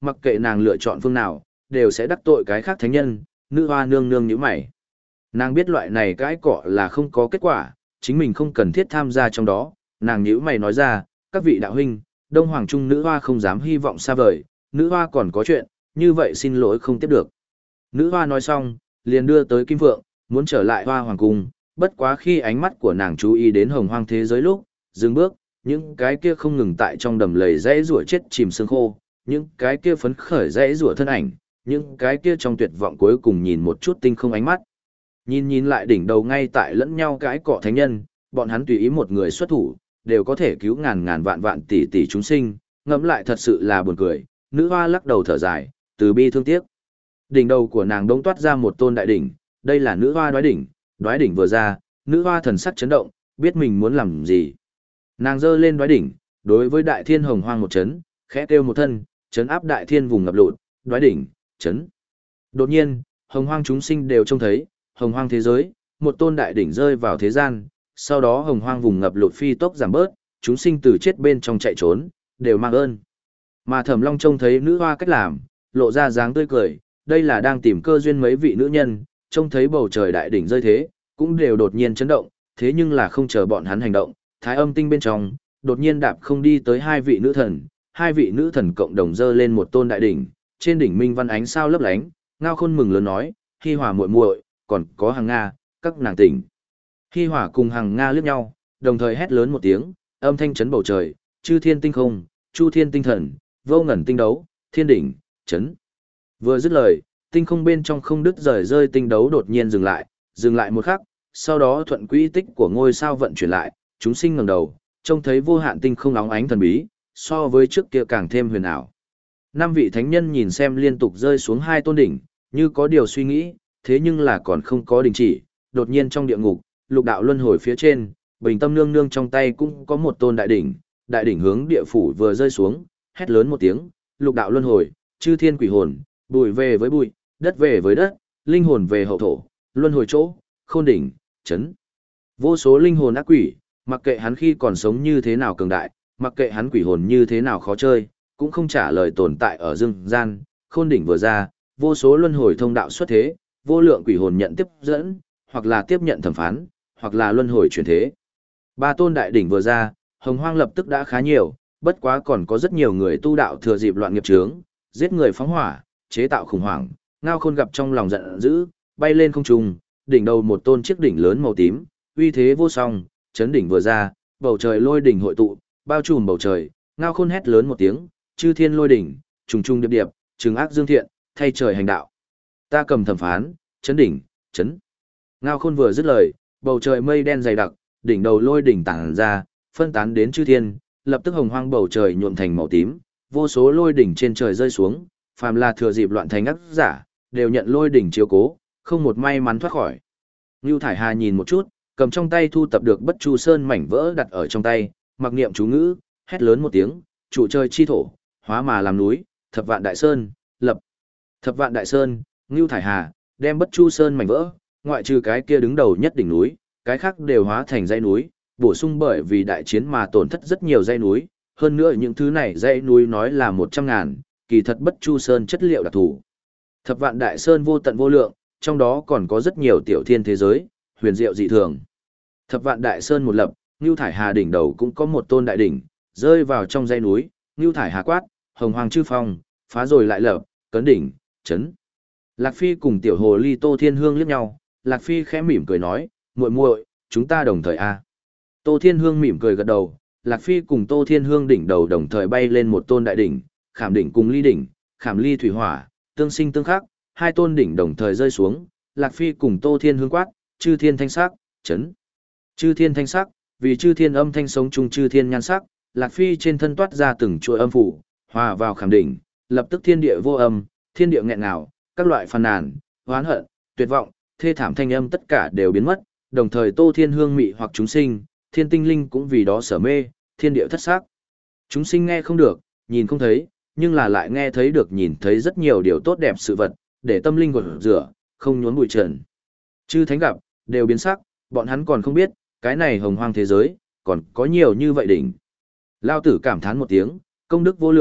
mặc kệ nàng lựa chọn phương nào, đều sẽ đắc tội cái khác thánh nhân, nữ hoa nương nương như mày. Nàng biết loại này cãi cọ là không có kết quả, chính mình không cần thiết tham gia trong đó, nàng nhíu mày nói ra, các vị đạo huynh, Đông Hoàng Trung nữ hoa không dám hy vọng xa vời, nữ hoa còn có chuyện, như vậy xin lỗi không tiếp được. Nữ hoa nói xong, liền đưa tới Kim Phượng, muốn trở lại hoa hoàng cung, bất quá khi ánh mắt của nàng chú ý đến hồng hoang thế giới lúc, dừng bước, những cái kia không ngừng tại trong đầm lầy rẽ rủa chết chìm xương khô, những cái kia phấn khởi rẽ rủa thân ảnh, những cái kia trong tuyệt vọng cuối cùng nhìn một chút tinh không ánh mắt. Nhìn nhìn lại đỉnh đầu ngay tại lẫn nhau cái cọ thánh nhân, bọn hắn tùy ý một người xuất thủ, đều có thể cứu ngàn ngàn vạn vạn tỷ tỷ chúng sinh, ngẫm lại thật sự là buồn cười, nữ hoa lắc đầu thở dài, từ bi thương tiếc. Đỉnh đầu của nàng đông toát ra một tôn đại đỉnh, đây là nữ hoa đoái đỉnh, đoái đỉnh vừa ra, nữ hoa thần sắc chấn động, biết mình muốn làm gì. Nàng giơ lên đoái đỉnh, đối với đại thiên hồng hoang một chấn, khẽ kêu một thân, chấn áp đại thiên vùng ngập lụt, đoái đỉnh, chấn. Đột nhiên, hồng hoang chúng sinh đều trông thấy, hồng hoang thế giới, một tôn đại đỉnh rơi vào thế gian, sau đó hồng hoang vùng ngập lụt phi tốc giảm bớt, chúng sinh từ chết bên trong chạy trốn, đều mang ơn. Mà Thẩm Long trông thấy nữ hoa cách làm, lộ ra dáng tươi cười, đây là đang tìm cơ duyên mấy vị nữ nhân, trông thấy bầu trời đại đỉnh rơi thế, cũng đều đột nhiên chấn động, thế nhưng là không chờ bọn hắn hành động, thái âm tinh bên trong, đột nhiên đạp không đi tới hai vị nữ thần, hai vị nữ thần cộng đồng dơ lên một tôn đại đỉnh, trên đỉnh minh văn ánh sao lấp lánh, Ngao Khôn mừng lớn nói, Hi Hòa muội muội, còn có Hằng Nga, các nàng tỉnh. Hi Hòa cùng Hằng Nga liếc nhau, đồng thời hét lớn một tiếng, âm thanh chấn bầu trời, chư thiên tinh không, chu thiên tinh thần, vô ngẩn tinh đấu, thiên đỉnh, chấn. Vừa dứt lời, tinh không bên trong không đứt rời rơi tinh đấu đột nhiên dừng lại, dừng lại một khắc, sau đó thuận quỹ tích của ngôi sao vận chuyển lại, chúng sinh ngẩng đầu, trông thấy vô hạn tinh không óng ánh thần bí, so với trước kia càng thêm huyền ảo. Năm vị thánh nhân nhìn xem liên tục rơi xuống hai tôn đỉnh, như có điều suy nghĩ, thế nhưng là còn không có đình chỉ, đột nhiên trong địa ngục, lục đạo luân hồi phía trên, Bình Tâm nương nương trong tay cũng có một tôn đại đỉnh, đại đỉnh hướng địa phủ vừa rơi xuống, hét lớn một tiếng, lục đạo luân hồi, chư thiên quỷ hồn, bụi về với bụi, đất về với đất, linh hồn về hậu thổ, luân hồi chỗ, khôn đỉnh, chấn. Vô số linh hồn ác quỷ, mặc kệ hắn khi còn sống như thế nào cường đại, mặc kệ hắn quỷ hồn như thế nào khó chơi, cũng không trả lời tồn tại ở dương gian, khôn đỉnh vừa ra, vô số luân hồi thông đạo xuất thế, vô lượng quỷ hồn nhận tiếp dẫn, hoặc là tiếp nhận thẩm phán, hoặc là luân hồi chuyển thế. Ba tôn đại đỉnh vừa ra, hồng hoang lập tức đã khá nhiều, bất quá còn có rất nhiều người tu đạo thừa dịp loạn nghiệp chướng, giết người phóng hỏa, chế tạo khủng hoảng, Ngao Khôn gặp trong lòng giận dữ, bay lên không trung, đỉnh đầu một tôn chiếc đỉnh lớn màu tím, uy thế vô song, chấn đỉnh vừa ra, bầu trời lôi đỉnh hội tụ, bao trùm bầu trời, Ngao Khôn hét lớn một tiếng, chư thiên lôi đỉnh, trùng trùng điệp điệp, trừng ác dương thiện, thay trời hành đạo. Ta cầm thẩm phán, chấn đỉnh, chấn. Ngao Khôn vừa dứt lời, bầu trời mây đen dày đặc, đỉnh đầu lôi đỉnh tản ra, phân tán đến chư thiên, lập tức hồng hoang bầu trời nhuộm thành màu tím, vô số lôi đỉnh trên trời rơi xuống, phàm là thừa dịp loạn thành ác giả, đều nhận lôi đỉnh chiếu cố, không một may mắn thoát khỏi. Ngưu Thải Hà nhìn một chút, cầm trong tay thu tập được Bất Chu Sơn mảnh vỡ đặt ở trong tay, mặc niệm chú ngữ, hét lớn một tiếng, trụ trời chi thổ, hóa mà làm núi, Thập Vạn Đại Sơn, lập. Thập Vạn Đại Sơn, Ngưu Thải Hà đem Bất Chu Sơn mảnh vỡ, ngoại trừ cái kia đứng đầu nhất đỉnh núi, cái khác đều hóa thành dãy núi, bổ sung bởi vì đại chiến mà tổn thất rất nhiều dãy núi, hơn nữa những thứ này dãy núi nói là một trăm ngàn, kỳ thật Bất Chu Sơn chất liệu đặc thù. Thập Vạn Đại Sơn vô tận vô lượng, trong đó còn có rất nhiều tiểu thiên thế giới, huyền diệu dị thường. Thập Vạn Đại Sơn một lập, Ngưu Thải Hà đỉnh đầu cũng có một tôn đại đỉnh, rơi vào trong dãy núi, Ngưu Thải Hà quát, hồng hoàng chư phong, phá rồi lại lập, cấn đỉnh, chấn. Lạc Phi cùng tiểu hồ ly Tô Thiên Hương liếc nhau, Lạc Phi khẽ mỉm cười nói, muội muội, chúng ta đồng thời a. Tô Thiên Hương mỉm cười gật đầu, Lạc Phi cùng Tô Thiên Hương đỉnh đầu đồng thời bay lên một tôn đại đỉnh, khảm đỉnh cùng ly đỉnh, khảm ly thủy hỏa, tương sinh tương khắc, hai tôn đỉnh đồng thời rơi xuống, Lạc Phi cùng Tô Thiên Hương quát, chư thiên thanh sắc, chấn. Chư thiên thanh sắc, vì chư thiên âm thanh sống chung chư thiên nhan sắc, Lạc Phi trên thân toát ra từng chuỗi âm phủ, hòa vào khảm đỉnh, lập tức thiên địa vô âm, thiên địa nghẹn ngào, các loại phàn nàn, oán hận, tuyệt vọng, thê thảm thanh âm tất cả đều biến mất, đồng thời Tô Thiên Hương mị hoặc chúng sinh, thiên tinh linh cũng vì đó sở mê, thiên địa thất sắc. Chúng sinh nghe không được, nhìn không thấy, nhưng là lại nghe thấy được nhìn thấy rất nhiều điều tốt đẹp sự vật, để tâm linh gột rửa, không nhốn bụi trần. Chư thánh gặp, đều biến sắc, bọn hắn còn không biết, cái này hồng hoang thế giới, còn có nhiều như vậy đỉnh. Lao tử cảm thán một tiếng, công đức vô lượng,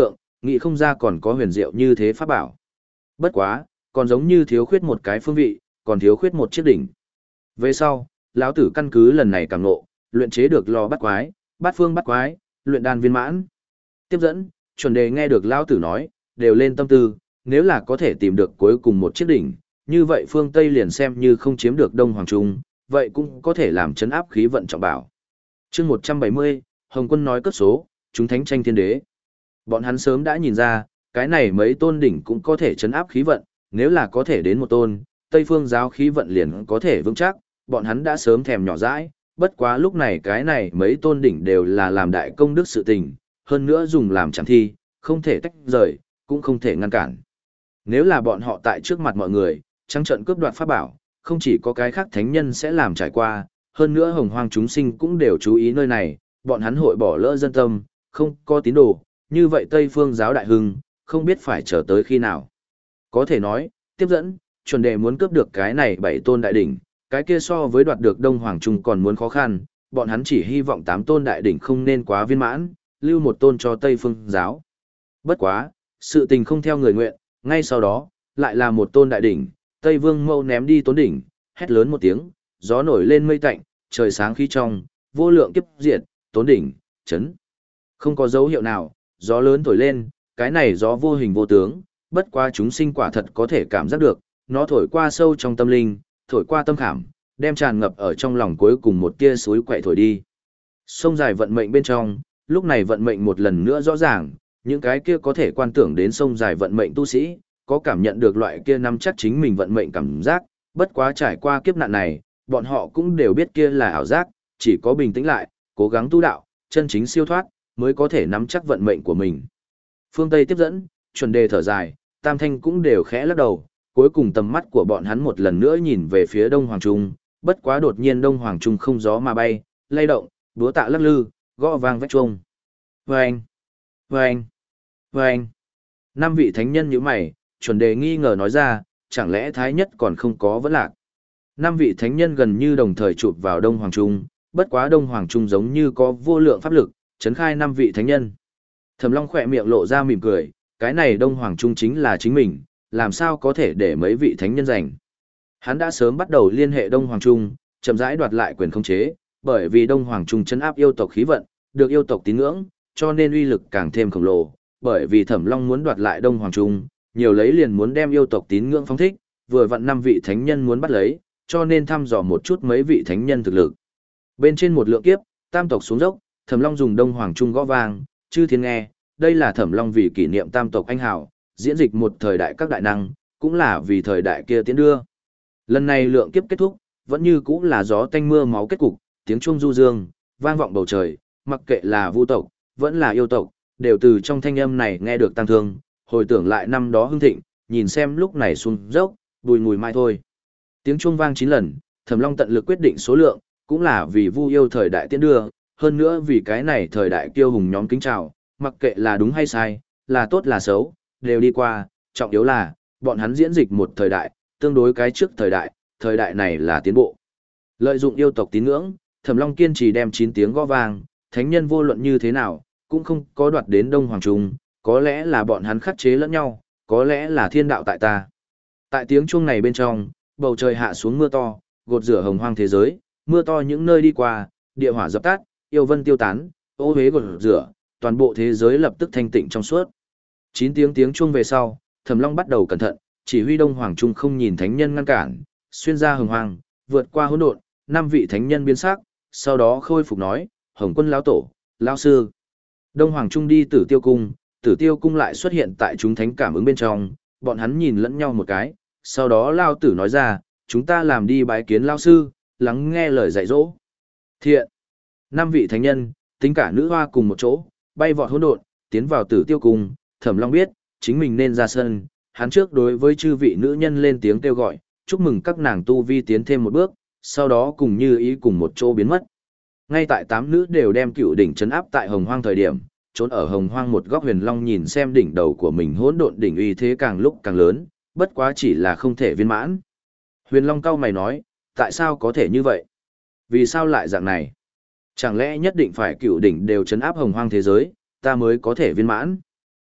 nghĩ không ra còn có huyền diệu như thế pháp bảo. Bất quá, còn giống như thiếu khuyết một cái phương vị, còn thiếu khuyết một chiếc đỉnh. Về sau, lão tử căn cứ lần này càng ngộ, luyện chế được lò bắt quái, bát phương bắt quái, luyện đan viên mãn. Tiếp dẫn, chuẩn đề nghe được lão tử nói, đều lên tâm tư, nếu là có thể tìm được cuối cùng một chiếc đỉnh, như vậy phương Tây liền xem như không chiếm được Đông Hoàng Trung, vậy cũng có thể làm chấn áp khí vận trọng bảo. Chương một trăm bảy mươi, Hồng Quân nói cấp số, chúng thánh tranh thiên đế. Bọn hắn sớm đã nhìn ra, cái này mấy tôn đỉnh cũng có thể chấn áp khí vận, nếu là có thể đến một tôn, Tây Phương giáo khí vận liền có thể vững chắc, bọn hắn đã sớm thèm nhỏ dãi, bất quá lúc này cái này mấy tôn đỉnh đều là làm đại công đức sự tình, hơn nữa dùng làm chẳng thi, không thể tách rời, cũng không thể ngăn cản. Nếu là bọn họ tại trước mặt mọi người, trắng trận cướp đoạt pháp bảo, không chỉ có cái khác thánh nhân sẽ làm trải qua, hơn nữa hồng hoang chúng sinh cũng đều chú ý nơi này, bọn hắn hội bỏ lỡ dân tâm, không có tín đồ, như vậy Tây Phương giáo đại hưng, không biết phải chờ tới khi nào. Có thể nói, tiếp dẫn, chuẩn đề muốn cướp được cái này bảy tôn đại đỉnh, cái kia so với đoạt được Đông Hoàng Trung còn muốn khó khăn, bọn hắn chỉ hy vọng tám tôn đại đỉnh không nên quá viên mãn, lưu một tôn cho Tây Phương giáo. Bất quá, sự tình không theo người nguyện, ngay sau đó, lại là một tôn đại đỉnh, Tây Vương Mâu ném đi tốn đỉnh, hét lớn một tiếng, gió nổi lên mây tạnh, trời sáng khí trong, vô lượng kiếp diệt, tốn đỉnh, chấn. Không có dấu hiệu nào, gió lớn thổi lên, cái này gió vô hình vô tướng, bất quá chúng sinh quả thật có thể cảm giác được, nó thổi qua sâu trong tâm linh, thổi qua tâm khảm, đem tràn ngập ở trong lòng cuối cùng một tia suối quậy thổi đi. Sông dài vận mệnh bên trong, lúc này vận mệnh một lần nữa rõ ràng, những cái kia có thể quan tưởng đến sông dài vận mệnh tu sĩ, có cảm nhận được loại kia nắm chắc chính mình vận mệnh cảm giác, bất quá trải qua kiếp nạn này, bọn họ cũng đều biết kia là ảo giác, chỉ có bình tĩnh lại, cố gắng tu đạo, chân chính siêu thoát, mới có thể nắm chắc vận mệnh của mình. Phương Tây tiếp dẫn, chuẩn đề thở dài, Tam Thanh cũng đều khẽ lắc đầu, cuối cùng tầm mắt của bọn hắn một lần nữa nhìn về phía Đông Hoàng Trung, bất quá đột nhiên Đông Hoàng Trung không gió mà bay, lay động, đúa tạ lắc lư, gõ vang vách chuông. Vâng! Vâng! Vâng! Năm vị thánh nhân như mày, chuẩn đề nghi ngờ nói ra, chẳng lẽ Thái Nhất còn không có vẫn lạc. Năm vị thánh nhân gần như đồng thời chụp vào Đông Hoàng Trung, bất quá Đông Hoàng Trung giống như có vô lượng pháp lực, chấn khai năm vị thánh nhân. Thẩm Long khỏe miệng lộ ra mỉm cười, cái này Đông Hoàng Trung chính là chính mình, làm sao có thể để mấy vị thánh nhân giành. Hắn đã sớm bắt đầu liên hệ Đông Hoàng Trung, chậm rãi đoạt lại quyền khống chế, bởi vì Đông Hoàng Trung chấn áp yêu tộc khí vận, được yêu tộc tín ngưỡng, cho nên uy lực càng thêm khổng lồ, bởi vì Thẩm Long muốn đoạt lại Đông Hoàng Trung, nhiều lấy liền muốn đem yêu tộc tín ngưỡng phóng thích, vừa vặn năm vị thánh nhân muốn bắt lấy, cho nên thăm dò một chút mấy vị thánh nhân thực lực. Bên trên một lượng kiếp, tam tộc xuống dốc, Thẩm Long dùng Đông Hoàng Trung gõ vang, chư thiên nghe, đây là Thẩm Long vì kỷ niệm tam tộc anh hào, diễn dịch một thời đại các đại năng, cũng là vì thời đại kia tiến đưa. Lần này lượng kiếp kết thúc, vẫn như cũng là gió tanh mưa máu kết cục, tiếng chuông du dương, vang vọng bầu trời, mặc kệ là vu tộc, vẫn là yêu tộc, đều từ trong thanh âm này nghe được tăng thương, hồi tưởng lại năm đó hưng thịnh, nhìn xem lúc này xuống dốc, bùi mùi mai thôi. Tiếng chuông vang chín lần, Thẩm Long tận lực quyết định số lượng, cũng là vì vu yêu thời đại tiến đưa, hơn nữa vì cái này thời đại kiêu hùng nhóm kính chào, mặc kệ là đúng hay sai, là tốt là xấu, đều đi qua, trọng yếu là, bọn hắn diễn dịch một thời đại, tương đối cái trước thời đại, thời đại này là tiến bộ. Lợi dụng yêu tộc tín ngưỡng, Thẩm Long kiên trì đem chín tiếng gõ vang, thánh nhân vô luận như thế nào, cũng không có đoạt đến Đông Hoàng Trung, có lẽ là bọn hắn khắc chế lẫn nhau, có lẽ là thiên đạo tại ta. Tại tiếng chuông này bên trong, bầu trời hạ xuống mưa to, gột rửa hồng hoang thế giới, mưa to những nơi đi qua, địa hỏa dập tắt, yêu vân tiêu tán, ô huế gột rửa, toàn bộ thế giới lập tức thanh tịnh trong suốt. Chín tiếng tiếng chuông về sau, Thẩm Long bắt đầu cẩn thận, chỉ huy Đông Hoàng Trung không nhìn thánh nhân ngăn cản, xuyên ra hồng hoang, vượt qua hỗn độn, năm vị thánh nhân biến sắc, sau đó khôi phục nói, Hồng Quân lão tổ, lão sư. Đông Hoàng Trung đi Tử Tiêu cung, Tử Tiêu cung lại xuất hiện tại chúng thánh cảm ứng bên trong, bọn hắn nhìn lẫn nhau một cái, sau đó Lao Tử nói ra, chúng ta làm đi bái kiến lão sư, lắng nghe lời dạy dỗ. Thiện. Năm vị thánh nhân, tính cả nữ hoa cùng một chỗ, bay vọt hỗn độn, tiến vào Tử Tiêu cung, Thẩm Long biết, chính mình nên ra sân, hắn trước đối với chư vị nữ nhân lên tiếng kêu gọi, chúc mừng các nàng tu vi tiến thêm một bước, sau đó cùng như ý cùng một chỗ biến mất. Ngay tại tám nữ đều đem cựu đỉnh trấn áp tại hồng hoang thời điểm, trốn ở hồng hoang một góc huyền long nhìn xem đỉnh đầu của mình hỗn độn đỉnh uy thế càng lúc càng lớn, bất quá chỉ là không thể viên mãn. Huyền long cau mày nói, tại sao có thể như vậy? Vì sao lại dạng này? Chẳng lẽ nhất định phải cựu đỉnh đều trấn áp hồng hoang thế giới, ta mới có thể viên mãn?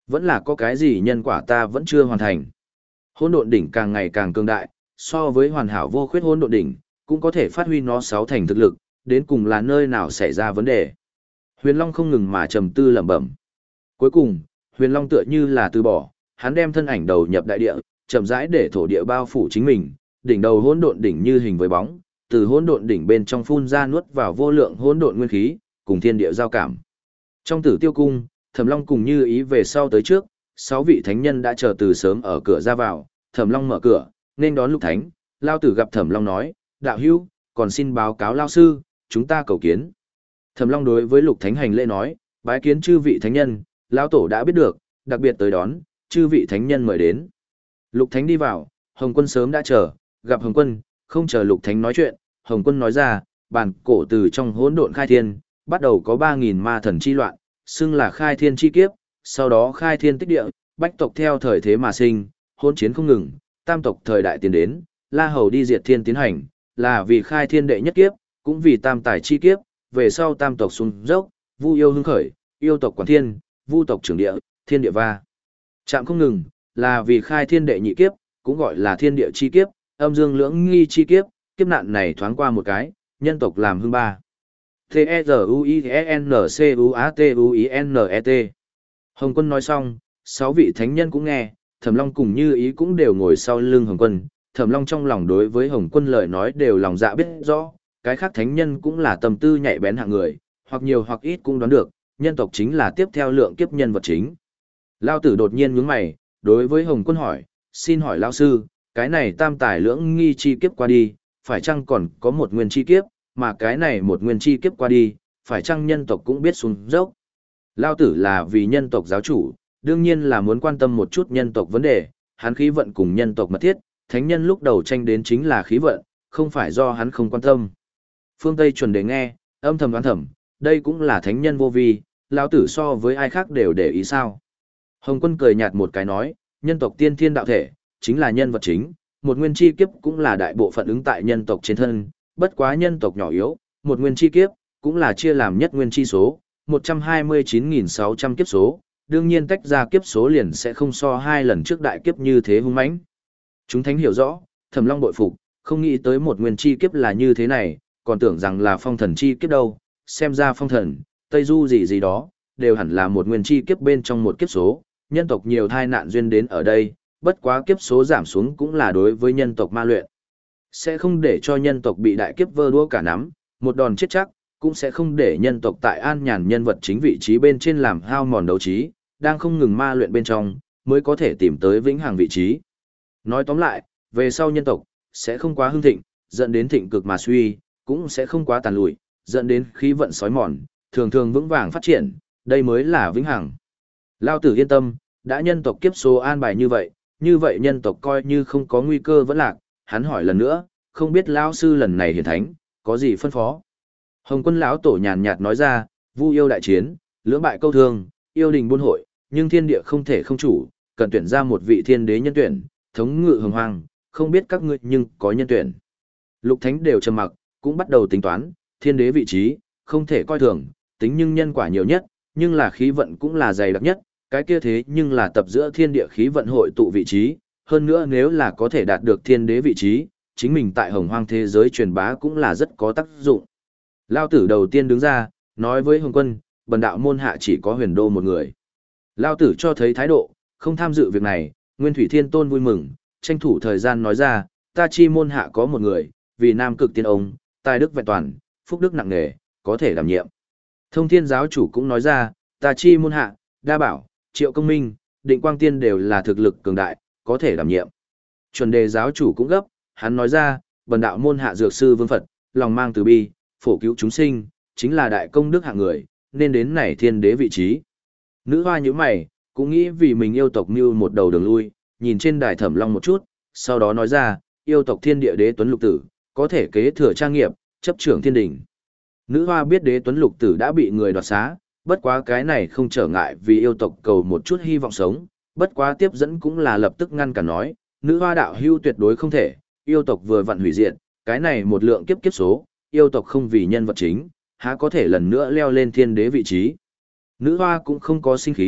Vẫn là có cái gì nhân quả ta vẫn chưa hoàn thành. Hỗn độn đỉnh càng ngày càng cường đại, so với hoàn hảo vô khuyết hỗn độn đỉnh, cũng có thể phát huy nó sáu thành thực lực, đến cùng là nơi nào xảy ra vấn đề. Huyền Long không ngừng mà trầm tư lẩm bẩm. Cuối cùng, Huyền Long tựa như là từ bỏ, hắn đem thân ảnh đầu nhập đại địa, chậm rãi để thổ địa bao phủ chính mình, đỉnh đầu hỗn độn đỉnh như hình với bóng, từ hỗn độn đỉnh bên trong phun ra nuốt vào vô lượng hỗn độn nguyên khí, cùng thiên địa giao cảm. Trong Tử Tiêu cung, Thẩm Long cùng Như Ý về sau tới trước, sáu vị thánh nhân đã chờ từ sớm ở cửa ra vào, Thẩm Long mở cửa, nên đón Lục Thánh, Lao Tử gặp Thẩm Long nói, đạo hữu, còn xin báo cáo Lao sư, chúng ta cầu kiến. Thẩm Long đối với Lục Thánh hành lễ nói, bái kiến chư vị thánh nhân, Lão Tổ đã biết được, đặc biệt tới đón, chư vị thánh nhân mời đến. Lục Thánh đi vào, Hồng Quân sớm đã chờ, gặp Hồng Quân, không chờ Lục Thánh nói chuyện, Hồng Quân nói ra, bản cổ từ trong hỗn độn khai thiên, bắt đầu có ba nghìn ma thần chi loạn, xưng là khai thiên chi kiếp, sau đó khai thiên tích địa, bách tộc theo thời thế mà sinh, hỗn chiến không ngừng, tam tộc thời đại tiến đến, La Hầu đi diệt thiên tiến hành, là vì khai thiên đệ nhất kiếp, cũng vì tam tài chi kiếp, về sau tam tộc xuống dốc, Vu yêu hưng khởi, yêu tộc quản thiên, Vu tộc trưởng địa, thiên địa va. Chạm không ngừng, là vì khai thiên đệ nhị kiếp, cũng gọi là thiên địa chi kiếp, âm dương lưỡng nghi chi kiếp, kiếp nạn này thoáng qua một cái, nhân tộc làm hưng ba. T-E-Z-U-I-N-C-U-A-T-U-I-N-E-T. Hồng Quân nói xong, sáu vị thánh nhân cũng nghe, Thẩm Long cùng Như Ý cũng đều ngồi sau lưng Hồng Quân. Thẩm Long trong lòng đối với Hồng Quân lời nói đều lòng dạ biết rõ, cái khác thánh nhân cũng là tâm tư nhạy bén hạng người, hoặc nhiều hoặc ít cũng đoán được, nhân tộc chính là tiếp theo lượng kiếp nhân vật chính. Lao Tử đột nhiên nhướng mày, đối với Hồng Quân hỏi, xin hỏi Lao Sư, cái này tam tài lưỡng nghi chi kiếp qua đi, phải chăng còn có một nguyên chi kiếp, mà cái này một nguyên chi kiếp qua đi, phải chăng nhân tộc cũng biết xuống dốc. Lao Tử là vì nhân tộc giáo chủ, đương nhiên là muốn quan tâm một chút nhân tộc vấn đề, hắn khí vận cùng nhân tộc mật thiết, thánh nhân lúc đầu tranh đến chính là khí vận, không phải do hắn không quan tâm. Phương Tây chuẩn đề nghe, âm thầm đoán thầm, đây cũng là thánh nhân vô vi, Lao Tử so với ai khác đều để ý sao. Hồng Quân cười nhạt một cái nói, nhân tộc tiên thiên đạo thể, chính là nhân vật chính, một nguyên chi kiếp cũng là đại bộ phận ứng tại nhân tộc trên thân, bất quá nhân tộc nhỏ yếu, một nguyên chi kiếp, cũng là chia làm nhất nguyên chi số, một trăm hai mươi chín nghìn sáu trăm kiếp số, đương nhiên tách ra kiếp số liền sẽ không so hai lần trước đại kiếp như thế hung mãnh. Chúng thánh hiểu rõ, Thẩm Long bội phục, không nghĩ tới một nguyên chi kiếp là như thế này, còn tưởng rằng là phong thần chi kiếp đâu, xem ra phong thần, Tây Du gì gì đó, đều hẳn là một nguyên chi kiếp bên trong một kiếp số, nhân tộc nhiều thai nạn duyên đến ở đây, bất quá kiếp số giảm xuống cũng là đối với nhân tộc ma luyện. Sẽ không để cho nhân tộc bị đại kiếp vơ đũa cả nắm, một đòn chết chắc, cũng sẽ không để nhân tộc tại an nhàn nhân vật chính vị trí bên trên làm hao mòn đấu trí, đang không ngừng ma luyện bên trong, mới có thể tìm tới vĩnh hằng vị trí. Nói tóm lại, về sau nhân tộc, sẽ không quá hưng thịnh, dẫn đến thịnh cực mà suy, cũng sẽ không quá tàn lụi, dẫn đến khí vận sói mòn, thường thường vững vàng phát triển, đây mới là vĩnh hằng. Lao Tử yên tâm, đã nhân tộc kiếp số an bài như vậy, như vậy nhân tộc coi như không có nguy cơ vẫn lạc, hắn hỏi lần nữa, không biết lão sư lần này hiển thánh, có gì phân phó. Hồng Quân lão tổ nhàn nhạt nói ra, Vu yêu đại chiến, lưỡng bại câu thương, yêu đình buôn hội, nhưng thiên địa không thể không chủ, cần tuyển ra một vị thiên đế nhân tuyển, thống ngự hồng hoang, không biết các ngươi nhưng có nhân tuyển. Lục Thánh đều trầm mặc, cũng bắt đầu tính toán, thiên đế vị trí, không thể coi thường, tính nhưng nhân quả nhiều nhất, nhưng là khí vận cũng là dày đặc nhất, cái kia thế nhưng là tập giữa thiên địa khí vận hội tụ vị trí, hơn nữa nếu là có thể đạt được thiên đế vị trí, chính mình tại hồng hoang thế giới truyền bá cũng là rất có tác dụng. Lao Tử đầu tiên đứng ra, nói với Hồng Quân, bần đạo môn hạ chỉ có Huyền Đô một người. Lao Tử cho thấy thái độ, không tham dự việc này, Nguyên Thủy Thiên Tôn vui mừng, tranh thủ thời gian nói ra, ta chi môn hạ có một người, vì Nam Cực Tiên ông, tài đức vẹn toàn, phúc đức nặng nề, có thể đảm nhiệm. Thông Thiên giáo chủ cũng nói ra, ta chi môn hạ, Đa Bảo, Triệu Công Minh, Định Quang Tiên đều là thực lực cường đại, có thể đảm nhiệm. Chuẩn đề giáo chủ cũng gấp, hắn nói ra, bần đạo môn hạ dược sư Vương Phật, lòng mang từ bi, phổ cứu chúng sinh, chính là đại công đức hạng người, nên đến này thiên đế vị trí. Nữ hoa như mày, cũng nghĩ vì mình yêu tộc mưu một đầu đường lui, nhìn trên đài Thẩm Long một chút, sau đó nói ra, yêu tộc thiên địa đế tuấn lục tử, có thể kế thừa trang nghiệp, chấp trưởng thiên đình. Nữ hoa biết đế tuấn lục tử đã bị người đoạt xá, bất quá cái này không trở ngại vì yêu tộc cầu một chút hy vọng sống, bất quá tiếp dẫn cũng là lập tức ngăn cản nói, nữ hoa đạo hưu tuyệt đối không thể, yêu tộc vừa vặn hủy diệt, cái này một lượng kiếp kiếp số, yêu tộc không vì nhân vật chính, há có thể lần nữa leo lên thiên đế vị trí. Nữ hoa cũng không có sinh khí,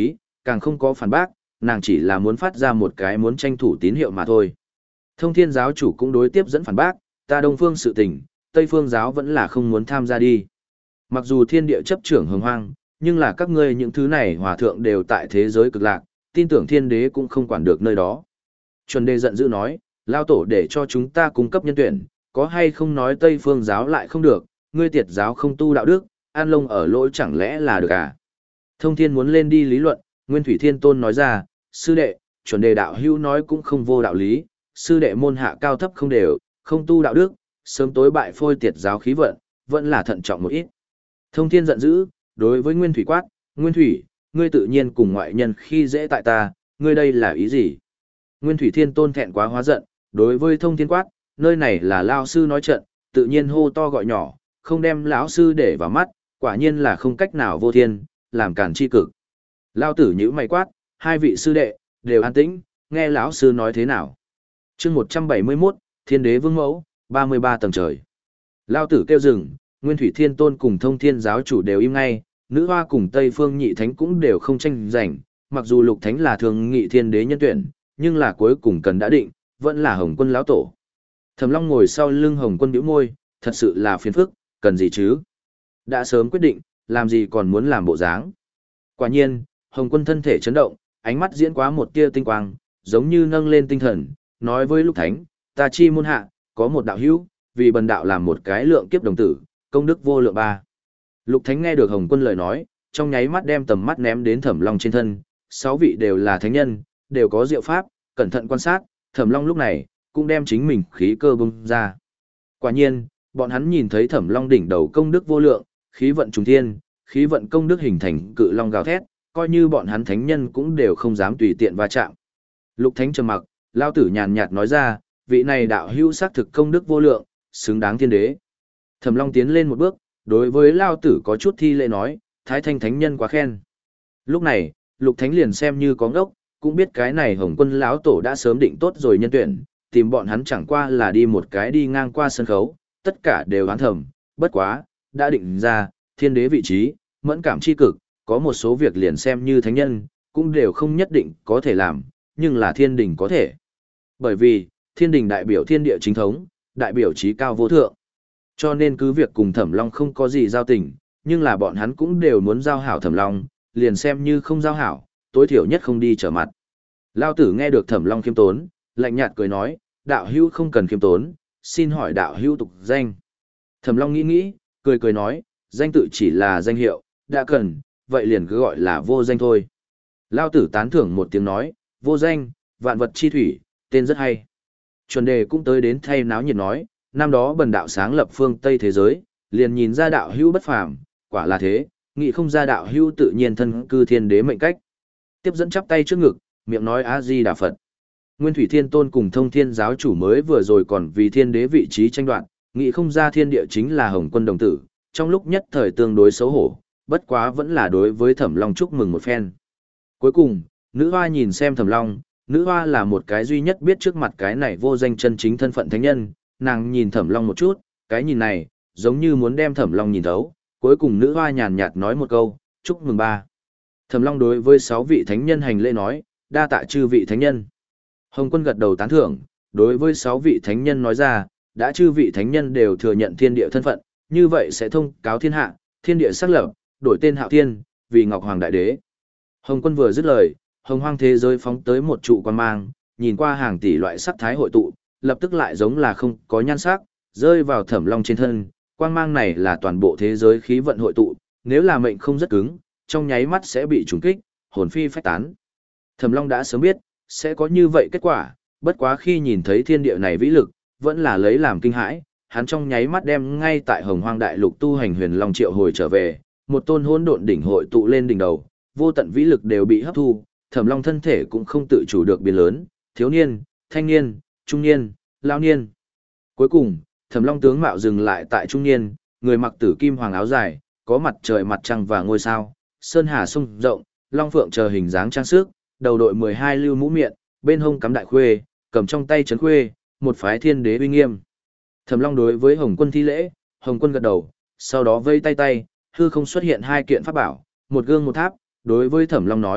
càng không có phản bác, nàng chỉ là muốn phát ra một cái muốn tranh thủ tín hiệu mà thôi. Thông thiên giáo chủ cũng đối tiếp dẫn phản bác, ta Đông Phương sự tình, Tây Phương giáo vẫn là không muốn tham gia đi. Mặc dù thiên địa chấp trưởng hồng hoang, nhưng là các ngươi những thứ này hòa thượng đều tại thế giới cực lạc, tin tưởng thiên đế cũng không quản được nơi đó. Chuẩn đề giận dữ nói, lao tổ để cho chúng ta cung cấp nhân tuyển, có hay không nói Tây Phương giáo lại không được, ngươi tiệt giáo không tu đạo đức, an lông ở lỗi chẳng lẽ là được à? Thông thiên muốn lên đi lý luận, Nguyên Thủy Thiên Tôn nói ra, sư đệ, chuẩn đề đạo hữu nói cũng không vô đạo lý, sư đệ môn hạ cao thấp không đều, không tu đạo đức, sớm tối bại phôi tiệt giáo khí vận, vẫn là thận trọng một ít. Thông thiên giận dữ, đối với Nguyên Thủy quát, Nguyên Thủy, ngươi tự nhiên cùng ngoại nhân khi dễ tại ta, ngươi đây là ý gì? Nguyên Thủy Thiên Tôn thẹn quá hóa giận, đối với thông thiên quát, nơi này là lao sư nói trận, tự nhiên hô to gọi nhỏ, không đem lão sư để vào mắt, quả nhiên là không cách nào vô thiên, làm cản chi cực. Lao tử nhíu mày quát, hai vị sư đệ, đều an tĩnh, nghe lão sư nói thế nào. chương một trăm bảy mươi mốt, Thiên Đế Vương Mẫu, ba mươi ba tầng trời. Lao tử kêu rừng, Nguyên Thủy Thiên Tôn cùng Thông Thiên giáo chủ đều im ngay, nữ hoa cùng Tây Phương Nhị Thánh cũng đều không tranh giành, mặc dù Lục Thánh là thường nghị thiên đế nhân tuyển, nhưng là cuối cùng cần đã định, vẫn là Hồng Quân lão tổ. Thẩm Long ngồi sau lưng Hồng Quân bĩu môi, thật sự là phiền phức, cần gì chứ? Đã sớm quyết định, làm gì còn muốn làm bộ dáng. Quả nhiên, Hồng Quân thân thể chấn động, ánh mắt diễn quá một tia tinh quang, giống như nâng lên tinh thần, nói với Lục Thánh, ta chi môn hạ, có một đạo hữu, vì bần đạo làm một cái lượng kiếp đồng tử, công đức vô lượng ba. Lục Thánh nghe được Hồng Quân lời nói, trong nháy mắt đem tầm mắt ném đến Thẩm Long trên thân, sáu vị đều là thánh nhân, đều có diệu pháp, cẩn thận quan sát, Thẩm Long lúc này cũng đem chính mình khí cơ bung ra. Quả nhiên, bọn hắn nhìn thấy Thẩm Long đỉnh đầu công đức vô lượng, khí vận trùng thiên, khí vận công đức hình thành cự long gào thét, coi như bọn hắn thánh nhân cũng đều không dám tùy tiện va chạm. Lục Thánh trầm mặc, lao tử nhàn nhạt nói ra, vị này đạo hữu xác thực công đức vô lượng, xứng đáng thiên đế. Thẩm Long tiến lên một bước, đối với lao tử có chút thi lễ nói, Thái Thanh thánh nhân quá khen. Lúc này, Lục Thánh liền xem như có ngốc, cũng biết cái này Hồng Quân lão tổ đã sớm định tốt rồi nhân tuyển, tìm bọn hắn chẳng qua là đi một cái đi ngang qua sân khấu, tất cả đều đoán thầm, bất quá, đã định ra, thiên đế vị trí, mẫn cảm chi cực, có một số việc liền xem như thánh nhân, cũng đều không nhất định có thể làm, nhưng là thiên đình có thể. Bởi vì, thiên đình đại biểu thiên địa chính thống, đại biểu trí cao vô thượng. Cho nên cứ việc cùng Thẩm Long không có gì giao tình, nhưng là bọn hắn cũng đều muốn giao hảo Thẩm Long, liền xem như không giao hảo, tối thiểu nhất không đi trở mặt. Lao tử nghe được Thẩm Long khiêm tốn, lạnh nhạt cười nói, đạo hữu không cần khiêm tốn, xin hỏi đạo hữu tục danh. Thẩm Long nghĩ nghĩ, cười cười nói, danh tự chỉ là danh hiệu, đã cần, vậy liền cứ gọi là vô danh thôi. Lao tử tán thưởng một tiếng nói, vô danh, vạn vật chi thủy, tên rất hay. Chuẩn đề cũng tới đến thay náo nhiệt nói, năm đó bần đạo sáng lập phương Tây thế giới, liền nhìn ra đạo hữu bất phàm, quả là thế, nghĩ không ra đạo hữu tự nhiên thân cư thiên đế mệnh cách. Tiếp dẫn chắp tay trước ngực, miệng nói A Di Đà Phật. Nguyên Thủy Thiên Tôn cùng Thông Thiên giáo chủ mới vừa rồi còn vì thiên đế vị trí tranh đoạt, nghĩ không ra thiên địa chính là Hồng Quân đồng tử, trong lúc nhất thời tương đối xấu hổ, bất quá vẫn là đối với Thẩm Long chúc mừng một phen. Cuối cùng, nữ hoa nhìn xem Thẩm Long, nữ hoa là một cái duy nhất biết trước mặt cái này vô danh chân chính thân phận thánh nhân, nàng nhìn Thẩm Long một chút, cái nhìn này, giống như muốn đem Thẩm Long nhìn thấu, cuối cùng nữ hoa nhàn nhạt nói một câu, chúc mừng ba. Thẩm Long đối với sáu vị thánh nhân hành lễ nói, đa tạ chư vị thánh nhân. Hồng Quân gật đầu tán thưởng, đối với sáu vị thánh nhân nói ra, đã chư vị thánh nhân đều thừa nhận thiên địa thân phận, như vậy sẽ thông cáo thiên hạ, thiên địa xác lập, đổi tên Hạo Thiên, vì Ngọc Hoàng Đại Đế. Hồng Quân vừa dứt lời, hồng hoang thế giới phóng tới một trụ quan mang, nhìn qua hàng tỷ loại sắc thái hội tụ, lập tức lại giống là không có nhan sắc, rơi vào Thẩm Long trên thân, quang mang này là toàn bộ thế giới khí vận hội tụ, nếu là mệnh không rất cứng, trong nháy mắt sẽ bị trùng kích, hồn phi phách tán. Thẩm Long đã sớm biết, sẽ có như vậy kết quả, bất quá khi nhìn thấy thiên địa này vĩ lực, vẫn là lấy làm kinh hãi, hắn trong nháy mắt đem ngay tại Hồng Hoang Đại Lục tu hành Huyền Long Triệu hồi trở về, một tôn hỗn độn đỉnh hội tụ lên đỉnh đầu, vô tận vĩ lực đều bị hấp thu, Thẩm Long thân thể cũng không tự chủ được biến lớn, thiếu niên, thanh niên, trung niên, lão niên. Cuối cùng, Thẩm Long tướng mạo dừng lại tại trung niên, người mặc tử kim hoàng áo dài, có mặt trời mặt trăng và ngôi sao, sơn hà sông rộng, long phượng chờ hình dáng trang sức, đầu đội mười hai lưu mũ miệng, bên hông cắm đại khuê, cầm trong tay trấn khuê, một phái thiên đế uy nghiêm. Thẩm Long đối với Hồng Quân thi lễ, Hồng Quân gật đầu, sau đó vây tay tay, hư không xuất hiện hai kiện pháp bảo, một gương một tháp, đối với Thẩm Long nói,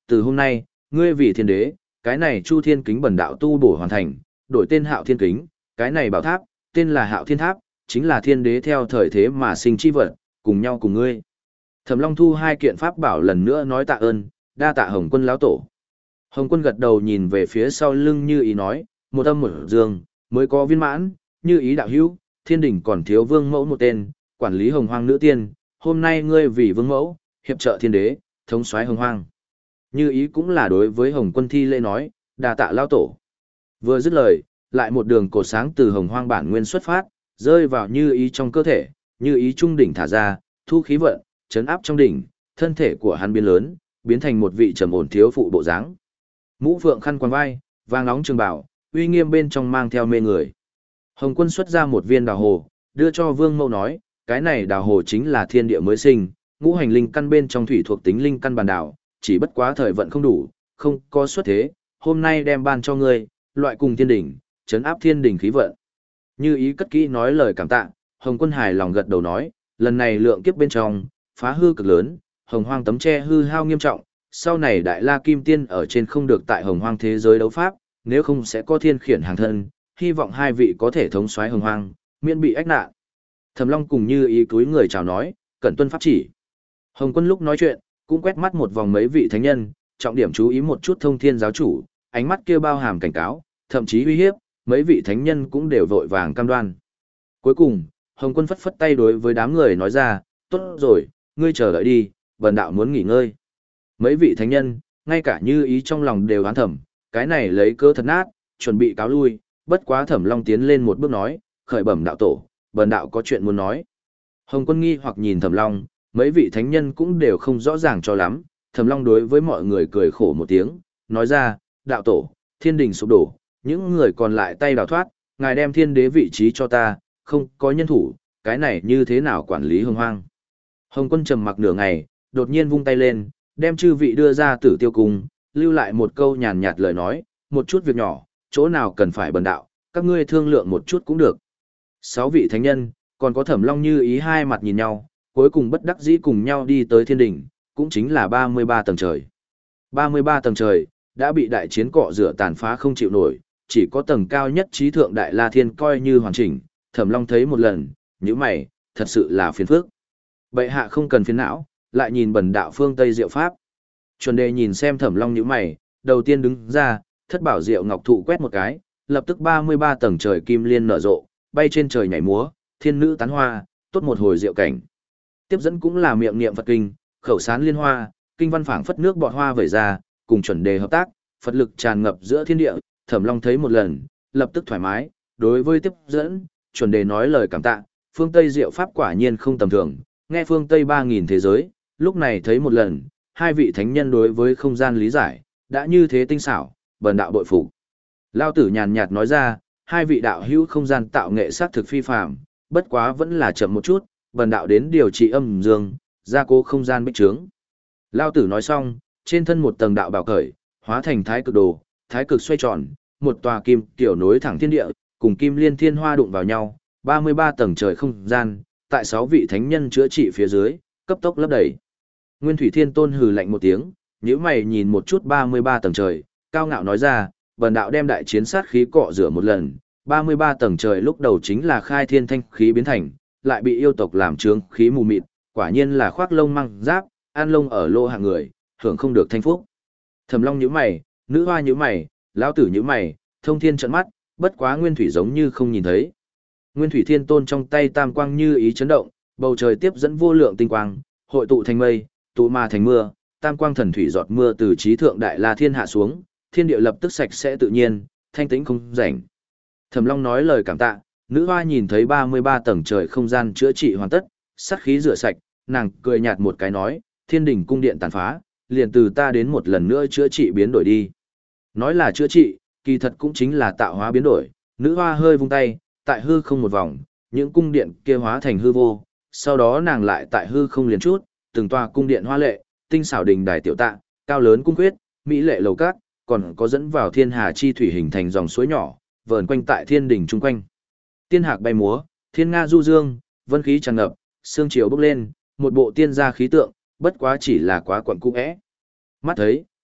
từ hôm nay, ngươi vì thiên đế, cái này Chu Thiên Kính bần đạo tu bổ hoàn thành, đổi tên Hạo Thiên Kính, cái này bảo tháp, tên là Hạo Thiên Tháp, chính là thiên đế theo thời thế mà sinh chi vật, cùng nhau cùng ngươi. Thẩm Long thu hai kiện pháp bảo lần nữa nói tạ ơn, đa tạ Hồng Quân lão tổ. Hồng Quân gật đầu nhìn về phía sau lưng Như Ý nói, một âm một dương, mới có viên mãn, Như Ý đạo hữu, thiên đình còn thiếu vương mẫu một tên, quản lý Hồng Hoang nữ tiên, hôm nay ngươi vì vương mẫu, hiệp trợ thiên đế, thống soái Hồng Hoang. Như Ý cũng là đối với Hồng Quân thi lễ nói, đa tạ lão tổ. Vừa dứt lời, lại một đường cột sáng từ Hồng Hoang bản nguyên xuất phát, rơi vào Như Ý trong cơ thể, Như Ý trung đỉnh thả ra, thu khí vận, chấn áp trong đỉnh, thân thể của hắn biến lớn, biến thành một vị trầm ổn thiếu phụ bộ dáng. Mũ phượng khăn quàng vai, vàng nóng trường bảo, uy nghiêm bên trong mang theo mê người. Hồng Quân xuất ra một viên đào hồ, đưa cho Vương Mẫu nói, cái này đào hồ chính là thiên địa mới sinh, ngũ hành linh căn bên trong thủy thuộc tính linh căn bản đảo, chỉ bất quá thời vận không đủ, không có xuất thế, hôm nay đem ban cho ngươi, loại cùng thiên đỉnh, chấn áp thiên đỉnh khí vận. Như Ý cất kỹ nói lời cảm tạ, Hồng Quân hài lòng gật đầu nói, lần này lượng kiếp bên trong, phá hư cực lớn, Hồng Hoang tấm che hư hao nghiêm trọng, sau này Đại La Kim Tiên ở trên không được tại Hồng Hoang thế giới đấu pháp, nếu không sẽ có thiên khiển hàng thân, hy vọng hai vị có thể thống soái Hồng Hoang, miễn bị ách nạn. Thẩm Long cùng Như Ý cúi người chào nói, cẩn tuân pháp chỉ. Hồng Quân lúc nói chuyện, cũng quét mắt một vòng mấy vị thánh nhân, trọng điểm chú ý một chút Thông Thiên giáo chủ, ánh mắt kia bao hàm cảnh cáo, thậm chí uy hiếp, mấy vị thánh nhân cũng đều vội vàng cam đoan. Cuối cùng, Hồng Quân phất phất tay đối với đám người nói ra, tốt rồi, ngươi chờ đợi đi, bần đạo muốn nghỉ ngơi. Mấy vị thánh nhân, ngay cả Như Ý trong lòng đều oán thầm, cái này lấy cơ thật nát, chuẩn bị cáo lui, bất quá Thẩm Long tiến lên một bước nói, khởi bẩm đạo tổ, bần đạo có chuyện muốn nói. Hồng Quân nghi hoặc nhìn Thẩm Long, mấy vị thánh nhân cũng đều không rõ ràng cho lắm, Thẩm Long đối với mọi người cười khổ một tiếng, nói ra, đạo tổ, thiên đình sụp đổ, những người còn lại tay đào thoát, ngài đem thiên đế vị trí cho ta, không có nhân thủ, cái này như thế nào quản lý Hồng Hoang. Hồng Quân trầm mặc nửa ngày, đột nhiên vung tay lên, đem chư vị đưa ra Tử Tiêu Cung, lưu lại một câu nhàn nhạt lời nói, một chút việc nhỏ, chỗ nào cần phải bần đạo, các ngươi thương lượng một chút cũng được. Sáu vị thánh nhân, còn có Thẩm Long Như Ý hai mặt nhìn nhau, cuối cùng bất đắc dĩ cùng nhau đi tới thiên đỉnh, cũng chính là ba mươi ba tầng trời. ba mươi ba tầng trời, đã bị đại chiến cọ rửa tàn phá không chịu nổi, chỉ có tầng cao nhất trí thượng đại la thiên coi như hoàn chỉnh, Thẩm Long thấy một lần, nhíu mày, thật sự là phiền phức. Bệ hạ không cần phiền não, lại nhìn bần đạo phương Tây diệu pháp. Chuẩn đề nhìn xem Thẩm Long nhíu mày, đầu tiên đứng ra, thất bảo diệu ngọc thụ quét một cái, lập tức ba mươi ba tầng trời kim liên nở rộ, bay trên trời nhảy múa, thiên nữ tán hoa, tốt một hồi diệu cảnh. Tiếp dẫn cũng là miệng niệm Phật kinh, khẩu sán liên hoa, kinh văn phảng phất nước bọt hoa vẩy ra, cùng chuẩn đề hợp tác, Phật lực tràn ngập giữa thiên địa, Thẩm Long thấy một lần, lập tức thoải mái, đối với tiếp dẫn, chuẩn đề nói lời cảm tạ, phương Tây diệu pháp quả nhiên không tầm thường, nghe phương Tây ba nghìn thế giới, lúc này thấy một lần, hai vị thánh nhân đối với không gian lý giải, đã như thế tinh xảo, bần đạo bội phục. Lao tử nhàn nhạt nói ra, hai vị đạo hữu không gian tạo nghệ sát thực phi phàm, bất quá vẫn là chậm một chút, bần đạo đến điều trị âm dương, gia cố không gian bích trướng. Lao tử nói xong, trên thân một tầng đạo bảo cởi, hóa thành thái cực đồ, thái cực xoay tròn, một tòa kim tiểu nối thẳng thiên địa, cùng kim liên thiên hoa đụng vào nhau, ba mươi ba tầng trời không gian, tại sáu vị thánh nhân chữa trị phía dưới, cấp tốc lấp đầy. Nguyên Thủy Thiên Tôn hừ lạnh một tiếng, nhíu mày nhìn một chút ba mươi ba tầng trời, cao ngạo nói ra, bần đạo đem đại chiến sát khí cọ rửa một lần, ba mươi ba tầng trời lúc đầu chính là khai thiên thanh khí biến thành, lại bị yêu tộc làm trướng khí mù mịt, quả nhiên là khoác lông măng giáp, an lông ở lô hạng người, hưởng không được thanh phúc. Thẩm Long nhíu mày, nữ hoa nhíu mày, lão tử nhíu mày, Thông Thiên trợn mắt, bất quá Nguyên Thủy giống như không nhìn thấy. Nguyên Thủy Thiên Tôn trong tay tam quang như ý chấn động, bầu trời tiếp dẫn vô lượng tinh quang, hội tụ thành mây, tụ mà thành mưa, tam quang thần thủy giọt mưa từ trí thượng đại la thiên hạ xuống, thiên địa lập tức sạch sẽ tự nhiên, thanh tĩnh không rảnh. Thẩm Long nói lời cảm tạ, nữ hoa nhìn thấy ba mươi ba tầng trời không gian chữa trị hoàn tất, sát khí rửa sạch, nàng cười nhạt một cái nói, thiên đình cung điện tàn phá, liền từ ta đến một lần nữa chữa trị biến đổi đi. Nói là chữa trị, kỳ thật cũng chính là tạo hóa biến đổi, nữ hoa hơi vung tay, tại hư không một vòng, những cung điện kia hóa thành hư vô, sau đó nàng lại tại hư không liền chút, từng tòa cung điện hoa lệ, tinh xảo đình đài tiểu tạ, cao lớn cung quyết, mỹ lệ lầu cát, còn có dẫn vào thiên hà chi thủy hình thành dòng suối nhỏ, vờn quanh tại thiên đình chung quanh. Tiên hạc bay múa, thiên nga du dương, vân khí tràn ngập, sương chiều bốc lên, một bộ tiên gia khí tượng, bất quá chỉ là quá quẩn cung ẽ. Mắt thấy,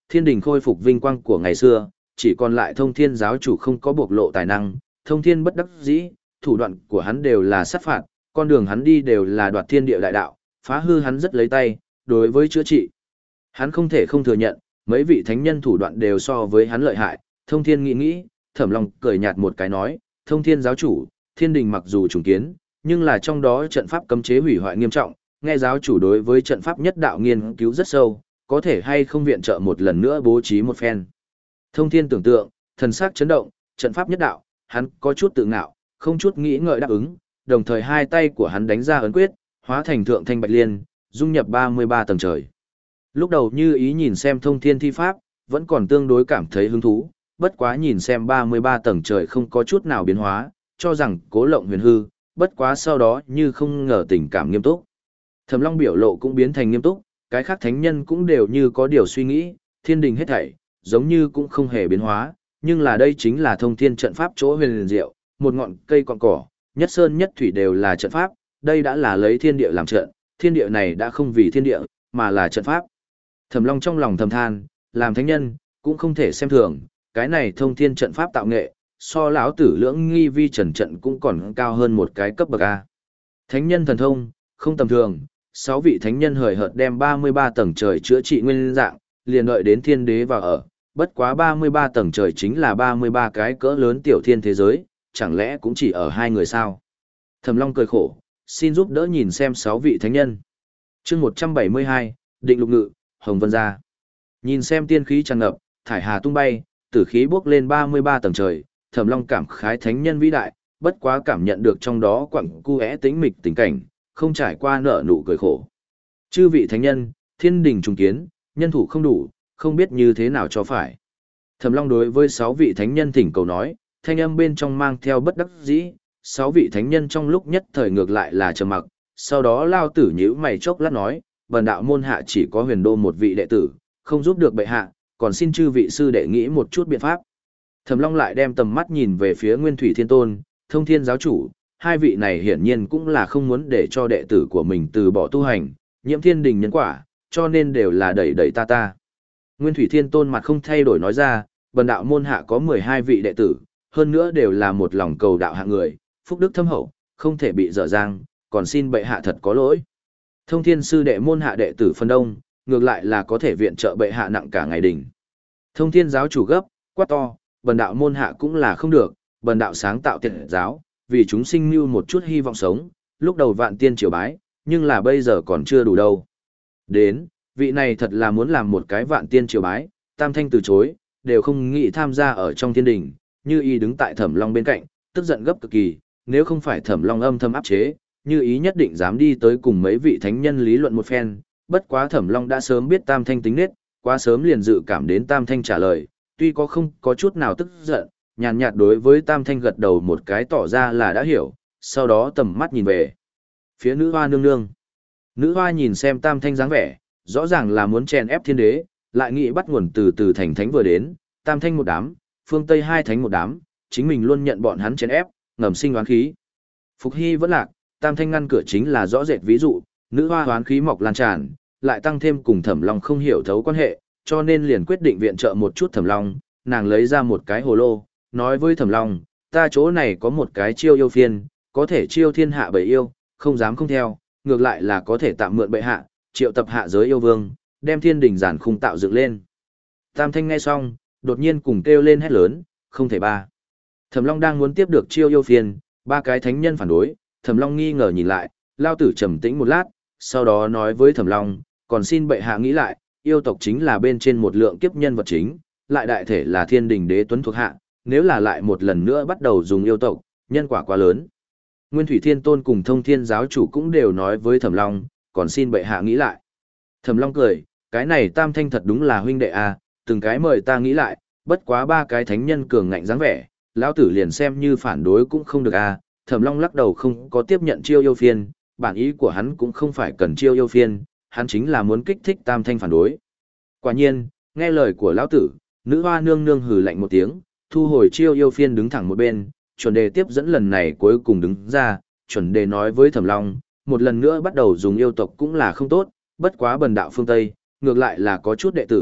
thiên đình khôi phục vinh quang của ngày xưa, chỉ còn lại thông thiên giáo chủ không có bộc lộ tài năng, thông thiên bất đắc dĩ, thủ đoạn của hắn đều là sát phạt, con đường hắn đi đều là đoạt thiên địa đại đạo, phá hư hắn rất lấy tay, đối với chữa trị. Hắn không thể không thừa nhận, mấy vị thánh nhân thủ đoạn đều so với hắn lợi hại, thông thiên nghĩ nghĩ, Thẩm Long cười nhạt một cái nói, thông thiên giáo chủ, thiên đình mặc dù trùng kiến, nhưng là trong đó trận pháp cấm chế hủy hoại nghiêm trọng, nghe giáo chủ đối với trận pháp nhất đạo nghiên cứu rất sâu, có thể hay không viện trợ một lần nữa bố trí một phen. Thông thiên tưởng tượng, thần sắc chấn động, trận pháp nhất đạo, hắn có chút tự ngạo, không chút nghĩ ngợi đáp ứng, đồng thời hai tay của hắn đánh ra ấn quyết, hóa thành thượng thanh bạch liên, dung nhập ba mươi ba tầng trời. Lúc đầu như ý nhìn xem thông thiên thi pháp, vẫn còn tương đối cảm thấy hứng thú, bất quá nhìn xem ba mươi ba tầng trời không có chút nào biến hóa, cho rằng cố lộng huyền hư, bất quá sau đó như không ngờ tình cảm nghiêm túc. Thẩm Long biểu lộ cũng biến thành nghiêm túc, cái khác thánh nhân cũng đều như có điều suy nghĩ, thiên đình hết thảy, giống như cũng không hề biến hóa, nhưng là đây chính là thông thiên trận pháp chỗ huyền liền diệu, một ngọn cây cọn cỏ, nhất sơn nhất thủy đều là trận pháp, đây đã là lấy thiên địa làm trận, thiên địa này đã không vì thiên địa, mà là trận pháp. Thẩm Long trong lòng thầm than, làm thánh nhân, cũng không thể xem thường, cái này thông thiên trận pháp tạo nghệ, so lão tử lưỡng nghi vi trần trận cũng còn cao hơn một cái cấp bậc A. Thánh nhân thần thông, không tầm thường, sáu vị thánh nhân hời hợt đem ba mươi ba tầng trời chữa trị nguyên dạng, liền đợi đến thiên đế vào ở, bất quá ba mươi ba tầng trời chính là ba mươi ba cái cỡ lớn tiểu thiên thế giới, chẳng lẽ cũng chỉ ở hai người sao? Thẩm Long cười khổ, xin giúp đỡ nhìn xem sáu vị thánh nhân. Chương một trăm bảy mươi hai, Định Lục Ngự, Hồng Vân Gia. Nhìn xem tiên khí tràn ngập, thải hà tung bay, tử khí bốc lên ba mươi ba tầng trời, Thẩm Long cảm khái thánh nhân vĩ đại, bất quá cảm nhận được trong đó quặng cu é tĩnh mịch tình cảnh, không trải qua nợ nụ cười khổ. Chư vị thánh nhân, thiên đình trùng kiến, nhân thủ không đủ, không biết như thế nào cho phải. Thẩm Long đối với sáu vị thánh nhân thỉnh cầu nói, thanh âm bên trong mang theo bất đắc dĩ, sáu vị thánh nhân trong lúc nhất thời ngược lại là trầm mặc, sau đó lao tử nhíu mày chốc lát nói, bần đạo môn hạ chỉ có huyền đô một vị đệ tử, không giúp được bệ hạ, còn xin chư vị sư đệ nghĩ một chút biện pháp. Thẩm Long lại đem tầm mắt nhìn về phía Nguyên Thủy Thiên Tôn, Thông Thiên giáo chủ, hai vị này hiển nhiên cũng là không muốn để cho đệ tử của mình từ bỏ tu hành, nhiễm thiên đình nhân quả, cho nên đều là đẩy đẩy ta ta. Nguyên Thủy Thiên Tôn mặt không thay đổi nói ra, bần đạo môn hạ có mười hai vị đệ tử, hơn nữa đều là một lòng cầu đạo hạng người, phúc đức thâm hậu, không thể bị dở dang, còn xin bệ hạ thật có lỗi. Thông Thiên sư đệ môn hạ đệ tử phân đông, ngược lại là có thể viện trợ bệ hạ nặng cả ngày đỉnh. Thông Thiên giáo chủ gấp, quát to, bần đạo môn hạ cũng là không được, bần đạo sáng tạo tiện giáo, vì chúng sinh mưu một chút hy vọng sống, lúc đầu vạn tiên triều bái, nhưng là bây giờ còn chưa đủ đâu. Đến, vị này thật là muốn làm một cái vạn tiên triều bái, Tam Thanh từ chối, đều không nghĩ tham gia ở trong thiên đình, Như Ý đứng tại Thẩm Long bên cạnh, tức giận gấp cực kỳ, nếu không phải Thẩm Long âm thầm áp chế, Như Ý nhất định dám đi tới cùng mấy vị thánh nhân lý luận một phen, bất quá Thẩm Long đã sớm biết Tam Thanh tính nết, quá sớm liền dự cảm đến Tam Thanh trả lời, tuy có không có chút nào tức giận, nhàn nhạt đối với Tam Thanh gật đầu một cái tỏ ra là đã hiểu, sau đó tầm mắt nhìn về phía nữ hoa nương nương. Nữ hoa nhìn xem Tam Thanh dáng vẻ, rõ ràng là muốn chèn ép thiên đế, lại nghĩ bắt nguồn từ từ thành thánh vừa đến, Tam Thanh một đám, phương Tây hai thánh một đám, chính mình luôn nhận bọn hắn chèn ép, ngầm sinh oán khí. Phục Hy vẫn lạc, Tam Thanh ngăn cửa chính là rõ rệt ví dụ, nữ hoa oán khí mọc lan tràn, lại tăng thêm cùng Thẩm Long không hiểu thấu quan hệ, cho nên liền quyết định viện trợ một chút Thẩm Long, nàng lấy ra một cái hồ lô, nói với Thẩm Long, ta chỗ này có một cái chiêu yêu phiên, có thể chiêu thiên hạ bầy yêu, không dám không theo, ngược lại là có thể tạm mượn bệ hạ, triệu tập hạ giới yêu vương, đem thiên đình giản khung tạo dựng lên. Tam Thanh nghe xong, đột nhiên cùng kêu lên hét lớn, không thể ba. Thẩm Long đang muốn tiếp được chiêu yêu phiên, ba cái thánh nhân phản đối, Thẩm Long nghi ngờ nhìn lại, lao tử trầm tĩnh một lát, sau đó nói với Thẩm Long, còn xin bệ hạ nghĩ lại, yêu tộc chính là bên trên một lượng kiếp nhân vật chính, lại đại thể là thiên đình đế tuấn thuộc hạ, nếu là lại một lần nữa bắt đầu dùng yêu tộc, nhân quả quá lớn. Nguyên Thủy Thiên Tôn cùng Thông Thiên giáo chủ cũng đều nói với Thẩm Long, còn xin bệ hạ nghĩ lại. Thẩm Long cười, cái này Tam Thanh thật đúng là huynh đệ à, từng cái mời ta nghĩ lại, bất quá ba cái thánh nhân cường ngạnh dáng vẻ, lão tử liền xem như phản đối cũng không được à. Thẩm Long lắc đầu không có tiếp nhận chiêu yêu phiên, bản ý của hắn cũng không phải cần chiêu yêu phiên, hắn chính là muốn kích thích Tam Thanh phản đối. Quả nhiên, nghe lời của lão tử, nữ hoa nương nương hừ lạnh một tiếng, thu hồi chiêu yêu phiên đứng thẳng một bên, chuẩn đề tiếp dẫn lần này cuối cùng đứng ra, chuẩn đề nói với Thẩm Long, một lần nữa bắt đầu dùng yêu tộc cũng là không tốt, bất quá bần đạo phương Tây, ngược lại là có chút đệ tử,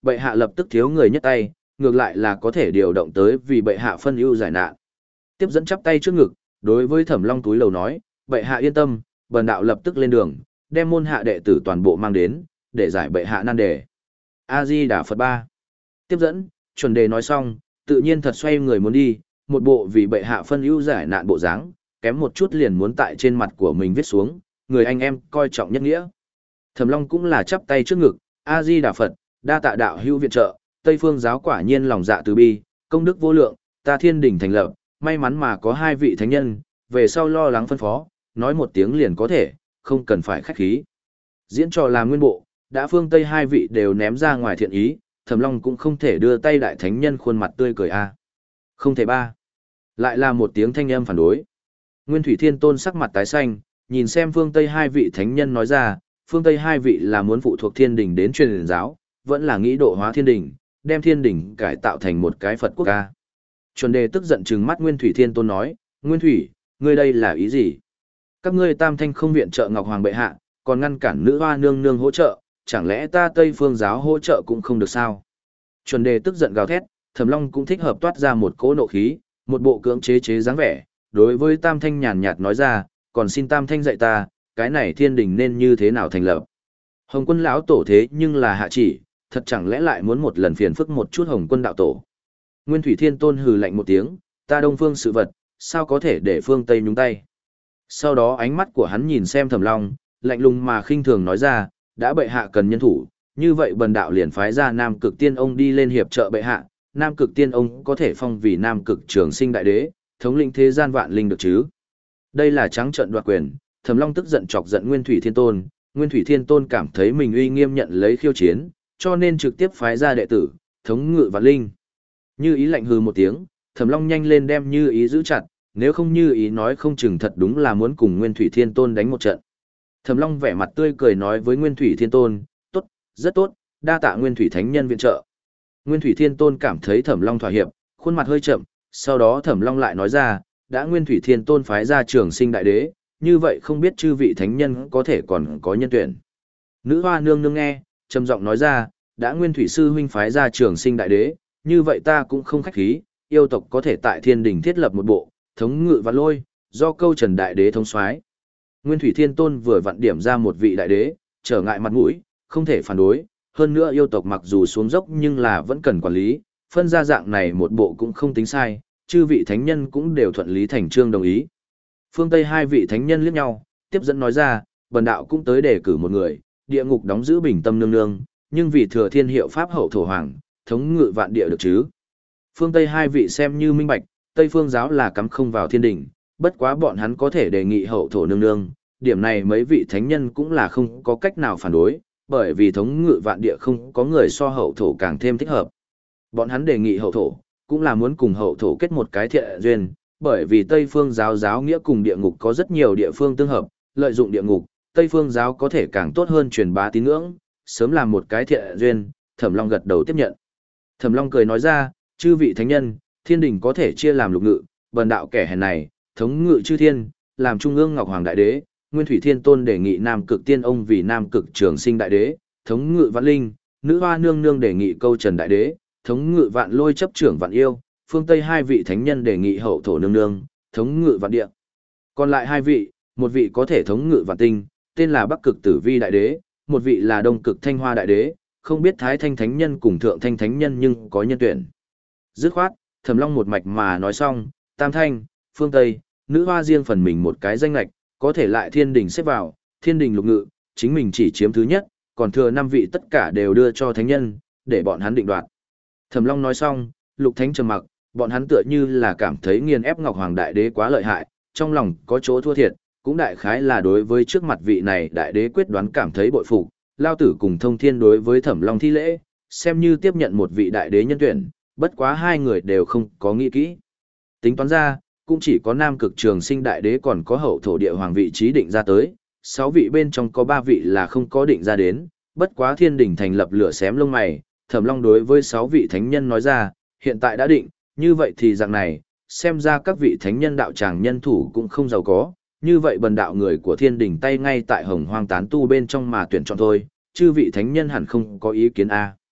bệ hạ lập tức thiếu người nhất tay, ngược lại là có thể điều động tới vì bệ hạ phân ưu giải nạn. Tiếp dẫn chắp tay trước ngực, đối với Thẩm Long túi lầu nói, bệ hạ yên tâm, bần đạo lập tức lên đường, đem môn hạ đệ tử toàn bộ mang đến, để giải bệ hạ nan đề. A-di-đà Phật ba. Tiếp dẫn, chuẩn đề nói xong, tự nhiên thật xoay người muốn đi, một bộ vì bệ hạ phân ưu giải nạn bộ dáng, kém một chút liền muốn tại trên mặt của mình viết xuống, người anh em coi trọng nhất nghĩa. Thẩm Long cũng là chắp tay trước ngực, A-di-đà Phật, đa tạ đạo hữu viện trợ, Tây Phương giáo quả nhiên lòng dạ từ bi, công đức vô lượng, ta thiên đình thành lập, may mắn mà có hai vị thánh nhân, về sau lo lắng phân phó, nói một tiếng liền có thể, không cần phải khách khí. Diễn trò làm nguyên bộ, đã phương Tây hai vị đều ném ra ngoài thiện ý, Thẩm Long cũng không thể đưa tay đại thánh nhân khuôn mặt tươi cười a. Không thể ba. Lại là một tiếng thanh âm phản đối. Nguyên Thủy Thiên Tôn sắc mặt tái xanh, nhìn xem phương Tây hai vị thánh nhân nói ra, phương Tây hai vị là muốn phụ thuộc thiên đình đến truyền giáo, vẫn là nghĩ độ hóa thiên đình, đem thiên đình cải tạo thành một cái Phật quốc ca. Chuẩn đề tức giận trừng mắt Nguyên Thủy Thiên Tôn nói, Nguyên Thủy, ngươi đây là ý gì? Các ngươi tam thanh không viện trợ Ngọc Hoàng bệ hạ, còn ngăn cản nữ hoa nương nương hỗ trợ, chẳng lẽ ta Tây Phương giáo hỗ trợ cũng không được sao? Chuẩn đề tức giận gào thét, Thẩm Long cũng thích hợp toát ra một cỗ nộ khí, một bộ cưỡng chế chế dáng vẻ, đối với tam thanh nhàn nhạt nói ra, còn xin tam thanh dạy ta, cái này thiên đình nên như thế nào thành lập? Hồng Quân lão tổ thế nhưng là hạ chỉ, thật chẳng lẽ lại muốn một lần phiền phức một chút Hồng Quân đạo tổ? Nguyên Thủy Thiên Tôn hừ lạnh một tiếng, ta Đông Phương sự vật, sao có thể để phương Tây nhúng tay? Sau đó ánh mắt của hắn nhìn xem Thẩm Long, lạnh lùng mà khinh thường nói ra, đã bệ hạ cần nhân thủ, như vậy bần đạo liền phái ra Nam Cực Tiên ông đi lên hiệp trợ bệ hạ, Nam Cực Tiên ông có thể phong vì Nam Cực Trường Sinh đại đế, thống lĩnh thế gian vạn linh được chứ? Đây là trắng trợn đoạt quyền, Thẩm Long tức giận chọc giận Nguyên Thủy Thiên Tôn, Nguyên Thủy Thiên Tôn cảm thấy mình uy nghiêm nhận lấy khiêu chiến, cho nên trực tiếp phái ra đệ tử, thống ngự vạn linh. Như ý lạnh hừ một tiếng, Thẩm Long nhanh lên đem Như ý giữ chặt, nếu không Như ý nói không chừng thật đúng là muốn cùng Nguyên Thủy Thiên Tôn đánh một trận. Thẩm Long vẻ mặt tươi cười nói với Nguyên Thủy Thiên Tôn, tốt, rất tốt, đa tạ Nguyên Thủy Thánh Nhân viện trợ. Nguyên Thủy Thiên Tôn cảm thấy Thẩm Long thỏa hiệp, khuôn mặt hơi chậm, sau đó Thẩm Long lại nói ra, đã Nguyên Thủy Thiên Tôn phái ra Trường Sinh đại đế, như vậy không biết chư vị thánh nhân có thể còn có nhân tuyển. Nữ hoa nương nương nghe, trầm giọng nói ra, đã Nguyên Thủy sư huynh phái ra Trường Sinh đại đế, như vậy ta cũng không khách khí, yêu tộc có thể tại thiên đình thiết lập một bộ, thống ngự vạn lôi, do câu trần đại đế thống soái. Nguyên Thủy Thiên Tôn vừa vặn điểm ra một vị đại đế, trở ngại mặt mũi, không thể phản đối, hơn nữa yêu tộc mặc dù xuống dốc nhưng là vẫn cần quản lý, phân ra dạng này một bộ cũng không tính sai, chư vị thánh nhân cũng đều thuận lý thành trương đồng ý. Phương Tây hai vị thánh nhân liếc nhau, tiếp dẫn nói ra, bần đạo cũng tới đề cử một người, địa ngục đóng giữ bình tâm nương nương, nhưng vì thừa thiên hiệu pháp hậu thổ hoàng, thống ngự vạn địa được chứ. Phương Tây hai vị xem như minh bạch, Tây Phương giáo là cắm không vào thiên đình, bất quá bọn hắn có thể đề nghị hậu thổ nương nương, điểm này mấy vị thánh nhân cũng là không có cách nào phản đối, bởi vì thống ngự vạn địa không có người so hậu thổ càng thêm thích hợp. Bọn hắn đề nghị hậu thổ, cũng là muốn cùng hậu thổ kết một cái thiện duyên, bởi vì Tây Phương giáo giáo nghĩa cùng địa ngục có rất nhiều địa phương tương hợp, lợi dụng địa ngục, Tây Phương giáo có thể càng tốt hơn truyền bá tín ngưỡng, sớm làm một cái thiện duyên, Thẩm Long gật đầu tiếp nhận. Thẩm Long cười nói ra, chư vị thánh nhân, thiên đình có thể chia làm lục ngự, bần đạo kẻ hèn này, thống ngự chư thiên, làm trung ương Ngọc Hoàng đại đế, Nguyên Thủy Thiên Tôn đề nghị Nam Cực Tiên ông vì Nam Cực Trường Sinh đại đế, thống ngự vạn linh, nữ hoa nương nương đề nghị câu trần đại đế, thống ngự vạn lôi chấp trưởng vạn yêu, phương Tây hai vị thánh nhân đề nghị hậu thổ nương nương, thống ngự vạn địa. Còn lại hai vị, một vị có thể thống ngự vạn tinh, tên là Bắc Cực Tử Vi đại đế, một vị là Đông Cực Thanh Hoa đại đế, không biết Thái Thanh thánh nhân cùng Thượng Thanh thánh nhân nhưng có nhân tuyển. Dứt khoát, Thẩm Long một mạch mà nói xong, Tam Thanh, phương Tây, nữ hoa riêng phần mình một cái danh lệch, có thể lại thiên đình xếp vào, thiên đình lục ngự, chính mình chỉ chiếm thứ nhất, còn thừa năm vị tất cả đều đưa cho thánh nhân, để bọn hắn định đoạt. Thẩm Long nói xong, lục thánh trầm mặc, bọn hắn tựa như là cảm thấy nghiền ép Ngọc Hoàng đại đế quá lợi hại, trong lòng có chỗ thua thiệt, cũng đại khái là đối với trước mặt vị này đại đế quyết đoán cảm thấy bội phục, lao tử cùng thông thiên đối với Thẩm Long thi lễ, xem như tiếp nhận một vị đại đế nhân tuyển, bất quá hai người đều không có nghĩ kỹ. Tính toán ra, cũng chỉ có Nam Cực Trường Sinh đại đế còn có hậu thổ địa hoàng vị trí định ra tới, sáu vị bên trong có ba vị là không có định ra đến, bất quá thiên đình thành lập lửa xém lông mày, Thẩm Long đối với sáu vị thánh nhân nói ra, hiện tại đã định, như vậy thì dạng này, xem ra các vị thánh nhân đạo tràng nhân thủ cũng không giàu có, như vậy bần đạo người của thiên đình tay ngay tại hồng hoang tán tu bên trong mà tuyển chọn thôi, chư vị thánh nhân hẳn không có ý kiến a.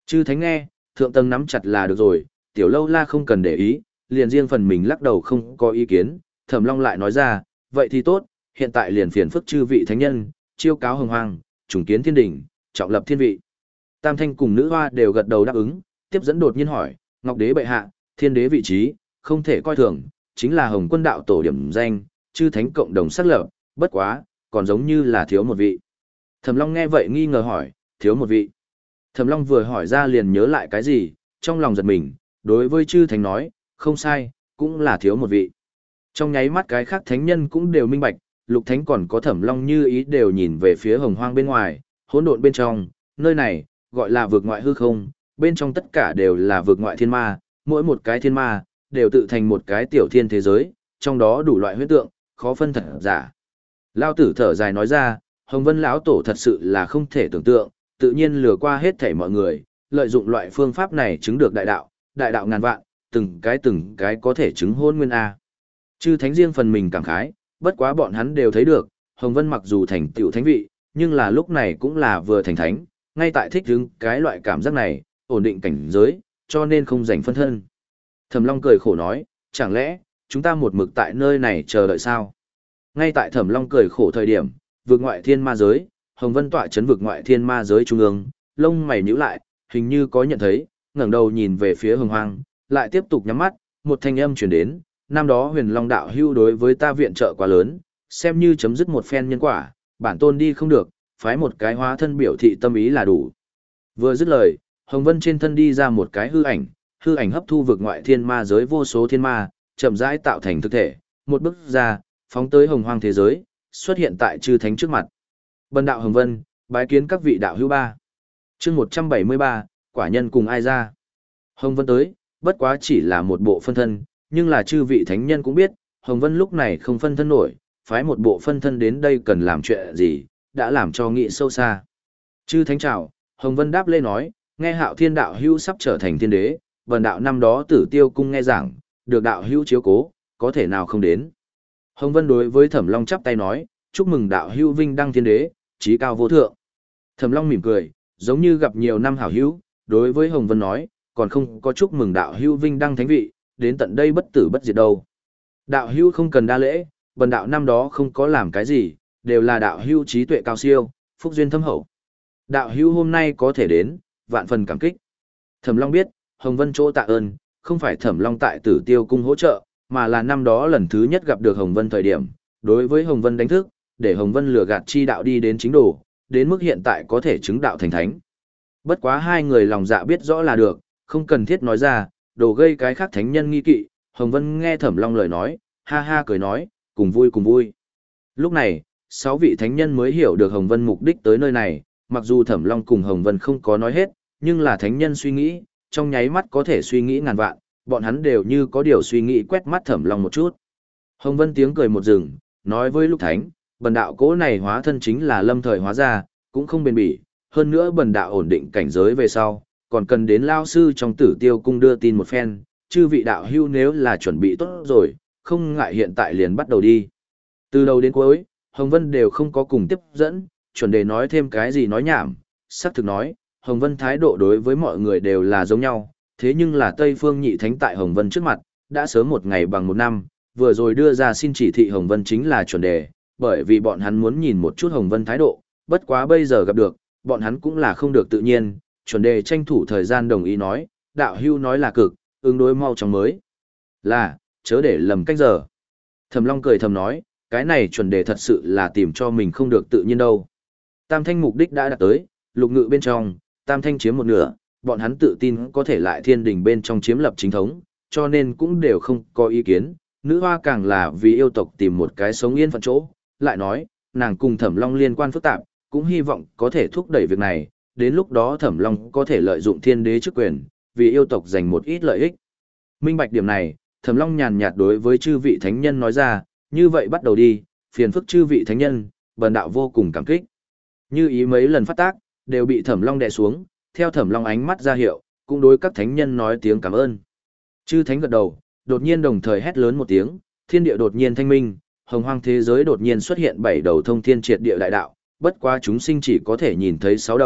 Chư thánh nghe, thượng tầng nắm chặt là được rồi, tiểu lâu la không cần để ý, liền riêng phần mình lắc đầu không có ý kiến, Thẩm Long lại nói ra, vậy thì tốt, hiện tại liền phiền phức chư vị thánh nhân, chiêu cáo hồng hoang, trùng kiến thiên đỉnh, trọng lập thiên vị. Tam Thanh cùng nữ hoa đều gật đầu đáp ứng, tiếp dẫn đột nhiên hỏi, Ngọc Đế bệ hạ, thiên đế vị trí, không thể coi thường, chính là Hồng Quân đạo tổ điểm danh, chư thánh cộng đồng xác lập, bất quá, còn giống như là thiếu một vị. Thẩm Long nghe vậy nghi ngờ hỏi, thiếu một vị. Thẩm Long vừa hỏi ra liền nhớ lại cái gì, trong lòng giật mình, đối với chư thánh nói, không sai, cũng là thiếu một vị. Trong nháy mắt cái khác thánh nhân cũng đều minh bạch, lục thánh còn có Thẩm Long như ý đều nhìn về phía hồng hoang bên ngoài, hỗn độn bên trong, nơi này, gọi là vực ngoại hư không, bên trong tất cả đều là vực ngoại thiên ma, mỗi một cái thiên ma, đều tự thành một cái tiểu thiên thế giới, trong đó đủ loại huyết tượng, khó phân thật giả. Lao tử thở dài nói ra, Hồng Vân lão tổ thật sự là không thể tưởng tượng, tự nhiên lừa qua hết thảy mọi người, lợi dụng loại phương pháp này chứng được đại đạo, đại đạo ngàn vạn, từng cái từng cái có thể chứng hôn nguyên A. Chư thánh riêng phần mình cảm khái, bất quá bọn hắn đều thấy được, Hồng Vân mặc dù thành tựu thánh vị, nhưng là lúc này cũng là vừa thành thánh, ngay tại thích hứng cái loại cảm giác này, ổn định cảnh giới, cho nên không giành phân thân. Thẩm Long cười khổ nói, chẳng lẽ, chúng ta một mực tại nơi này chờ đợi sao? Ngay tại Thẩm Long cười khổ thời điểm, vực ngoại thiên ma giới, Hồng Vân tọa chấn vực ngoại thiên ma giới trung ương, lông mày nhíu lại, hình như có nhận thấy, ngẩng đầu nhìn về phía Hồng Hoang, lại tiếp tục nhắm mắt, một thanh âm truyền đến, năm đó Huyền Long đạo hưu đối với ta viện trợ quá lớn, xem như chấm dứt một phen nhân quả, bản tôn đi không được, phái một cái hóa thân biểu thị tâm ý là đủ. Vừa dứt lời, Hồng Vân trên thân đi ra một cái hư ảnh, hư ảnh hấp thu vực ngoại thiên ma giới vô số thiên ma, chậm rãi tạo thành thực thể, một bước ra, phóng tới Hồng Hoang thế giới, xuất hiện tại chư thánh trước mặt. Bần đạo Hồng Vân, bái kiến các vị đạo hữu ba. Chương một trăm bảy mươi ba, quả nhân cùng ai ra? Hồng Vân tới, bất quá chỉ là một bộ phân thân, nhưng là chư vị thánh nhân cũng biết, Hồng Vân lúc này không phân thân nổi, phái một bộ phân thân đến đây cần làm chuyện gì, đã làm cho nghị sâu xa. Chư thánh chào, Hồng Vân đáp lê nói, nghe Hạo Thiên đạo hữu sắp trở thành thiên đế, bần đạo năm đó Tử Tiêu cung nghe giảng, được đạo hữu chiếu cố, có thể nào không đến. Hồng Vân đối với Thẩm Long chắp tay nói, chúc mừng đạo hữu vinh đăng thiên đế, chí cao vô thượng. Thẩm Long mỉm cười, giống như gặp nhiều năm hảo hữu, đối với Hồng Vân nói, còn không có chúc mừng đạo hữu vinh đăng thánh vị, đến tận đây bất tử bất diệt đâu. Đạo hữu không cần đa lễ, bần đạo năm đó không có làm cái gì, đều là đạo hữu trí tuệ cao siêu, phúc duyên thâm hậu. Đạo hữu hôm nay có thể đến, vạn phần cảm kích. Thẩm Long biết, Hồng Vân chỗ tạ ơn, không phải Thẩm Long tại Tử Tiêu cung hỗ trợ, mà là năm đó lần thứ nhất gặp được Hồng Vân thời điểm, đối với Hồng Vân đánh thức, để Hồng Vân lừa gạt chi đạo đi đến chính đồ, đến mức hiện tại có thể chứng đạo thành thánh. Bất quá hai người lòng dạ biết rõ là được, không cần thiết nói ra, đồ gây cái khác thánh nhân nghi kỵ. Hồng Vân nghe Thẩm Long lời nói, ha ha cười nói, cùng vui cùng vui. Lúc này, sáu vị thánh nhân mới hiểu được Hồng Vân mục đích tới nơi này, mặc dù Thẩm Long cùng Hồng Vân không có nói hết, nhưng là thánh nhân suy nghĩ, trong nháy mắt có thể suy nghĩ ngàn vạn, bọn hắn đều như có điều suy nghĩ quét mắt Thẩm Long một chút. Hồng Vân tiếng cười một rừng, nói với Lục Thánh, bần đạo cố này hóa thân chính là lâm thời hóa ra, cũng không bền bỉ, hơn nữa bần đạo ổn định cảnh giới về sau, còn cần đến lao sư trong Tử Tiêu cung đưa tin một phen, chư vị đạo hưu nếu là chuẩn bị tốt rồi, không ngại hiện tại liền bắt đầu đi. Từ đầu đến cuối, Hồng Vân đều không có cùng tiếp dẫn, chuẩn đề nói thêm cái gì nói nhảm, xác thực nói, Hồng Vân thái độ đối với mọi người đều là giống nhau, thế nhưng là Tây Phương Nhị Thánh tại Hồng Vân trước mặt, đã sớm một ngày bằng một năm, vừa rồi đưa ra xin chỉ thị Hồng Vân chính là chuẩn đề, bởi vì bọn hắn muốn nhìn một chút Hồng Vân thái độ, bất quá bây giờ gặp được, bọn hắn cũng là không được tự nhiên, chuẩn đề tranh thủ thời gian đồng ý nói, đạo hưu nói là cực, ứng đối mau chóng mới. Là, chớ để lầm cách giờ. Thẩm Long cười thầm nói, cái này chuẩn đề thật sự là tìm cho mình không được tự nhiên đâu. Tam thanh mục đích đã đạt tới, lục ngự bên trong, tam thanh chiếm một nửa, bọn hắn tự tin có thể lại thiên đình bên trong chiếm lập chính thống, cho nên cũng đều không có ý kiến. Nữ hoa càng là vì yêu tộc tìm một cái sống yên phận chỗ, lại nói, nàng cùng Thẩm Long liên quan phức tạp, cũng hy vọng có thể thúc đẩy việc này, đến lúc đó Thẩm Long có thể lợi dụng thiên đế chức quyền, vì yêu tộc giành một ít lợi ích. Minh bạch điểm này, Thẩm Long nhàn nhạt đối với chư vị thánh nhân nói ra, như vậy bắt đầu đi, phiền phức chư vị thánh nhân, bần đạo vô cùng cảm kích. Như ý mấy lần phát tác, đều bị Thẩm Long đè xuống, theo Thẩm Long ánh mắt ra hiệu, cũng đối các thánh nhân nói tiếng cảm ơn. Chư thánh gật đầu, đột nhiên đồng thời hét lớn một tiếng, thiên địa đột nhiên thanh minh, hồng hoang thế giới đột nhiên xuất hiện bảy đầu thông thiên triệt địa đại đạo, bất quá chúng sinh chỉ có thể nhìn thấy sáu đầu,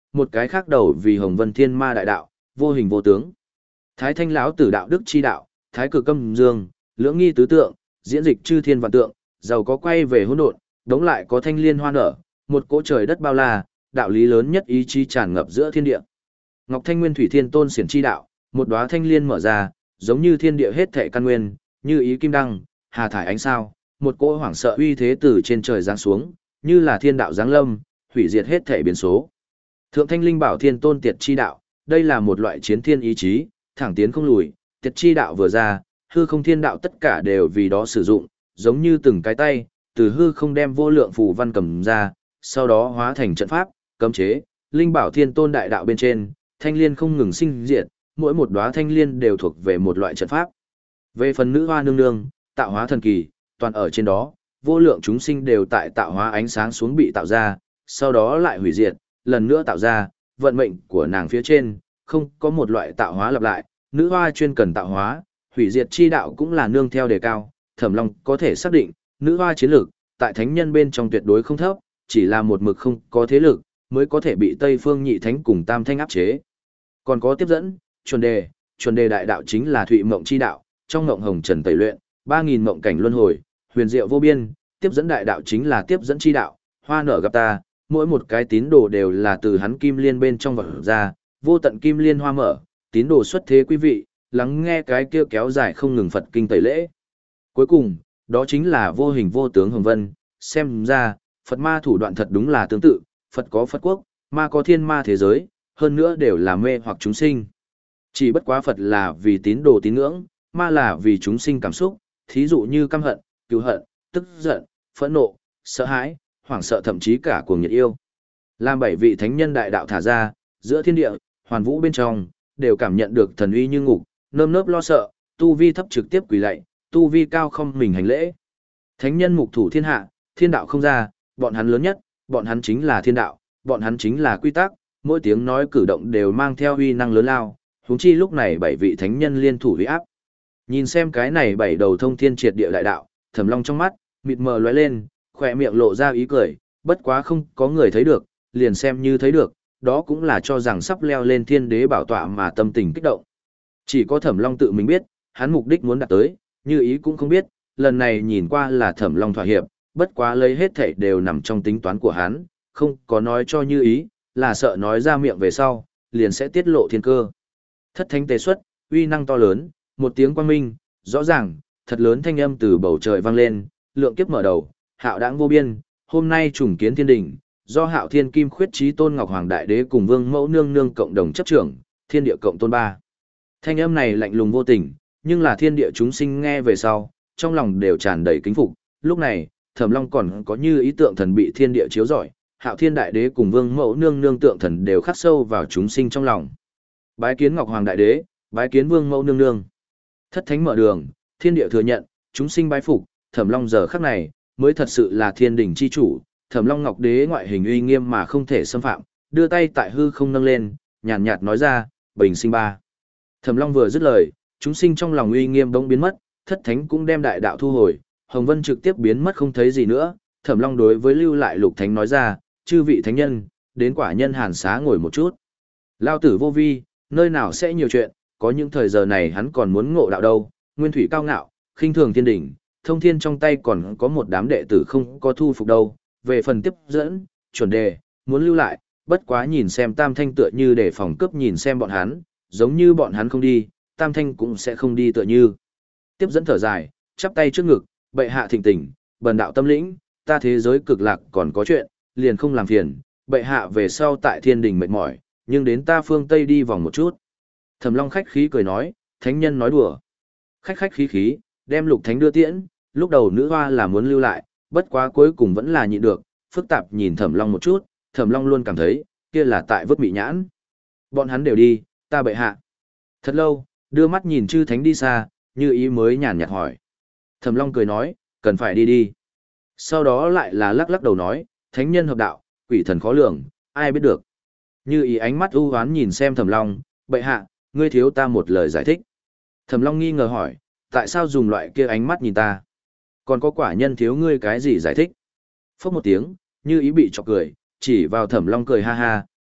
một cái khác đầu vì Hồng Vân Thiên Ma đại đạo, vô hình vô tướng. Thái Thanh lão tử đạo đức chi đạo, thái cực âm dương, lưỡng nghi tứ tượng, diễn dịch chư thiên vạn tượng, giàu có quay về hỗn độn, đống lại có thanh liên hoa nở, một cỗ trời đất bao la, đạo lý lớn nhất ý chí tràn ngập giữa thiên địa. Ngọc Thanh Nguyên Thủy Thiên Tôn xiển chi đạo, một đóa thanh liên mở ra, giống như thiên địa hết thảy căn nguyên, như ý kim đăng, hà thải ánh sao, một cỗ hoảng sợ uy thế từ trên trời giáng xuống, như là thiên đạo giáng lâm, hủy diệt hết thảy biến số. Thượng Thanh Linh Bảo Thiên Tôn tiệt chi đạo, đây là một loại chiến thiên ý chí, thẳng tiến không lùi, tiệt chi đạo vừa ra, hư không thiên đạo tất cả đều vì đó sử dụng, giống như từng cái tay, từ hư không đem vô lượng phù văn cầm ra, sau đó hóa thành trận pháp, cấm chế, Linh Bảo Thiên Tôn đại đạo bên trên, thanh liên không ngừng sinh diệt, mỗi một đóa thanh liên đều thuộc về một loại trận pháp. Về phần nữ hoa nương nương, tạo hóa thần kỳ, toàn ở trên đó, vô lượng chúng sinh đều tại tạo hóa ánh sáng xuống bị tạo ra, sau đó lại hủy diệt, lần nữa tạo ra, vận mệnh của nàng phía trên, không có một loại tạo hóa lặp lại, nữ hoa chuyên cần tạo hóa, hủy diệt chi đạo cũng là nương theo đề cao, Thẩm Long có thể xác định, nữ hoa chiến lược, tại thánh nhân bên trong tuyệt đối không thấp, chỉ là một mực không có thế lực, mới có thể bị Tây Phương Nhị Thánh cùng Tam Thanh áp chế. Còn có tiếp dẫn, chuẩn đề, chuẩn đề đại đạo chính là Thụy Mộng chi đạo, trong ngộng hồng trần tẩy luyện, ba nghìn mộng cảnh luân hồi, huyền diệu vô biên, tiếp dẫn đại đạo chính là tiếp dẫn chi đạo, hoa nở gặp ta, mỗi một cái tín đồ đều là từ hắn kim liên bên trong vật ra, vô tận kim liên hoa mở, tín đồ xuất thế quý vị, lắng nghe cái kia kéo dài không ngừng Phật kinh tẩy lễ. Cuối cùng, đó chính là vô hình vô tướng hồng vân, xem ra, Phật ma thủ đoạn thật đúng là tương tự, Phật có Phật quốc, ma có thiên ma thế giới, hơn nữa đều là mê hoặc chúng sinh. Chỉ bất quá Phật là vì tín đồ tín ngưỡng, ma là vì chúng sinh cảm xúc, thí dụ như căm hận, cứu hận, tức giận, phẫn nộ, sợ hãi, hoảng sợ thậm chí cả cuồng nhiệt yêu. Làm bảy vị thánh nhân đại đạo thả ra, giữa thiên địa, hoàn vũ bên trong, đều cảm nhận được thần uy như ngục, nơm nớp lo sợ, tu vi thấp trực tiếp quỳ lạy, tu vi cao không mình hành lễ. Thánh nhân mục thủ thiên hạ, thiên đạo không ra, bọn hắn lớn nhất, bọn hắn chính là thiên đạo, bọn hắn chính là quy tắc, mỗi tiếng nói cử động đều mang theo uy năng lớn lao, huống chi lúc này bảy vị thánh nhân liên thủ uy áp. Nhìn xem cái này bảy đầu thông thiên triệt địa đại đạo, Thẩm Long trong mắt mịt mờ lóe lên, khỏe miệng lộ ra ý cười, bất quá không có người thấy được, liền xem như thấy được, đó cũng là cho rằng sắp leo lên thiên đế bảo tọa mà tâm tình kích động. Chỉ có Thẩm Long tự mình biết, hắn mục đích muốn đạt tới, như ý cũng không biết, lần này nhìn qua là Thẩm Long thỏa hiệp, bất quá lấy hết thảy đều nằm trong tính toán của hắn, không có nói cho như ý, là sợ nói ra miệng về sau, liền sẽ tiết lộ thiên cơ. Thất thánh tế xuất, uy năng to lớn, một tiếng quang minh, rõ ràng, thật lớn thanh âm từ bầu trời vang lên, lượng kiếp mở đầu, hạo đãng vô biên, hôm nay trùng kiến thiên đỉnh, do hạo thiên kim khuyết trí tôn ngọc hoàng đại đế cùng vương mẫu nương nương cộng đồng chấp trưởng, thiên địa cộng tôn ba. Thanh âm này lạnh lùng vô tình, nhưng là thiên địa chúng sinh nghe về sau, trong lòng đều tràn đầy kính phục, lúc này, Thẩm Long còn có như ý tượng thần bị thiên địa chiếu rọi, hạo thiên đại đế cùng vương mẫu nương nương tượng thần đều khắc sâu vào chúng sinh trong lòng. Bái kiến ngọc hoàng đại đế, bái kiến vương mẫu nương nương. Thất thánh mở đường, thiên địa thừa nhận, chúng sinh bái phục, Thẩm Long giờ khắc này mới thật sự là thiên đỉnh chi chủ, Thẩm Long Ngọc Đế ngoại hình uy nghiêm mà không thể xâm phạm, đưa tay tại hư không nâng lên, nhàn nhạt nói ra, "Bình sinh ba." Thẩm Long vừa dứt lời, chúng sinh trong lòng uy nghiêm bỗng biến mất, thất thánh cũng đem đại đạo thu hồi, Hồng Vân trực tiếp biến mất không thấy gì nữa, Thẩm Long đối với lưu lại lục thánh nói ra, "Chư vị thánh nhân, đến quả nhân hàn xá ngồi một chút." Lao tử vô vi, nơi nào sẽ nhiều chuyện, có những thời giờ này hắn còn muốn ngộ đạo đâu, nguyên thủy cao ngạo, khinh thường thiên đỉnh, thông thiên trong tay còn có một đám đệ tử không có thu phục đâu, về phần tiếp dẫn, chuẩn đề, muốn lưu lại, bất quá nhìn xem Tam Thanh tựa như để phòng cướp nhìn xem bọn hắn, giống như bọn hắn không đi, Tam Thanh cũng sẽ không đi tựa như. Tiếp dẫn thở dài, chắp tay trước ngực, bệ hạ thịnh tình, bần đạo tâm lĩnh, ta thế giới cực lạc còn có chuyện, liền không làm phiền, bệ hạ về sau tại thiên đình mệt mỏi, nhưng đến ta phương Tây đi vòng một chút. Thẩm Long khách khí cười nói, thánh nhân nói đùa. Khách khách khí khí, đem lục thánh đưa tiễn, lúc đầu nữ hoa là muốn lưu lại, bất quá cuối cùng vẫn là nhịn được, phức tạp nhìn Thẩm Long một chút, Thẩm Long luôn cảm thấy, kia là tại vứt bị nhãn. Bọn hắn đều đi, ta bệ hạ. Thật lâu, đưa mắt nhìn chư thánh đi xa, như ý mới nhàn nhạt hỏi. Thẩm Long cười nói, cần phải đi đi. Sau đó lại là lắc lắc đầu nói, thánh nhân hợp đạo, quỷ thần khó lường, ai biết được. Như ý ánh mắt u hoán nhìn xem Thẩm Long, bệ hạ, ngươi thiếu ta một lời giải thích. Thẩm Long nghi ngờ hỏi, tại sao dùng loại kia ánh mắt nhìn ta? Còn có quả nhân thiếu ngươi cái gì giải thích? Phốc một tiếng, như ý bị chọc cười, chỉ vào Thẩm Long cười ha ha,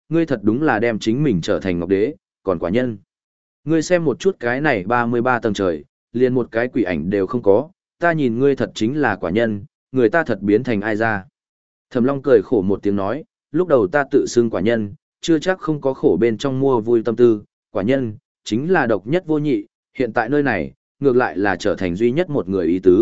ngươi thật đúng là đem chính mình trở thành ngọc đế, còn quả nhân. Ngươi xem một chút cái này ba mươi ba tầng trời, liền một cái quỷ ảnh đều không có, ta nhìn ngươi thật chính là quả nhân, người ta thật biến thành ai ra. Thẩm Long cười khổ một tiếng nói, lúc đầu ta tự xưng quả nhân, chưa chắc không có khổ bên trong mua vui tâm tư, quả nhân, chính là độc nhất vô nhị, hiện tại nơi này, ngược lại là trở thành duy nhất một người ý tứ.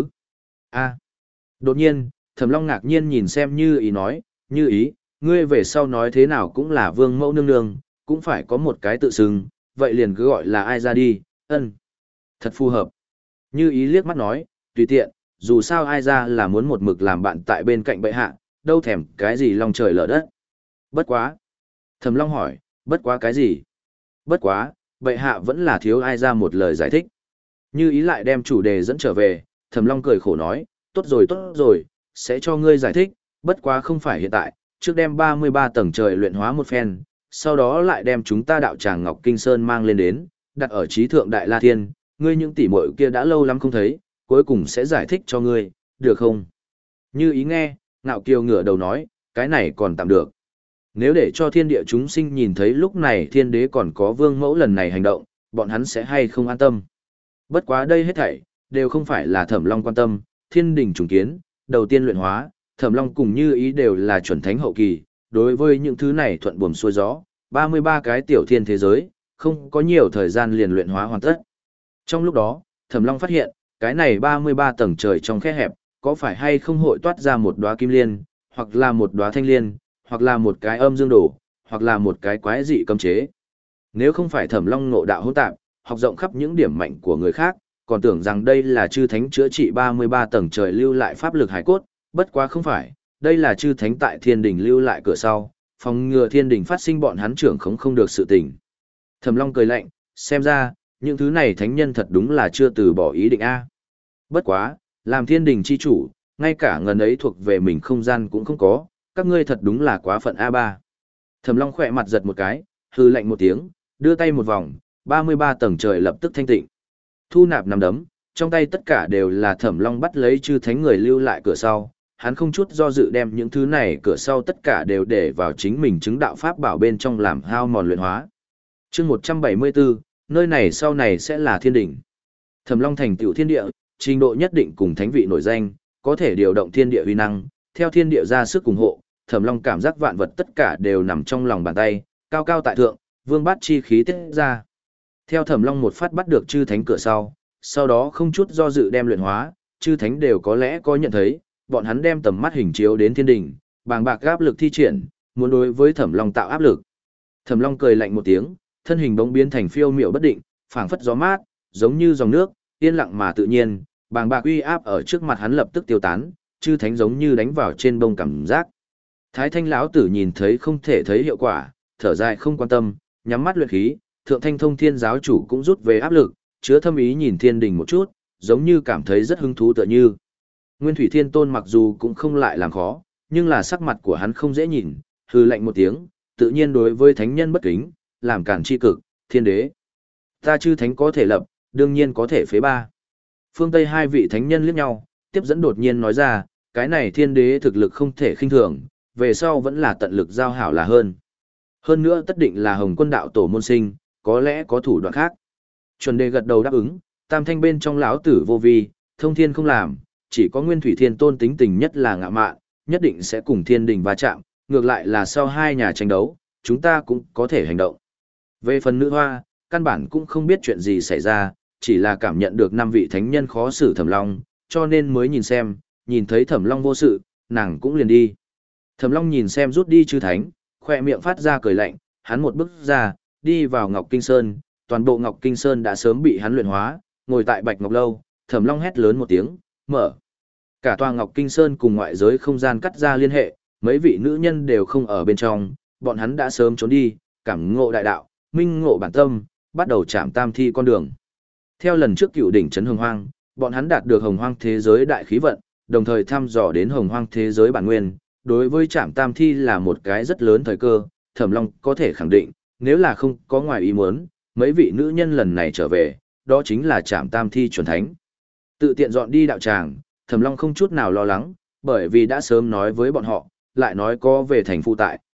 A. Đột nhiên, Thẩm Long ngạc nhiên nhìn xem Như Ý nói, Như Ý, ngươi về sau nói thế nào cũng là vương mẫu nương nương, cũng phải có một cái tự xưng, vậy liền cứ gọi là ai ra đi, ân. Thật phù hợp. Như Ý liếc mắt nói, tùy tiện, dù sao ai ra là muốn một mực làm bạn tại bên cạnh bệ hạ, đâu thèm cái gì long trời lở đất. Bất quá. Thẩm Long hỏi, bất quá cái gì? Bất quá, bệ hạ vẫn là thiếu ai ra một lời giải thích. Như Ý lại đem chủ đề dẫn trở về, Thẩm Long cười khổ nói, tốt rồi tốt rồi, sẽ cho ngươi giải thích, bất quá không phải hiện tại, trước đem ba mươi ba tầng trời luyện hóa một phen, sau đó lại đem chúng ta đạo tràng Ngọc Kinh Sơn mang lên đến, đặt ở trí thượng Đại La Thiên, ngươi những tỷ muội kia đã lâu lắm không thấy, cuối cùng sẽ giải thích cho ngươi, được không? Như Ý nghe, ngạo kiều ngửa đầu nói, cái này còn tạm được. Nếu để cho thiên địa chúng sinh nhìn thấy lúc này thiên đế còn có vương mẫu lần này hành động, bọn hắn sẽ hay không an tâm. Bất quá đây hết thảy, đều không phải là Thẩm Long quan tâm, thiên đình trùng kiến, đầu tiên luyện hóa, Thẩm Long cùng Như Ý đều là chuẩn thánh hậu kỳ, đối với những thứ này thuận buồm xuôi gió, ba mươi ba cái tiểu thiên thế giới, không có nhiều thời gian liền luyện hóa hoàn tất. Trong lúc đó, Thẩm Long phát hiện, cái này ba mươi ba tầng trời trong khe hẹp, có phải hay không hội toát ra một đóa kim liên, hoặc là một đóa thanh liên, hoặc là một cái âm dương đồ, hoặc là một cái quái dị cấm chế. Nếu không phải Thẩm Long ngộ đạo hỗn tạp, học rộng khắp những điểm mạnh của người khác, còn tưởng rằng đây là chư thánh chữa trị ba mươi ba tầng trời lưu lại pháp lực hải cốt, bất quá không phải, đây là chư thánh tại thiên đình lưu lại cửa sau, phòng ngừa thiên đình phát sinh bọn hắn trưởng khống không được sự tình. Thẩm Long cười lạnh, xem ra, những thứ này thánh nhân thật đúng là chưa từ bỏ ý định a. Bất quá, làm thiên đình chi chủ, ngay cả ngần ấy thuộc về mình không gian cũng không có, các ngươi thật đúng là quá phận a ba. Thẩm Long khỏe mặt giật một cái, hư lạnh một tiếng, đưa tay một vòng, ba mươi ba tầng trời lập tức thanh tịnh. Thu nạp nắm đấm, trong tay tất cả đều là Thẩm Long bắt lấy chư thánh người lưu lại cửa sau, hắn không chút do dự đem những thứ này cửa sau tất cả đều để vào chính mình chứng đạo pháp bảo bên trong làm hao mòn luyện hóa. Chương một trăm bảy mươi bốn, nơi này sau này sẽ là thiên đỉnh. Thẩm Long thành tựu thiên địa, trình độ nhất định cùng thánh vị nổi danh, có thể điều động thiên địa uy năng, theo thiên địa ra sức ủng hộ, Thẩm Long cảm giác vạn vật tất cả đều nằm trong lòng bàn tay, cao cao tại thượng, vương bát chi khí tiết ra. Theo Thẩm Long một phát bắt được chư thánh cửa sau, sau đó không chút do dự đem luyện hóa, chư thánh đều có lẽ có nhận thấy, bọn hắn đem tầm mắt hình chiếu đến thiên đỉnh, bàng bạc áp lực thi triển, muốn đối với Thẩm Long tạo áp lực. Thẩm Long cười lạnh một tiếng, thân hình bỗng biến thành phiêu miểu bất định, phảng phất gió mát, giống như dòng nước, yên lặng mà tự nhiên, bàng bạc uy áp ở trước mặt hắn lập tức tiêu tán, chư thánh giống như đánh vào trên bông cảm giác. Thái Thanh lão tử nhìn thấy không thể thấy hiệu quả, thở dài không quan tâm, nhắm mắt luyện khí, Thượng Thanh Thông Thiên giáo chủ cũng rút về áp lực, chứa thâm ý nhìn thiên đình một chút, giống như cảm thấy rất hứng thú tựa như. Nguyên Thủy Thiên Tôn mặc dù cũng không lại làm khó, nhưng là sắc mặt của hắn không dễ nhìn, hừ lạnh một tiếng, tự nhiên đối với thánh nhân bất kính, làm cản chi cực, thiên đế. Ta chư thánh có thể lập, đương nhiên có thể phế ba. Phương Tây hai vị thánh nhân liếc nhau, tiếp dẫn đột nhiên nói ra, cái này thiên đế thực lực không thể khinh thường, về sau vẫn là tận lực giao hảo là hơn. Hơn nữa tất định là Hồng Quân đạo tổ môn sinh, có lẽ có thủ đoạn khác. Chuẩn đề gật đầu đáp ứng, tam thanh bên trong lão tử vô vi, thông thiên không làm, chỉ có Nguyên Thủy Thiên Tôn tính tình nhất là ngạ mạn, nhất định sẽ cùng thiên đình va chạm, ngược lại là sau hai nhà tranh đấu, chúng ta cũng có thể hành động. Về phần nữ hoa, căn bản cũng không biết chuyện gì xảy ra, chỉ là cảm nhận được năm vị thánh nhân khó xử Thẩm Long, cho nên mới nhìn xem, nhìn thấy Thẩm Long vô sự, nàng cũng liền đi. Thẩm Long nhìn xem rút đi chư thánh, khoe miệng phát ra cười lạnh, hắn một bước ra, đi vào Ngọc Kinh Sơn, toàn bộ Ngọc Kinh Sơn đã sớm bị hắn luyện hóa, ngồi tại Bạch Ngọc Lâu, Thẩm Long hét lớn một tiếng, mở. Cả tòa Ngọc Kinh Sơn cùng ngoại giới không gian cắt ra liên hệ, mấy vị nữ nhân đều không ở bên trong, bọn hắn đã sớm trốn đi, cảm ngộ đại đạo, minh ngộ bản tâm, bắt đầu chạm tam thi con đường. Theo lần trước cựu đỉnh trấn Hồng Hoang, bọn hắn đạt được Hồng Hoang thế giới đại khí vận, đồng thời thăm dò đến Hồng Hoang thế giới bản nguyên, đối với chạm tam thi là một cái rất lớn thời cơ, Thẩm Long có thể khẳng định, nếu là không có ngoài ý muốn, mấy vị nữ nhân lần này trở về, đó chính là chạm tam thi chuẩn thánh. Tự tiện dọn đi đạo tràng, Thẩm Long không chút nào lo lắng, bởi vì đã sớm nói với bọn họ, lại nói có về thành phụ tại,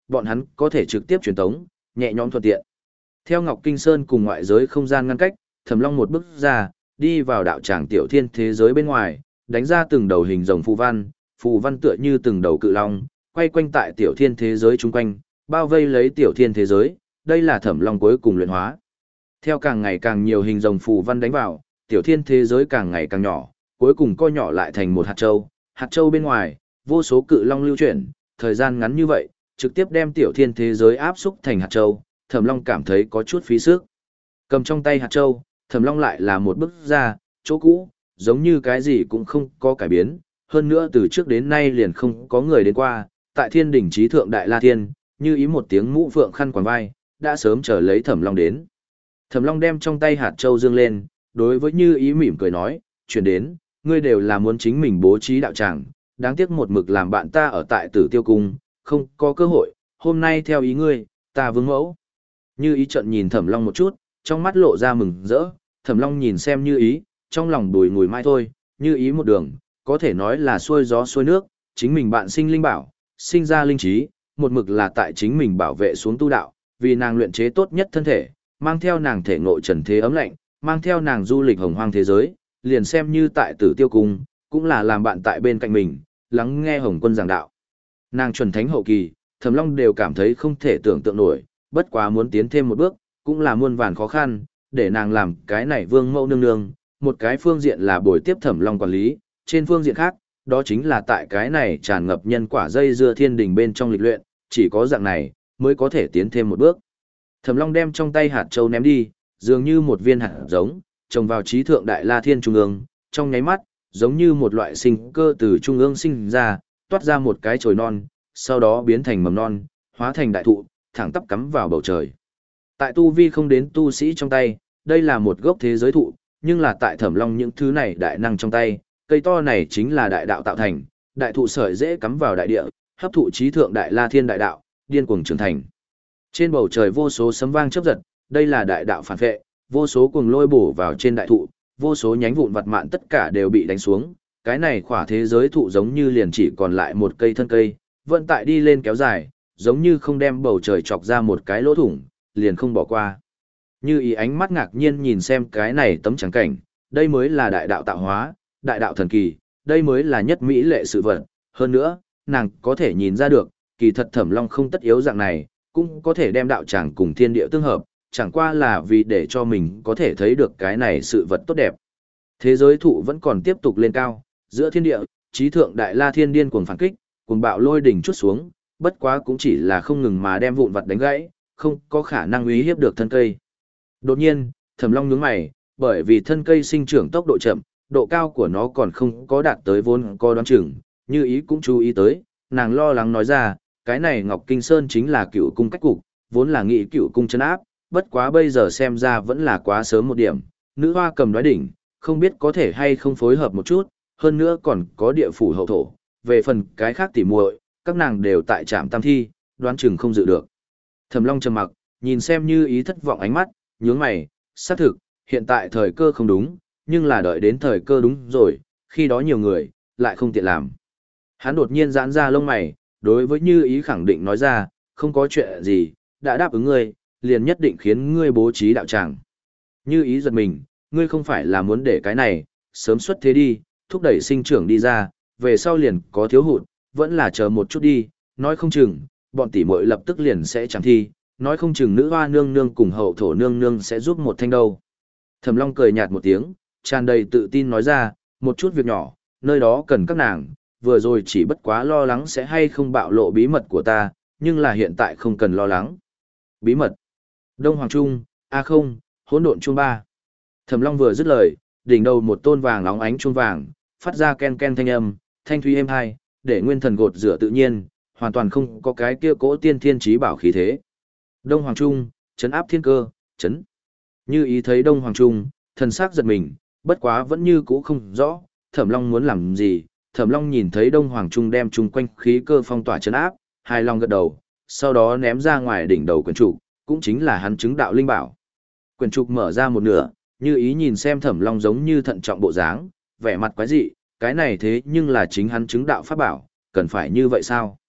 bọn hắn có thể trực tiếp truyền tống, nhẹ nhõm thuận tiện. Theo Ngọc Kinh Sơn cùng ngoại giới không gian ngăn cách, Thẩm Long một bước ra, đi vào đạo tràng tiểu thiên thế giới bên ngoài, đánh ra từng đầu hình rồng phù văn, phù văn tựa như từng đầu cự long, quay quanh tại tiểu thiên thế giới chung quanh, bao vây lấy tiểu thiên thế giới, đây là Thẩm Long cuối cùng luyện hóa. Theo càng ngày càng nhiều hình rồng phù văn đánh vào, tiểu thiên thế giới càng ngày càng nhỏ, cuối cùng co nhỏ lại thành một hạt châu, hạt châu bên ngoài, vô số cự long lưu chuyển, thời gian ngắn như vậy, trực tiếp đem tiểu thiên thế giới áp xúc thành hạt châu, Thẩm Long cảm thấy có chút phí sức. Cầm trong tay hạt châu, Thẩm Long lại là một bước ra, chỗ cũ, giống như cái gì cũng không có cải biến, hơn nữa từ trước đến nay liền không có người đến qua, tại thiên đỉnh trí thượng đại la thiên, như ý một tiếng mũ phượng khăn quàng vai, đã sớm chờ lấy Thẩm Long đến. Thẩm Long đem trong tay hạt châu dương lên, đối với như ý mỉm cười nói, chuyển đến, ngươi đều là muốn chính mình bố trí đạo tràng, đáng tiếc một mực làm bạn ta ở tại Tử Tiêu Cung, không có cơ hội, hôm nay theo ý ngươi, ta vương mẫu. Như ý trận nhìn Thẩm Long một chút, trong mắt lộ ra mừng rỡ, Thẩm Long nhìn xem như ý, trong lòng bùi ngùi mai thôi, như ý một đường, có thể nói là xuôi gió xuôi nước, chính mình bạn sinh linh bảo, sinh ra linh trí, một mực là tại chính mình bảo vệ xuống tu đạo, vì nàng luyện chế tốt nhất thân thể, mang theo nàng thể ngộ trần thế ấm lạnh, mang theo nàng du lịch hồng hoang thế giới, liền xem như tại Tử Tiêu Cung, cũng là làm bạn tại bên cạnh mình, lắng nghe Hồng Quân giảng đạo. Nàng chuẩn thánh hậu kỳ, Thẩm Long đều cảm thấy không thể tưởng tượng nổi, bất quá muốn tiến thêm một bước, cũng là muôn vàn khó khăn, để nàng làm cái này vương mẫu nương nương, một cái phương diện là bồi tiếp Thẩm Long quản lý, trên phương diện khác, đó chính là tại cái này tràn ngập nhân quả dây dưa thiên đình bên trong lịch luyện, chỉ có dạng này, mới có thể tiến thêm một bước. Thẩm Long đem trong tay hạt châu ném đi, dường như một viên hạt giống, trồng vào trí thượng đại la thiên trung ương, trong nháy mắt, giống như một loại sinh cơ từ trung ương sinh ra, toát ra một cái chồi non, sau đó biến thành mầm non, hóa thành đại thụ, thẳng tắp cắm vào bầu trời. Tại tu vi không đến tu sĩ trong tay, đây là một gốc thế giới thụ, nhưng là tại Thẩm Long những thứ này đại năng trong tay, cây to này chính là đại đạo tạo thành, đại thụ sợi dễ cắm vào đại địa, hấp thụ trí thượng đại la thiên đại đạo, điên cuồng trưởng thành. Trên bầu trời vô số sấm vang chớp giật, đây là đại đạo phản vệ, vô số cuồng lôi bổ vào trên đại thụ, vô số nhánh vụn vặt mạn tất cả đều bị đánh xuống, cái này khỏa thế giới thụ giống như liền chỉ còn lại một cây thân cây, vận tại đi lên kéo dài, giống như không đem bầu trời chọc ra một cái lỗ thủng, liền không bỏ qua. Như ý ánh mắt ngạc nhiên nhìn xem cái này tấm trắng cảnh, đây mới là đại đạo tạo hóa, đại đạo thần kỳ, đây mới là nhất mỹ lệ sự vật, hơn nữa, nàng có thể nhìn ra được, kỳ thật Thẩm Long không tất yếu dạng này, cũng có thể đem đạo tràng cùng thiên địa tương hợp, chẳng qua là vì để cho mình có thể thấy được cái này sự vật tốt đẹp. Thế giới thụ vẫn còn tiếp tục lên cao, giữa thiên địa, trí thượng đại la thiên điên cuồng phản kích, cuồng bạo lôi đỉnh chút xuống, bất quá cũng chỉ là không ngừng mà đem vụn vặt đánh gãy, không có khả năng uy hiếp được thân cây. Đột nhiên, Thẩm Long nhướng mày, bởi vì thân cây sinh trưởng tốc độ chậm, độ cao của nó còn không có đạt tới vốn có đoán chừng, như ý cũng chú ý tới, nàng lo lắng nói ra, cái này Ngọc Kinh Sơn chính là cựu cung cách cục, vốn là nghị cựu cung chân áp, bất quá bây giờ xem ra vẫn là quá sớm một điểm, nữ hoa cầm đoái đỉnh, không biết có thể hay không phối hợp một chút, hơn nữa còn có địa phủ hậu thổ, về phần cái khác tỉ muội, các nàng đều tại trạm tam thi, đoán chừng không dự được. Thẩm Long trầm mặc, nhìn xem như ý thất vọng ánh mắt, nhướng mày, xác thực, hiện tại thời cơ không đúng, nhưng là đợi đến thời cơ đúng rồi, khi đó nhiều người, lại không tiện làm. Hắn đột nhiên giãn ra lông mày, đối với như ý khẳng định nói ra, không có chuyện gì, đã đáp ứng ngươi, liền nhất định khiến ngươi bố trí đạo tràng. Như ý giật mình, ngươi không phải là muốn để cái này, sớm xuất thế đi, thúc đẩy sinh trưởng đi ra, về sau liền có thiếu hụt, vẫn là chờ một chút đi, nói không chừng, bọn tỷ muội lập tức liền sẽ chẳng thi, nói không chừng nữ hoa nương nương cùng hậu thổ nương nương sẽ giúp một thanh đâu. Thẩm Long cười nhạt một tiếng, tràn đầy tự tin nói ra, một chút việc nhỏ, nơi đó cần các nàng, vừa rồi chỉ bất quá lo lắng sẽ hay không bạo lộ bí mật của ta, nhưng là hiện tại không cần lo lắng. Bí mật. Đông Hoàng Trung, a không, hỗn độn chuông ba. Thẩm Long vừa dứt lời, đỉnh đầu một tôn vàng óng ánh chuông vàng, phát ra ken ken thanh âm, thanh thúy êm hai, để nguyên thần gột rửa tự nhiên, hoàn toàn không có cái kia cỗ tiên thiên chí bảo khí thế. Đông Hoàng Trung, chấn áp thiên cơ, chấn. Như ý thấy Đông Hoàng Trung, thần sắc giật mình, bất quá vẫn như cũ không rõ, Thẩm Long muốn làm gì. Thẩm Long nhìn thấy Đông Hoàng Trung đem chung quanh khí cơ phong tỏa chấn áp, hài lòng gật đầu, sau đó ném ra ngoài đỉnh đầu quyển trục, cũng chính là hắn chứng đạo linh bảo. Quyển trục mở ra một nửa, như ý nhìn xem Thẩm Long giống như thận trọng bộ dáng, vẻ mặt quái dị, cái này thế nhưng là chính hắn chứng đạo pháp bảo, cần phải như vậy sao?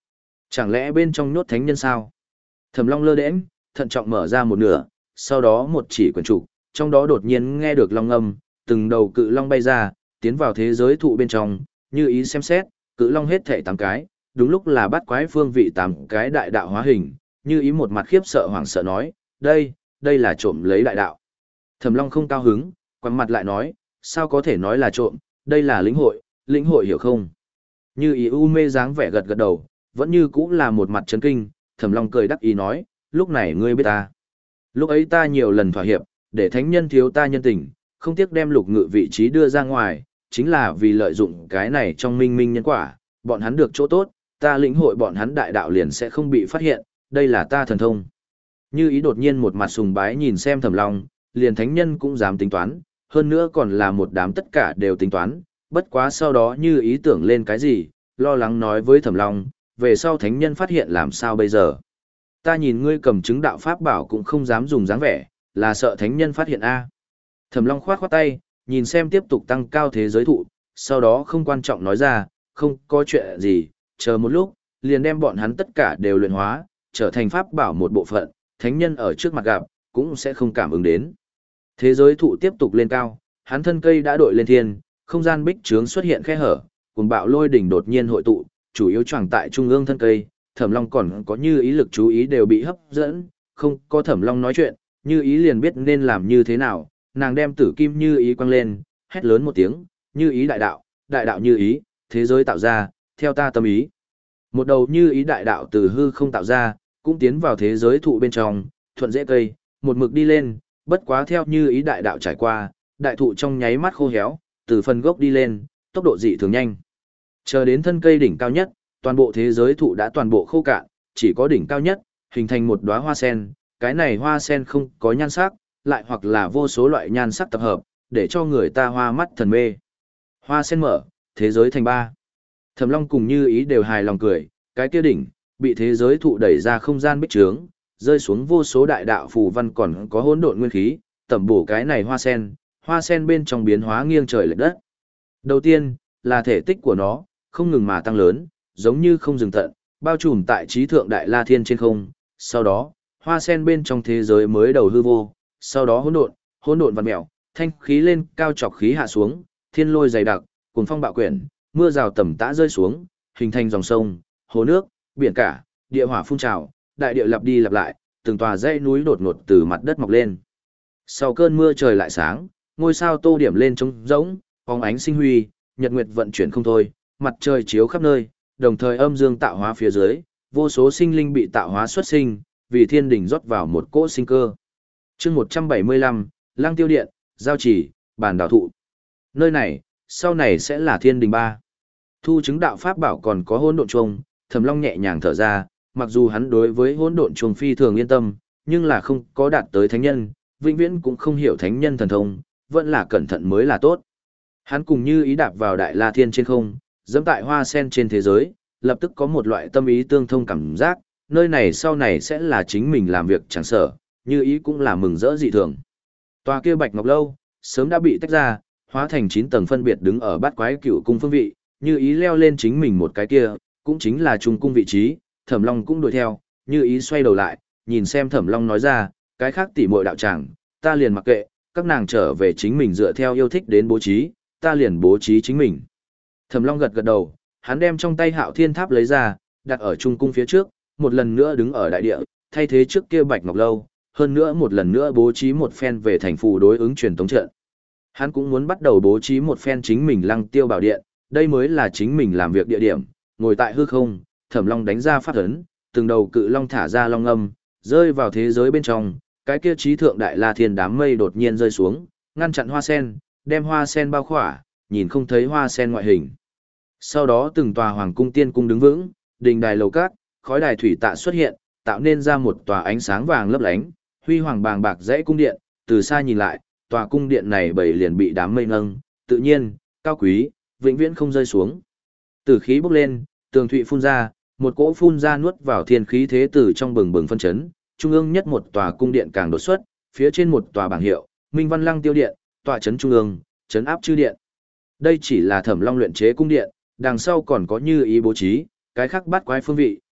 Chẳng lẽ bên trong nhốt thánh nhân sao? Thẩm Long lơ đễnh, thận trọng mở ra một nửa, sau đó một chỉ quyển trục, trong đó đột nhiên nghe được long âm, từng đầu cự long bay ra, tiến vào thế giới thụ bên trong, như ý xem xét, cự long hết thảy tám cái, đúng lúc là bắt quái phương vị tám cái đại đạo hóa hình, như ý một mặt khiếp sợ hoảng sợ nói, đây, đây là trộm lấy đại đạo. Thẩm Long không cao hứng, quằn mặt lại nói, sao có thể nói là trộm, đây là lĩnh hội, lĩnh hội hiểu không? Như ý u mê dáng vẻ gật gật đầu, vẫn như cũng là một mặt chấn kinh, Thẩm Long cười đắc ý nói, lúc này ngươi biết ta. Lúc ấy ta nhiều lần thỏa hiệp, để thánh nhân thiếu ta nhân tình, không tiếc đem lục ngự vị trí đưa ra ngoài, chính là vì lợi dụng cái này trong minh minh nhân quả, bọn hắn được chỗ tốt, ta lĩnh hội bọn hắn đại đạo liền sẽ không bị phát hiện, đây là ta thần thông. Như ý đột nhiên một mặt sùng bái nhìn xem Thẩm Long, liền thánh nhân cũng dám tính toán, hơn nữa còn là một đám tất cả đều tính toán, bất quá sau đó như ý tưởng lên cái gì, lo lắng nói với Thẩm Long, về sau thánh nhân phát hiện làm sao bây giờ. Ta nhìn ngươi cầm chứng đạo pháp bảo cũng không dám dùng dáng vẻ, là sợ thánh nhân phát hiện a. Thẩm Long khoát khoát tay, nhìn xem tiếp tục tăng cao thế giới thụ, sau đó không quan trọng nói ra, không có chuyện gì, chờ một lúc, liền đem bọn hắn tất cả đều luyện hóa, trở thành pháp bảo một bộ phận, thánh nhân ở trước mặt gặp, cũng sẽ không cảm ứng đến. Thế giới thụ tiếp tục lên cao, hắn thân cây đã đội lên thiên, không gian bích trướng xuất hiện khe hở, cùng bạo lôi đỉnh đột nhiên hội tụ, chủ yếu choàng tại trung ương thân cây, Thẩm Long còn có như ý lực chú ý đều bị hấp dẫn, không có Thẩm Long nói chuyện, như ý liền biết nên làm như thế nào, nàng đem tử kim như ý quăng lên, hét lớn một tiếng, như ý đại đạo, đại đạo như ý, thế giới tạo ra, theo ta tâm ý. Một đầu như ý đại đạo từ hư không tạo ra, cũng tiến vào thế giới thụ bên trong, thuận dễ cây, một mực đi lên, bất quá theo như ý đại đạo trải qua, đại thụ trong nháy mắt khô héo, từ phần gốc đi lên, tốc độ dị thường nhanh. Chờ đến thân cây đỉnh cao nhất, toàn bộ thế giới thụ đã toàn bộ khô cạn, chỉ có đỉnh cao nhất, hình thành một đóa hoa sen, cái này hoa sen không có nhan sắc, lại hoặc là vô số loại nhan sắc tập hợp, để cho người ta hoa mắt thần mê. Hoa sen mở, thế giới thành ba. Thẩm Long cùng Như Ý đều hài lòng cười, cái kia đỉnh, bị thế giới thụ đẩy ra không gian bích trướng, rơi xuống vô số đại đạo phù văn còn có hỗn độn nguyên khí, tẩm bổ cái này hoa sen, hoa sen bên trong biến hóa nghiêng trời lệch đất. Đầu tiên, là thể tích của nó, không ngừng mà tăng lớn, giống như không dừng tận, bao trùm tại trí thượng đại la thiên trên không. Sau đó, hoa sen bên trong thế giới mới đầu hư vô, sau đó hỗn độn, hỗn độn vặn mèo, thanh khí lên cao chọc khí hạ xuống, thiên lôi dày đặc, cuồng phong bạo quyển, mưa rào tầm tã rơi xuống, hình thành dòng sông, hồ nước, biển cả, địa hỏa phun trào, đại địa lặp đi lặp lại, từng tòa dãy núi đột ngột từ mặt đất mọc lên. Sau cơn mưa trời lại sáng, ngôi sao tô điểm lên trống rỗng, phóng ánh sinh huy, nhật nguyệt vận chuyển không thôi, mặt trời chiếu khắp nơi, đồng thời âm dương tạo hóa phía dưới, vô số sinh linh bị tạo hóa xuất sinh, vì thiên đỉnh rót vào một cỗ sinh cơ. Chương một trăm bảy mươi lăm, Lăng Tiêu Điện, Giao Chỉ, Bản Đảo Thụ. Nơi này, sau này sẽ là thiên đình ba. Thu chứng đạo pháp bảo còn có hỗn độn chuông, Thẩm Long nhẹ nhàng thở ra, mặc dù hắn đối với hỗn độn chuông phi thường yên tâm, nhưng là không có đạt tới thánh nhân, vĩnh viễn cũng không hiểu thánh nhân thần thông, vẫn là cẩn thận mới là tốt. Hắn cùng Như Ý đạp vào đại la thiên trên không, dẫm tại hoa sen trên thế giới, lập tức có một loại tâm ý tương thông cảm giác, nơi này sau này sẽ là chính mình làm việc chẳng sở, Như Ý cũng là mừng rỡ dị thường. Tòa kia Bạch Ngọc Lâu, sớm đã bị tách ra, hóa thành chín tầng phân biệt đứng ở bát quái cửu cung phương vị, Như Ý leo lên chính mình một cái kia, cũng chính là trung cung vị trí, Thẩm Long cũng đuổi theo, Như Ý xoay đầu lại, nhìn xem Thẩm Long nói ra, cái khác tỉ muội đạo tràng, ta liền mặc kệ, các nàng trở về chính mình dựa theo yêu thích đến bố trí, ta liền bố trí chính mình. Thẩm Long gật gật đầu, hắn đem trong tay Hạo Thiên Tháp lấy ra, đặt ở trung cung phía trước, một lần nữa đứng ở đại địa, thay thế trước kia Bạch Ngọc Lâu, hơn nữa một lần nữa bố trí một phen về thành phù đối ứng truyền tống trận. Hắn cũng muốn bắt đầu bố trí một phen chính mình Lăng Tiêu Bảo Điện, đây mới là chính mình làm việc địa điểm, ngồi tại hư không, Thẩm Long đánh ra pháp ấn, từng đầu cự long thả ra long âm, rơi vào thế giới bên trong, cái kia trí thượng đại la thiên đám mây đột nhiên rơi xuống, ngăn chặn hoa sen, đem hoa sen bao khỏa, nhìn không thấy hoa sen ngoại hình. Sau đó từng tòa hoàng cung tiên cung đứng vững, đình đài lầu cát, khói đài thủy tạ xuất hiện, tạo nên ra một tòa ánh sáng vàng lấp lánh, huy hoàng bàng bạc dãy cung điện, từ xa nhìn lại, tòa cung điện này bảy liền bị đám mây nâng, tự nhiên, cao quý, vĩnh viễn không rơi xuống. Tử khí bốc lên, tường thụy phun ra, một cỗ phun ra nuốt vào thiên khí thế từ trong bừng bừng phân chấn, trung ương nhất một tòa cung điện càng đột xuất, phía trên một tòa bảng hiệu, Minh Văn Lăng Tiêu Điện, tòa trấn trung ương, trấn áp chư điện. Đây chỉ là Thẩm Long luyện chế cung điện, đằng sau còn có Như Ý bố trí, cái khác bắt quái phương vị,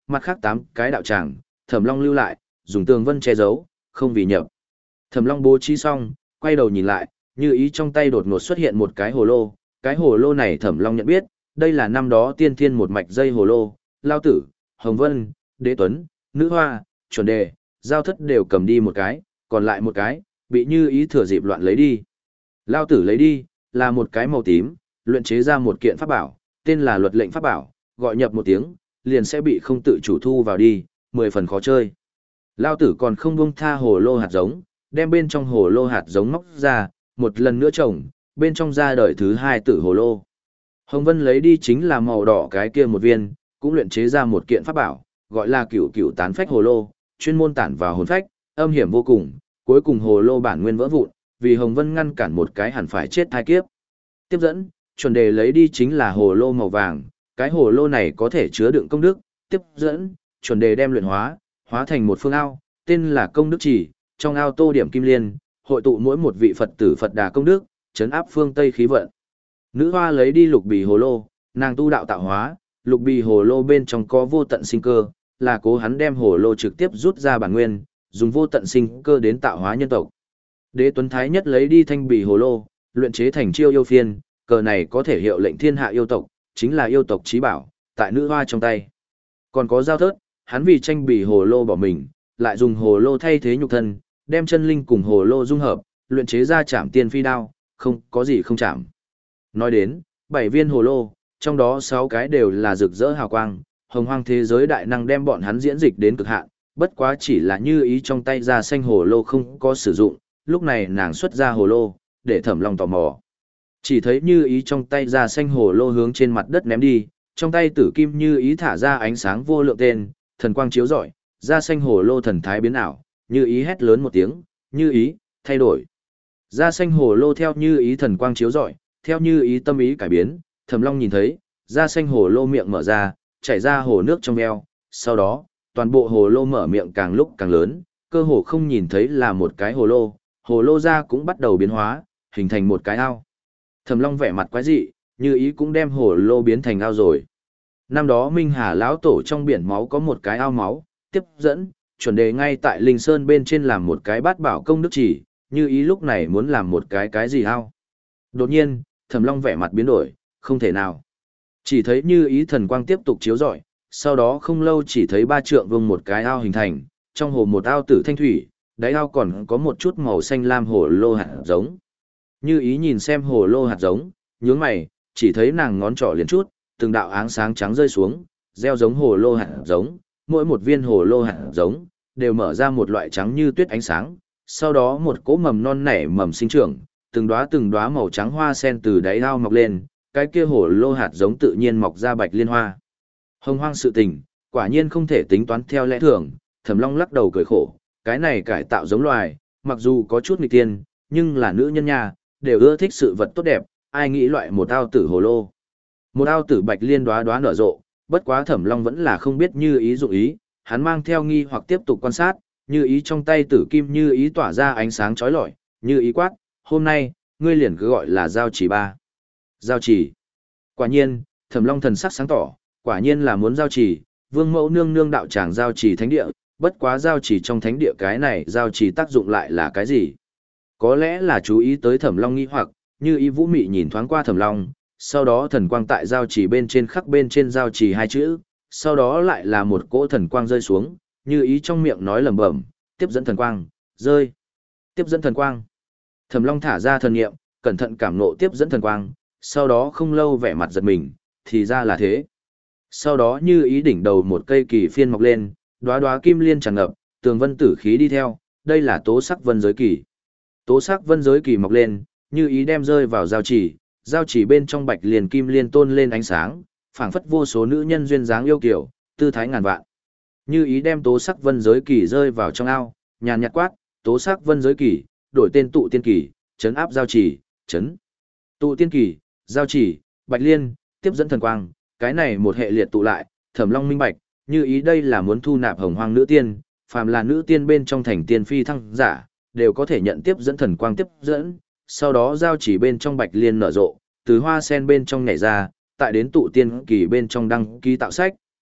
mặt khác tám cái đạo tràng, Thẩm Long lưu lại, dùng tường vân che giấu, không vì nhập. Thẩm Long bố trí xong, quay đầu nhìn lại, Như Ý trong tay đột ngột xuất hiện một cái hồ lô, cái hồ lô này Thẩm Long nhận biết, đây là năm đó tiên thiên một mạch dây hồ lô, Lao Tử, Hồng Vân, Đế Tuấn, Nữ Hoa, Chuẩn Đề, Giao Thất đều cầm đi một cái, còn lại một cái, bị Như Ý thừa dịp loạn lấy đi. Lao Tử lấy đi, là một cái màu tím, luyện chế ra một kiện pháp bảo, tên là luật lệnh pháp bảo, gọi nhập một tiếng, liền sẽ bị không tự chủ thu vào đi, mười phần khó chơi. Lao Tử còn không buông tha hồ lô hạt giống, đem bên trong hồ lô hạt giống móc ra, một lần nữa trồng, bên trong ra đời thứ hai tử hồ lô. Hồng Vân lấy đi chính là màu đỏ cái kia một viên, cũng luyện chế ra một kiện pháp bảo, gọi là cửu cửu tán phách hồ lô, chuyên môn tản vào hồn phách, âm hiểm vô cùng, cuối cùng hồ lô bản nguyên vỡ vụn, vì Hồng Vân ngăn cản một cái hẳn phải chết thai kiếp. Tiếp dẫn, Chuẩn Đề lấy đi chính là hồ lô màu vàng, cái hồ lô này có thể chứa đựng công đức, tiếp dẫn, Chuẩn Đề đem luyện hóa, hóa thành một phương ao, tên là công đức chỉ, trong ao tô điểm kim liên, hội tụ mỗi một vị Phật tử Phật đà công đức, chấn áp phương Tây khí vận. Nữ Hoa lấy đi lục bì hồ lô, nàng tu đạo tạo hóa, lục bì hồ lô bên trong có vô tận sinh cơ, là cố hắn đem hồ lô trực tiếp rút ra bản nguyên, dùng vô tận sinh cơ đến tạo hóa nhân tộc. Đế Tuấn Thái Nhất lấy đi thanh bì hồ lô, luyện chế thành chiêu yêu phiên, cờ này có thể hiệu lệnh thiên hạ yêu tộc, chính là yêu tộc chí bảo, tại Nữ Hoa trong tay. Còn có Giao Thớt, hắn vì tranh bì hồ lô bỏ mình, lại dùng hồ lô thay thế nhục thân, đem chân linh cùng hồ lô dung hợp, luyện chế ra Trảm Tiên Phi đao, không có gì không chạm. Nói đến, bảy viên hồ lô, trong đó sáu cái đều là rực rỡ hào quang, hồng hoang thế giới đại năng đem bọn hắn diễn dịch đến cực hạn, bất quá chỉ là Như Ý trong tay ra xanh hồ lô không có sử dụng, lúc này nàng xuất ra hồ lô, để Thẩm Long tò mò. Chỉ thấy Như Ý trong tay ra xanh hồ lô hướng trên mặt đất ném đi, trong tay tử kim Như Ý thả ra ánh sáng vô lượng tên, thần quang chiếu rọi, ra xanh hồ lô thần thái biến ảo, Như Ý hét lớn một tiếng, Như Ý, thay đổi. Ra xanh hồ lô theo Như Ý thần quang chiếu rọi, theo Như Ý tâm ý cải biến, Thẩm Long nhìn thấy, ra xanh hồ lô miệng mở ra, chảy ra hồ nước trong veo, sau đó, toàn bộ hồ lô mở miệng càng lúc càng lớn, cơ hồ không nhìn thấy là một cái hồ lô, hồ lô ra cũng bắt đầu biến hóa, hình thành một cái ao. Thẩm Long vẻ mặt quái dị, Như Ý cũng đem hồ lô biến thành ao rồi. Năm đó Minh Hà lão tổ trong biển máu có một cái ao máu, tiếp dẫn, Chuẩn Đề ngay tại Linh Sơn bên trên làm một cái bát bảo công đức chỉ, Như Ý lúc này muốn làm một cái cái gì ao. Đột nhiên, Thẩm Long vẻ mặt biến đổi, không thể nào. Chỉ thấy Như Ý thần quang tiếp tục chiếu rọi, sau đó không lâu chỉ thấy ba trượng vuông một cái ao hình thành, trong hồ một ao tử thanh thủy, đáy ao còn có một chút màu xanh lam hồ lô hạt giống. Như Ý nhìn xem hồ lô hạt giống, nhướng mày, chỉ thấy nàng ngón trỏ liền chút, từng đạo áng sáng trắng rơi xuống, gieo giống hồ lô hạt giống, mỗi một viên hồ lô hạt giống đều mở ra một loại trắng như tuyết ánh sáng, sau đó một cỗ mầm non nảy mầm sinh trưởng, từng đóa từng đóa màu trắng hoa sen từ đáy ao mọc lên, cái kia hồ lô hạt giống tự nhiên mọc ra bạch liên hoa. Hồng hoang sự tình, quả nhiên không thể tính toán theo lẽ thường, Thẩm Long lắc đầu cười khổ, cái này cải tạo giống loài, mặc dù có chút nghịch tiên, nhưng là nữ nhân nha, đều ưa thích sự vật tốt đẹp, ai nghĩ loại một ao tử hồ lô. Một ao tử bạch liên đóa đóa nở rộ, bất quá Thẩm Long vẫn là không biết Như Ý dụng ý, hắn mang theo nghi hoặc tiếp tục quan sát, Như Ý trong tay tử kim Như Ý tỏa ra ánh sáng chói lọi, Như Ý quát, hôm nay, ngươi liền cứ gọi là giao chỉ ba. Giao chỉ. Quả nhiên, Thẩm Long thần sắc sáng tỏ, quả nhiên là muốn giao chỉ, Vương Mẫu nương nương đạo tràng giao chỉ thánh địa, bất quá giao chỉ trong thánh địa cái này giao chỉ tác dụng lại là cái gì? Có lẽ là chú ý tới Thẩm Long nghi hoặc, Như Ý vũ mị nhìn thoáng qua Thẩm Long, sau đó thần quang tại giao chỉ bên trên khắc bên trên giao chỉ hai chữ, sau đó lại là một cỗ thần quang rơi xuống, Như Ý trong miệng nói lẩm bẩm, tiếp dẫn thần quang, rơi. Tiếp dẫn thần quang. Thẩm Long thả ra thần niệm, cẩn thận cảm ngộ tiếp dẫn thần quang, sau đó không lâu vẻ mặt giật mình, thì ra là thế. Sau đó Như Ý đỉnh đầu một cây kỳ phiên mọc lên, đóa đóa kim liên tràn ngập, tường vân tử khí đi theo, đây là tố sắc vân giới kỳ. Tố sắc vân giới kỳ mọc lên, Như Ý đem rơi vào giao chỉ, giao chỉ bên trong bạch liền kim liên tôn lên ánh sáng, phảng phất vô số nữ nhân duyên dáng yêu kiều, tư thái ngàn vạn. Như Ý đem tố sắc vân giới kỳ rơi vào trong ao, nhàn nhạt quát, tố sắc vân giới kỳ, đổi tên tụ tiên kỳ, chấn áp giao chỉ, chấn. Tụ tiên kỳ, giao chỉ, bạch liên, tiếp dẫn thần quang, cái này một hệ liệt tụ lại, Thẩm Long minh bạch, Như Ý đây là muốn thu nạp hồng hoang nữ tiên, phàm là nữ tiên bên trong thành tiên phi thăng giả, đều có thể nhận tiếp dẫn thần quang tiếp dẫn, sau đó giao chỉ bên trong bạch liên nở rộ, từ hoa sen bên trong nhảy ra, tại đến tụ tiên kỳ bên trong đăng ký tạo sách,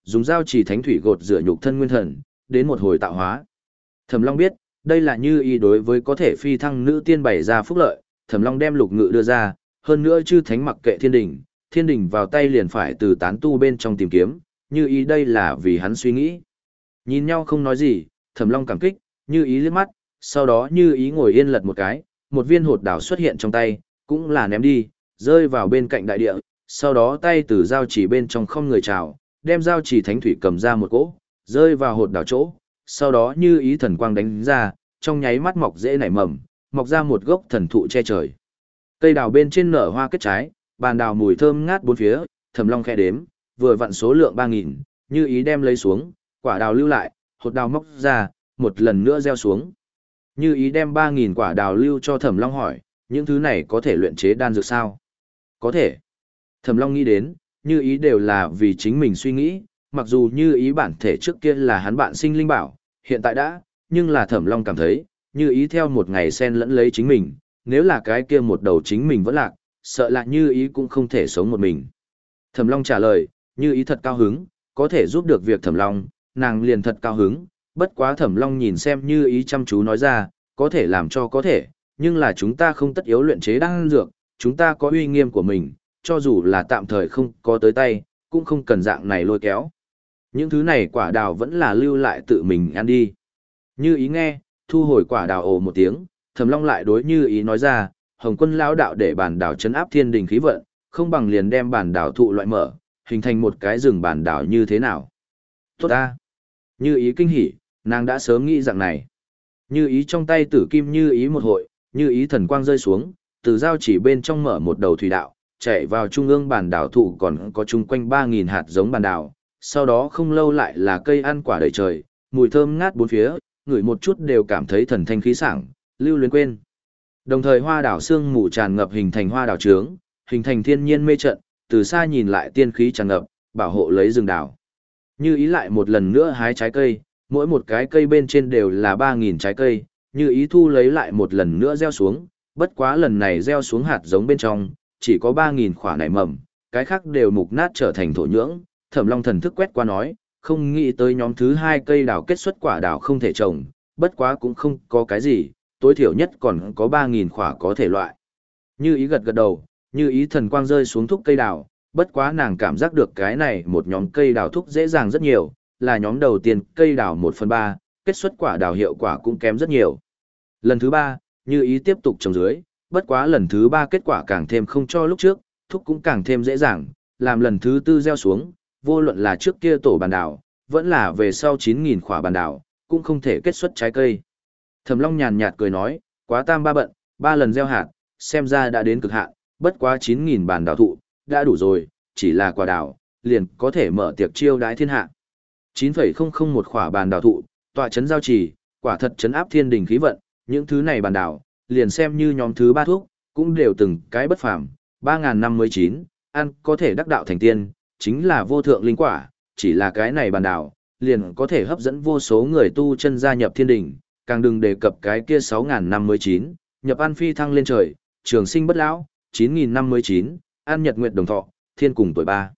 dùng dao chỉ thánh thủy gột rửa nhục thân nguyên thần, đến một hồi tạo hóa. Thẩm Long biết, đây là Như Ý đối với có thể phi thăng nữ tiên bày ra phúc lợi, Thẩm Long đem lục ngự đưa ra, hơn nữa chư thánh mặc kệ thiên đình, thiên đình vào tay liền phải từ tán tu bên trong tìm kiếm, Như Ý đây là vì hắn suy nghĩ. Nhìn nhau không nói gì, Thẩm Long cảm kích, Như Ý liếc mắt, sau đó Như Ý ngồi yên lật một cái, một viên hột đào xuất hiện trong tay, cũng là ném đi, rơi vào bên cạnh đại địa, sau đó tay từ dao chỉ bên trong không người chào, đem dao chỉ thánh thủy cầm ra một cỗ, rơi vào hột đào chỗ, sau đó Như Ý thần quang đánh ra, trong nháy mắt mọc dễ nảy mầm, mọc ra một gốc thần thụ che trời. Cây đào bên trên nở hoa kết trái, bàn đào mùi thơm ngát bốn phía, Thẩm Long khẽ đếm, vừa vặn số lượng ba nghìn, Như Ý đem lấy xuống, quả đào lưu lại, hột đào móc ra, một lần nữa gieo xuống. Như Ý đem ba nghìn quả đào lưu cho Thẩm Long hỏi, những thứ này có thể luyện chế đan dược sao? Có thể. Thẩm Long nghĩ đến, Như Ý đều là vì chính mình suy nghĩ, mặc dù Như Ý bản thể trước kia là hắn bạn sinh linh bảo, hiện tại đã, nhưng là Thẩm Long cảm thấy, Như Ý theo một ngày xen lẫn lấy chính mình, nếu là cái kia một đầu chính mình vẫn lạc, sợ là Như Ý cũng không thể sống một mình. Thẩm Long trả lời, Như Ý thật cao hứng, có thể giúp được việc Thẩm Long, nàng liền thật cao hứng, bất quá Thẩm Long nhìn xem Như Ý chăm chú nói ra, có thể làm cho có thể, nhưng là chúng ta không tất yếu luyện chế đan dược, chúng ta có uy nghiêm của mình, cho dù là tạm thời không có tới tay, cũng không cần dạng này lôi kéo. Những thứ này quả đào vẫn là lưu lại tự mình ăn đi. Như Ý nghe, thu hồi quả đào ồ một tiếng, Thẩm Long lại đối Như Ý nói ra, Hồng Quân lão đạo để bản đảo trấn áp thiên đình khí vận, không bằng liền đem bản đảo thụ loại mở, hình thành một cái rừng bản đảo như thế nào. Tốt ta. Như Ý kinh hỉ, nàng đã sớm nghĩ dạng này. Như Ý trong tay tử kim Như Ý một hội, Như Ý thần quang rơi xuống, từ dao chỉ bên trong mở một đầu thủy đạo, chạy vào trung ương bản đảo thụ còn có chung quanh ba nghìn hạt giống bản đảo, sau đó không lâu lại là cây ăn quả đầy trời, mùi thơm ngát bốn phía, ngửi một chút đều cảm thấy thần thanh khí sảng, lưu luyến quên. Đồng thời hoa đảo sương mù tràn ngập hình thành hoa đảo trướng, hình thành thiên nhiên mê trận, từ xa nhìn lại tiên khí tràn ngập, bảo hộ lấy rừng đảo. Như Ý lại một lần nữa hái trái cây, mỗi một cái cây bên trên đều là ba nghìn trái cây, Như Ý thu lấy lại một lần nữa gieo xuống, bất quá lần này gieo xuống hạt giống bên trong, chỉ có ba nghìn quả nảy mầm, cái khác đều mục nát trở thành thổ nhưỡng. Thẩm Long thần thức quét qua nói, không nghĩ tới nhóm thứ hai cây đào kết xuất quả đào không thể trồng, bất quá cũng không có cái gì, tối thiểu nhất còn có ba nghìn quả có thể loại. Như Ý gật gật đầu, Như Ý thần quang rơi xuống thúc cây đào, bất quá nàng cảm giác được cái này một nhóm cây đào thúc dễ dàng rất nhiều, là nhóm đầu tiên cây đào một phần ba, kết xuất quả đào hiệu quả cũng kém rất nhiều. Lần thứ ba, Như Ý tiếp tục trồng dưới, bất quá lần thứ ba kết quả càng thêm không cho lúc trước, thúc cũng càng thêm dễ dàng, làm lần thứ tư gieo xuống, vô luận là trước kia tổ bàn đào, vẫn là về sau chín nghìn quả bàn đào, cũng không thể kết xuất trái cây. Thẩm Long nhàn nhạt cười nói, quá tam ba bận, ba lần gieo hạt, xem ra đã đến cực hạn, bất quá chín nghìn bàn đào thụ, đã đủ rồi, chỉ là quả đào, liền có thể mở tiệc chiêu đái thiên hạ. chín phẩy không không một quả bàn đào thụ, tọa chấn giao trì, quả thật chấn áp thiên đình khí vận, những thứ này bàn đào, liền xem như nhóm thứ ba thuốc, cũng đều từng cái bất phàm, ba nghìn năm mươi chín, ăn có thể đắc đạo thành tiên, chính là vô thượng linh quả, chỉ là cái này bàn đào, liền có thể hấp dẫn vô số người tu chân gia nhập thiên đình, càng đừng đề cập cái kia sáu nghìn năm mươi chín, nhập ăn phi thăng lên trời, trường sinh bất lão, chín nghìn năm mươi chín, an nhật nguyệt đồng thọ, thiên cùng tuổi ba.